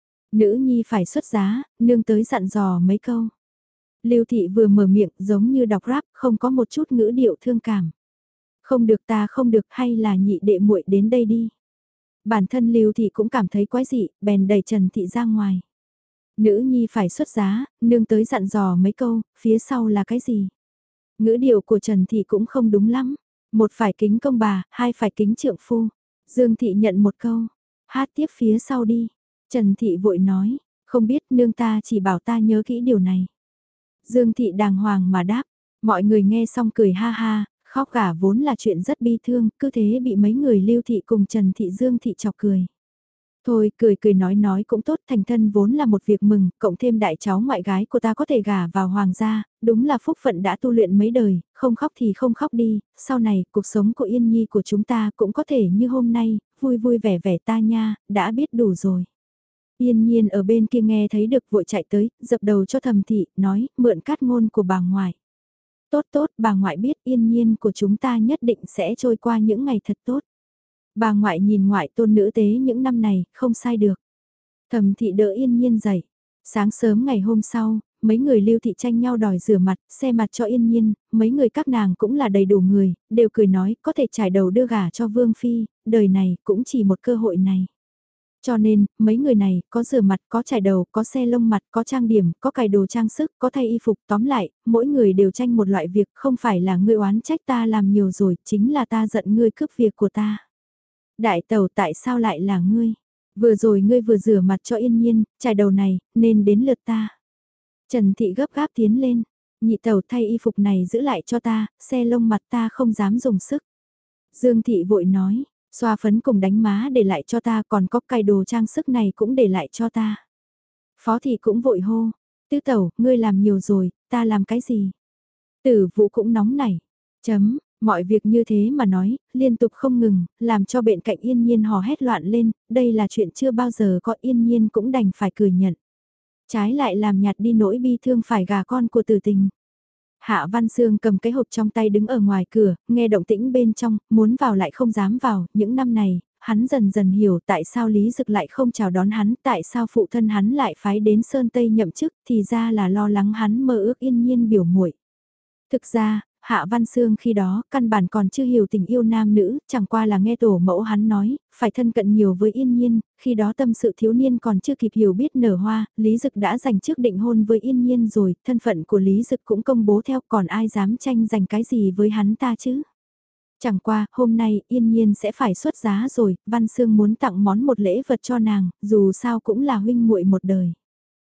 Nữ nhi phải xuất giá, nương tới dặn dò mấy câu. Lưu Thị vừa mở miệng giống như đọc rap, không có một chút ngữ điệu thương cảm. Không được, ta không được, hay là nhị đệ muội đến đây đi. Bản thân Lưu Thị cũng cảm thấy quái dị, bèn đẩy Trần Thị ra ngoài. Nữ nhi phải xuất giá, nương tới dặn dò mấy câu, phía sau là cái gì? Ngữ điệu của Trần Thị cũng không đúng lắm. Một phải kính công bà, hai phải kính trượng phu. Dương Thị nhận một câu. Hát tiếp phía sau đi. Trần Thị vội nói. Không biết nương ta chỉ bảo ta nhớ kỹ điều này. Dương Thị đàng hoàng mà đáp, mọi người nghe xong cười ha ha, khóc gả vốn là chuyện rất bi thương, cứ thế bị mấy người Lưu Thị cùng Trần Thị Dương Thị chọc cười. Thôi cười cười nói cũng tốt, thành thân vốn là một việc mừng, cộng thêm đại cháu ngoại gái của ta có thể gả vào hoàng gia, đúng là phúc phận đã tu luyện mấy đời, không khóc thì không khóc đi, sau này cuộc sống của Yên Nhi của chúng ta cũng có thể như hôm nay, vui vui vẻ vẻ ta nha, đã biết đủ rồi. Yên Nhiên ở bên kia nghe thấy được vội chạy tới, dập đầu cho Thẩm Thị, nói, mượn cát ngôn của bà ngoại. Tốt tốt, bà ngoại biết Yên Nhiên của chúng ta nhất định sẽ trôi qua những ngày thật tốt. Bà ngoại nhìn ngoại tôn nữ tế những năm này, không sai được. Thẩm Thị đỡ Yên Nhiên dậy. Sáng sớm ngày hôm sau, mấy người Lưu Thị tranh nhau đòi rửa mặt, xe mặt cho Yên Nhiên, mấy người các nàng cũng là đầy đủ người, đều cười nói có thể trải đầu đưa gả cho Vương Phi, đời này cũng chỉ một cơ hội này. Cho nên, mấy người này, có rửa mặt, có chải đầu, có xe lông mặt, có trang điểm, có cài đồ trang sức, có thay y phục, tóm lại, mỗi người đều tranh một loại việc, không phải là ngươi oán trách ta làm nhiều rồi, chính là ta giận ngươi cướp việc của ta. Đại tẩu tại sao lại là ngươi? Vừa rồi ngươi vừa rửa mặt cho Yên Nhiên, chải đầu này, nên đến lượt ta. Trần Thị gấp gáp tiến lên, nhị tẩu thay y phục này giữ lại cho ta, xe lông mặt ta không dám dùng sức. Dương Thị vội nói, xoa phấn cùng đánh má để lại cho ta, còn có cài đồ trang sức này cũng để lại cho ta. Phó Thị cũng vội hô, tứ tẩu, ngươi làm nhiều rồi, ta làm cái gì? Tử Vũ cũng nóng nảy, mọi việc như thế mà nói, liên tục không ngừng, làm cho bên cạnh Yên Nhiên hò hét loạn lên, đây là chuyện chưa bao giờ có, Yên Nhiên cũng đành phải cười nhận. Trái lại làm nhạt đi nỗi bi thương phải gà con của Tử Tình. Hạ Văn Sương cầm cái hộp trong tay đứng ở ngoài cửa, nghe động tĩnh bên trong, muốn vào lại không dám vào, những năm này, hắn dần dần hiểu tại sao Lý Dực lại không chào đón hắn, tại sao phụ thân hắn lại phái đến Sơn Tây nhậm chức, thì ra là lo lắng hắn mơ ước Yên Nhiên biểu muội. Thực ra, Hạ Văn Sương khi đó căn bản còn chưa hiểu tình yêu nam nữ, chẳng qua là nghe tổ mẫu hắn nói, phải thân cận nhiều với Yên Nhiên, khi đó tâm sự thiếu niên còn chưa kịp hiểu biết nở hoa, Lý Dực đã giành trước định hôn với Yên Nhiên rồi, thân phận của Lý Dực cũng công bố theo, còn ai dám tranh giành cái gì với hắn ta chứ. Chẳng qua, hôm nay Yên Nhiên sẽ phải xuất giá rồi, Văn Sương muốn tặng món một lễ vật cho nàng, dù sao cũng là huynh muội một đời.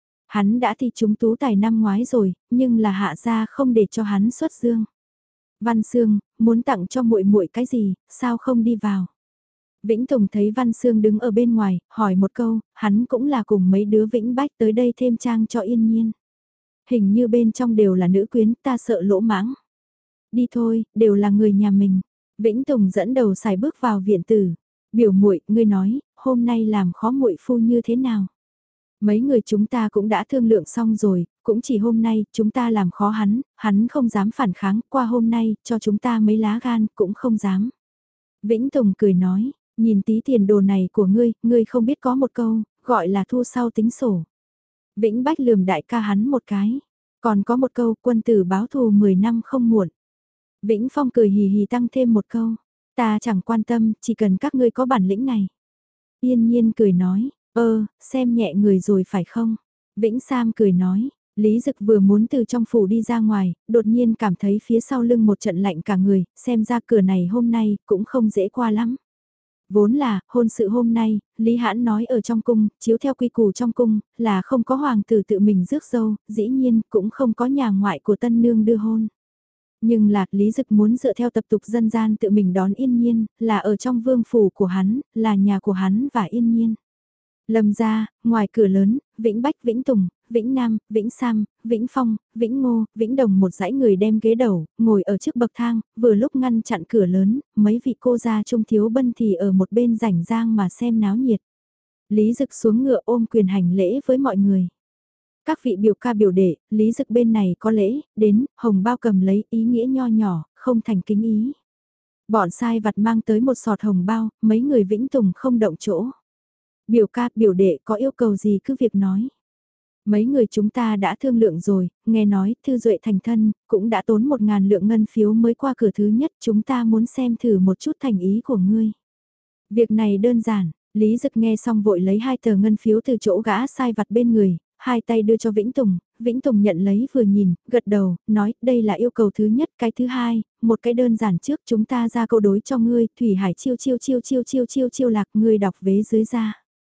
Hắn đã thi trúng tú tài năm ngoái rồi, nhưng là Hạ gia không để cho hắn xuất dương. Văn Sương, muốn tặng cho muội muội cái gì, sao không đi vào? Vĩnh Tùng thấy Văn Sương đứng ở bên ngoài, hỏi một câu, hắn cũng là cùng mấy đứa Vĩnh Bách tới đây thêm trang cho Yên Nhiên. Hình như bên trong đều là nữ quyến, ta sợ lỗ mãng. Đi thôi, đều là người nhà mình. Vĩnh Tùng dẫn đầu xài bước vào viện tử. Biểu muội, ngươi nói, hôm nay làm khó muội phu như thế nào? Mấy người chúng ta cũng đã thương lượng xong rồi, cũng chỉ hôm nay, chúng ta làm khó hắn, hắn không dám phản kháng, qua hôm nay, cho chúng ta mấy lá gan, cũng không dám. Vĩnh Tùng cười nói, nhìn tí tiền đồ này của ngươi không biết có một câu, gọi là thu sau tính sổ. Vĩnh Bách lườm đại ca hắn một cái, còn có một câu, quân tử báo thù 10 năm không muộn. Vĩnh Phong cười hì hì tăng thêm một câu, ta chẳng quan tâm, chỉ cần các ngươi có bản lĩnh này. Yên Nhiên cười nói, xem nhẹ người rồi phải không? Vĩnh Sam cười nói, Lý Dực vừa muốn từ trong phủ đi ra ngoài, đột nhiên cảm thấy phía sau lưng một trận lạnh cả người, xem ra cửa này hôm nay cũng không dễ qua lắm. Vốn là, hôn sự hôm nay, Lý Hãn nói ở trong cung, chiếu theo quy củ trong cung, là không có hoàng tử tự mình rước dâu, dĩ nhiên cũng không có nhà ngoại của tân nương đưa hôn. Nhưng là, Lý Dực muốn dựa theo tập tục dân gian tự mình đón Yên Nhiên, là ở trong vương phủ của hắn, là nhà của hắn và Yên Nhiên. Lâm ra, ngoài cửa lớn, Vĩnh Bách, Vĩnh Tùng, Vĩnh Nam, Vĩnh Sam, Vĩnh Phong, Vĩnh Ngô, Vĩnh Đồng một dãy người đem ghế đầu, ngồi ở trước bậc thang, vừa lúc ngăn chặn cửa lớn, mấy vị cô gia trung thiếu bân thì ở một bên rảnh rang mà xem náo nhiệt. Lý Dực xuống ngựa ôm quyền hành lễ với mọi người. Các vị biểu ca biểu đệ, Lý Dực bên này có lễ, đến, hồng bao cầm lấy ý nghĩa nho nhỏ, không thành kính ý. Bọn sai vặt mang tới một sọt hồng bao, mấy người Vĩnh Tùng không động chỗ. Biểu ca, biểu đệ có yêu cầu gì cứ việc nói. Mấy người chúng ta đã thương lượng rồi, nghe nói Thư Duệ thành thân, cũng đã tốn 1.000 lượng ngân phiếu mới qua cửa thứ nhất, chúng ta muốn xem thử một chút thành ý của ngươi. Việc này đơn giản, Lý Dực nghe xong vội lấy 2 tờ ngân phiếu từ chỗ gã sai vặt bên người, 2 tay đưa cho Vĩnh Tùng nhận lấy vừa nhìn, gật đầu, nói đây là yêu cầu thứ nhất, cái thứ hai, một cái đơn giản trước chúng ta ra câu đối cho ngươi, Thủy Hải chiêu chiêu chiêu chiêu chiêu chiêu chiêu lạc ngươi đọc vế dưới ra.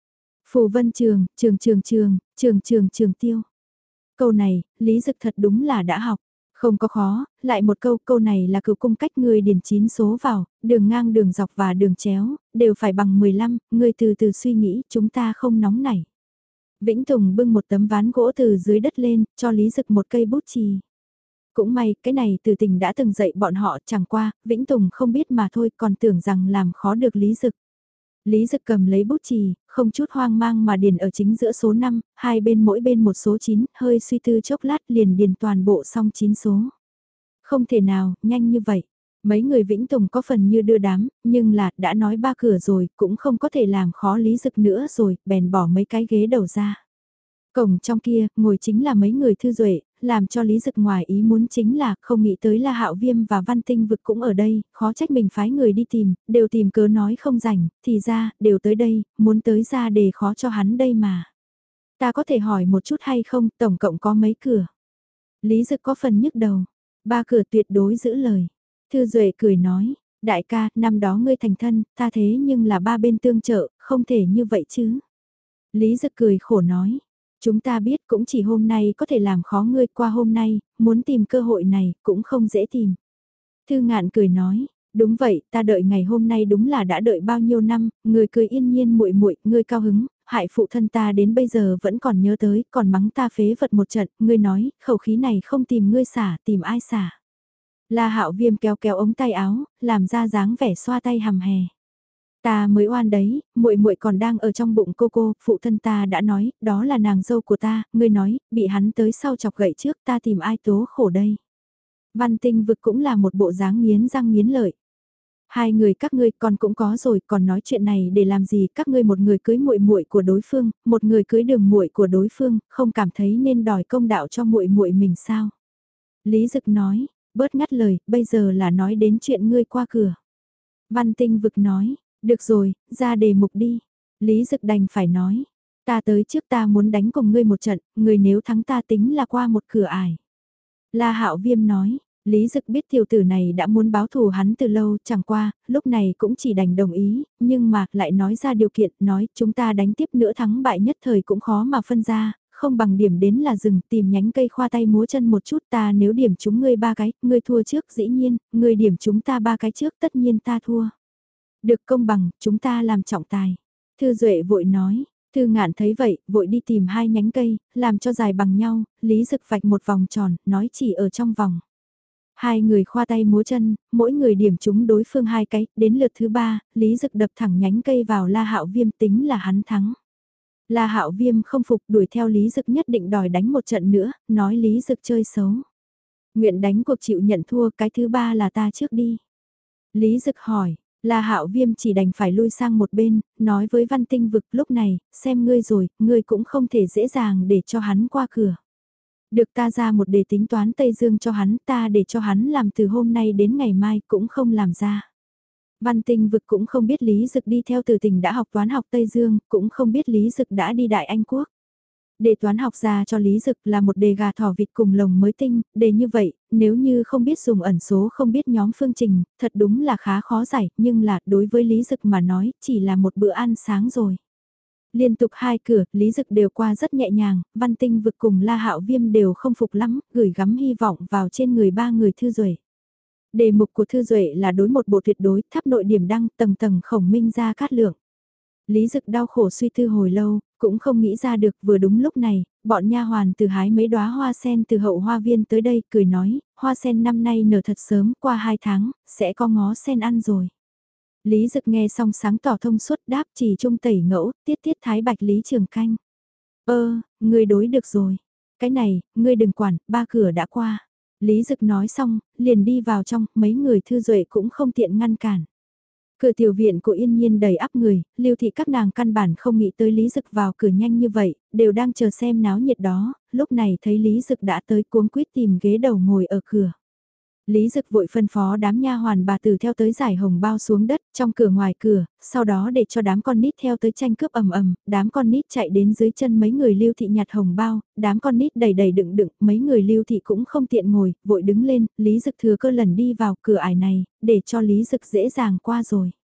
Phù Vân Trường, trường tiêu. Câu này, Lý Dực thật đúng là đã học. Không có khó, lại một câu này là cửu cung cách ngươi điền 9 số vào, đường ngang đường dọc và đường chéo, đều phải bằng 15, ngươi từ từ suy nghĩ, chúng ta không nóng nảy. Vĩnh Tùng bưng một tấm ván gỗ từ dưới đất lên, cho Lý Dực một cây bút chì. Cũng may, cái này từ tình đã từng dạy bọn họ, chẳng qua, Vĩnh Tùng không biết mà thôi, còn tưởng rằng làm khó được Lý Dực. Lý Dực cầm lấy bút chì, không chút hoang mang mà điền ở chính giữa số 5, hai bên mỗi bên một số 9, hơi suy tư chốc lát liền điền toàn bộ xong 9 số. Không thể nào, nhanh như vậy. Mấy người Vĩnh Tùng có phần như đưa đám, nhưng là, đã nói ba cửa rồi, cũng không có thể làm khó Lý Dực nữa rồi, bèn bỏ mấy cái ghế đầu ra. Cổng trong kia, ngồi chính là mấy người thư duệ, làm cho Lý Dực ngoài ý muốn chính là không nghĩ tới là Hạo Viêm và Văn Tinh Vực cũng ở đây, khó trách mình phái người đi tìm, đều tìm cớ nói không rảnh, thì ra, đều tới đây, muốn tới ra đề khó cho hắn đây mà. Ta có thể hỏi một chút hay không, tổng cộng có mấy cửa? Lý Dực có phần nhức đầu, ba cửa tuyệt đối giữ lời. Thư duệ cười nói, đại ca, năm đó ngươi thành thân, ta thế nhưng là ba bên tương trợ, không thể như vậy chứ. Lý Dực cười khổ nói. Chúng ta biết cũng chỉ hôm nay có thể làm khó ngươi, qua hôm nay, muốn tìm cơ hội này cũng không dễ tìm. Thư Ngạn cười nói, đúng vậy, ta đợi ngày hôm nay đúng là đã đợi bao nhiêu năm, ngươi cười yên nhiên muội muội, ngươi cao hứng, hại phụ thân ta đến bây giờ vẫn còn nhớ tới, còn mắng ta phế vật một trận, ngươi nói, khẩu khí này không tìm ngươi xả, tìm ai xả. La Hạo Viêm kéo kéo ống tay áo, làm ra dáng vẻ xoa tay hầm hè. Ta mới oan đấy, muội muội còn đang ở trong bụng cô, phụ thân ta đã nói, đó là nàng dâu của ta, ngươi nói, bị hắn tới sau chọc gậy trước, ta tìm ai tố khổ đây. Văn Tinh Vực cũng là một bộ dáng nghiến răng nghiến lợi. Hai người các ngươi còn cũng có rồi, còn nói chuyện này để làm gì, các ngươi một người cưới muội muội của đối phương, một người cưới đường muội của đối phương, không cảm thấy nên đòi công đạo cho muội muội mình sao? Lý Dực nói, bớt ngắt lời, bây giờ là nói đến chuyện ngươi qua cửa. Văn Tinh Vực nói, được rồi, ra đề mục đi. Lý Dực đành phải nói, ta tới trước ta muốn đánh cùng ngươi một trận, ngươi nếu thắng ta tính là qua một cửa ải. La Hạo Viêm nói, Lý Dực biết tiểu tử này đã muốn báo thù hắn từ lâu, chẳng qua, lúc này cũng chỉ đành đồng ý, nhưng mà lại nói ra điều kiện, nói chúng ta đánh tiếp nữa thắng bại nhất thời cũng khó mà phân ra, không bằng điểm đến là rừng tìm nhánh cây khoa tay múa chân một chút, ta nếu điểm chúng ngươi ba cái, ngươi thua trước dĩ nhiên, ngươi điểm chúng ta ba cái trước tất nhiên ta thua. Được công bằng, chúng ta làm trọng tài. Thư Duệ vội nói, Thư Ngạn thấy vậy, vội đi tìm hai nhánh cây, làm cho dài bằng nhau, Lý Dực vạch một vòng tròn, nói chỉ ở trong vòng. Hai người khoa tay múa chân, mỗi người điểm trúng đối phương hai cái, đến lượt thứ ba, Lý Dực đập thẳng nhánh cây vào La Hạo Viêm tính là hắn thắng. La Hạo Viêm không phục đuổi theo Lý Dực nhất định đòi đánh một trận nữa, nói Lý Dực chơi xấu. Nguyện đánh cuộc chịu nhận thua, cái thứ ba là ta trước đi. Lý Dực hỏi, La Hạo Viêm chỉ đành phải lui sang một bên, nói với Văn Tinh Vực lúc này, xem ngươi rồi, ngươi cũng không thể dễ dàng để cho hắn qua cửa. Được ta ra một đề tính toán Tây Dương cho hắn, ta để cho hắn làm từ hôm nay đến ngày mai cũng không làm ra. Văn Tinh Vực cũng không biết Lý Dực đi theo từ tỉnh đã học toán học Tây Dương, cũng không biết Lý Dực đã đi Đại Anh Quốc. Đề toán học ra cho Lý Dực là một đề gà thỏ vịt cùng lồng mới tinh, đề như vậy, nếu như không biết dùng ẩn số không biết nhóm phương trình, thật đúng là khá khó giải, nhưng là đối với Lý Dực mà nói, chỉ là một bữa ăn sáng rồi. Liên tục hai cửa, Lý Dực đều qua rất nhẹ nhàng, Văn Tinh Vực cùng La Hạo Viêm đều không phục lắm, gửi gắm hy vọng vào trên người ba người Thư Duệ. Đề mục của Thư Duệ là đối một bộ tuyệt đối, tháp nội điểm đăng, tầng tầng khổng minh ra cát lượng. Lý Dực đau khổ suy tư hồi lâu, cũng không nghĩ ra được, vừa đúng lúc này, bọn nha hoàn từ hái mấy đóa hoa sen từ hậu hoa viên tới đây, cười nói, hoa sen năm nay nở thật sớm, qua 2 tháng, sẽ có ngó sen ăn rồi. Lý Dực nghe xong sáng tỏ thông suốt đáp chỉ trung tẩy ngẫu, tiết tiết thái bạch Lý Trường Canh. Ngươi đối được rồi. Cái này, ngươi đừng quản, ba cửa đã qua. Lý Dực nói xong, liền đi vào trong, mấy người Thư Duệ cũng không tiện ngăn cản. Cửa tiểu viện của Yên Nhiên đầy ắp người, Lưu thị các nàng căn bản không nghĩ tới Lý Dực vào cửa nhanh như vậy, đều đang chờ xem náo nhiệt đó, lúc này thấy Lý Dực đã tới cuống quýt tìm ghế đầu ngồi ở cửa. Lý Dực vội phân phó đám nha hoàn bà tử theo tới giải hồng bao xuống đất, trong cửa ngoài cửa, sau đó để cho đám con nít theo tới tranh cướp ầm, đám con nít chạy đến dưới chân mấy người Lưu thị nhặt hồng bao, đám con nít đầy đầy đựng, mấy người Lưu thị cũng không tiện ngồi, vội đứng lên, Lý Dực thừa cơ lần đi vào cửa ải này, để cho Lý Dực dễ dàng qua rồi.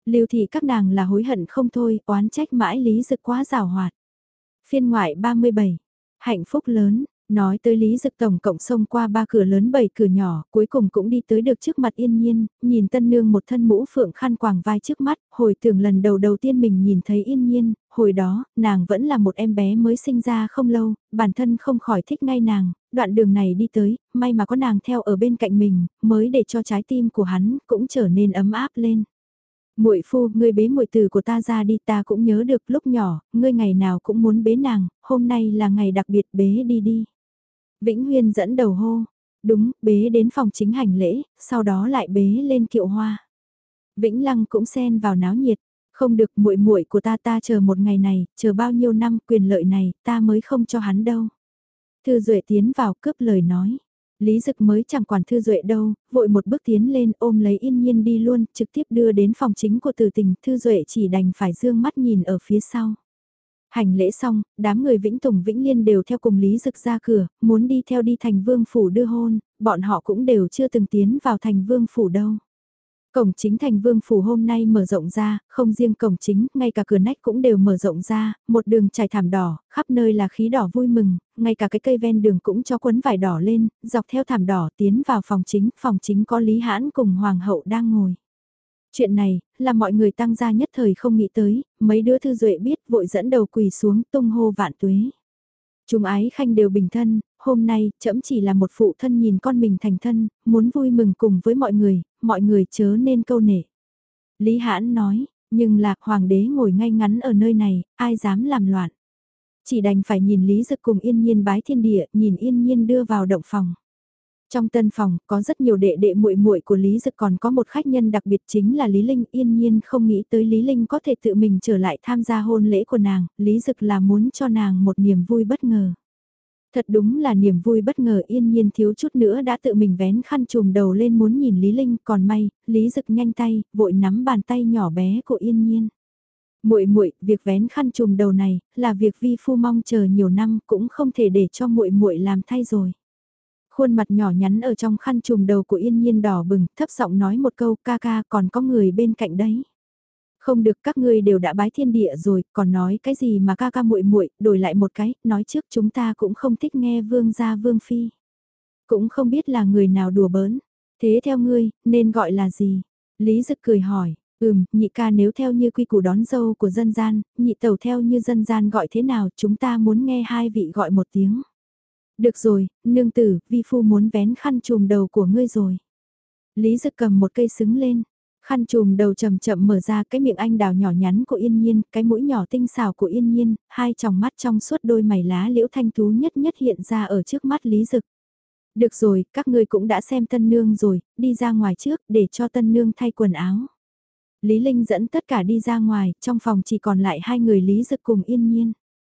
Lưu thị các nàng là hối hận không thôi, oán trách mãi Lý Dực quá giàu hoạt. Phiên ngoại 37, hạnh phúc lớn, nói tới Lý Dực tổng cộng xông qua 3 cửa lớn 7 cửa nhỏ, cuối cùng cũng đi tới được trước mặt Yên Nhiên, nhìn tân nương một thân mũ phượng khăn quàng vai trước mắt, hồi tưởng lần đầu tiên mình nhìn thấy Yên Nhiên, hồi đó, nàng vẫn là một em bé mới sinh ra không lâu, bản thân không khỏi thích ngay nàng, đoạn đường này đi tới, may mà có nàng theo ở bên cạnh mình, mới để cho trái tim của hắn cũng trở nên ấm áp lên. Muội phu, ngươi bế muội tử của ta ra đi, ta cũng nhớ được lúc nhỏ, ngươi ngày nào cũng muốn bế nàng, hôm nay là ngày đặc biệt, bế đi đi. Vĩnh Huyên dẫn đầu hô, đúng, bế đến phòng chính hành lễ, sau đó lại bế lên kiệu hoa. Vĩnh Lăng cũng xen vào náo nhiệt, không được, muội muội của ta chờ một ngày này, chờ bao nhiêu năm, quyền lợi này, ta mới không cho hắn đâu. Thư Duệ tiến vào cướp lời nói. Lý Dực mới chẳng quản Thư Duệ đâu, vội một bước tiến lên ôm lấy Yên Nhiên đi luôn, trực tiếp đưa đến phòng chính của Từ Tình, Thư Duệ chỉ đành phải dương mắt nhìn ở phía sau. Hành lễ xong, đám người Vĩnh Tùng Vĩnh Liên đều theo cùng Lý Dực ra cửa, muốn đi theo đi thành Vương Phủ đưa hôn, bọn họ cũng đều chưa từng tiến vào thành Vương Phủ đâu. Cổng chính thành Vương Phủ hôm nay mở rộng ra, không riêng cổng chính, ngay cả cửa nách cũng đều mở rộng ra, một đường trải thảm đỏ, khắp nơi là khí đỏ vui mừng, ngay cả cái cây ven đường cũng cho quấn vải đỏ lên, dọc theo thảm đỏ tiến vào phòng chính có Lý Hãn cùng Hoàng hậu đang ngồi. Chuyện này, là mọi người tăng gia nhất thời không nghĩ tới, mấy đứa Thư Duệ biết vội dẫn đầu quỳ xuống tung hô vạn tuế. Chúng ái khanh đều bình thân, hôm nay trẫm chỉ là một phụ thân nhìn con mình thành thân, muốn vui mừng cùng với mọi người chớ nên câu nể. Lý Hãn nói, nhưng là hoàng đế ngồi ngay ngắn ở nơi này, ai dám làm loạn. Chỉ đành phải nhìn Lý Dực cùng Yên Nhiên bái thiên địa, nhìn Yên Nhiên đưa vào động phòng. Trong tân phòng, có rất nhiều đệ đệ muội muội của Lý Dực, còn có một khách nhân đặc biệt chính là Lý Linh. Yên Nhiên không nghĩ tới Lý Linh có thể tự mình trở lại tham gia hôn lễ của nàng, Lý Dực là muốn cho nàng một niềm vui bất ngờ. Thật đúng là niềm vui bất ngờ, Yên Nhiên thiếu chút nữa đã tự mình vén khăn trùm đầu lên muốn nhìn Lý Linh, còn may, Lý Dực nhanh tay, vội nắm bàn tay nhỏ bé của Yên Nhiên. Muội muội, việc vén khăn trùm đầu này là việc vi phu mong chờ nhiều năm, cũng không thể để cho muội muội làm thay rồi. Khuôn mặt nhỏ nhắn ở trong khăn trùm đầu của Yên Nhiên đỏ bừng, thấp giọng nói một câu, ca ca còn có người bên cạnh đấy. Không được, các ngươi đều đã bái thiên địa rồi, còn nói cái gì mà ca ca muội muội, đổi lại một cái, nói trước chúng ta cũng không thích nghe vương gia vương phi. Cũng không biết là người nào đùa bỡn. Thế theo ngươi, nên gọi là gì? Lý Dực cười hỏi, nhị ca nếu theo như quy củ đón dâu của dân gian, nhị tẩu theo như dân gian gọi thế nào, chúng ta muốn nghe hai vị gọi một tiếng. Được rồi, nương tử, vi phu muốn vén khăn trùm đầu của ngươi rồi. Lý Dực cầm một cây xứng lên, khăn trùm đầu chậm chậm mở ra, cái miệng anh đào nhỏ nhắn của Yên Nhiên, cái mũi nhỏ tinh xảo của Yên Nhiên, hai tròng mắt trong suốt đôi mày lá liễu thanh tú nhất nhất hiện ra ở trước mắt Lý Dực. Được rồi, các ngươi cũng đã xem tân nương rồi, đi ra ngoài trước để cho tân nương thay quần áo. Lý Linh dẫn tất cả đi ra ngoài, trong phòng chỉ còn lại hai người Lý Dực cùng Yên Nhiên.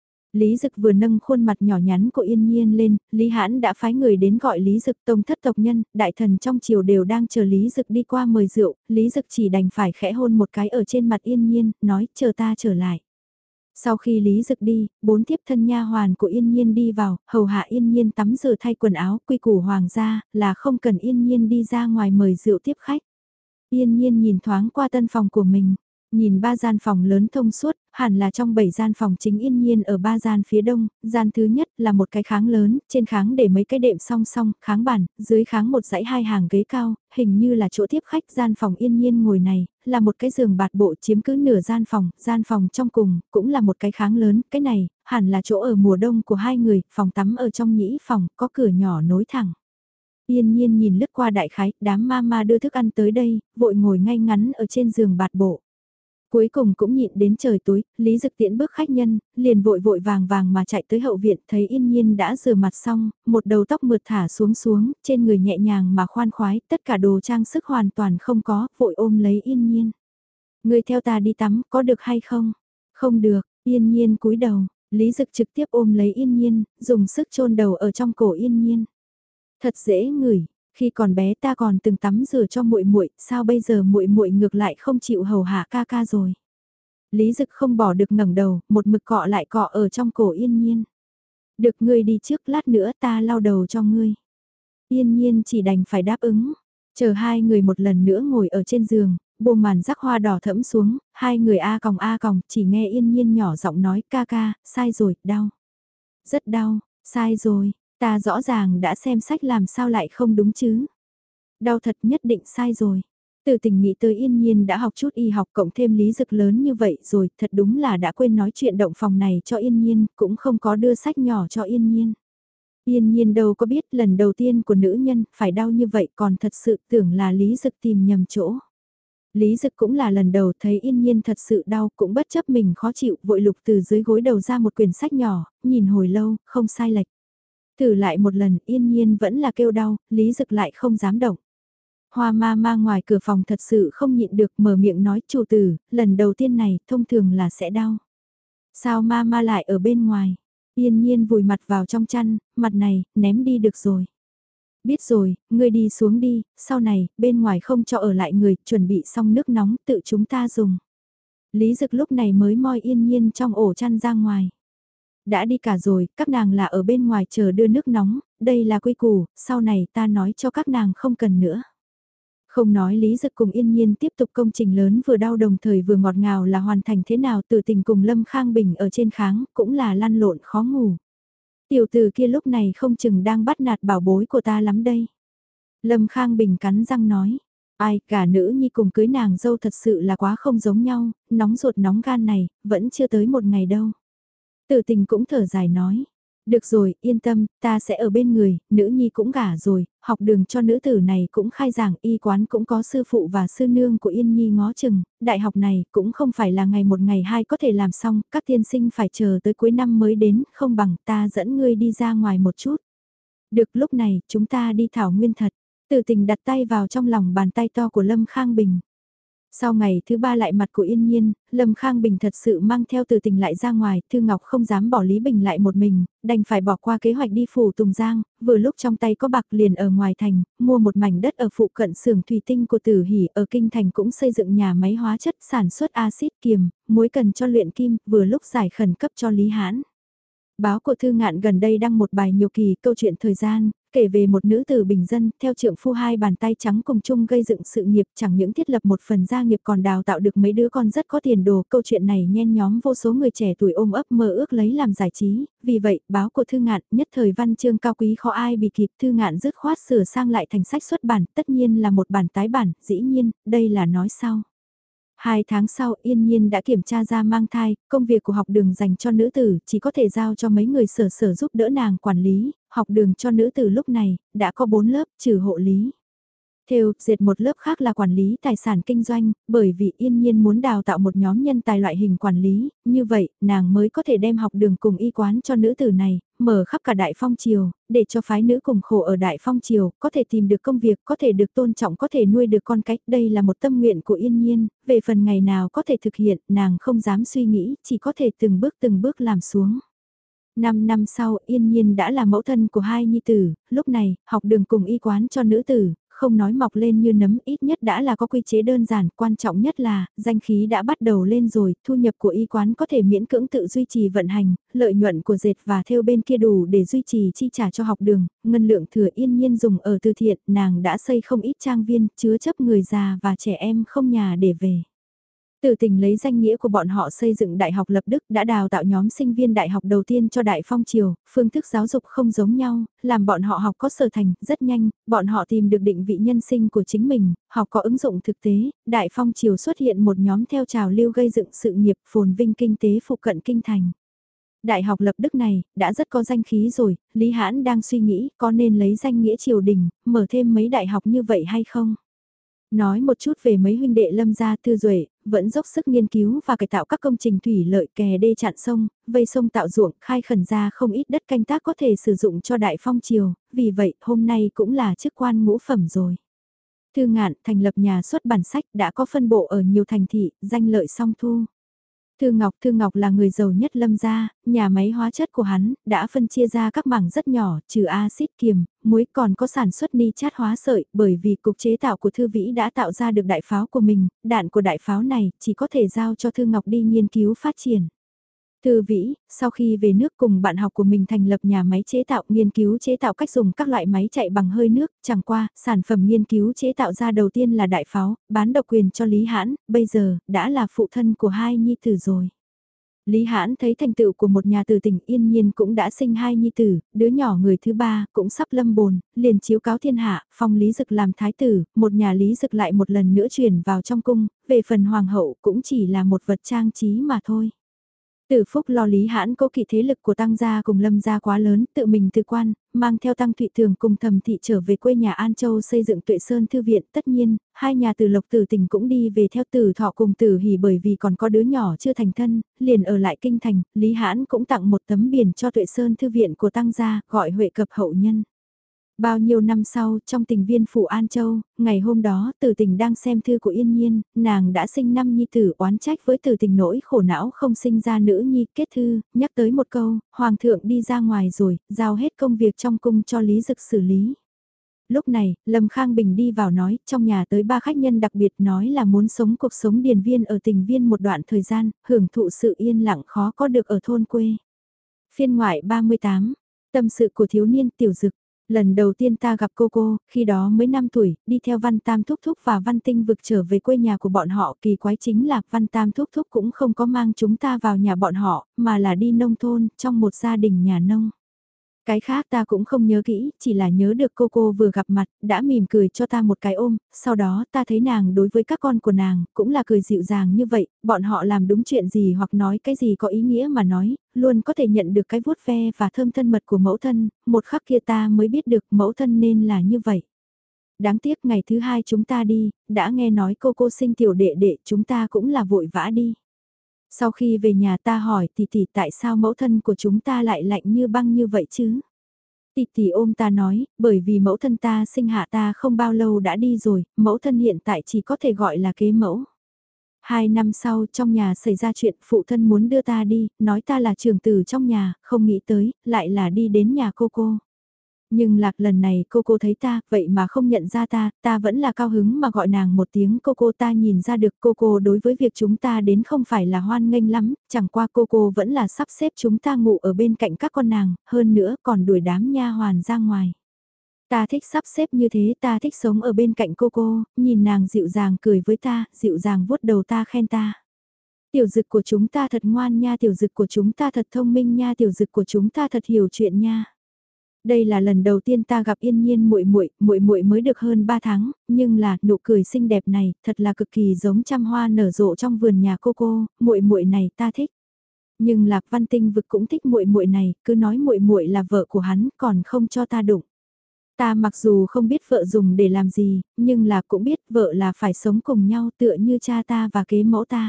Lý Dực vừa nâng khuôn mặt nhỏ nhắn của Yên Nhiên lên, Lý Hãn đã phái người đến gọi Lý Dực, tông thất tộc nhân, đại thần trong triều đều đang chờ Lý Dực đi qua mời rượu, Lý Dực chỉ đành phải khẽ hôn một cái ở trên mặt Yên Nhiên, nói chờ ta trở lại. Sau khi Lý Dực đi, 4 thiếp thân nha hoàn của Yên Nhiên đi vào, hầu hạ Yên Nhiên tắm rửa thay quần áo, quy củ hoàng gia, là không cần Yên Nhiên đi ra ngoài mời rượu tiếp khách. Yên Nhiên nhìn thoáng qua tân phòng của mình, nhìn 3 gian phòng lớn thông suốt, hẳn là trong 7 gian phòng chính Yên Nhiên ở 3 gian phía đông, gian thứ nhất là một cái kháng lớn, trên kháng để mấy cái đệm song song, kháng bàn, dưới kháng một dãy 2 hàng ghế cao, hình như là chỗ tiếp khách. Gian phòng Yên Nhiên ngồi này, là một cái giường bạt bộ chiếm cứ nửa gian phòng trong cùng, cũng là một cái kháng lớn, cái này, hẳn là chỗ ở mùa đông của hai người, phòng tắm ở trong nhĩ phòng, có cửa nhỏ nối thẳng. Yên Nhiên nhìn lướt qua đại khái, đám mama đưa thức ăn tới đây, vội ngồi ngay ngắn ở trên giường bạt bộ. Cuối cùng cũng nhịn đến trời tối, Lý Dực tiễn bước khách nhân, liền vội vội vàng vàng mà chạy tới hậu viện, thấy Yên Nhiên đã rửa mặt xong, một đầu tóc mượt thả xuống, trên người nhẹ nhàng mà khoan khoái, tất cả đồ trang sức hoàn toàn không có, vội ôm lấy Yên Nhiên. Người theo ta đi tắm, có được hay không? Không được, Yên Nhiên cúi đầu, Lý Dực trực tiếp ôm lấy Yên Nhiên, dùng sức chôn đầu ở trong cổ Yên Nhiên. Thật dễ ngửi, khi còn bé ta còn từng tắm rửa cho muội muội, sao bây giờ muội muội ngược lại không chịu hầu hạ ca ca rồi. Lý Dực không bỏ được ngẩng đầu, một mực cọ lại cọ ở trong cổ Yên Nhiên. Được, ngươi đi trước, lát nữa ta lau đầu cho ngươi. Yên Nhiên chỉ đành phải đáp ứng. Chờ hai người một lần nữa ngồi ở trên giường, buông màn rắc hoa đỏ thẫm xuống, hai người a còng chỉ nghe Yên Nhiên nhỏ giọng nói ca ca, sai rồi, đau. Rất đau, sai rồi, ta rõ ràng đã xem sách làm sao lại không đúng chứ. Đau thật nhất định sai rồi. Từ tình nghĩ tới Yên Nhiên đã học chút y học cộng thêm lý dực lớn như vậy rồi, thật đúng là đã quên nói chuyện động phòng này cho Yên Nhiên, cũng không có đưa sách nhỏ cho Yên Nhiên. Yên Nhiên đâu có biết lần đầu tiên của nữ nhân phải đau như vậy còn thật sự tưởng là lý dực tìm nhầm chỗ. Lý Dực cũng là lần đầu thấy Yên Nhiên thật sự đau, cũng bất chấp mình khó chịu, vội lục từ dưới gối đầu ra một quyển sách nhỏ, nhìn hồi lâu, không sai lệch. Thử lại một lần, Yên Nhiên vẫn là kêu đau, Lý Dực lại không dám động. Hoa ma ma ngoài cửa phòng thật sự không nhịn được mở miệng nói chủ tử, lần đầu tiên này thông thường là sẽ đau. Sao ma ma lại ở bên ngoài? Yên Nhiên vùi mặt vào trong chăn, mặt này, ném đi được rồi. Biết rồi, ngươi đi xuống đi, sau này, bên ngoài không cho ở lại người, chuẩn bị xong nước nóng, tự chúng ta dùng. Lý Dực lúc này mới moi Yên Nhiên trong ổ chăn ra ngoài. Đã đi cả rồi, các nàng là ở bên ngoài chờ đưa nước nóng, đây là quy củ, sau này ta nói cho các nàng không cần nữa. Không nói Lý Dực cùng Yên Nhiên tiếp tục công trình lớn vừa đau đồng thời vừa ngọt ngào là hoàn thành thế nào, Tử Tình cùng Lâm Khang Bình ở trên kháng, cũng là lăn lộn khó ngủ. Tiểu tử kia lúc này không chừng đang bắt nạt bảo bối của ta lắm đây. Lâm Khang Bình cắn răng nói, ai cả nữ nhi cùng cưới nàng dâu thật sự là quá không giống nhau, nóng ruột nóng gan này, vẫn chưa tới một ngày đâu. Tử Tình cũng thở dài nói, được rồi, yên tâm, ta sẽ ở bên người, nữ nhi cũng gả rồi, học đường cho nữ tử này cũng khai giảng, y quán cũng có sư phụ và sư nương của Yên Nhi ngó chừng, đại học này cũng không phải là ngày một ngày hai có thể làm xong, các tiên sinh phải chờ tới cuối năm mới đến, không bằng ta dẫn ngươi đi ra ngoài một chút. Được lúc này, chúng ta đi thảo nguyên thật, Tử Tình đặt tay vào trong lòng bàn tay to của Lâm Khang Bình. Sau ngày thứ ba lại mặt của Yên Nhiên, Lâm Khang Bình thật sự mang theo Từ Tình lại ra ngoài, Thư Ngọc không dám bỏ Lý Bình lại một mình, đành phải bỏ qua kế hoạch đi phủ Tùng Giang, vừa lúc trong tay có bạc liền ở ngoài thành, mua một mảnh đất ở phụ cận xưởng thủy tinh của Tử Hỷ ở Kinh Thành cũng xây dựng nhà máy hóa chất sản xuất axit kiềm, muối cần cho luyện kim, vừa lúc giải khẩn cấp cho Lý Hãn. Báo của Thư Ngạn gần đây đăng một bài nhiều kỳ câu chuyện thời gian, kể về một nữ tử bình dân, theo trượng phu hai bàn tay trắng cùng chung gây dựng sự nghiệp chẳng những thiết lập một phần gia nghiệp còn đào tạo được mấy đứa con rất có tiền đồ. Câu chuyện này nhen nhóm vô số người trẻ tuổi ôm ấp mơ ước lấy làm giải trí, vì vậy báo của Thư Ngạn nhất thời văn chương cao quý khó ai bị kịp. Thư Ngạn dứt khoát sửa sang lại thành sách xuất bản, tất nhiên là một bản tái bản, dĩ nhiên, đây là nói sau. 2 tháng sau Yên Nhiên đã kiểm tra ra mang thai, công việc của học đường dành cho nữ tử chỉ có thể giao cho mấy người sở giúp đỡ nàng quản lý, học đường cho nữ tử lúc này đã có 4 lớp trừ hộ lý. Theo, dệt một lớp khác là quản lý tài sản kinh doanh, bởi vì Yên Nhiên muốn đào tạo một nhóm nhân tài loại hình quản lý, như vậy, nàng mới có thể đem học đường cùng y quán cho nữ tử này, mở khắp cả Đại Phong Triều, để cho phái nữ cùng khổ ở Đại Phong Triều, có thể tìm được công việc, có thể được tôn trọng, có thể nuôi được con cái, đây là một tâm nguyện của Yên Nhiên, về phần ngày nào có thể thực hiện, nàng không dám suy nghĩ, chỉ có thể từng bước làm xuống. 5 năm sau, Yên Nhiên đã là mẫu thân của hai nhi tử, lúc này, học đường cùng y quán cho nữ tử, không nói mọc lên như nấm, ít nhất đã là có quy chế đơn giản, quan trọng nhất là, danh khí đã bắt đầu lên rồi, thu nhập của y quán có thể miễn cưỡng tự duy trì vận hành, lợi nhuận của dệt và thêu bên kia đủ để duy trì chi trả cho học đường, ngân lượng thừa Yên Nhiên dùng ở từ thiện, nàng đã xây không ít trang viên, chứa chấp người già và trẻ em không nhà để về. Từ Tình lấy danh nghĩa của bọn họ xây dựng Đại học Lập Đức đã đào tạo nhóm sinh viên đại học đầu tiên cho Đại Phong Triều, phương thức giáo dục không giống nhau, làm bọn họ học có sở thành, rất nhanh, bọn họ tìm được định vị nhân sinh của chính mình, học có ứng dụng thực tế, Đại Phong Triều xuất hiện một nhóm theo trào lưu gây dựng sự nghiệp phồn vinh kinh tế phụ cận kinh thành. Đại học Lập Đức này, đã rất có danh khí rồi, Lý Hãn đang suy nghĩ có nên lấy danh nghĩa triều đình, mở thêm mấy đại học như vậy hay không? Nói một chút về mấy huynh đệ Lâm gia Thư Duệ, vẫn dốc sức nghiên cứu và cải tạo các công trình thủy lợi kè đê chặn sông, vây sông tạo ruộng, khai khẩn ra không ít đất canh tác có thể sử dụng cho Đại Phong Triều, vì vậy hôm nay cũng là chức quan ngũ phẩm rồi. Thư Ngạn thành lập nhà xuất bản sách đã có phân bộ ở nhiều thành thị, danh lợi song thu. Thư Ngọc là người giàu nhất Lâm gia, nhà máy hóa chất của hắn đã phân chia ra các mảng rất nhỏ, trừ axit kiềm, muối còn có sản xuất ni chát hóa sợi, bởi vì cục chế tạo của Thư Vĩ đã tạo ra được đại pháo của mình, đạn của đại pháo này chỉ có thể giao cho Thư Ngọc đi nghiên cứu phát triển. Thư Vĩ, sau khi về nước cùng bạn học của mình thành lập nhà máy chế tạo nghiên cứu chế tạo cách dùng các loại máy chạy bằng hơi nước, chẳng qua, sản phẩm nghiên cứu chế tạo ra đầu tiên là đại pháo, bán độc quyền cho Lý Hãn, bây giờ, đã là phụ thân của hai nhi tử rồi. Lý Hãn thấy thành tựu của một nhà từ tỉnh Yên Nhiên cũng đã sinh hai nhi tử, đứa nhỏ người thứ ba cũng sắp lâm bồn, liền chiếu cáo thiên hạ, phong Lý Dực làm thái tử, một nhà Lý Dực lại một lần nữa chuyển vào trong cung, về phần hoàng hậu cũng chỉ là một vật trang trí mà thôi. Từ Phúc lo Lý Hãn cố kỵ thế lực của Tăng gia cùng Lâm gia quá lớn, tự mình từ quan, mang theo Tăng Thụy Thường cùng Thẩm Thị trở về quê nhà An Châu xây dựng Tuệ Sơn Thư viện. Tất nhiên, hai nhà Từ Lộc Từ Tình cũng đi về theo Từ Thọ cùng Từ Hỷ bởi vì còn có đứa nhỏ chưa thành thân, liền ở lại kinh thành, Lý Hãn cũng tặng một tấm biển cho Tuệ Sơn Thư viện của Tăng gia, gọi Huệ Cập hậu nhân. Bao nhiêu năm sau, trong tình viên phủ An Châu, ngày hôm đó, Từ Tình đang xem thư của Yên Nhiên, nàng đã sinh năm nhi tử oán trách với Từ Tình nỗi khổ não không sinh ra nữ nhi, kết thư, nhắc tới một câu, Hoàng thượng đi ra ngoài rồi, giao hết công việc trong cung cho Lý Dực xử lý. Lúc này, Lâm Khang Bình đi vào nói, trong nhà tới ba khách nhân đặc biệt nói là muốn sống cuộc sống điền viên ở tình viên một đoạn thời gian, hưởng thụ sự yên lặng khó có được ở thôn quê. Phiên ngoại 38, tâm sự của thiếu niên tiểu dực. Lần đầu tiên ta gặp cô, khi đó mới 5 tuổi, đi theo Văn Tam Thúc Thúc và Văn Tinh Vực trở về quê nhà của bọn họ. Kỳ quái chính là Văn Tam Thúc Thúc cũng không có mang chúng ta vào nhà bọn họ, mà là đi nông thôn, trong một gia đình nhà nông. Cái khác ta cũng không nhớ kỹ, chỉ là nhớ được cô vừa gặp mặt, đã mỉm cười cho ta một cái ôm, sau đó ta thấy nàng đối với các con của nàng, cũng là cười dịu dàng như vậy, bọn họ làm đúng chuyện gì hoặc nói cái gì có ý nghĩa mà nói, luôn có thể nhận được cái vuốt ve và thơm thân mật của mẫu thân, một khắc kia ta mới biết được mẫu thân nên là như vậy. Đáng tiếc ngày thứ hai chúng ta đi, đã nghe nói cô sinh tiểu đệ đệ chúng ta cũng là vội vã đi. Sau khi về nhà ta hỏi tỷ tại sao mẫu thân của chúng ta lại lạnh như băng như vậy chứ? Tỷ ôm ta nói, bởi vì mẫu thân ta sinh hạ ta không bao lâu đã đi rồi, mẫu thân hiện tại chỉ có thể gọi là kế mẫu. 2 năm sau trong nhà xảy ra chuyện phụ thân muốn đưa ta đi, nói ta là trưởng tử trong nhà, không nghĩ tới, lại là đi đến nhà cô. Nhưng lạc lần này cô thấy ta, vậy mà không nhận ra ta vẫn là cao hứng mà gọi nàng một tiếng cô ta nhìn ra được cô đối với việc chúng ta đến không phải là hoan nghênh lắm, chẳng qua cô vẫn là sắp xếp chúng ta ngủ ở bên cạnh các con nàng, hơn nữa còn đuổi đám nha hoàn ra ngoài. Ta thích sắp xếp như thế, ta thích sống ở bên cạnh cô, nhìn nàng dịu dàng cười với ta, dịu dàng vuốt đầu ta khen ta. Tiểu dực của chúng ta thật ngoan nha, tiểu dực của chúng ta thật thông minh nha, tiểu dực của chúng ta thật hiểu chuyện nha. Đây là lần đầu tiên ta gặp Yên Nhiên muội mới được hơn 3 tháng, nhưng là nụ cười xinh đẹp này, thật là cực kỳ giống trăm hoa nở rộ trong vườn nhà cô, muội này ta thích. Nhưng Lạc Văn Tinh Vực cũng thích muội này, cứ nói muội là vợ của hắn, còn không cho ta đụng. Ta mặc dù không biết vợ dùng để làm gì, nhưng là cũng biết vợ là phải sống cùng nhau tựa như cha ta và kế mẫu ta.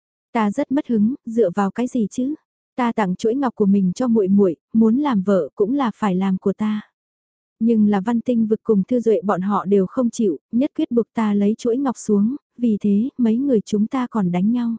Ta rất mất hứng, dựa vào cái gì chứ? Ta tặng chuỗi ngọc của mình cho muội, muốn làm vợ cũng là phải làm của ta. Nhưng là Văn Tinh Vực cùng Thư Duệ bọn họ đều không chịu, nhất quyết buộc ta lấy chuỗi ngọc xuống, vì thế mấy người chúng ta còn đánh nhau.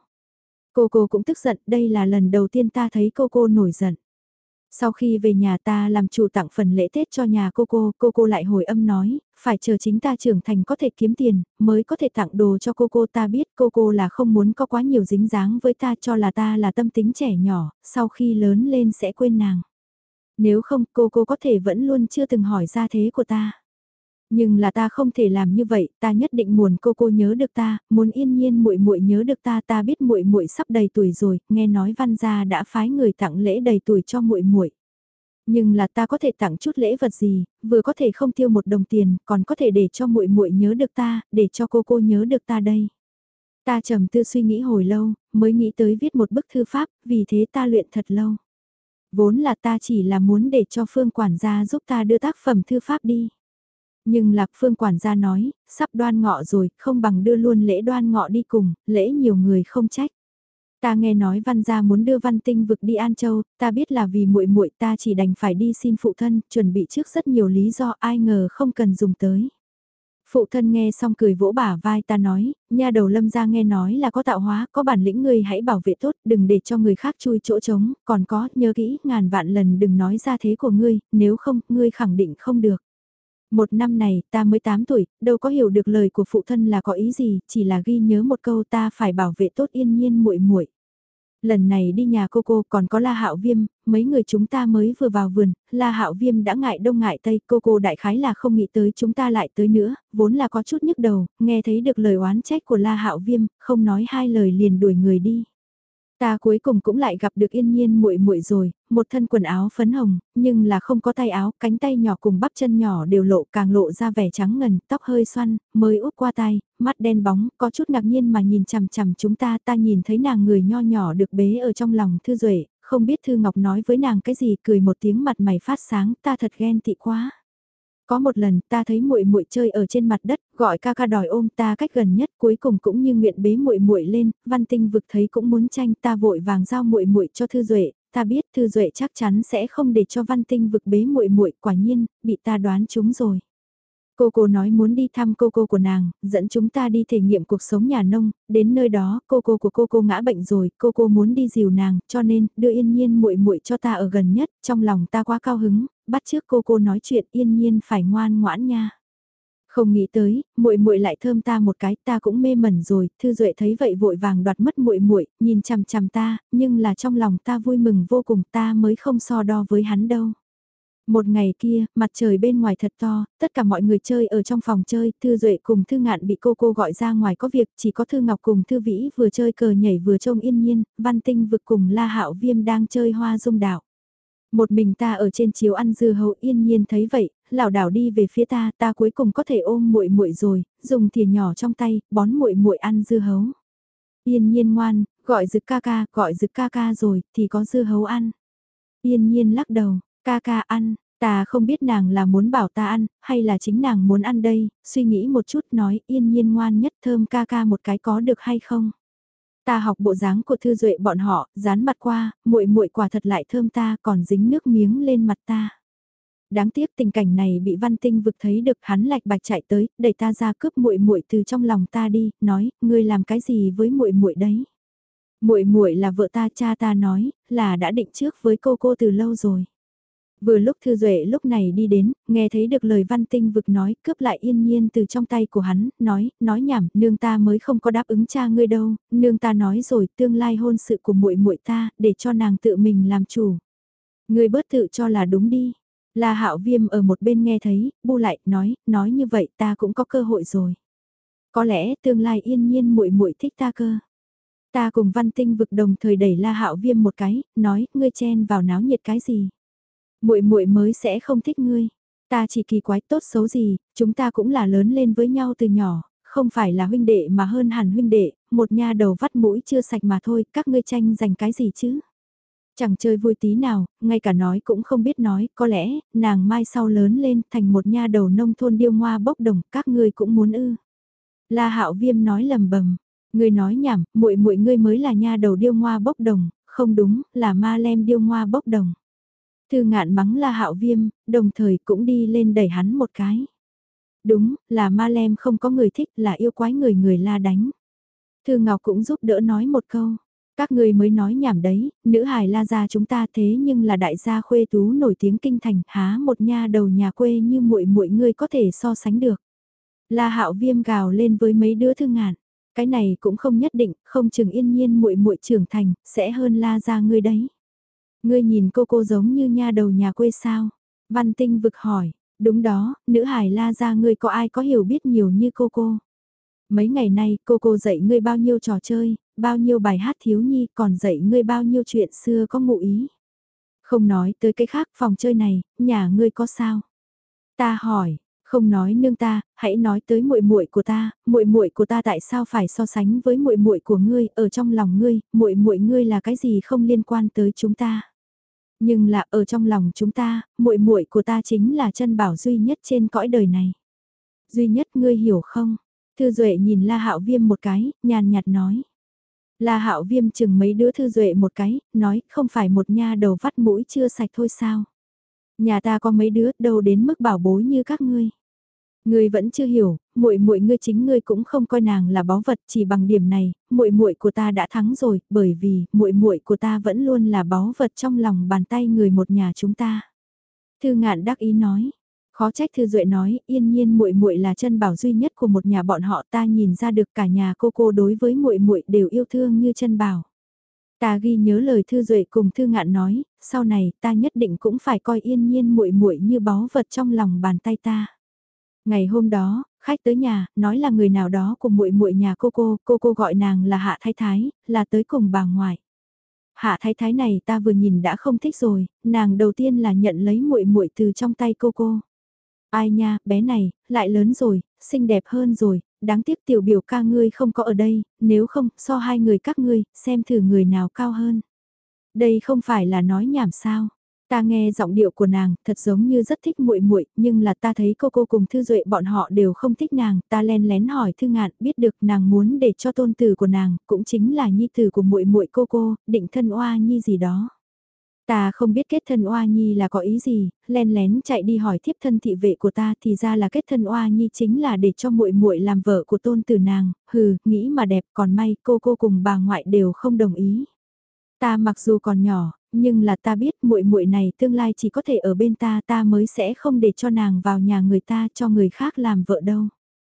Cô cũng tức giận, đây là lần đầu tiên ta thấy cô nổi giận. Sau khi về nhà ta làm chủ tặng phần lễ Tết cho nhà cô lại hồi âm nói, phải chờ chính ta trưởng thành có thể kiếm tiền, mới có thể tặng đồ cho cô ta biết cô là không muốn có quá nhiều dính dáng với ta cho là ta là tâm tính trẻ nhỏ, sau khi lớn lên sẽ quên nàng. Nếu không cô có thể vẫn luôn chưa từng hỏi ra thế của ta. Nhưng là ta không thể làm như vậy, ta nhất định muốn cô nhớ được ta, muốn Yên Nhiên muội nhớ được ta biết muội sắp đầy tuổi rồi, nghe nói Văn gia đã phái người tặng lễ đầy tuổi cho muội. Nhưng là ta có thể tặng chút lễ vật gì, vừa có thể không tiêu một đồng tiền, còn có thể để cho muội nhớ được ta, để cho cô nhớ được ta đây. Ta trầm tư suy nghĩ hồi lâu, mới nghĩ tới viết một bức thư pháp, vì thế ta luyện thật lâu. Vốn là ta chỉ là muốn để cho Phương quản gia giúp ta đưa tác phẩm thư pháp đi. Nhưng Lạc Phương quản gia nói, sắp đoan ngọ rồi, không bằng đưa luôn lễ đoan ngọ đi cùng, lễ nhiều người không trách. Ta nghe nói Văn gia muốn đưa Văn Tinh Vực đi An Châu, ta biết là vì muội ta chỉ đành phải đi xin phụ thân, chuẩn bị trước rất nhiều lý do ai ngờ không cần dùng tới. Phụ thân nghe xong cười vỗ bả vai ta nói, nha đầu Lâm gia nghe nói là có tạo hóa, có bản lĩnh người hãy bảo vệ tốt, đừng để cho người khác chui chỗ trống, còn có, nhớ kỹ, ngàn vạn lần đừng nói ra thế của ngươi, nếu không, ngươi khẳng định không được. Một năm này, ta mới 8 tuổi, đâu có hiểu được lời của phụ thân là có ý gì, chỉ là ghi nhớ một câu ta phải bảo vệ tốt Yên Nhiên muội. Lần này đi nhà cô còn có La Hạo Viêm, mấy người chúng ta mới vừa vào vườn, La Hạo Viêm đã ngại đông ngại tây, cô đại khái là không nghĩ tới chúng ta lại tới nữa, vốn là có chút nhức đầu, nghe thấy được lời oán trách của La Hạo Viêm, không nói hai lời liền đuổi người đi. Ta cuối cùng cũng lại gặp được Yên Nhiên muội muội rồi, một thân quần áo phấn hồng, nhưng là không có tay áo, cánh tay nhỏ cùng bắp chân nhỏ đều lộ, càng lộ ra vẻ trắng ngần, tóc hơi xoăn, mới úp qua tai, mắt đen bóng, có chút ngạc nhiên mà nhìn chằm chằm chúng ta, ta nhìn thấy nàng người nho nhỏ được bế ở trong lòng Thư Duệ, không biết Thư Ngọc nói với nàng cái gì, cười một tiếng mặt mày phát sáng, ta thật ghen tị quá. Có một lần ta thấy muội muội chơi ở trên mặt đất, gọi ca ca đòi ôm ta cách gần nhất, cuối cùng cũng như nguyện bế muội muội lên, Văn Tinh Vực thấy cũng muốn tranh, ta vội vàng giao muội muội cho Thư Duệ, ta biết Thư Duệ chắc chắn sẽ không để cho Văn Tinh Vực bế muội muội, quả nhiên, bị ta đoán trúng rồi. Cô nói muốn đi thăm cô của nàng, dẫn chúng ta đi thể nghiệm cuộc sống nhà nông, đến nơi đó, cô của cô ngã bệnh rồi, cô muốn đi dìu nàng, cho nên, đưa Yên Nhiên muội muội cho ta ở gần nhất, trong lòng ta quá cao hứng, bắt trước cô nói chuyện Yên Nhiên phải ngoan ngoãn nha. Không nghĩ tới, muội muội lại thơm ta một cái, ta cũng mê mẩn rồi, Thư Duệ thấy vậy vội vàng đoạt mất muội muội, nhìn chằm chằm ta, nhưng là trong lòng ta vui mừng vô cùng, ta mới không so đo với hắn đâu. Một ngày kia, mặt trời bên ngoài thật to, tất cả mọi người chơi ở trong phòng chơi, Thư Duệ cùng Thư Ngạn bị cô gọi ra ngoài có việc, chỉ có Thư Ngọc cùng Thư Vĩ vừa chơi cờ nhảy vừa trông Yên Nhiên, Văn Tinh Vực cùng La Hạo Viêm đang chơi hoa dung đảo. Một mình ta ở trên chiếu ăn dưa hấu, Yên Nhiên thấy vậy, lảo đảo đi về phía ta, ta cuối cùng có thể ôm muội muội rồi, dùng thìa nhỏ trong tay, bón muội muội ăn dưa hấu. Yên Nhiên ngoan, gọi Dực ca ca rồi, thì có dưa hấu ăn. Yên Nhiên lắc đầu, ca ca ăn. Ta không biết nàng là muốn bảo ta ăn, hay là chính nàng muốn ăn đây, suy nghĩ một chút nói Yên Nhiên ngoan nhất thơm ca ca một cái có được hay không. Ta học bộ dáng của Thư Duệ bọn họ, dán mặt qua, muội muội quả thật lại thơm ta còn dính nước miếng lên mặt ta. Đáng tiếc tình cảnh này bị Văn Tinh Vực thấy được, hắn lạch bạch chạy tới, đẩy ta ra cướp muội muội từ trong lòng ta đi, nói, ngươi làm cái gì với muội muội đấy? Muội muội là vợ ta, cha ta nói, là đã định trước với cô từ lâu rồi. Vừa lúc Thư Duệ lúc này đi đến, nghe thấy được lời Văn Tinh Vực nói, cướp lại Yên Nhiên từ trong tay của hắn, nói nhảm, nương ta mới không có đáp ứng cha ngươi đâu, nương ta nói rồi, tương lai hôn sự của muội muội ta, để cho nàng tự mình làm chủ. Ngươi bớt tự cho là đúng đi. La Hạo Viêm ở một bên nghe thấy, bu lại, nói như vậy ta cũng có cơ hội rồi. Có lẽ tương lai Yên Nhiên muội muội thích ta cơ. Ta cùng Văn Tinh Vực đồng thời đẩy La Hạo Viêm một cái, nói, ngươi chen vào náo nhiệt cái gì? Muội muội mới sẽ không thích ngươi. Ta chỉ kỳ quái tốt xấu gì, chúng ta cũng là lớn lên với nhau từ nhỏ, không phải là huynh đệ mà hơn hẳn huynh đệ, một nha đầu vắt mũi chưa sạch mà thôi, các ngươi tranh giành cái gì chứ? Chẳng chơi vui tí nào, ngay cả nói cũng không biết nói, có lẽ, nàng mai sau lớn lên thành một nha đầu nông thôn điêu ngoa bốc đồng, các ngươi cũng muốn ư. La Hạo Viêm nói lầm bầm, ngươi nói nhảm, muội muội ngươi mới là nha đầu điêu ngoa bốc đồng, không đúng, là ma lem điêu ngoa bốc đồng. Thư Ngạn mắng La Hạo Viêm, đồng thời cũng đi lên đẩy hắn một cái. Đúng, là ma lem không có người thích, là yêu quái người la đánh. Thư Ngọc cũng giúp đỡ nói một câu. Các người mới nói nhảm đấy, nữ hài La gia chúng ta thế nhưng là đại gia khuê tú nổi tiếng kinh thành, há một nha đầu nhà quê như muội muội ngươi có thể so sánh được. La Hạo Viêm gào lên với mấy đứa Thư Ngạn, cái này cũng không nhất định, không chừng Yên Nhiên muội muội trưởng thành, sẽ hơn La gia ngươi đấy. Ngươi nhìn cô giống như nha đầu nhà quê sao? Văn Tinh Vực hỏi, đúng đó, nữ hài La gia ngươi có ai có hiểu biết nhiều như cô? Mấy ngày nay cô dạy ngươi bao nhiêu trò chơi, bao nhiêu bài hát thiếu nhi, còn dạy ngươi bao nhiêu chuyện xưa có ngụ ý. Không nói tới cái khác, phòng chơi này, nhà ngươi có sao? Ta hỏi, không nói nương ta, hãy nói tới muội muội của ta tại sao phải so sánh với muội muội của ngươi, ở trong lòng ngươi, muội muội ngươi là cái gì không liên quan tới chúng ta. Nhưng là ở trong lòng chúng ta, muội muội của ta chính là chân bảo duy nhất trên cõi đời này. Duy nhất ngươi hiểu không? Thư Duệ nhìn La Hạo Viêm một cái, nhàn nhạt nói. La Hạo Viêm chừng mấy đứa Thư Duệ một cái, nói không phải một nha đầu vắt mũi chưa sạch thôi sao? Nhà ta có mấy đứa đâu đến mức bảo bối như các ngươi. Ngươi vẫn chưa hiểu, muội muội ngươi chính ngươi cũng không coi nàng là báu vật, chỉ bằng điểm này, muội muội của ta đã thắng rồi, bởi vì muội muội của ta vẫn luôn là báu vật trong lòng bàn tay người một nhà chúng ta. Thư Ngạn đắc ý nói, khó trách Thư Duệ nói, Yên Nhiên muội muội là chân bảo duy nhất của một nhà bọn họ, ta nhìn ra được cả nhà cô đối với muội muội đều yêu thương như chân bảo. Ta ghi nhớ lời Thư Duệ cùng Thư Ngạn nói, sau này ta nhất định cũng phải coi Yên Nhiên muội muội như báu vật trong lòng bàn tay ta. Ngày hôm đó, khách tới nhà, nói là người nào đó của muội muội nhà cô gọi nàng là Hạ Thái Thái, là tới cùng bà ngoại. Hạ Thái Thái này ta vừa nhìn đã không thích rồi, nàng đầu tiên là nhận lấy muội muội từ trong tay cô. Ai nha, bé này, lại lớn rồi, xinh đẹp hơn rồi, đáng tiếc tiểu biểu ca ngươi không có ở đây, nếu không, so hai người các ngươi, xem thử người nào cao hơn. Đây không phải là nói nhảm sao? Ta nghe giọng điệu của nàng, thật giống như rất thích muội muội, nhưng là ta thấy cô cùng Thư Duệ bọn họ đều không thích nàng, ta len lén hỏi Thư Ngạn, biết được nàng muốn để cho tôn tử của nàng, cũng chính là nhi tử của muội muội cô, định thân oa nhi gì đó. Ta không biết kết thân oa nhi là có ý gì, len lén chạy đi hỏi thiếp thân thị vệ của ta thì ra là kết thân oa nhi chính là để cho muội muội làm vợ của tôn tử nàng, hừ, nghĩ mà đẹp, còn may cô cùng bà ngoại đều không đồng ý. Ta mặc dù còn nhỏ, nhưng là ta biết muội muội này tương lai chỉ có thể ở bên ta mới sẽ không để cho nàng vào nhà người ta cho người khác làm vợ đâu.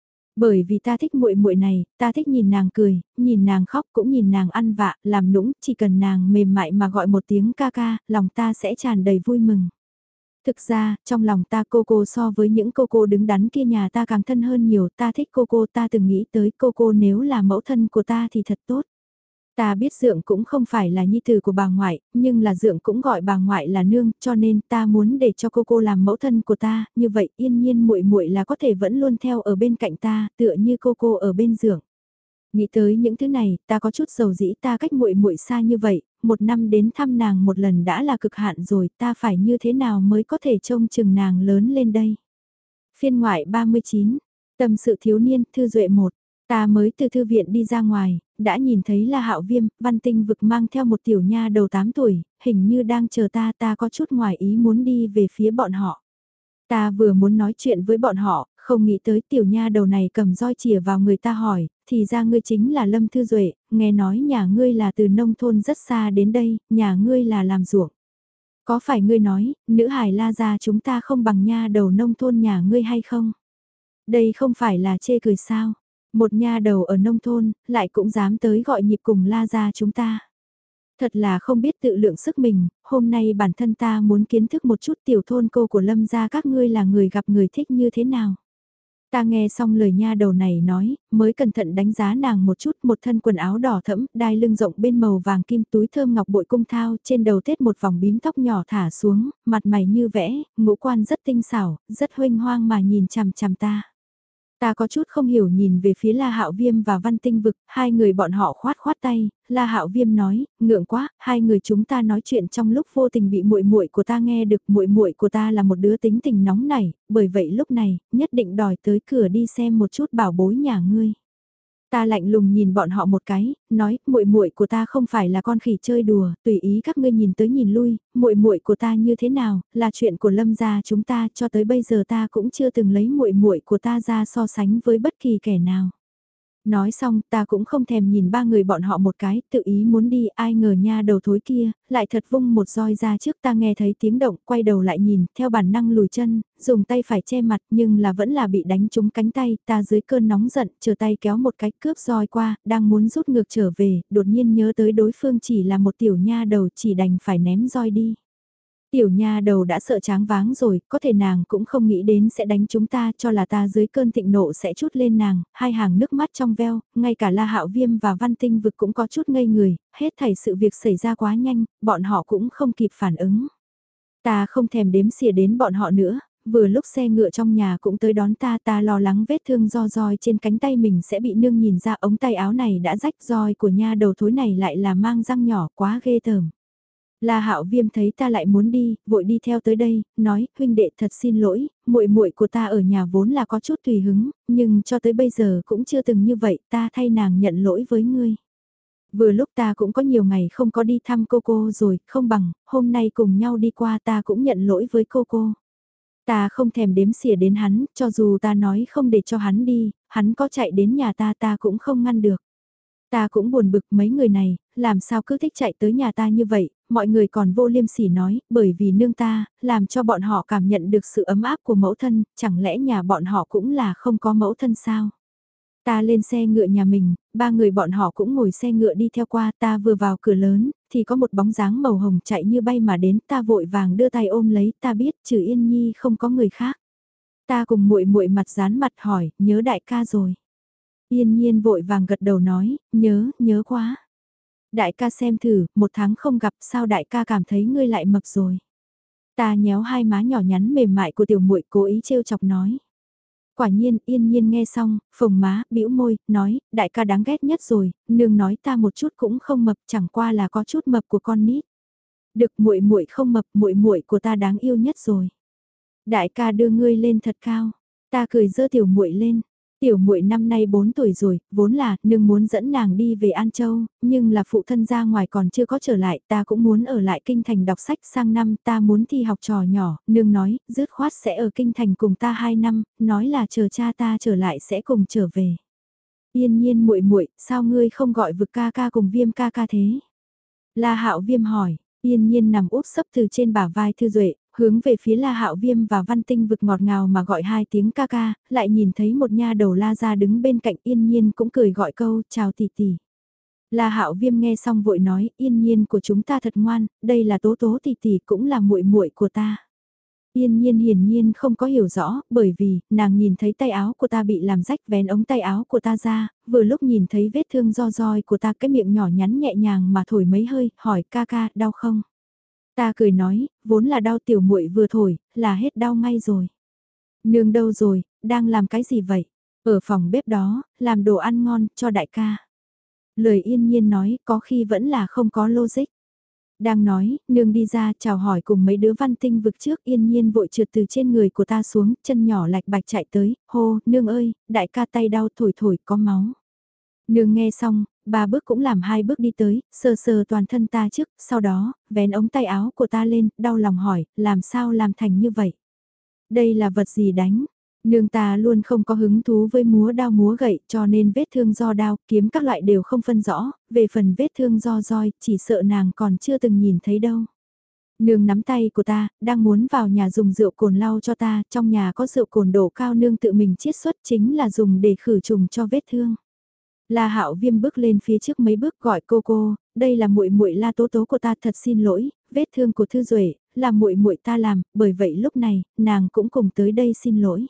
Bởi vì ta thích muội muội này, ta thích nhìn nàng cười, nhìn nàng khóc cũng nhìn nàng ăn vạ, làm nũng, chỉ cần nàng mềm mại mà gọi một tiếng ca ca, lòng ta sẽ tràn đầy vui mừng. Thực ra, trong lòng ta cô so với những cô đứng đắn kia nhà ta càng thân hơn nhiều, ta thích cô ta từng nghĩ tới cô nếu là mẫu thân của ta thì thật tốt. Ta biết Dượng cũng không phải là nhi tử của bà ngoại, nhưng là Dượng cũng gọi bà ngoại là nương, cho nên ta muốn để cho cô làm mẫu thân của ta, như vậy Yên Nhiên muội muội là có thể vẫn luôn theo ở bên cạnh ta, tựa như cô ở bên Dượng. Nghĩ tới những thứ này, ta có chút dầu dĩ, ta cách muội muội xa như vậy, một năm đến thăm nàng một lần đã là cực hạn rồi, ta phải như thế nào mới có thể trông chừng nàng lớn lên đây. Phiên ngoại 39, tâm sự thiếu niên, thư duệ 1. Ta mới từ thư viện đi ra ngoài, đã nhìn thấy La Hạo Viêm, Văn Tinh Vực mang theo một tiểu nha đầu 8 tuổi, hình như đang chờ ta có chút ngoài ý muốn đi về phía bọn họ. Ta vừa muốn nói chuyện với bọn họ, không nghĩ tới tiểu nha đầu này cầm roi chìa vào người ta hỏi, thì ra ngươi chính là Lâm Thư Duệ, nghe nói nhà ngươi là từ nông thôn rất xa đến đây, nhà ngươi là làm ruộng. Có phải ngươi nói, nữ hài La gia chúng ta không bằng nha đầu nông thôn nhà ngươi hay không? Đây không phải là chê cười sao? Một nha đầu ở nông thôn, lại cũng dám tới gọi nhịp cùng La gia chúng ta. Thật là không biết tự lượng sức mình, hôm nay bản thân ta muốn kiến thức một chút tiểu thôn cô của Lâm gia các ngươi là người gặp người thích như thế nào. Ta nghe xong lời nha đầu này nói, mới cẩn thận đánh giá nàng một chút, một thân quần áo đỏ thẫm, đai lưng rộng bên màu vàng kim, túi thơm ngọc bội cung thao, trên đầu tết một vòng bím tóc nhỏ thả xuống, mặt mày như vẽ, ngũ quan rất tinh xảo, rất huênh hoang mà nhìn chằm chằm ta. Ta có chút không hiểu nhìn về phía La Hạo Viêm và Văn Tinh Vực, hai người bọn họ khoát khoát tay, La Hạo Viêm nói, ngượng quá, hai người chúng ta nói chuyện trong lúc vô tình bị muội muội của ta nghe được, muội muội của ta là một đứa tính tình nóng nảy, bởi vậy lúc này, nhất định đòi tới cửa đi xem một chút bảo bối nhà ngươi. Ta lạnh lùng nhìn bọn họ một cái, nói, muội muội của ta không phải là con khỉ chơi đùa, tùy ý các ngươi nhìn tới nhìn lui, muội muội của ta như thế nào, là chuyện của Lâm gia chúng ta, cho tới bây giờ ta cũng chưa từng lấy muội muội của ta ra so sánh với bất kỳ kẻ nào. Nói xong ta cũng không thèm nhìn ba người bọn họ một cái, tự ý muốn đi, ai ngờ nha đầu thối kia, lại thật vung một roi ra trước ta nghe thấy tiếng động, quay đầu lại nhìn, theo bản năng lùi chân, dùng tay phải che mặt nhưng là vẫn là bị đánh trúng cánh tay, ta dưới cơn nóng giận, chờ tay kéo một cái cướp roi qua, đang muốn rút ngược trở về, đột nhiên nhớ tới đối phương chỉ là một tiểu nha đầu chỉ đành phải ném roi đi. Tiểu nha đầu đã sợ choáng váng rồi, có thể nàng cũng không nghĩ đến sẽ đánh chúng ta cho là ta dưới cơn thịnh nộ sẽ chút lên nàng, hai hàng nước mắt trong veo, ngay cả La Hạo Viêm và Văn Tinh Vực cũng có chút ngây người, hết thảy sự việc xảy ra quá nhanh, bọn họ cũng không kịp phản ứng. Ta không thèm đếm xỉa đến bọn họ nữa, vừa lúc xe ngựa trong nhà cũng tới đón ta lo lắng vết thương do roi trên cánh tay mình sẽ bị nương nhìn ra ống tay áo này đã rách roi của nha đầu thối này lại là mang răng nhỏ quá ghê tởm. La Hạo Viêm thấy ta lại muốn đi, vội đi theo tới đây, nói, huynh đệ thật xin lỗi, muội muội của ta ở nhà vốn là có chút tùy hứng, nhưng cho tới bây giờ cũng chưa từng như vậy, ta thay nàng nhận lỗi với ngươi. Vừa lúc ta cũng có nhiều ngày không có đi thăm cô rồi, không bằng, hôm nay cùng nhau đi qua ta cũng nhận lỗi với cô. Ta không thèm đếm xỉa đến hắn, cho dù ta nói không để cho hắn đi, hắn có chạy đến nhà ta cũng không ngăn được. Ta cũng buồn bực mấy người này, làm sao cứ thích chạy tới nhà ta như vậy, mọi người còn vô liêm sỉ nói, bởi vì nương ta, làm cho bọn họ cảm nhận được sự ấm áp của mẫu thân, chẳng lẽ nhà bọn họ cũng là không có mẫu thân sao? Ta lên xe ngựa nhà mình, ba người bọn họ cũng ngồi xe ngựa đi theo qua, ta vừa vào cửa lớn, thì có một bóng dáng màu hồng chạy như bay mà đến, ta vội vàng đưa tay ôm lấy, ta biết trừ Yên Nhi không có người khác. Ta cùng muội muội mặt dán mặt hỏi, nhớ đại ca rồi. Yên Nhiên vội vàng gật đầu nói, nhớ quá. Đại ca xem thử, 1 tháng không gặp sao đại ca cảm thấy ngươi lại mập rồi. Ta nhéo hai má nhỏ nhắn mềm mại của tiểu muội cố ý trêu chọc nói. Quả nhiên, Yên Nhiên nghe xong, phồng má, bĩu môi, nói, đại ca đáng ghét nhất rồi, nương nói ta một chút cũng không mập, chẳng qua là có chút mập của con nít. Được muội muội không mập, muội muội của ta đáng yêu nhất rồi. Đại ca đưa ngươi lên thật cao. Ta cười giơ tiểu muội lên. Tiểu muội năm nay 4 tuổi rồi, vốn là nương muốn dẫn nàng đi về An Châu, nhưng là phụ thân ra ngoài còn chưa có trở lại, ta cũng muốn ở lại kinh thành đọc sách sang năm, ta muốn thi học trò nhỏ, nương nói, dứt khoát sẽ ở kinh thành cùng ta 2 năm, nói là chờ cha ta trở lại sẽ cùng trở về. Yên Nhiên muội muội, sao ngươi không gọi Vực ca ca cùng Viêm ca ca thế? La Hạo Viêm hỏi, Yên Nhiên nằm úp sấp từ trên bả vai Thư Duệ, hướng về phía La Hạo Viêm và Văn Tinh Vực ngọt ngào mà gọi 2 tiếng ca ca, lại nhìn thấy một nha đầu La Gia đứng bên cạnh Yên Nhiên cũng cười gọi câu chào tỷ tỷ. La Hạo Viêm nghe xong vội nói, Yên Nhiên của chúng ta thật ngoan, đây là Tố Tố tỷ tỷ cũng là muội muội của ta. Yên Nhiên hiển nhiên không có hiểu rõ, bởi vì, nàng nhìn thấy tay áo của ta bị làm rách vén ống tay áo của ta ra, vừa lúc nhìn thấy vết thương do roi của ta cái miệng nhỏ nhắn nhẹ nhàng mà thổi mấy hơi, hỏi ca ca, đau không? Ta cười nói, vốn là đau tiểu muội vừa thổi, là hết đau ngay rồi. Nương đâu rồi, đang làm cái gì vậy? Ở phòng bếp đó, làm đồ ăn ngon, cho đại ca. Lời Yên Nhiên nói, có khi vẫn là không có logic. Đang nói, nương đi ra chào hỏi cùng mấy đứa Văn Tinh Vực trước, Yên Nhiên vội trượt từ trên người của ta xuống, chân nhỏ lạch bạch chạy tới, hô, nương ơi, đại ca tay đau thổi thổi có máu. Nương nghe xong, 3 bước cũng làm 2 bước đi tới, sờ sờ toàn thân ta trước, sau đó, vén ống tay áo của ta lên, đau lòng hỏi, làm sao làm thành như vậy? Đây là vật gì đánh? Nương ta luôn không có hứng thú với múa đao múa gậy cho nên vết thương do đao, kiếm các loại đều không phân rõ, về phần vết thương do roi, chỉ sợ nàng còn chưa từng nhìn thấy đâu. Nương nắm tay của ta, đang muốn vào nhà dùng rượu cồn lau cho ta, trong nhà có rượu cồn đổ cao nương tự mình chiết xuất chính là dùng để khử trùng cho vết thương. La Hạo Viêm bước lên phía trước mấy bước gọi cô, đây là muội muội La Tố Tố của ta, thật xin lỗi, vết thương của Thư Duệ là muội muội ta làm, bởi vậy lúc này, nàng cũng cùng tới đây xin lỗi.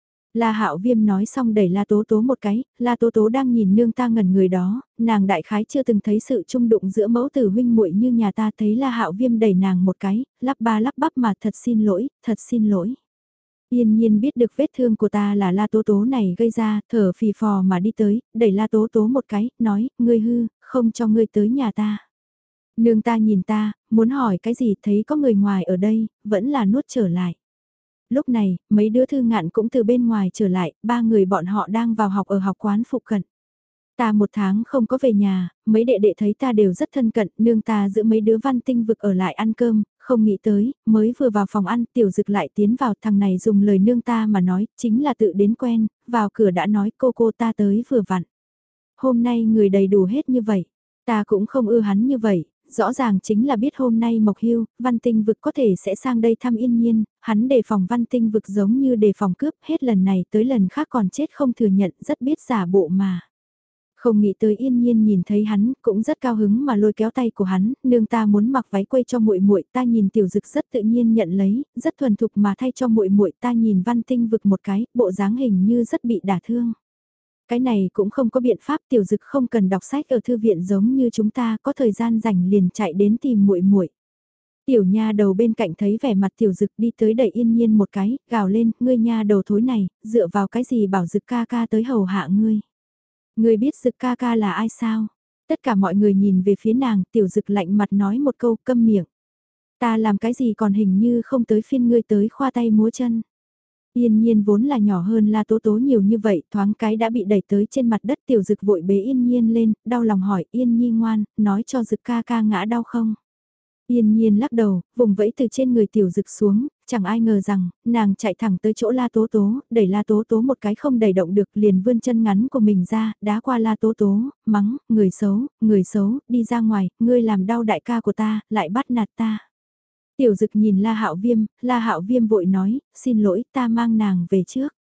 La Hạo Viêm nói xong đẩy La Tố Tố một cái, La Tố Tố đang nhìn nương ta ngẩn người đó, nàng đại khái chưa từng thấy sự chung đụng giữa mẫu tử huynh muội như nhà ta, thấy La Hạo Viêm đẩy nàng một cái, lắp ba lắp bắp mà thật xin lỗi, thật xin lỗi. Yên Nhiên biết được vết thương của ta là La Tố Tố này gây ra, thở phì phò mà đi tới, đẩy La Tố Tố một cái, nói, ngươi hư, không cho ngươi tới nhà ta. Nương ta nhìn ta, muốn hỏi cái gì, thấy có người ngoài ở đây, vẫn là nuốt trở lại. Lúc này, mấy đứa Thư Ngạn cũng từ bên ngoài trở lại, 3 người bọn họ đang vào học ở học quán phụ cận. Ta 1 tháng không có về nhà, mấy đệ đệ thấy ta đều rất thân cận, nương ta giữ mấy đứa Văn Tinh Vực ở lại ăn cơm, không nghĩ tới, mới vừa vào phòng ăn, tiểu dực lại tiến vào, thằng này dùng lời nương ta mà nói, chính là tự đến quen, vào cửa đã nói cô ta tới vừa vặn. Hôm nay người đầy đủ hết như vậy, ta cũng không ưa hắn như vậy, rõ ràng chính là biết hôm nay Mộc Hưu, Văn Tinh Vực có thể sẽ sang đây thăm Yên Nhiên, hắn đề phòng Văn Tinh Vực giống như đề phòng cướp, hết lần này tới lần khác còn chết không thừa nhận, rất biết giả bộ mà. Không nghĩ tới Yên Nhiên nhìn thấy hắn, cũng rất cao hứng mà lôi kéo tay của hắn, nương ta muốn mặc váy quây cho muội muội, ta nhìn Tiểu Dực rất tự nhiên nhận lấy, rất thuần thục mà thay cho muội muội, ta nhìn Văn Tinh Vực một cái, bộ dáng hình như rất bị đả thương. Cái này cũng không có biện pháp, Tiểu Dực không cần đọc sách ở thư viện giống như chúng ta, có thời gian rảnh liền chạy đến tìm muội muội. Tiểu nha đầu bên cạnh thấy vẻ mặt Tiểu Dực đi tới đẩy Yên Nhiên một cái, gào lên, ngươi nha đầu thối này, dựa vào cái gì bảo Dực ca ca tới hầu hạ ngươi. Ngươi biết Dực ca ca là ai sao? Tất cả mọi người nhìn về phía nàng, Tiểu Dực lạnh mặt nói một câu, câm miệng. Ta làm cái gì còn hình như không tới phiên ngươi tới khoa tay múa chân. Yên Nhiên vốn là nhỏ hơn La Tố Tố nhiều như vậy, thoáng cái đã bị đẩy tới trên mặt đất. Tiểu Dực vội bế Yên Nhiên lên, đau lòng hỏi, Yên Nhi ngoan, nói cho Dực ca ca ngã đau không? Yên Nhiên lắc đầu, vùng vẫy từ trên người Tiểu Dực xuống, chẳng ai ngờ rằng, nàng chạy thẳng tới chỗ La Tố Tố, đẩy La Tố Tố một cái không đẩy động được, liền vươn chân ngắn của mình ra, đá qua La Tố Tố, mắng, người xấu, đi ra ngoài, ngươi làm đau đại ca của ta, lại bắt nạt ta. Tiểu Dực nhìn La Hạo Viêm vội nói, xin lỗi, ta mang nàng về trước.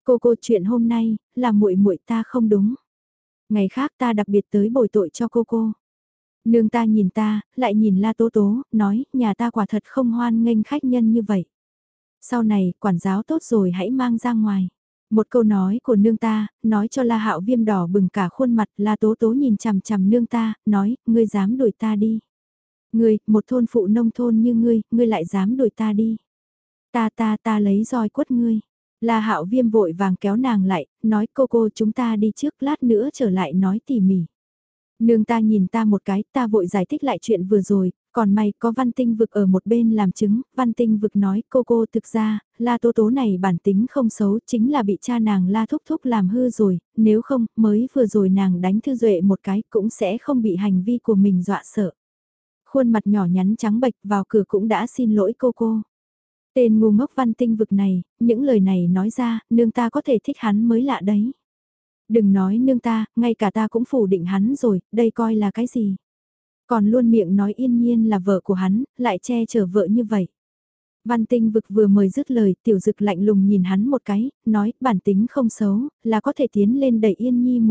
Cô chuyện hôm nay, là muội muội ta không đúng. Ngày khác ta đặc biệt tới bồi tội cho cô. Nương ta nhìn ta, lại nhìn La Tố Tố, nói, nhà ta quả thật không hoan nghênh khách nhân như vậy. Sau này, quản giáo tốt rồi hãy mang ra ngoài. Một câu nói của nương ta, nói cho La Hạo Viêm đỏ bừng cả khuôn mặt, La Tố Tố nhìn chằm chằm nương ta, nói, ngươi dám đuổi ta đi. Ngươi, một thôn phụ nông thôn như ngươi lại dám đuổi ta đi. Ta lấy roi quất ngươi. La Hạo Viêm vội vàng kéo nàng lại, nói cô chúng ta đi trước lát nữa trở lại nói tỉ mỉ. Nương ta nhìn ta một cái, ta vội giải thích lại chuyện vừa rồi, còn may có Văn Tinh Vực ở một bên làm chứng, Văn Tinh Vực nói cô thực ra, La Tố Tố này bản tính không xấu, chính là bị cha nàng La Thúc Thúc làm hư rồi, nếu không, mới vừa rồi nàng đánh Thư Duệ một cái cũng sẽ không bị hành vi của mình dọa sợ. Khuôn mặt nhỏ nhắn trắng bệch vào cửa cũng đã xin lỗi cô. Tên ngu ngốc Văn Tinh Vực này, những lời này nói ra, nương ta có thể thích hắn mới lạ đấy. Đừng nói nương ta, ngay cả ta cũng phủ định hắn rồi, đây coi là cái gì. Còn luôn miệng nói Yên Nhiên là vợ của hắn, lại che chở vợ như vậy. Văn Tinh Vực vừa mới dứt lời, Tiểu Dực lạnh lùng nhìn hắn một cái, nói, bản tính không xấu, là có thể tiến lên đẩy Yên Nhi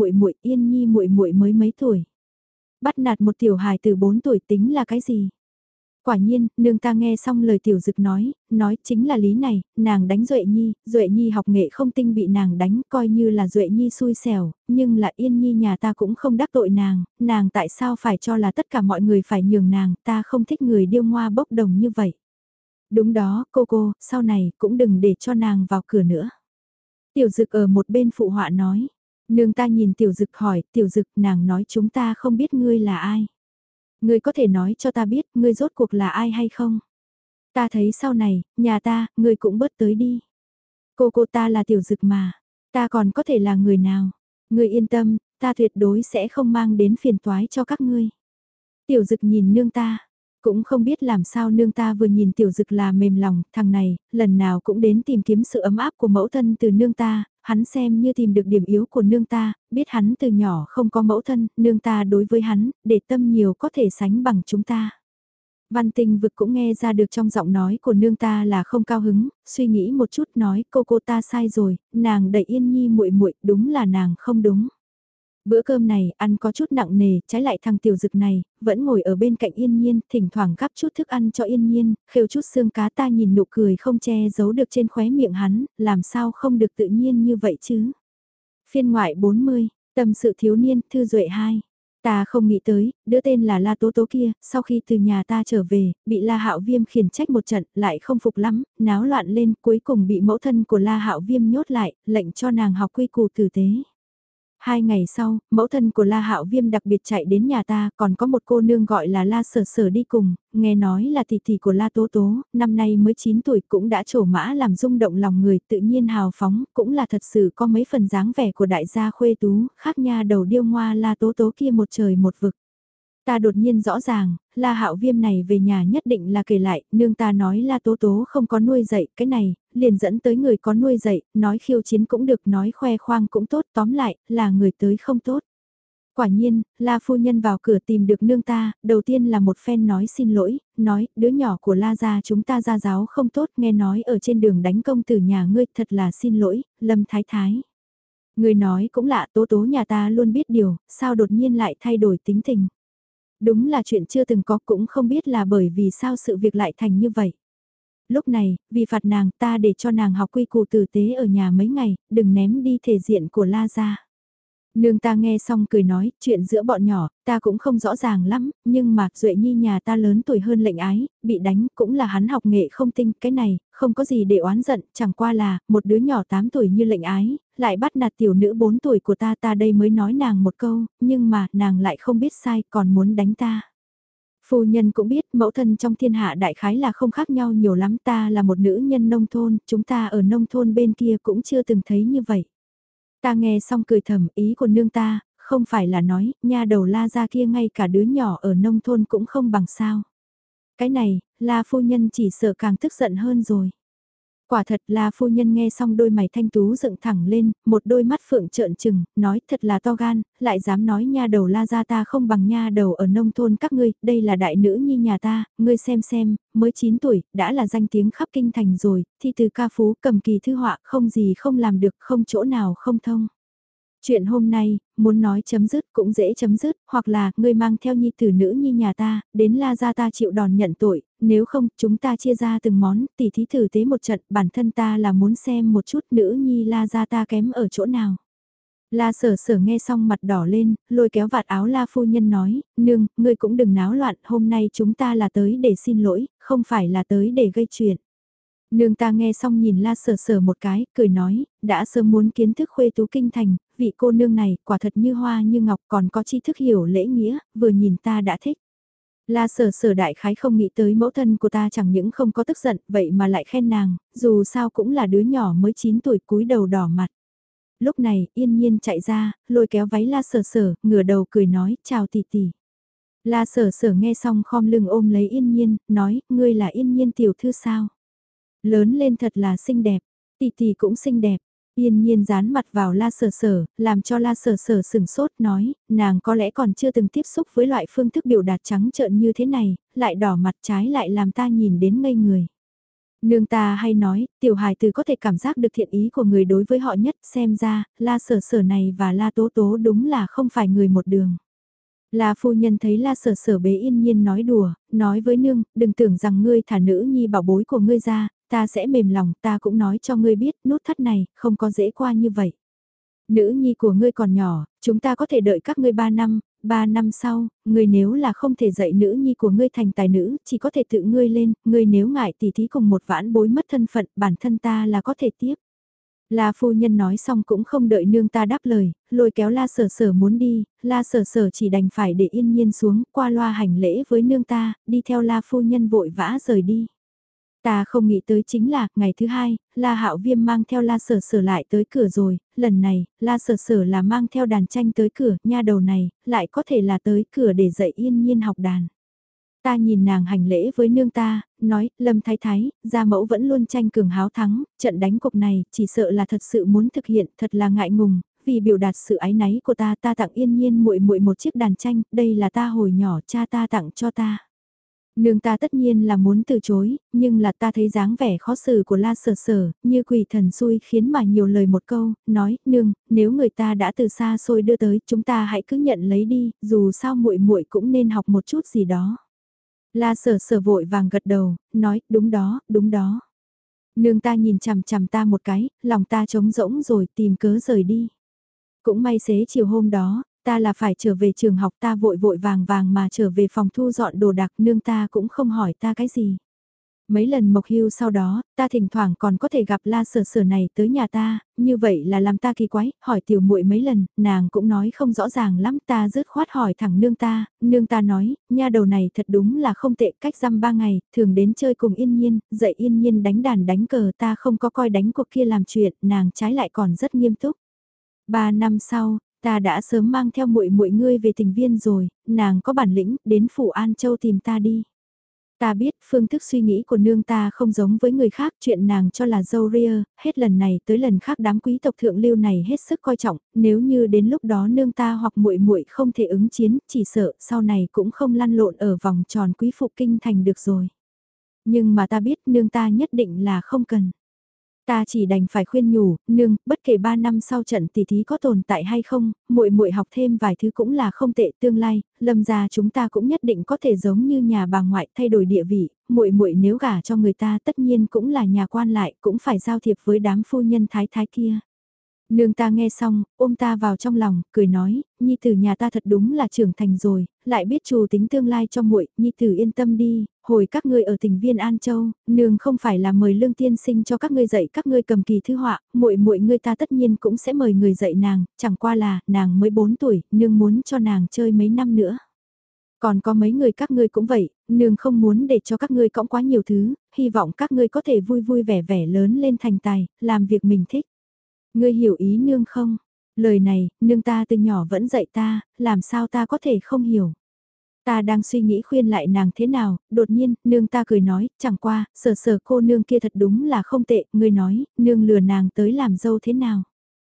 muội mới mấy tuổi. Bắt nạt một tiểu hài từ 4 tuổi tính là cái gì? Quả nhiên, nương ta nghe xong lời Tiểu Dực nói chính là lý này, nàng đánh Duệ Nhi học nghệ không tinh bị nàng đánh coi như là Duệ Nhi xui xẻo, nhưng là Yên Nhi nhà ta cũng không đắc tội nàng tại sao phải cho là tất cả mọi người phải nhường nàng, ta không thích người điêu ngoa bốc đồng như vậy. Đúng đó, cô, sau này cũng đừng để cho nàng vào cửa nữa. Tiểu Dực ở một bên phụ họa nói, nương ta nhìn Tiểu Dực hỏi, Tiểu Dực nàng nói chúng ta không biết ngươi là ai. Ngươi có thể nói cho ta biết ngươi rốt cuộc là ai hay không? Ta thấy sau này, nhà ta, ngươi cũng bớt tới đi. Cô ta là Tiểu Dực mà, ta còn có thể là người nào? Ngươi yên tâm, ta tuyệt đối sẽ không mang đến phiền toái cho các ngươi. Tiểu Dực nhìn nương ta, cũng không biết làm sao nương ta vừa nhìn Tiểu Dực là mềm lòng, thằng này, lần nào cũng đến tìm kiếm sự ấm áp của mẫu thân từ nương ta, hắn xem như tìm được điểm yếu của nương ta, biết hắn từ nhỏ không có mẫu thân, nương ta đối với hắn, để tâm nhiều có thể sánh bằng chúng ta. Văn Tinh Vực cũng nghe ra được trong giọng nói của nương ta là không cao hứng, suy nghĩ một chút nói cô ta sai rồi, nàng đẩy Yên Nhi muội đúng là nàng không đúng. Bữa cơm này ăn có chút nặng nề, trái lại thằng Tiểu Dực này, vẫn ngồi ở bên cạnh Yên Nhiên, thỉnh thoảng gắp chút thức ăn cho Yên Nhiên, khêu chút xương cá ta nhìn nụ cười không che giấu được trên khóe miệng hắn, làm sao không được tự nhiên như vậy chứ. Phiên ngoại 40, tâm sự thiếu niên, thư duệ 2. Ta không nghĩ tới, đứa tên là La Tố Tố kia, sau khi từ nhà ta trở về, bị La Hạo Viêm khiển trách một trận, lại không phục lắm, náo loạn lên, cuối cùng bị mẫu thân của La Hạo Viêm nhốt lại, lệnh cho nàng học quy củ tử tế. 2 ngày sau, mẫu thân của La Hạo Viêm đặc biệt chạy đến nhà ta, còn có một cô nương gọi là La Sở Sở đi cùng, nghe nói là tỷ tỷ của La Tố Tố, năm nay mới 9 tuổi cũng đã trổ mã làm rung động lòng người, tự nhiên hào phóng, cũng là thật sự có mấy phần dáng vẻ của đại gia khuê tú, khác nha đầu điêu ngoa La Tố Tố kia một trời một vực. Ta đột nhiên rõ ràng, La Hạo Viêm này về nhà nhất định là kể lại, nương ta nói La Tố Tố không có nuôi dạy cái này, liền dẫn tới người có nuôi dạy, nói khiêu chiến cũng được, nói khoe khoang cũng tốt, tóm lại, là người tới không tốt. Quả nhiên, La phu nhân vào cửa tìm được nương ta, đầu tiên là một phen nói xin lỗi, nói, đứa nhỏ của La gia chúng ta gia giáo không tốt, nghe nói ở trên đường đánh công tử nhà ngươi, thật là xin lỗi, Lâm Thái Thái. Người nói cũng lạ, Tố Tố nhà ta luôn biết điều, sao đột nhiên lại thay đổi tính tình. Đúng là chuyện chưa từng có, cũng không biết là bởi vì sao sự việc lại thành như vậy. Lúc này, vì phạt nàng ta để cho nàng học quy củ tử tế ở nhà mấy ngày, đừng ném đi thể diện của La gia. Nương ta nghe xong cười nói, chuyện giữa bọn nhỏ, ta cũng không rõ ràng lắm, nhưng mà Duệ Nhi nhà ta lớn tuổi hơn lệnh ái, bị đánh cũng là hắn học nghệ không tinh, cái này, không có gì để oán giận, chẳng qua là, một đứa nhỏ 8 tuổi như lệnh ái, lại bắt nạt tiểu nữ 4 tuổi của ta đây mới nói nàng một câu, nhưng mà, nàng lại không biết sai, còn muốn đánh ta. Phu nhân cũng biết mẫu thân trong thiên hạ đại khái là không khác nhau nhiều lắm, ta là một nữ nhân nông thôn, chúng ta ở nông thôn bên kia cũng chưa từng thấy như vậy. Ta nghe xong cười thầm, ý của nương ta, không phải là nói, nha đầu La gia kia ngay cả đứa nhỏ ở nông thôn cũng không bằng sao. Cái này, La phu nhân chỉ sợ càng tức giận hơn rồi. Quả thật là phu nhân nghe xong đôi mày thanh tú dựng thẳng lên, một đôi mắt phượng trợn trừng, nói thật là to gan, lại dám nói nha đầu La gia ta không bằng nha đầu ở nông thôn các ngươi, đây là đại nữ nhi nhà ta, ngươi xem, mới 9 tuổi, đã là danh tiếng khắp kinh thành rồi, thi từ ca phú cầm kỳ thư họa không gì không làm được, không chỗ nào không thông. Chuyện hôm nay, muốn nói chấm dứt cũng dễ chấm dứt, hoặc là ngươi mang theo nhi tử nữ nhi nhà ta, đến La gia ta chịu đòn nhận tội, nếu không chúng ta chia ra từng món, tỉ thí thử tế một trận, bản thân ta là muốn xem một chút nữ nhi La gia ta kém ở chỗ nào. La sở sở nghe xong mặt đỏ lên, lôi kéo vạt áo La phu nhân nói, nương, ngươi cũng đừng náo loạn, hôm nay chúng ta là tới để xin lỗi, không phải là tới để gây chuyện. Nương ta nghe xong nhìn La Sở Sở một cái, cười nói, đã sớm muốn kiến thức khuê tú kinh thành, vị cô nương này quả thật như hoa như ngọc còn có tri thức hiểu lễ nghĩa, vừa nhìn ta đã thích. La Sở Sở đại khái không nghĩ tới mẫu thân của ta chẳng những không có tức giận, vậy mà lại khen nàng, dù sao cũng là đứa nhỏ mới 9 tuổi cúi đầu đỏ mặt. Lúc này, Yên Nhiên chạy ra, lôi kéo váy La Sở Sở, ngửa đầu cười nói, chào tỷ tỷ. La Sở Sở nghe xong khom lưng ôm lấy Yên Nhiên, nói, ngươi là Yên Nhiên tiểu thư sao? Lớn lên thật là xinh đẹp, tỷ tỷ cũng xinh đẹp. Yên Nhiên dán mặt vào La Sở Sở, làm cho La Sở Sở sừng sốt nói, nàng có lẽ còn chưa từng tiếp xúc với loại phương thức biểu đạt trắng trợn như thế này, lại đỏ mặt trái lại làm ta nhìn đến ngây người. Nương ta hay nói, tiểu hài từ có thể cảm giác được thiện ý của người đối với họ nhất, xem ra, La Sở Sở này và La Tố Tố đúng là không phải người một đường. La phu nhân thấy La Sở Sở bế Yên Nhiên nói đùa, nói với nương, đừng tưởng rằng ngươi thả nữ nhi bảo bối của ngươi ra, ta sẽ mềm lòng, ta cũng nói cho ngươi biết, nút thắt này, không có dễ qua như vậy. Nữ nhi của ngươi còn nhỏ, chúng ta có thể đợi các ngươi 3 năm sau, ngươi nếu là không thể dạy nữ nhi của ngươi thành tài nữ, chỉ có thể tự ngươi lên, ngươi nếu ngại tỉ thí cùng một vãn bối mất thân phận, bản thân ta là có thể tiếp. La phu nhân nói xong cũng không đợi nương ta đáp lời, lôi kéo La Sở Sở muốn đi, La Sở Sở chỉ đành phải để Yên Nhiên xuống, qua loa hành lễ với nương ta, đi theo La phu nhân vội vã rời đi. Ta không nghĩ tới chính là, ngày thứ hai, La Hạo Viêm mang theo La Sở Sở lại tới cửa rồi, lần này, La Sở Sở là mang theo đàn tranh tới cửa, nha đầu này, lại có thể là tới cửa để dạy Yên Nhiên học đàn. Ta nhìn nàng hành lễ với nương ta, nói, Lâm Thái Thái, gia mẫu vẫn luôn tranh cường háo thắng, trận đánh cục này, chỉ sợ là thật sự muốn thực hiện, thật là ngại ngùng, vì biểu đạt sự ái náy của ta tặng Yên Nhiên muội muội một chiếc đàn tranh, đây là ta hồi nhỏ cha ta tặng cho ta. Nương ta tất nhiên là muốn từ chối, nhưng là ta thấy dáng vẻ khó xử của La Sở Sở, như quỷ thần xui khiến mà nhiều lời một câu, nói, nương, nếu người ta đã từ xa xôi đưa tới, chúng ta hãy cứ nhận lấy đi, dù sao muội muội cũng nên học một chút gì đó. La Sở Sở vội vàng gật đầu, nói, đúng đó, đúng đó. Nương ta nhìn chằm chằm ta một cái, lòng ta trống rỗng rồi tìm cớ rời đi. Cũng may xế chiều hôm đó, ta là phải trở về trường học, ta vội vội vàng vàng mà trở về phòng thu dọn đồ đạc, nương ta cũng không hỏi ta cái gì. Mấy lần mộc hưu sau đó, ta thỉnh thoảng còn có thể gặp La Sở Sở này tới nhà ta, như vậy là làm ta kỳ quái, hỏi tiểu muội mấy lần, nàng cũng nói không rõ ràng lắm, ta dứt khoát hỏi thẳng nương ta nói, nha đầu này thật đúng là không tệ, cách dăm 3 ngày, thường đến chơi cùng Yên Nhiên, dạy Yên Nhiên đánh đàn đánh cờ, ta không có coi đánh cuộc kia làm chuyện, nàng trái lại còn rất nghiêm túc. 3 năm sau, ta đã sớm mang theo muội muội ngươi về Tình Viên rồi, nàng có bản lĩnh, đến phủ An Châu tìm ta đi. Ta biết phương thức suy nghĩ của nương ta không giống với người khác, chuyện nàng cho là dâu ria, hết lần này tới lần khác đám quý tộc thượng lưu này hết sức coi trọng, nếu như đến lúc đó nương ta hoặc muội muội không thể ứng chiến, chỉ sợ sau này cũng không lăn lộn ở vòng tròn quý phụ kinh thành được rồi. Nhưng mà ta biết nương ta nhất định là không cần. Ta chỉ đành phải khuyên nhủ, nương, bất kể 3 năm sau trận tỷ thí có tồn tại hay không, muội muội học thêm vài thứ cũng là không tệ, tương lai, Lâm gia chúng ta cũng nhất định có thể giống như nhà bà ngoại thay đổi địa vị, muội muội nếu gả cho người ta tất nhiên cũng là nhà quan lại, cũng phải giao thiệp với đám phu nhân thái thái kia. Nương ta nghe xong, ôm ta vào trong lòng, cười nói, nhi tử nhà ta thật đúng là trưởng thành rồi, lại biết chủ tính tương lai cho muội, nhi tử yên tâm đi, hồi các ngươi ở Tình Viên An Châu, nương không phải là mời Lương tiên sinh cho các ngươi dạy các ngươi cầm kỳ thư họa, muội muội ngươi ta tất nhiên cũng sẽ mời người dạy nàng, chẳng qua là, nàng mới 4 tuổi, nương muốn cho nàng chơi mấy năm nữa. Còn có mấy người các ngươi cũng vậy, nương không muốn để cho các ngươi cõng quá nhiều thứ, hy vọng các ngươi có thể vui vui vẻ vẻ lớn lên thành tài, làm việc mình thích. Ngươi hiểu ý nương không? Lời này, nương ta từ nhỏ vẫn dạy ta, làm sao ta có thể không hiểu? Ta đang suy nghĩ khuyên lại nàng thế nào, đột nhiên, nương ta cười nói, chẳng qua, sở cô nương kia thật đúng là không tệ, ngươi nói, nương lừa nàng tới làm dâu thế nào.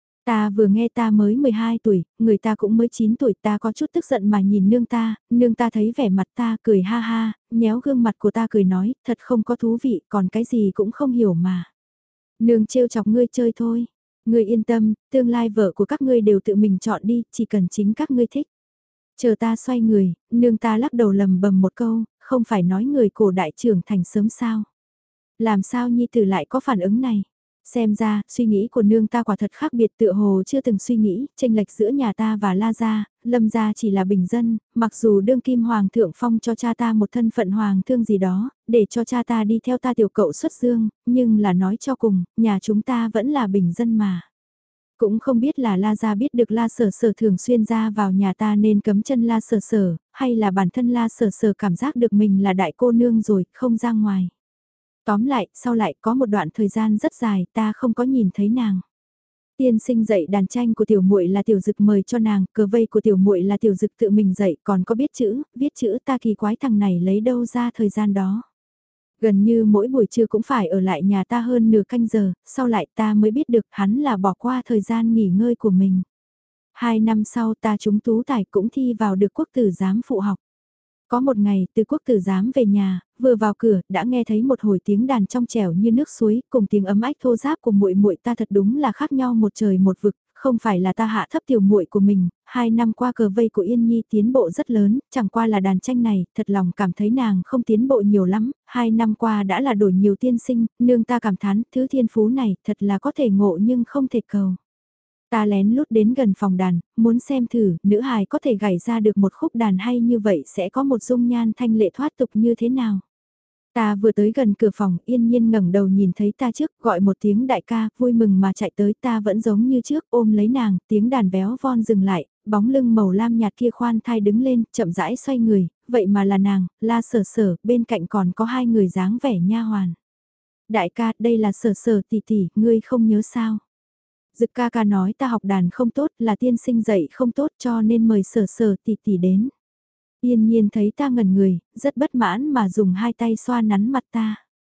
Ta vừa nghe ta mới 12 tuổi, người ta cũng mới 9 tuổi, ta có chút tức giận mà nhìn nương ta thấy vẻ mặt ta cười ha ha, nhéo gương mặt của ta cười nói, thật không có thú vị, còn cái gì cũng không hiểu mà. Nương trêu chọc ngươi chơi thôi, ngươi yên tâm, tương lai vợ của các ngươi đều tự mình chọn đi, chỉ cần chính các ngươi thích. Chờ ta xoay người, nương ta lắc đầu lầm bầm một câu, không phải nói người cổ đại trưởng thành sớm sao. Làm sao nhi tử lại có phản ứng này? Xem ra, suy nghĩ của nương ta quả thật khác biệt tựa hồ chưa từng suy nghĩ, tranh lệch giữa nhà ta và La Gia, Lâm Gia chỉ là bình dân, mặc dù đương kim hoàng thượng phong cho cha ta một thân phận hoàng thương gì đó, để cho cha ta đi theo ta tiểu cậu xuất dương, nhưng là nói cho cùng, nhà chúng ta vẫn là bình dân mà. Cũng không biết là La Gia biết được La Sở Sở thường xuyên ra vào nhà ta nên cấm chân La Sở Sở, hay là bản thân La Sở Sở cảm giác được mình là đại cô nương rồi, không ra ngoài. Tóm lại, sau lại có một đoạn thời gian rất dài ta không có nhìn thấy nàng. Tiên sinh dạy đàn tranh của tiểu muội là tiểu dực mời cho nàng, cờ vây của tiểu muội là tiểu dực tự mình dạy, còn có viết chữ ta kỳ quái thằng này lấy đâu ra thời gian đó. Gần như mỗi buổi trưa cũng phải ở lại nhà ta hơn nửa canh giờ, sau lại ta mới biết được hắn là bỏ qua thời gian nghỉ ngơi của mình. 2 năm sau ta trúng tú tài cũng thi vào được quốc tử giám phụ học. Có một ngày, từ quốc tử giám về nhà, vừa vào cửa, đã nghe thấy một hồi tiếng đàn trong trẻo như nước suối, cùng tiếng ấm ách thô ráp của muội muội ta thật đúng là khác nhau một trời một vực, không phải là ta hạ thấp tiểu muội của mình, 2 năm qua cờ vây của Yên Nhi tiến bộ rất lớn, chẳng qua là đàn tranh này, thật lòng cảm thấy nàng không tiến bộ nhiều lắm, 2 năm qua đã là đổi nhiều tiên sinh, nương ta cảm thán, thứ thiên phú này, thật là có thể ngộ nhưng không thể cầu. Ta lén lút đến gần phòng đàn, muốn xem thử, nữ hài có thể gảy ra được một khúc đàn hay như vậy sẽ có một dung nhan thanh lệ thoát tục như thế nào. Ta vừa tới gần cửa phòng, Yên Nhiên ngẩng đầu nhìn thấy ta trước, gọi một tiếng đại ca, vui mừng mà chạy tới, ta vẫn giống như trước, ôm lấy nàng, tiếng đàn véo von dừng lại, bóng lưng màu lam nhạt kia khoan thai đứng lên, chậm rãi xoay người, vậy mà là nàng, La Sở Sở, bên cạnh còn có 2 người dáng vẻ nha hoàn. Đại ca, đây là Sở Sở tỷ tỷ, ngươi không nhớ sao? Dực ca ca nói ta học đàn không tốt là tiên sinh dạy không tốt cho nên mời Sở Sở tỷ tỷ đến. Yên Nhiên thấy ta ngẩn người, rất bất mãn mà dùng 2 tay xoa nắn mặt ta.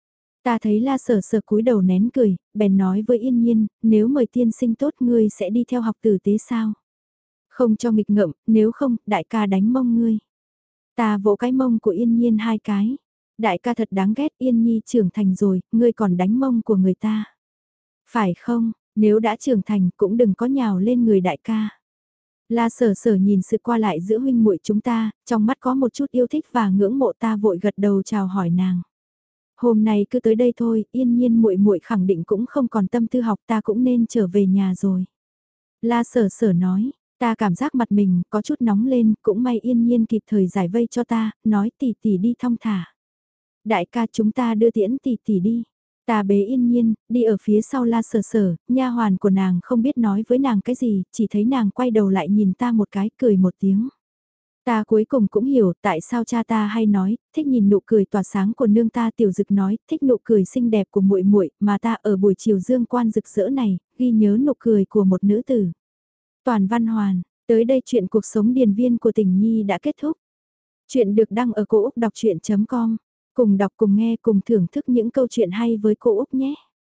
Ta thấy La Sở Sở cúi đầu nén cười, bèn nói với Yên Nhiên, nếu mời tiên sinh tốt ngươi sẽ đi theo học tử tế sao? Không cho nghịch ngợm, nếu không, đại ca đánh mông ngươi. Ta vỗ cái mông của Yên Nhiên 2 cái. Đại ca thật đáng ghét, Yên Nhi trưởng thành rồi, ngươi còn đánh mông của người ta. Phải không, nếu đã trưởng thành cũng đừng có nhào lên người đại ca. La Sở Sở nhìn sự qua lại giữa huynh muội chúng ta, trong mắt có một chút yêu thích và ngưỡng mộ, ta vội gật đầu chào hỏi nàng. Hôm nay cứ tới đây thôi, Yên Nhiên muội muội khẳng định cũng không còn tâm tư học, ta cũng nên trở về nhà rồi. La Sở Sở nói, ta cảm giác mặt mình có chút nóng lên, cũng may Yên Nhiên kịp thời giải vây cho ta, nói tỷ tỷ đi thong thả. Đại ca chúng ta đưa tiễn tỷ tỷ đi. Ta bế Yên Nhiên, đi ở phía sau La Sở Sở, nha hoàn của nàng không biết nói với nàng cái gì, chỉ thấy nàng quay đầu lại nhìn ta một cái, cười một tiếng. Ta cuối cùng cũng hiểu tại sao cha ta hay nói, thích nhìn nụ cười tỏa sáng của nương ta. Tiểu Dực nói, thích nụ cười xinh đẹp của muội muội, mà ta ở buổi chiều dương quan rực rỡ này, ghi nhớ nụ cười của một nữ tử. Toàn văn hoàn, tới đây chuyện cuộc sống điền viên của Tình Nhi đã kết thúc. Chuyện được đăng ở cô Úc Đọc Chuyện.com. Cùng đọc cùng nghe cùng thưởng thức những câu chuyện hay với cô Úc nhé.